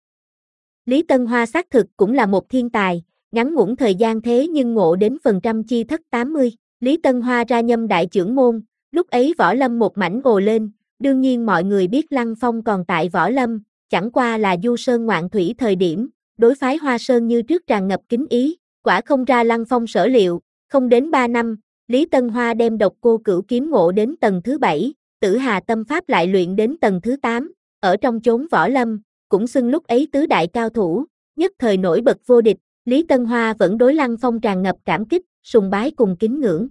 Lý Tân Hoa xác thực cũng là một thiên tài, ngắn ngủn thời gian thế nhưng ngộ đến phần trăm chi thất tám mươi. Lý Tân Hoa ra nhâm đại chưởng môn, lúc ấy võ lâm một mảnh ồ lên, đương nhiên mọi người biết Lăng Phong còn tại võ lâm, chẳng qua là du sơn ngoạn thủy thời điểm, đối phái Hoa Sơn như trước tràn ngập kính ý, quả không ra Lăng Phong sở liệu, không đến ba năm, Lý Tân Hoa đem độc cô cửu kiếm ngộ đến tầng thứ bảy, Tử Hà tâm pháp lại luyện đến tầng thứ tám, ở trong chốn võ lâm, cũng xưng lúc ấy tứ đại cao thủ, nhất thời nổi bật vô địch, Lý Tân Hoa vẫn đối Lăng Phong tràn ngập cảm kích, sùng bái cùng kính ngưỡng.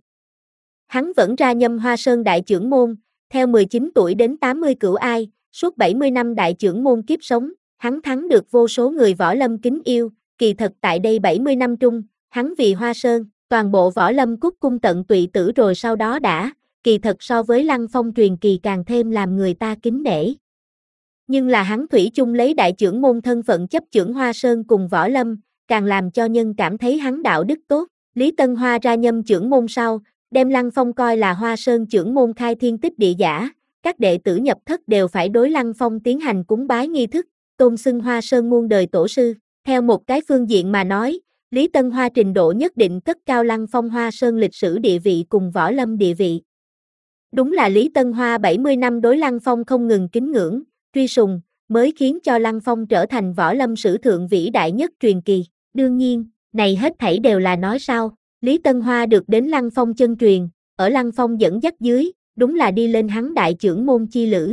Hắn vẫn ra nhâm Hoa Sơn đại chưởng môn, theo mười chín tuổi đến tám mươi cửu ai, suốt bảy mươi năm đại chưởng môn kiếp sống, hắn thắng được vô số người võ lâm kính yêu, kỳ thật tại đây bảy mươi năm trung, hắn vì Hoa Sơn, toàn bộ võ lâm cúc cung tận tụy tử rồi sau đó đã, kỳ thật so với Lăng Phong truyền kỳ càng thêm làm người ta kính nể. Nhưng là hắn thủy chung lấy đại chưởng môn thân phận chấp chưởng Hoa Sơn cùng Võ Lâm, càng làm cho nhân cảm thấy hắn đạo đức tốt. Lý Tân Hoa ra nhâm chưởng môn sau, đem Lăng Phong coi là Hoa Sơn chưởng môn khai thiên tích địa giả, các đệ tử nhập thất đều phải đối Lăng Phong tiến hành cúng bái nghi thức, tôn xưng Hoa Sơn muôn đời tổ sư. Theo một cái phương diện mà nói, Lý Tân Hoa trình độ nhất định cất cao Lăng Phong Hoa Sơn lịch sử địa vị cùng Võ Lâm địa vị. Đúng là Lý Tân Hoa bảy mươi năm đối Lăng Phong không ngừng kính ngưỡng, truy sùng, mới khiến cho Lăng Phong trở thành Võ Lâm sử thượng vĩ đại nhất truyền kỳ. Đương nhiên, này hết thảy đều là nói sau. Lý Tân Hoa được đến Lăng Phong chân truyền, ở Lăng Phong dẫn dắt dưới, đúng là đi lên hắn đại chưởng môn chi lữ.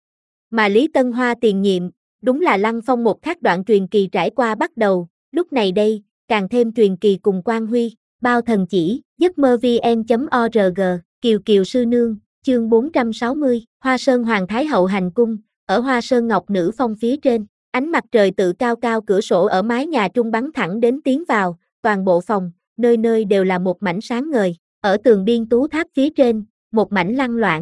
Mà Lý Tân Hoa tiền nhiệm, đúng là Lăng Phong một khắc đoạn truyền kỳ trải qua bắt đầu, lúc này đây, càng thêm truyền kỳ cùng quang huy. Bao thần chỉ, giấc mơ vn chấm org, Kiều Kiều sư nương, chương bốn trăm sáu mươi, Hoa Sơn Hoàng Thái Hậu hành cung, ở Hoa Sơn Ngọc Nữ Phong phía trên, ánh mặt trời tự cao cao cửa sổ ở mái nhà trung bắn thẳng đến tiến vào, toàn bộ phòng, nơi nơi đều là một mảnh sáng ngời, ở tường biên tú tháp phía trên, một mảnh lăn loạn.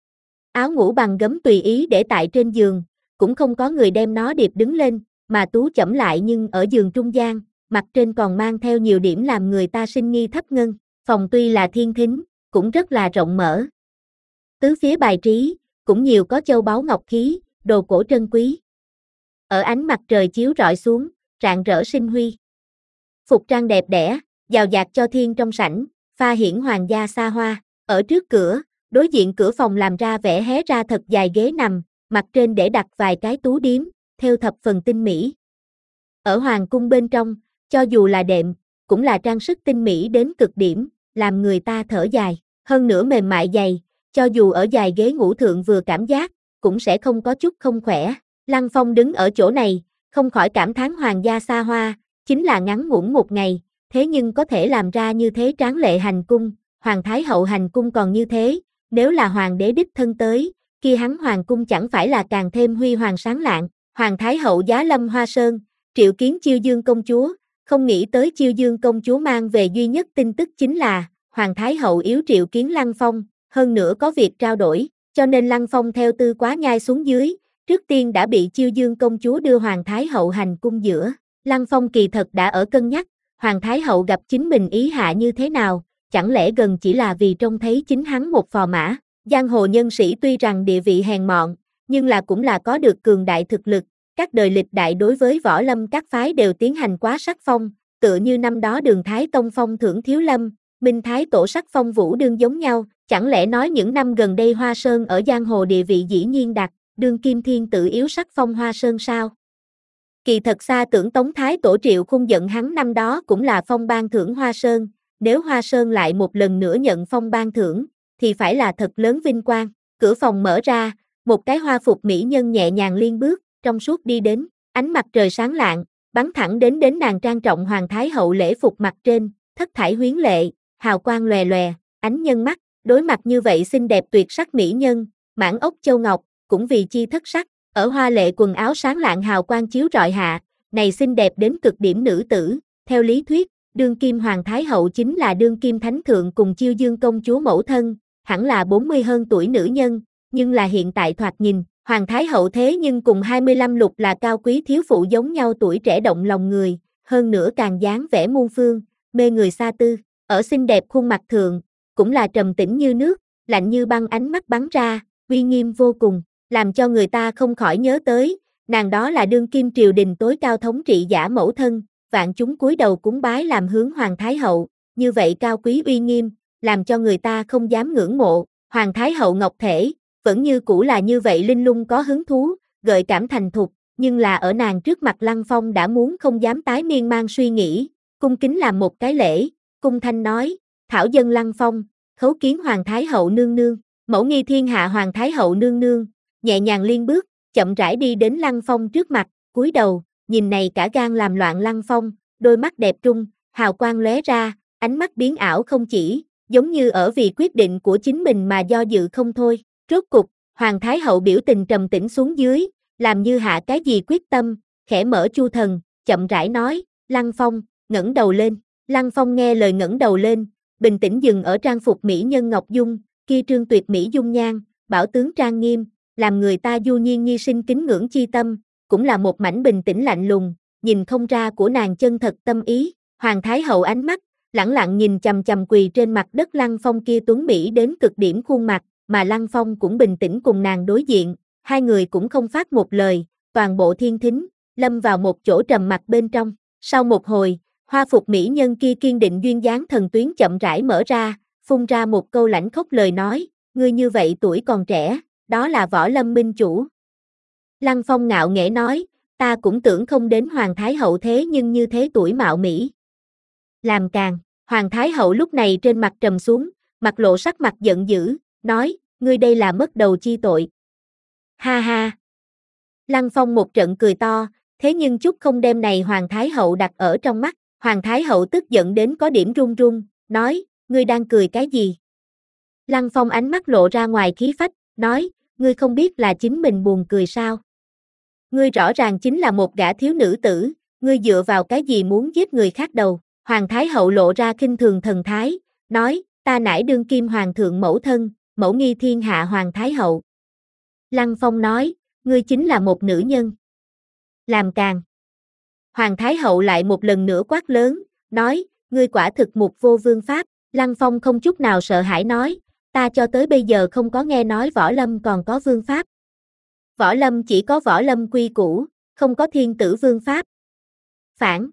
Áo ngủ bằng gấm tùy ý để tại trên giường, cũng không có người đem nó điệp đứng lên, mà tú chẫm lại nhưng ở giường trung gian, mặt trên còn mang theo nhiều điểm làm người ta sinh nghi thấp ngân, phòng tuy là thiên thính, cũng rất là rộng mở. Tứ phía bài trí, cũng nhiều có châu báu ngọc khí, đồ cổ trân quý. Ở ánh mặt trời chiếu rọi xuống, rạng rỡ sinh huy. Phục trang đẹp đẽ, giàu dạt cho thiên trong sảnh, pha hiển hoàng gia xa hoa. Ở trước cửa, đối diện cửa phòng làm ra vẻ hé ra thật dài ghế nằm, mặt trên để đặt vài cái tú điếm, theo thập phần tinh mỹ. Ở hoàng cung bên trong, cho dù là đệm, cũng là trang sức tinh mỹ đến cực điểm, làm người ta thở dài. Hơn nữa mềm mại dày, cho dù ở dài ghế ngủ thượng vừa cảm giác, cũng sẽ không có chút không khỏe. Lăng Phong đứng ở chỗ này, không khỏi cảm thán hoàng gia xa hoa, chính là ngắn ngủn một ngày, thế nhưng có thể làm ra như thế tráng lệ hành cung, Hoàng Thái Hậu hành cung còn như thế, nếu là hoàng đế đích thân tới, kia hắn hoàng cung chẳng phải là càng thêm huy hoàng sáng lạng. Hoàng Thái Hậu giá lâm Hoa Sơn, triệu kiến Chiêu Dương công chúa, không nghĩ tới Chiêu Dương công chúa mang về duy nhất tin tức chính là, Hoàng Thái Hậu yếu triệu kiến Lăng Phong, hơn nữa có việc trao đổi, cho nên Lăng Phong theo tư quá nhai xuống dưới, trước tiên đã bị Chiêu Dương công chúa đưa Hoàng Thái Hậu hành cung giữa. Lăng Phong kỳ thật đã ở cân nhắc, Hoàng Thái Hậu gặp chính mình ý hạ như thế nào, chẳng lẽ gần chỉ là vì trông thấy chính hắn một phò mã. Giang hồ nhân sĩ tuy rằng địa vị hèn mọn, nhưng là cũng là có được cường đại thực lực, các đời lịch đại đối với võ lâm các phái đều tiến hành quá sắc phong, tựa như năm đó Đường Thái Tông phong thưởng Thiếu Lâm, Minh Thái Tổ sắc phong Vũ Đương giống nhau, chẳng lẽ nói những năm gần đây Hoa Sơn ở giang hồ địa vị dĩ nhiên đạt, đương kim thiên tự yếu sắc phong Hoa Sơn sao? Kỳ thật xa tưởng Tống Thái Tổ Triệu Khung giận hắn năm đó cũng là phong ban thưởng Hoa Sơn, nếu Hoa Sơn lại một lần nữa nhận phong ban thưởng, thì phải là thật lớn vinh quang. Cửa phòng mở ra, một cái hoa phục mỹ nhân nhẹ nhàng liên bước, trong suốt đi đến, ánh mặt trời sáng lạng, bắn thẳng đến đến nàng trang trọng Hoàng Thái Hậu lễ phục mặt trên, thất thải huyến lệ, hào quang lòe lòe, ánh nhân mắt, đối mặt như vậy xinh đẹp tuyệt sắc mỹ nhân, mãn ốc châu ngọc, cũng vì chi thất sắc, ở hoa lệ quần áo sáng lạng hào quang chiếu rọi hạ, này xinh đẹp đến cực điểm nữ tử, theo lý thuyết, đương kim Hoàng Thái Hậu chính là đương kim Thánh Thượng cùng Chiêu Dương công chúa mẫu thân, hẳn là bốn mươi hơn tuổi nữ nhân, nhưng là hiện tại thoạt nhìn, Hoàng Thái Hậu thế nhưng cùng hai mươi lăm lục là cao quý thiếu phụ giống nhau tuổi trẻ động lòng người, hơn nữa càng dáng vẻ muôn phương, mê người xa tư, ở xinh đẹp khuôn mặt thượng, cũng là trầm tĩnh như nước, lạnh như băng ánh mắt bắn ra, uy nghiêm vô cùng, làm cho người ta không khỏi nhớ tới, nàng đó là đương kim triều đình tối cao thống trị giả mẫu thân, vạn chúng cúi đầu cúng bái làm hướng Hoàng Thái Hậu, như vậy cao quý uy nghiêm, làm cho người ta không dám ngưỡng mộ, Hoàng Thái Hậu ngọc thể, vẫn như cũ là như vậy linh lung có hứng thú, gợi cảm thành thục, nhưng là ở nàng trước mặt Lăng Phong đã muốn không dám tái miên man suy nghĩ, cung kính làm một cái lễ, cung thanh nói, thảo dân Lăng Phong, khấu kiến Hoàng Thái Hậu nương nương, mẫu nghi thiên hạ Hoàng Thái Hậu nương nương, nhẹ nhàng liên bước, chậm rãi đi đến Lăng Phong trước mặt, cúi đầu, nhìn này cả gan làm loạn Lăng Phong, đôi mắt đẹp trung, hào quang lóe ra, ánh mắt biến ảo không chỉ, giống như ở vì quyết định của chính mình mà do dự không thôi. Rốt cục, Hoàng Thái Hậu biểu tình trầm tĩnh xuống dưới, làm như hạ cái gì quyết tâm, khẽ mở chu thần, chậm rãi nói, Lăng Phong, ngẩng đầu lên. Lăng Phong nghe lời ngẩng đầu lên, bình tĩnh dừng ở trang phục mỹ nhân Ngọc Dung, kia trương tuyệt mỹ dung nhan, bảo tướng trang nghiêm, làm người ta du nhiên nhi sinh kính ngưỡng chi tâm, cũng là một mảnh bình tĩnh lạnh lùng, nhìn không ra của nàng chân thật tâm ý. Hoàng Thái Hậu ánh mắt lẳng lặng nhìn chằm chằm quỳ trên mặt đất Lăng Phong kia tuấn mỹ đến cực điểm khuôn mặt, mà Lăng Phong cũng bình tĩnh cùng nàng đối diện, hai người cũng không phát một lời, toàn bộ thiên thính, lâm vào một chỗ trầm mặc bên trong. Sau một hồi, hoa phục mỹ nhân kia kiên định duyên dáng thần tuyến chậm rãi mở ra, phun ra một câu lãnh khốc lời nói, ngươi như vậy tuổi còn trẻ, đó là Võ Lâm minh chủ. Lăng Phong ngạo nghễ nói, ta cũng tưởng không đến Hoàng Thái Hậu thế nhưng như thế tuổi mạo mỹ. Làm càng, Hoàng Thái Hậu lúc này trên mặt trầm xuống, mặt lộ sắc mặt giận dữ, nói, ngươi đây là mất đầu chi tội. Ha ha. Lăng Phong một trận cười to, thế nhưng chút không đem này Hoàng Thái Hậu đặt ở trong mắt, Hoàng Thái Hậu tức giận đến có điểm run run, nói, ngươi đang cười cái gì? Lăng Phong ánh mắt lộ ra ngoài khí phách, nói, ngươi không biết là chính mình buồn cười sao? Ngươi rõ ràng chính là một gã thiếu nữ tử, ngươi dựa vào cái gì muốn giết người khác đầu? Hoàng Thái Hậu lộ ra khinh thường thần thái, nói, ta nải đương kim hoàng thượng mẫu thân, mẫu nghi thiên hạ Hoàng Thái Hậu. Lăng Phong nói, ngươi chính là một nữ nhân. Làm càng. Hoàng Thái Hậu lại một lần nữa quát lớn, nói, ngươi quả thực mục vô vương pháp. Lăng Phong không chút nào sợ hãi nói, ta cho tới bây giờ không có nghe nói Võ Lâm còn có vương pháp. Võ Lâm chỉ có Võ Lâm quy củ, không có thiên tử vương pháp. Phản.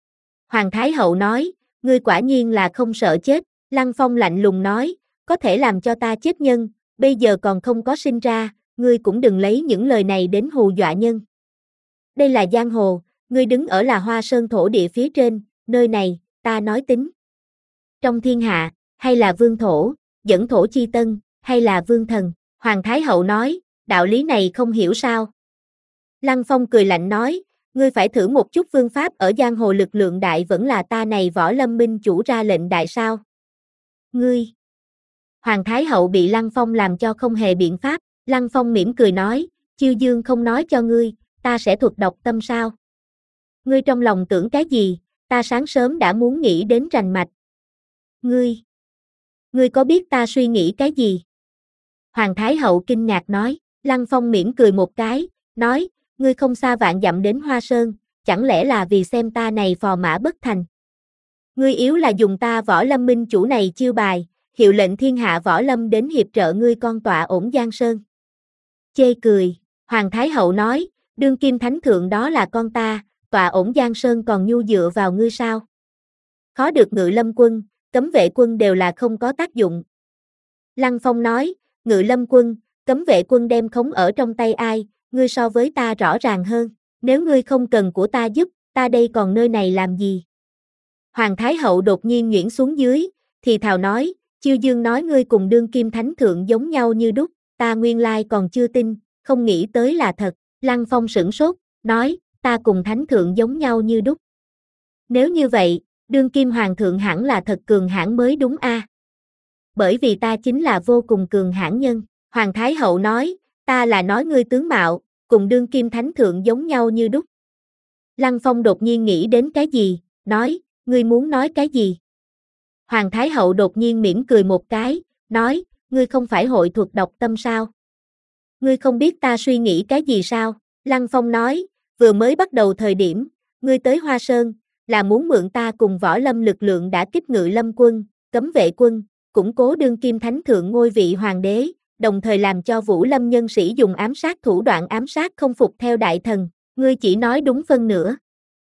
Hoàng Thái Hậu nói, ngươi quả nhiên là không sợ chết. Lăng Phong lạnh lùng nói, có thể làm cho ta chết nhân, bây giờ còn không có sinh ra, ngươi cũng đừng lấy những lời này đến hù dọa nhân. Đây là giang hồ, ngươi đứng ở là Hoa Sơn thổ địa phía trên, nơi này, ta nói tính. Trong thiên hạ, hay là vương thổ, dẫn thổ chi tân, hay là vương thần, Hoàng Thái Hậu nói, đạo lý này không hiểu sao. Lăng Phong cười lạnh nói, ngươi phải thử một chút vương pháp ở giang hồ lực lượng đại vẫn là ta này Võ Lâm minh chủ ra lệnh đại sao. Ngươi. Hoàng Thái Hậu bị Lăng Phong làm cho không hề biện pháp, Lăng Phong mỉm cười nói, Chiêu Dương không nói cho ngươi, ta sẽ thuật đọc tâm sao. Ngươi trong lòng tưởng cái gì, ta sáng sớm đã muốn nghĩ đến rành mạch. Ngươi. Ngươi có biết ta suy nghĩ cái gì? Hoàng Thái Hậu kinh ngạc nói, Lăng Phong mỉm cười một cái, nói, ngươi không xa vạn dặm đến Hoa Sơn, chẳng lẽ là vì xem ta này phò mã bất thành? Ngươi yếu là dùng ta Võ Lâm minh chủ này chiêu bài, hiệu lệnh thiên hạ Võ Lâm đến hiệp trợ ngươi con tọa ổn Giang Sơn. Chê cười, Hoàng Thái Hậu nói, đương kim thánh thượng đó là con ta, tọa ổn Giang Sơn còn nhu dựa vào ngươi sao? Khó được Ngự Lâm quân, Cấm Vệ quân đều là không có tác dụng. Lăng Phong nói, Ngự Lâm quân, Cấm Vệ quân đem khống ở trong tay ai, ngươi so với ta rõ ràng hơn, nếu ngươi không cần của ta giúp, ta đây còn nơi này làm gì? Hoàng Thái Hậu đột nhiên nhuyễn xuống dưới, thì thào nói, Chiêu Dương nói ngươi cùng đương kim thánh thượng giống nhau như đúc, ta nguyên lai còn chưa tin, không nghĩ tới là thật. Lăng Phong sửng sốt, nói, ta cùng thánh thượng giống nhau như đúc. Nếu như vậy, đương kim hoàng thượng hẳn là thật cường hãn mới đúng a. À? Bởi vì ta chính là vô cùng cường hãn nhân. Hoàng Thái Hậu nói, ta là nói ngươi tướng mạo, cùng đương kim thánh thượng giống nhau như đúc. Lăng Phong đột nhiên nghĩ đến cái gì, nói, ngươi muốn nói cái gì? Hoàng Thái Hậu đột nhiên mỉm cười một cái, nói, ngươi không phải hội thuật đọc tâm sao? Ngươi không biết ta suy nghĩ cái gì sao? Lăng Phong nói, vừa mới bắt đầu thời điểm, ngươi tới Hoa Sơn, là muốn mượn ta cùng Võ Lâm lực lượng đã kích Ngự Lâm quân, Cấm Vệ quân, củng cố đương kim thánh thượng ngôi vị hoàng đế, đồng thời làm cho Vũ Lâm nhân sĩ dùng ám sát thủ đoạn ám sát không phục theo đại thần, ngươi chỉ nói đúng phân nửa.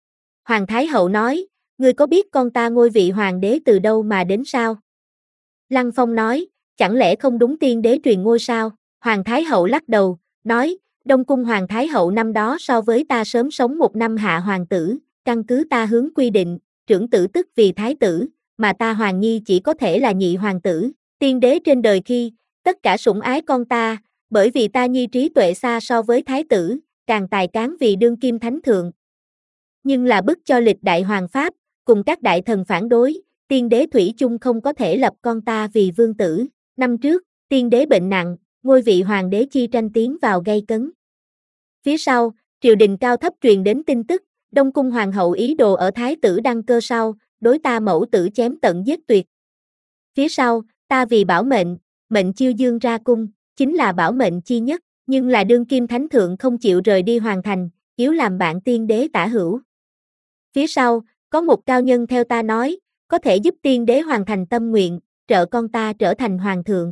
Hoàng Thái Hậu nói, ngươi có biết con ta ngôi vị hoàng đế từ đâu mà đến sao? Lăng Phong nói, chẳng lẽ không đúng tiên đế truyền ngôi sao? Hoàng Thái Hậu lắc đầu, nói, Đông Cung Hoàng Thái Hậu năm đó so với ta sớm sống một năm hạ hoàng tử, căn cứ ta hướng quy định, trưởng tử tức vì thái tử, mà ta Hoàng Nhi chỉ có thể là nhị hoàng tử. Tiên đế trên đời khi, tất cả sủng ái con ta, bởi vì ta nhi trí tuệ xa so với thái tử, càng tài cán vì đương kim thánh thượng. Nhưng là bức cho lịch đại hoàng pháp, cùng các đại thần phản đối, tiên đế thủy chung không có thể lập con ta vì vương tử. Năm trước, tiên đế bệnh nặng, ngôi vị hoàng đế chi tranh tiến vào gay cấn. Phía sau, triều đình cao thấp truyền đến tin tức, Đông Cung Hoàng hậu ý đồ ở thái tử đăng cơ sau, đối ta mẫu tử chém tận giết tuyệt. Phía sau, ta vì bảo mệnh, mệnh Chiêu Dương ra cung, chính là bảo mệnh chi nhất, Nhưng là đương kim thánh thượng không chịu rời đi hoàng thành, yếu làm bạn tiên đế tả hữu. Phía sau, có một cao nhân theo ta nói, có thể giúp tiên đế hoàn thành tâm nguyện, trợ con ta trở thành hoàng thượng.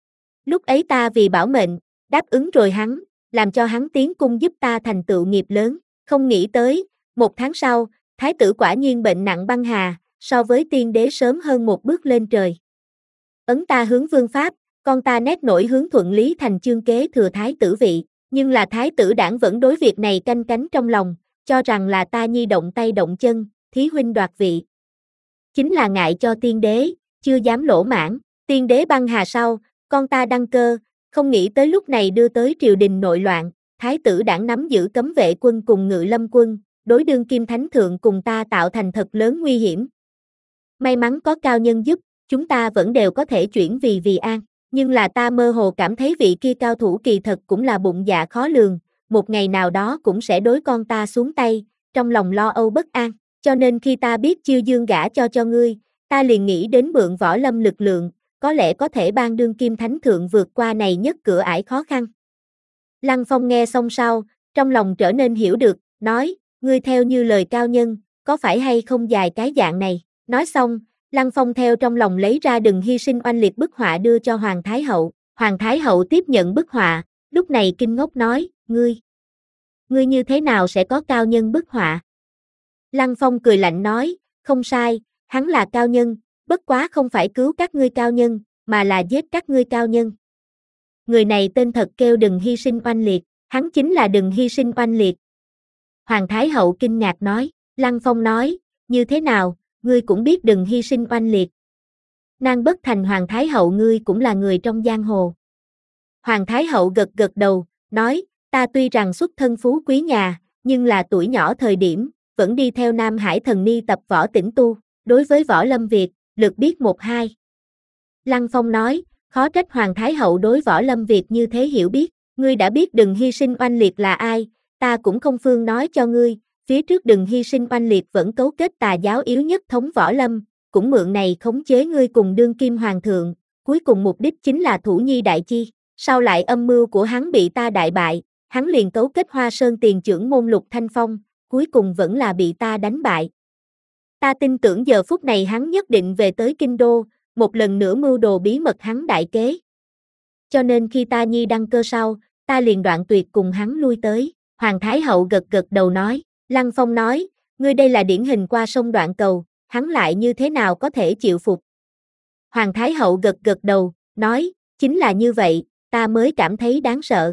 Lúc ấy ta vì bảo mệnh, đáp ứng rồi hắn, làm cho hắn tiến cung giúp ta thành tựu nghiệp lớn, không nghĩ tới, một tháng sau, thái tử quả nhiên bệnh nặng băng hà, so với tiên đế sớm hơn một bước lên trời. Ấn ta hướng vương pháp, con ta nét nổi hướng thuận lý thành chương kế thừa thái tử vị, nhưng là thái tử đảng vẫn đối việc này canh cánh trong lòng, cho rằng là ta nhi động tay động chân, thí huynh đoạt vị. Chính là ngại cho tiên đế, chưa dám lỗ mãn, tiên đế băng hà sau, con ta đăng cơ, không nghĩ tới lúc này đưa tới triều đình nội loạn, thái tử đảng nắm giữ cấm vệ quân cùng ngự lâm quân, đối đương kim thánh thượng cùng ta tạo thành thật lớn nguy hiểm. May mắn có cao nhân giúp, chúng ta vẫn đều có thể chuyển vì vì an, nhưng là ta mơ hồ cảm thấy vị kia cao thủ kỳ thật cũng là bụng dạ khó lường, một ngày nào đó cũng sẽ đối con ta xuống tay, trong lòng lo âu bất an, cho nên khi ta biết Chiêu Dương gả cho cho ngươi, ta liền nghĩ đến mượn võ lâm lực lượng, có lẽ có thể ban đương kim thánh thượng vượt qua này nhất cửa ải khó khăn. Lăng Phong nghe xong sau, trong lòng trở nên hiểu được, nói, ngươi theo như lời cao nhân, có phải hay không dài cái dạng này, nói xong, Lăng Phong theo trong lòng lấy ra Đừng Hy Sinh oanh liệt bức họa đưa cho Hoàng Thái Hậu, Hoàng Thái Hậu tiếp nhận bức họa, lúc này kinh ngốc nói, ngươi, ngươi như thế nào sẽ có cao nhân bức họa? Lăng Phong cười lạnh nói, không sai, hắn là cao nhân, bất quá không phải cứu các ngươi cao nhân, mà là giết các ngươi cao nhân. Người này tên thật kêu Đừng Hy Sinh oanh liệt, hắn chính là Đừng Hy Sinh oanh liệt. Hoàng Thái Hậu kinh ngạc nói, Lăng Phong nói, như thế nào, ngươi cũng biết Đừng Hy Sinh oanh liệt. Nàng bất thành Hoàng Thái Hậu ngươi cũng là người trong giang hồ. Hoàng Thái Hậu gật gật đầu, nói, ta tuy rằng xuất thân phú quý nhà, nhưng là tuổi nhỏ thời điểm, vẫn đi theo Nam Hải thần ni tập võ tĩnh tu, đối với võ lâm Việt, lược biết một hai. Lăng Phong nói, khó trách Hoàng Thái Hậu đối võ lâm Việt như thế hiểu biết, ngươi đã biết Đừng Hy Sinh oanh liệt là ai, ta cũng không phương nói cho ngươi, phía trước Đừng Hy Sinh oanh liệt vẫn cấu kết tà giáo yếu nhất thống võ lâm, cũng mượn này khống chế ngươi cùng đương kim hoàng thượng, cuối cùng mục đích chính là thủ nhi đại chi, sau lại âm mưu của hắn bị ta đại bại, hắn liền cấu kết Hoa Sơn tiền trưởng môn Lục Thanh Phong, cuối cùng vẫn là bị ta đánh bại. Ta tin tưởng giờ phút này hắn nhất định về tới kinh đô, một lần nữa mưu đồ bí mật hắn đại kế. Cho nên khi ta nhi đăng cơ sau, ta liền đoạn tuyệt cùng hắn lui tới, Hoàng Thái Hậu gật gật đầu nói, Lăng Phong nói, ngươi đây là điển hình qua sông đoạn cầu, hắn lại như thế nào có thể chịu phục. Hoàng Thái Hậu gật gật đầu, nói, chính là như vậy, ta mới cảm thấy đáng sợ.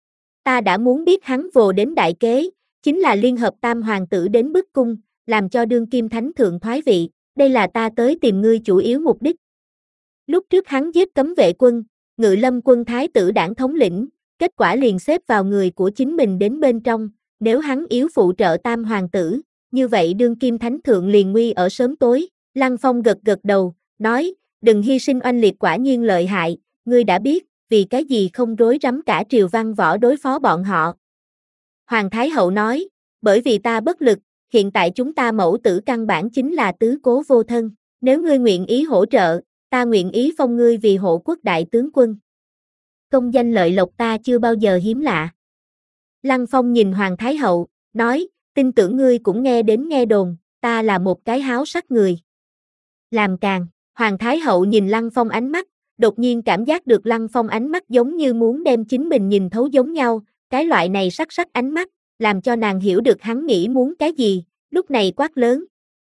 Ta đã muốn biết hắn vồ đến đại kế, chính là liên hợp tam hoàng tử đến bức cung, làm cho đương kim thánh thượng thoái vị, đây là ta tới tìm ngươi chủ yếu mục đích. Lúc trước hắn giết cấm vệ quân, ngự lâm quân thái tử đảng thống lĩnh, kết quả liền xếp vào người của chính mình đến bên trong, nếu hắn yếu phụ trợ tam hoàng tử, như vậy đương kim thánh thượng liền nguy ở sớm tối. Lăng Phong gật gật đầu, nói, Đừng Hy Sinh oanh liệt quả nhiên lợi hại, ngươi đã biết, vì cái gì không rối rắm cả triều văn võ đối phó bọn họ. Hoàng Thái Hậu nói, bởi vì ta bất lực, hiện tại chúng ta mẫu tử căn bản chính là tứ cố vô thân, nếu ngươi nguyện ý hỗ trợ, ta nguyện ý phong ngươi vì hộ quốc đại tướng quân. Công danh lợi lộc ta chưa bao giờ hiếm lạ. Lăng Phong nhìn Hoàng Thái Hậu, nói, tin tưởng ngươi cũng nghe đến nghe đồn, ta là một cái háo sắc người. Làm càng, Hoàng Thái Hậu nhìn Lăng Phong ánh mắt, đột nhiên cảm giác được Lăng Phong ánh mắt giống như muốn đem chính mình nhìn thấu giống nhau, cái loại này sắc sắc ánh mắt, làm cho nàng hiểu được hắn nghĩ muốn cái gì, lúc này quát lớn.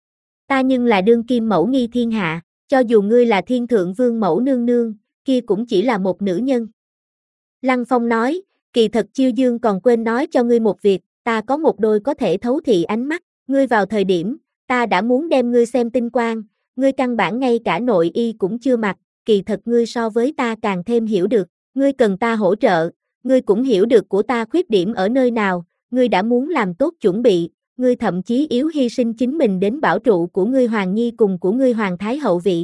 Ta nhưng là đương kim mẫu nghi thiên hạ, cho dù ngươi là thiên thượng vương mẫu nương nương, kia cũng chỉ là một nữ nhân. Lăng Phong nói, kỳ thật Chiêu Dương còn quên nói cho ngươi một việc, ta có một đôi có thể thấu thị ánh mắt, ngươi vào thời điểm, ta đã muốn đem ngươi xem tinh quang, ngươi căn bản ngay cả nội y cũng chưa mặc, kỳ thật ngươi so với ta càng thêm hiểu được, ngươi cần ta hỗ trợ, ngươi cũng hiểu được của ta khuyết điểm ở nơi nào, ngươi đã muốn làm tốt chuẩn bị, ngươi thậm chí yếu hy sinh chính mình đến bảo trụ của ngươi Hoàng Nhi cùng của ngươi Hoàng Thái Hậu vị.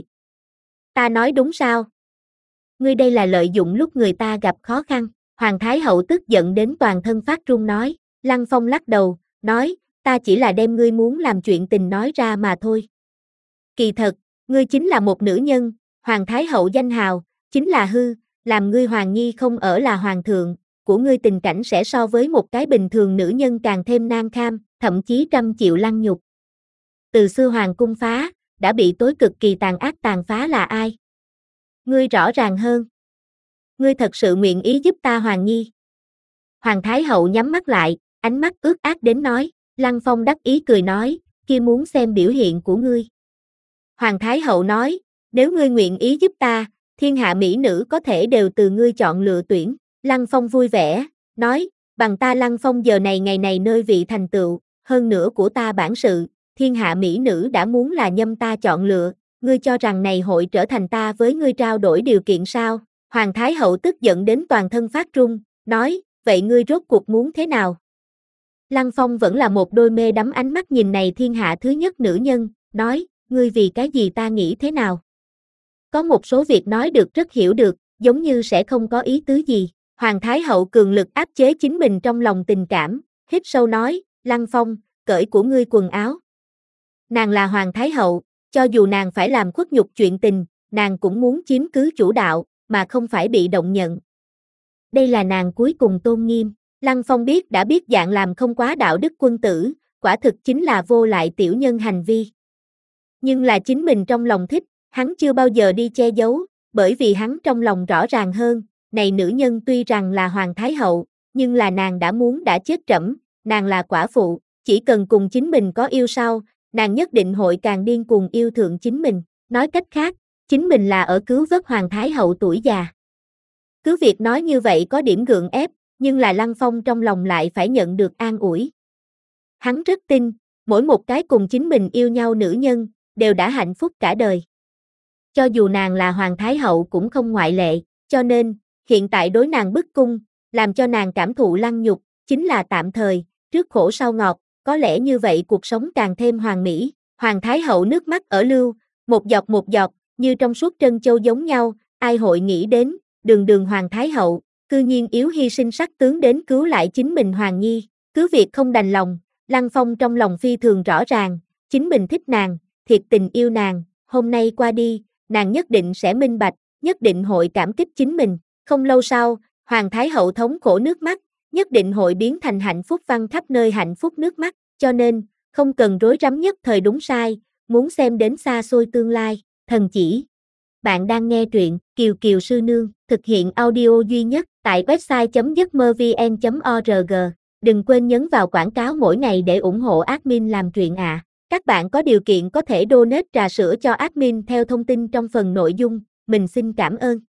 Ta nói đúng sao? Ngươi đây là lợi dụng lúc người ta gặp khó khăn, Hoàng Thái Hậu tức giận đến toàn thân phát run nói, Lăng Phong lắc đầu, nói, ta chỉ là đem ngươi muốn làm chuyện tình nói ra mà thôi. Kỳ thật, ngươi chính là một nữ nhân, Hoàng Thái Hậu danh hào, chính là hư, làm ngươi Hoàng Nhi không ở là Hoàng thượng, của ngươi tình cảnh sẽ so với một cái bình thường nữ nhân càng thêm nan kham, thậm chí trăm chịu lăng nhục. Từ xưa hoàng cung phá, đã bị tối cực kỳ tàn ác tàn phá là ai? Ngươi rõ ràng hơn. Ngươi thật sự nguyện ý giúp ta Hoàng Nhi. Hoàng Thái Hậu nhắm mắt lại, ánh mắt ướt át đến nói, Lăng Phong đắc ý cười nói, kia muốn xem biểu hiện của ngươi. Hoàng Thái Hậu nói, nếu ngươi nguyện ý giúp ta, thiên hạ mỹ nữ có thể đều từ ngươi chọn lựa tuyển. Lăng Phong vui vẻ, nói, bằng ta Lăng Phong giờ này ngày này nơi vị thành tựu, hơn nữa của ta bản sự, thiên hạ mỹ nữ đã muốn là nhâm ta chọn lựa, ngươi cho rằng này hội trở thành ta với ngươi trao đổi điều kiện sao? Hoàng Thái Hậu tức giận đến toàn thân phát run, nói, vậy ngươi rốt cuộc muốn thế nào? Lăng Phong vẫn là một đôi mê đắm ánh mắt nhìn này thiên hạ thứ nhất nữ nhân, nói, ngươi vì cái gì ta nghĩ thế nào? Có một số việc nói được rất hiểu được, giống như sẽ không có ý tứ gì. Hoàng Thái Hậu cường lực áp chế chính mình trong lòng tình cảm, hít sâu nói, Lăng Phong, cởi của ngươi quần áo. Nàng là Hoàng Thái Hậu, cho dù nàng phải làm khuất nhục chuyện tình, nàng cũng muốn chiếm cứ chủ đạo, mà không phải bị động nhận. Đây là nàng cuối cùng tôn nghiêm. Lăng Phong biết đã biết dạng làm không quá đạo đức quân tử, quả thực chính là vô lại tiểu nhân hành vi. Nhưng là chính mình trong lòng thích, hắn chưa bao giờ đi che giấu, bởi vì hắn trong lòng rõ ràng hơn, này nữ nhân tuy rằng là Hoàng Thái Hậu, nhưng là nàng đã muốn đã chết trẫm, nàng là quả phụ, chỉ cần cùng chính mình có yêu sau, nàng nhất định hội càng điên cuồng yêu thượng chính mình. Nói cách khác, chính mình là ở cứu vớt Hoàng Thái Hậu tuổi già. Cứ việc nói như vậy có điểm gượng ép, nhưng là Lăng Phong trong lòng lại phải nhận được an ủi. Hắn rất tin, mỗi một cái cùng chính mình yêu nhau nữ nhân, đều đã hạnh phúc cả đời. Cho dù nàng là Hoàng Thái Hậu cũng không ngoại lệ, cho nên, hiện tại đối nàng bức cung, làm cho nàng cảm thụ lăng nhục, chính là tạm thời, trước khổ sau ngọt, có lẽ như vậy cuộc sống càng thêm hoàn mỹ. Hoàng Thái Hậu nước mắt ở lưu, một giọt một giọt, như trong suốt trân châu giống nhau, ai hội nghĩ đến, đường đường Hoàng Thái Hậu, cư nhiên yếu hy sinh sắc tướng đến cứu lại chính mình Hoàng Nhi, cứ việc không đành lòng, Lăng Phong trong lòng phi thường rõ ràng, chính mình thích nàng, thiệt tình yêu nàng, hôm nay qua đi, nàng nhất định sẽ minh bạch, nhất định hội cảm kích chính mình. Không lâu sau, Hoàng Thái Hậu thống khổ nước mắt, nhất định hội biến thành hạnh phúc văng khắp nơi hạnh phúc nước mắt, cho nên, không cần rối rắm nhất thời đúng sai, muốn xem đến xa xôi tương lai, thần chỉ. Bạn đang nghe truyện Kiều Kiều Sư Nương, thực hiện audio duy nhất tại website chấm giấc mơ vn chấm org. Đừng quên nhấn vào quảng cáo mỗi ngày để ủng hộ admin làm truyện ạ. À. Các bạn có điều kiện có thể donate trà sữa cho admin theo thông tin trong phần nội dung, mình xin cảm ơn.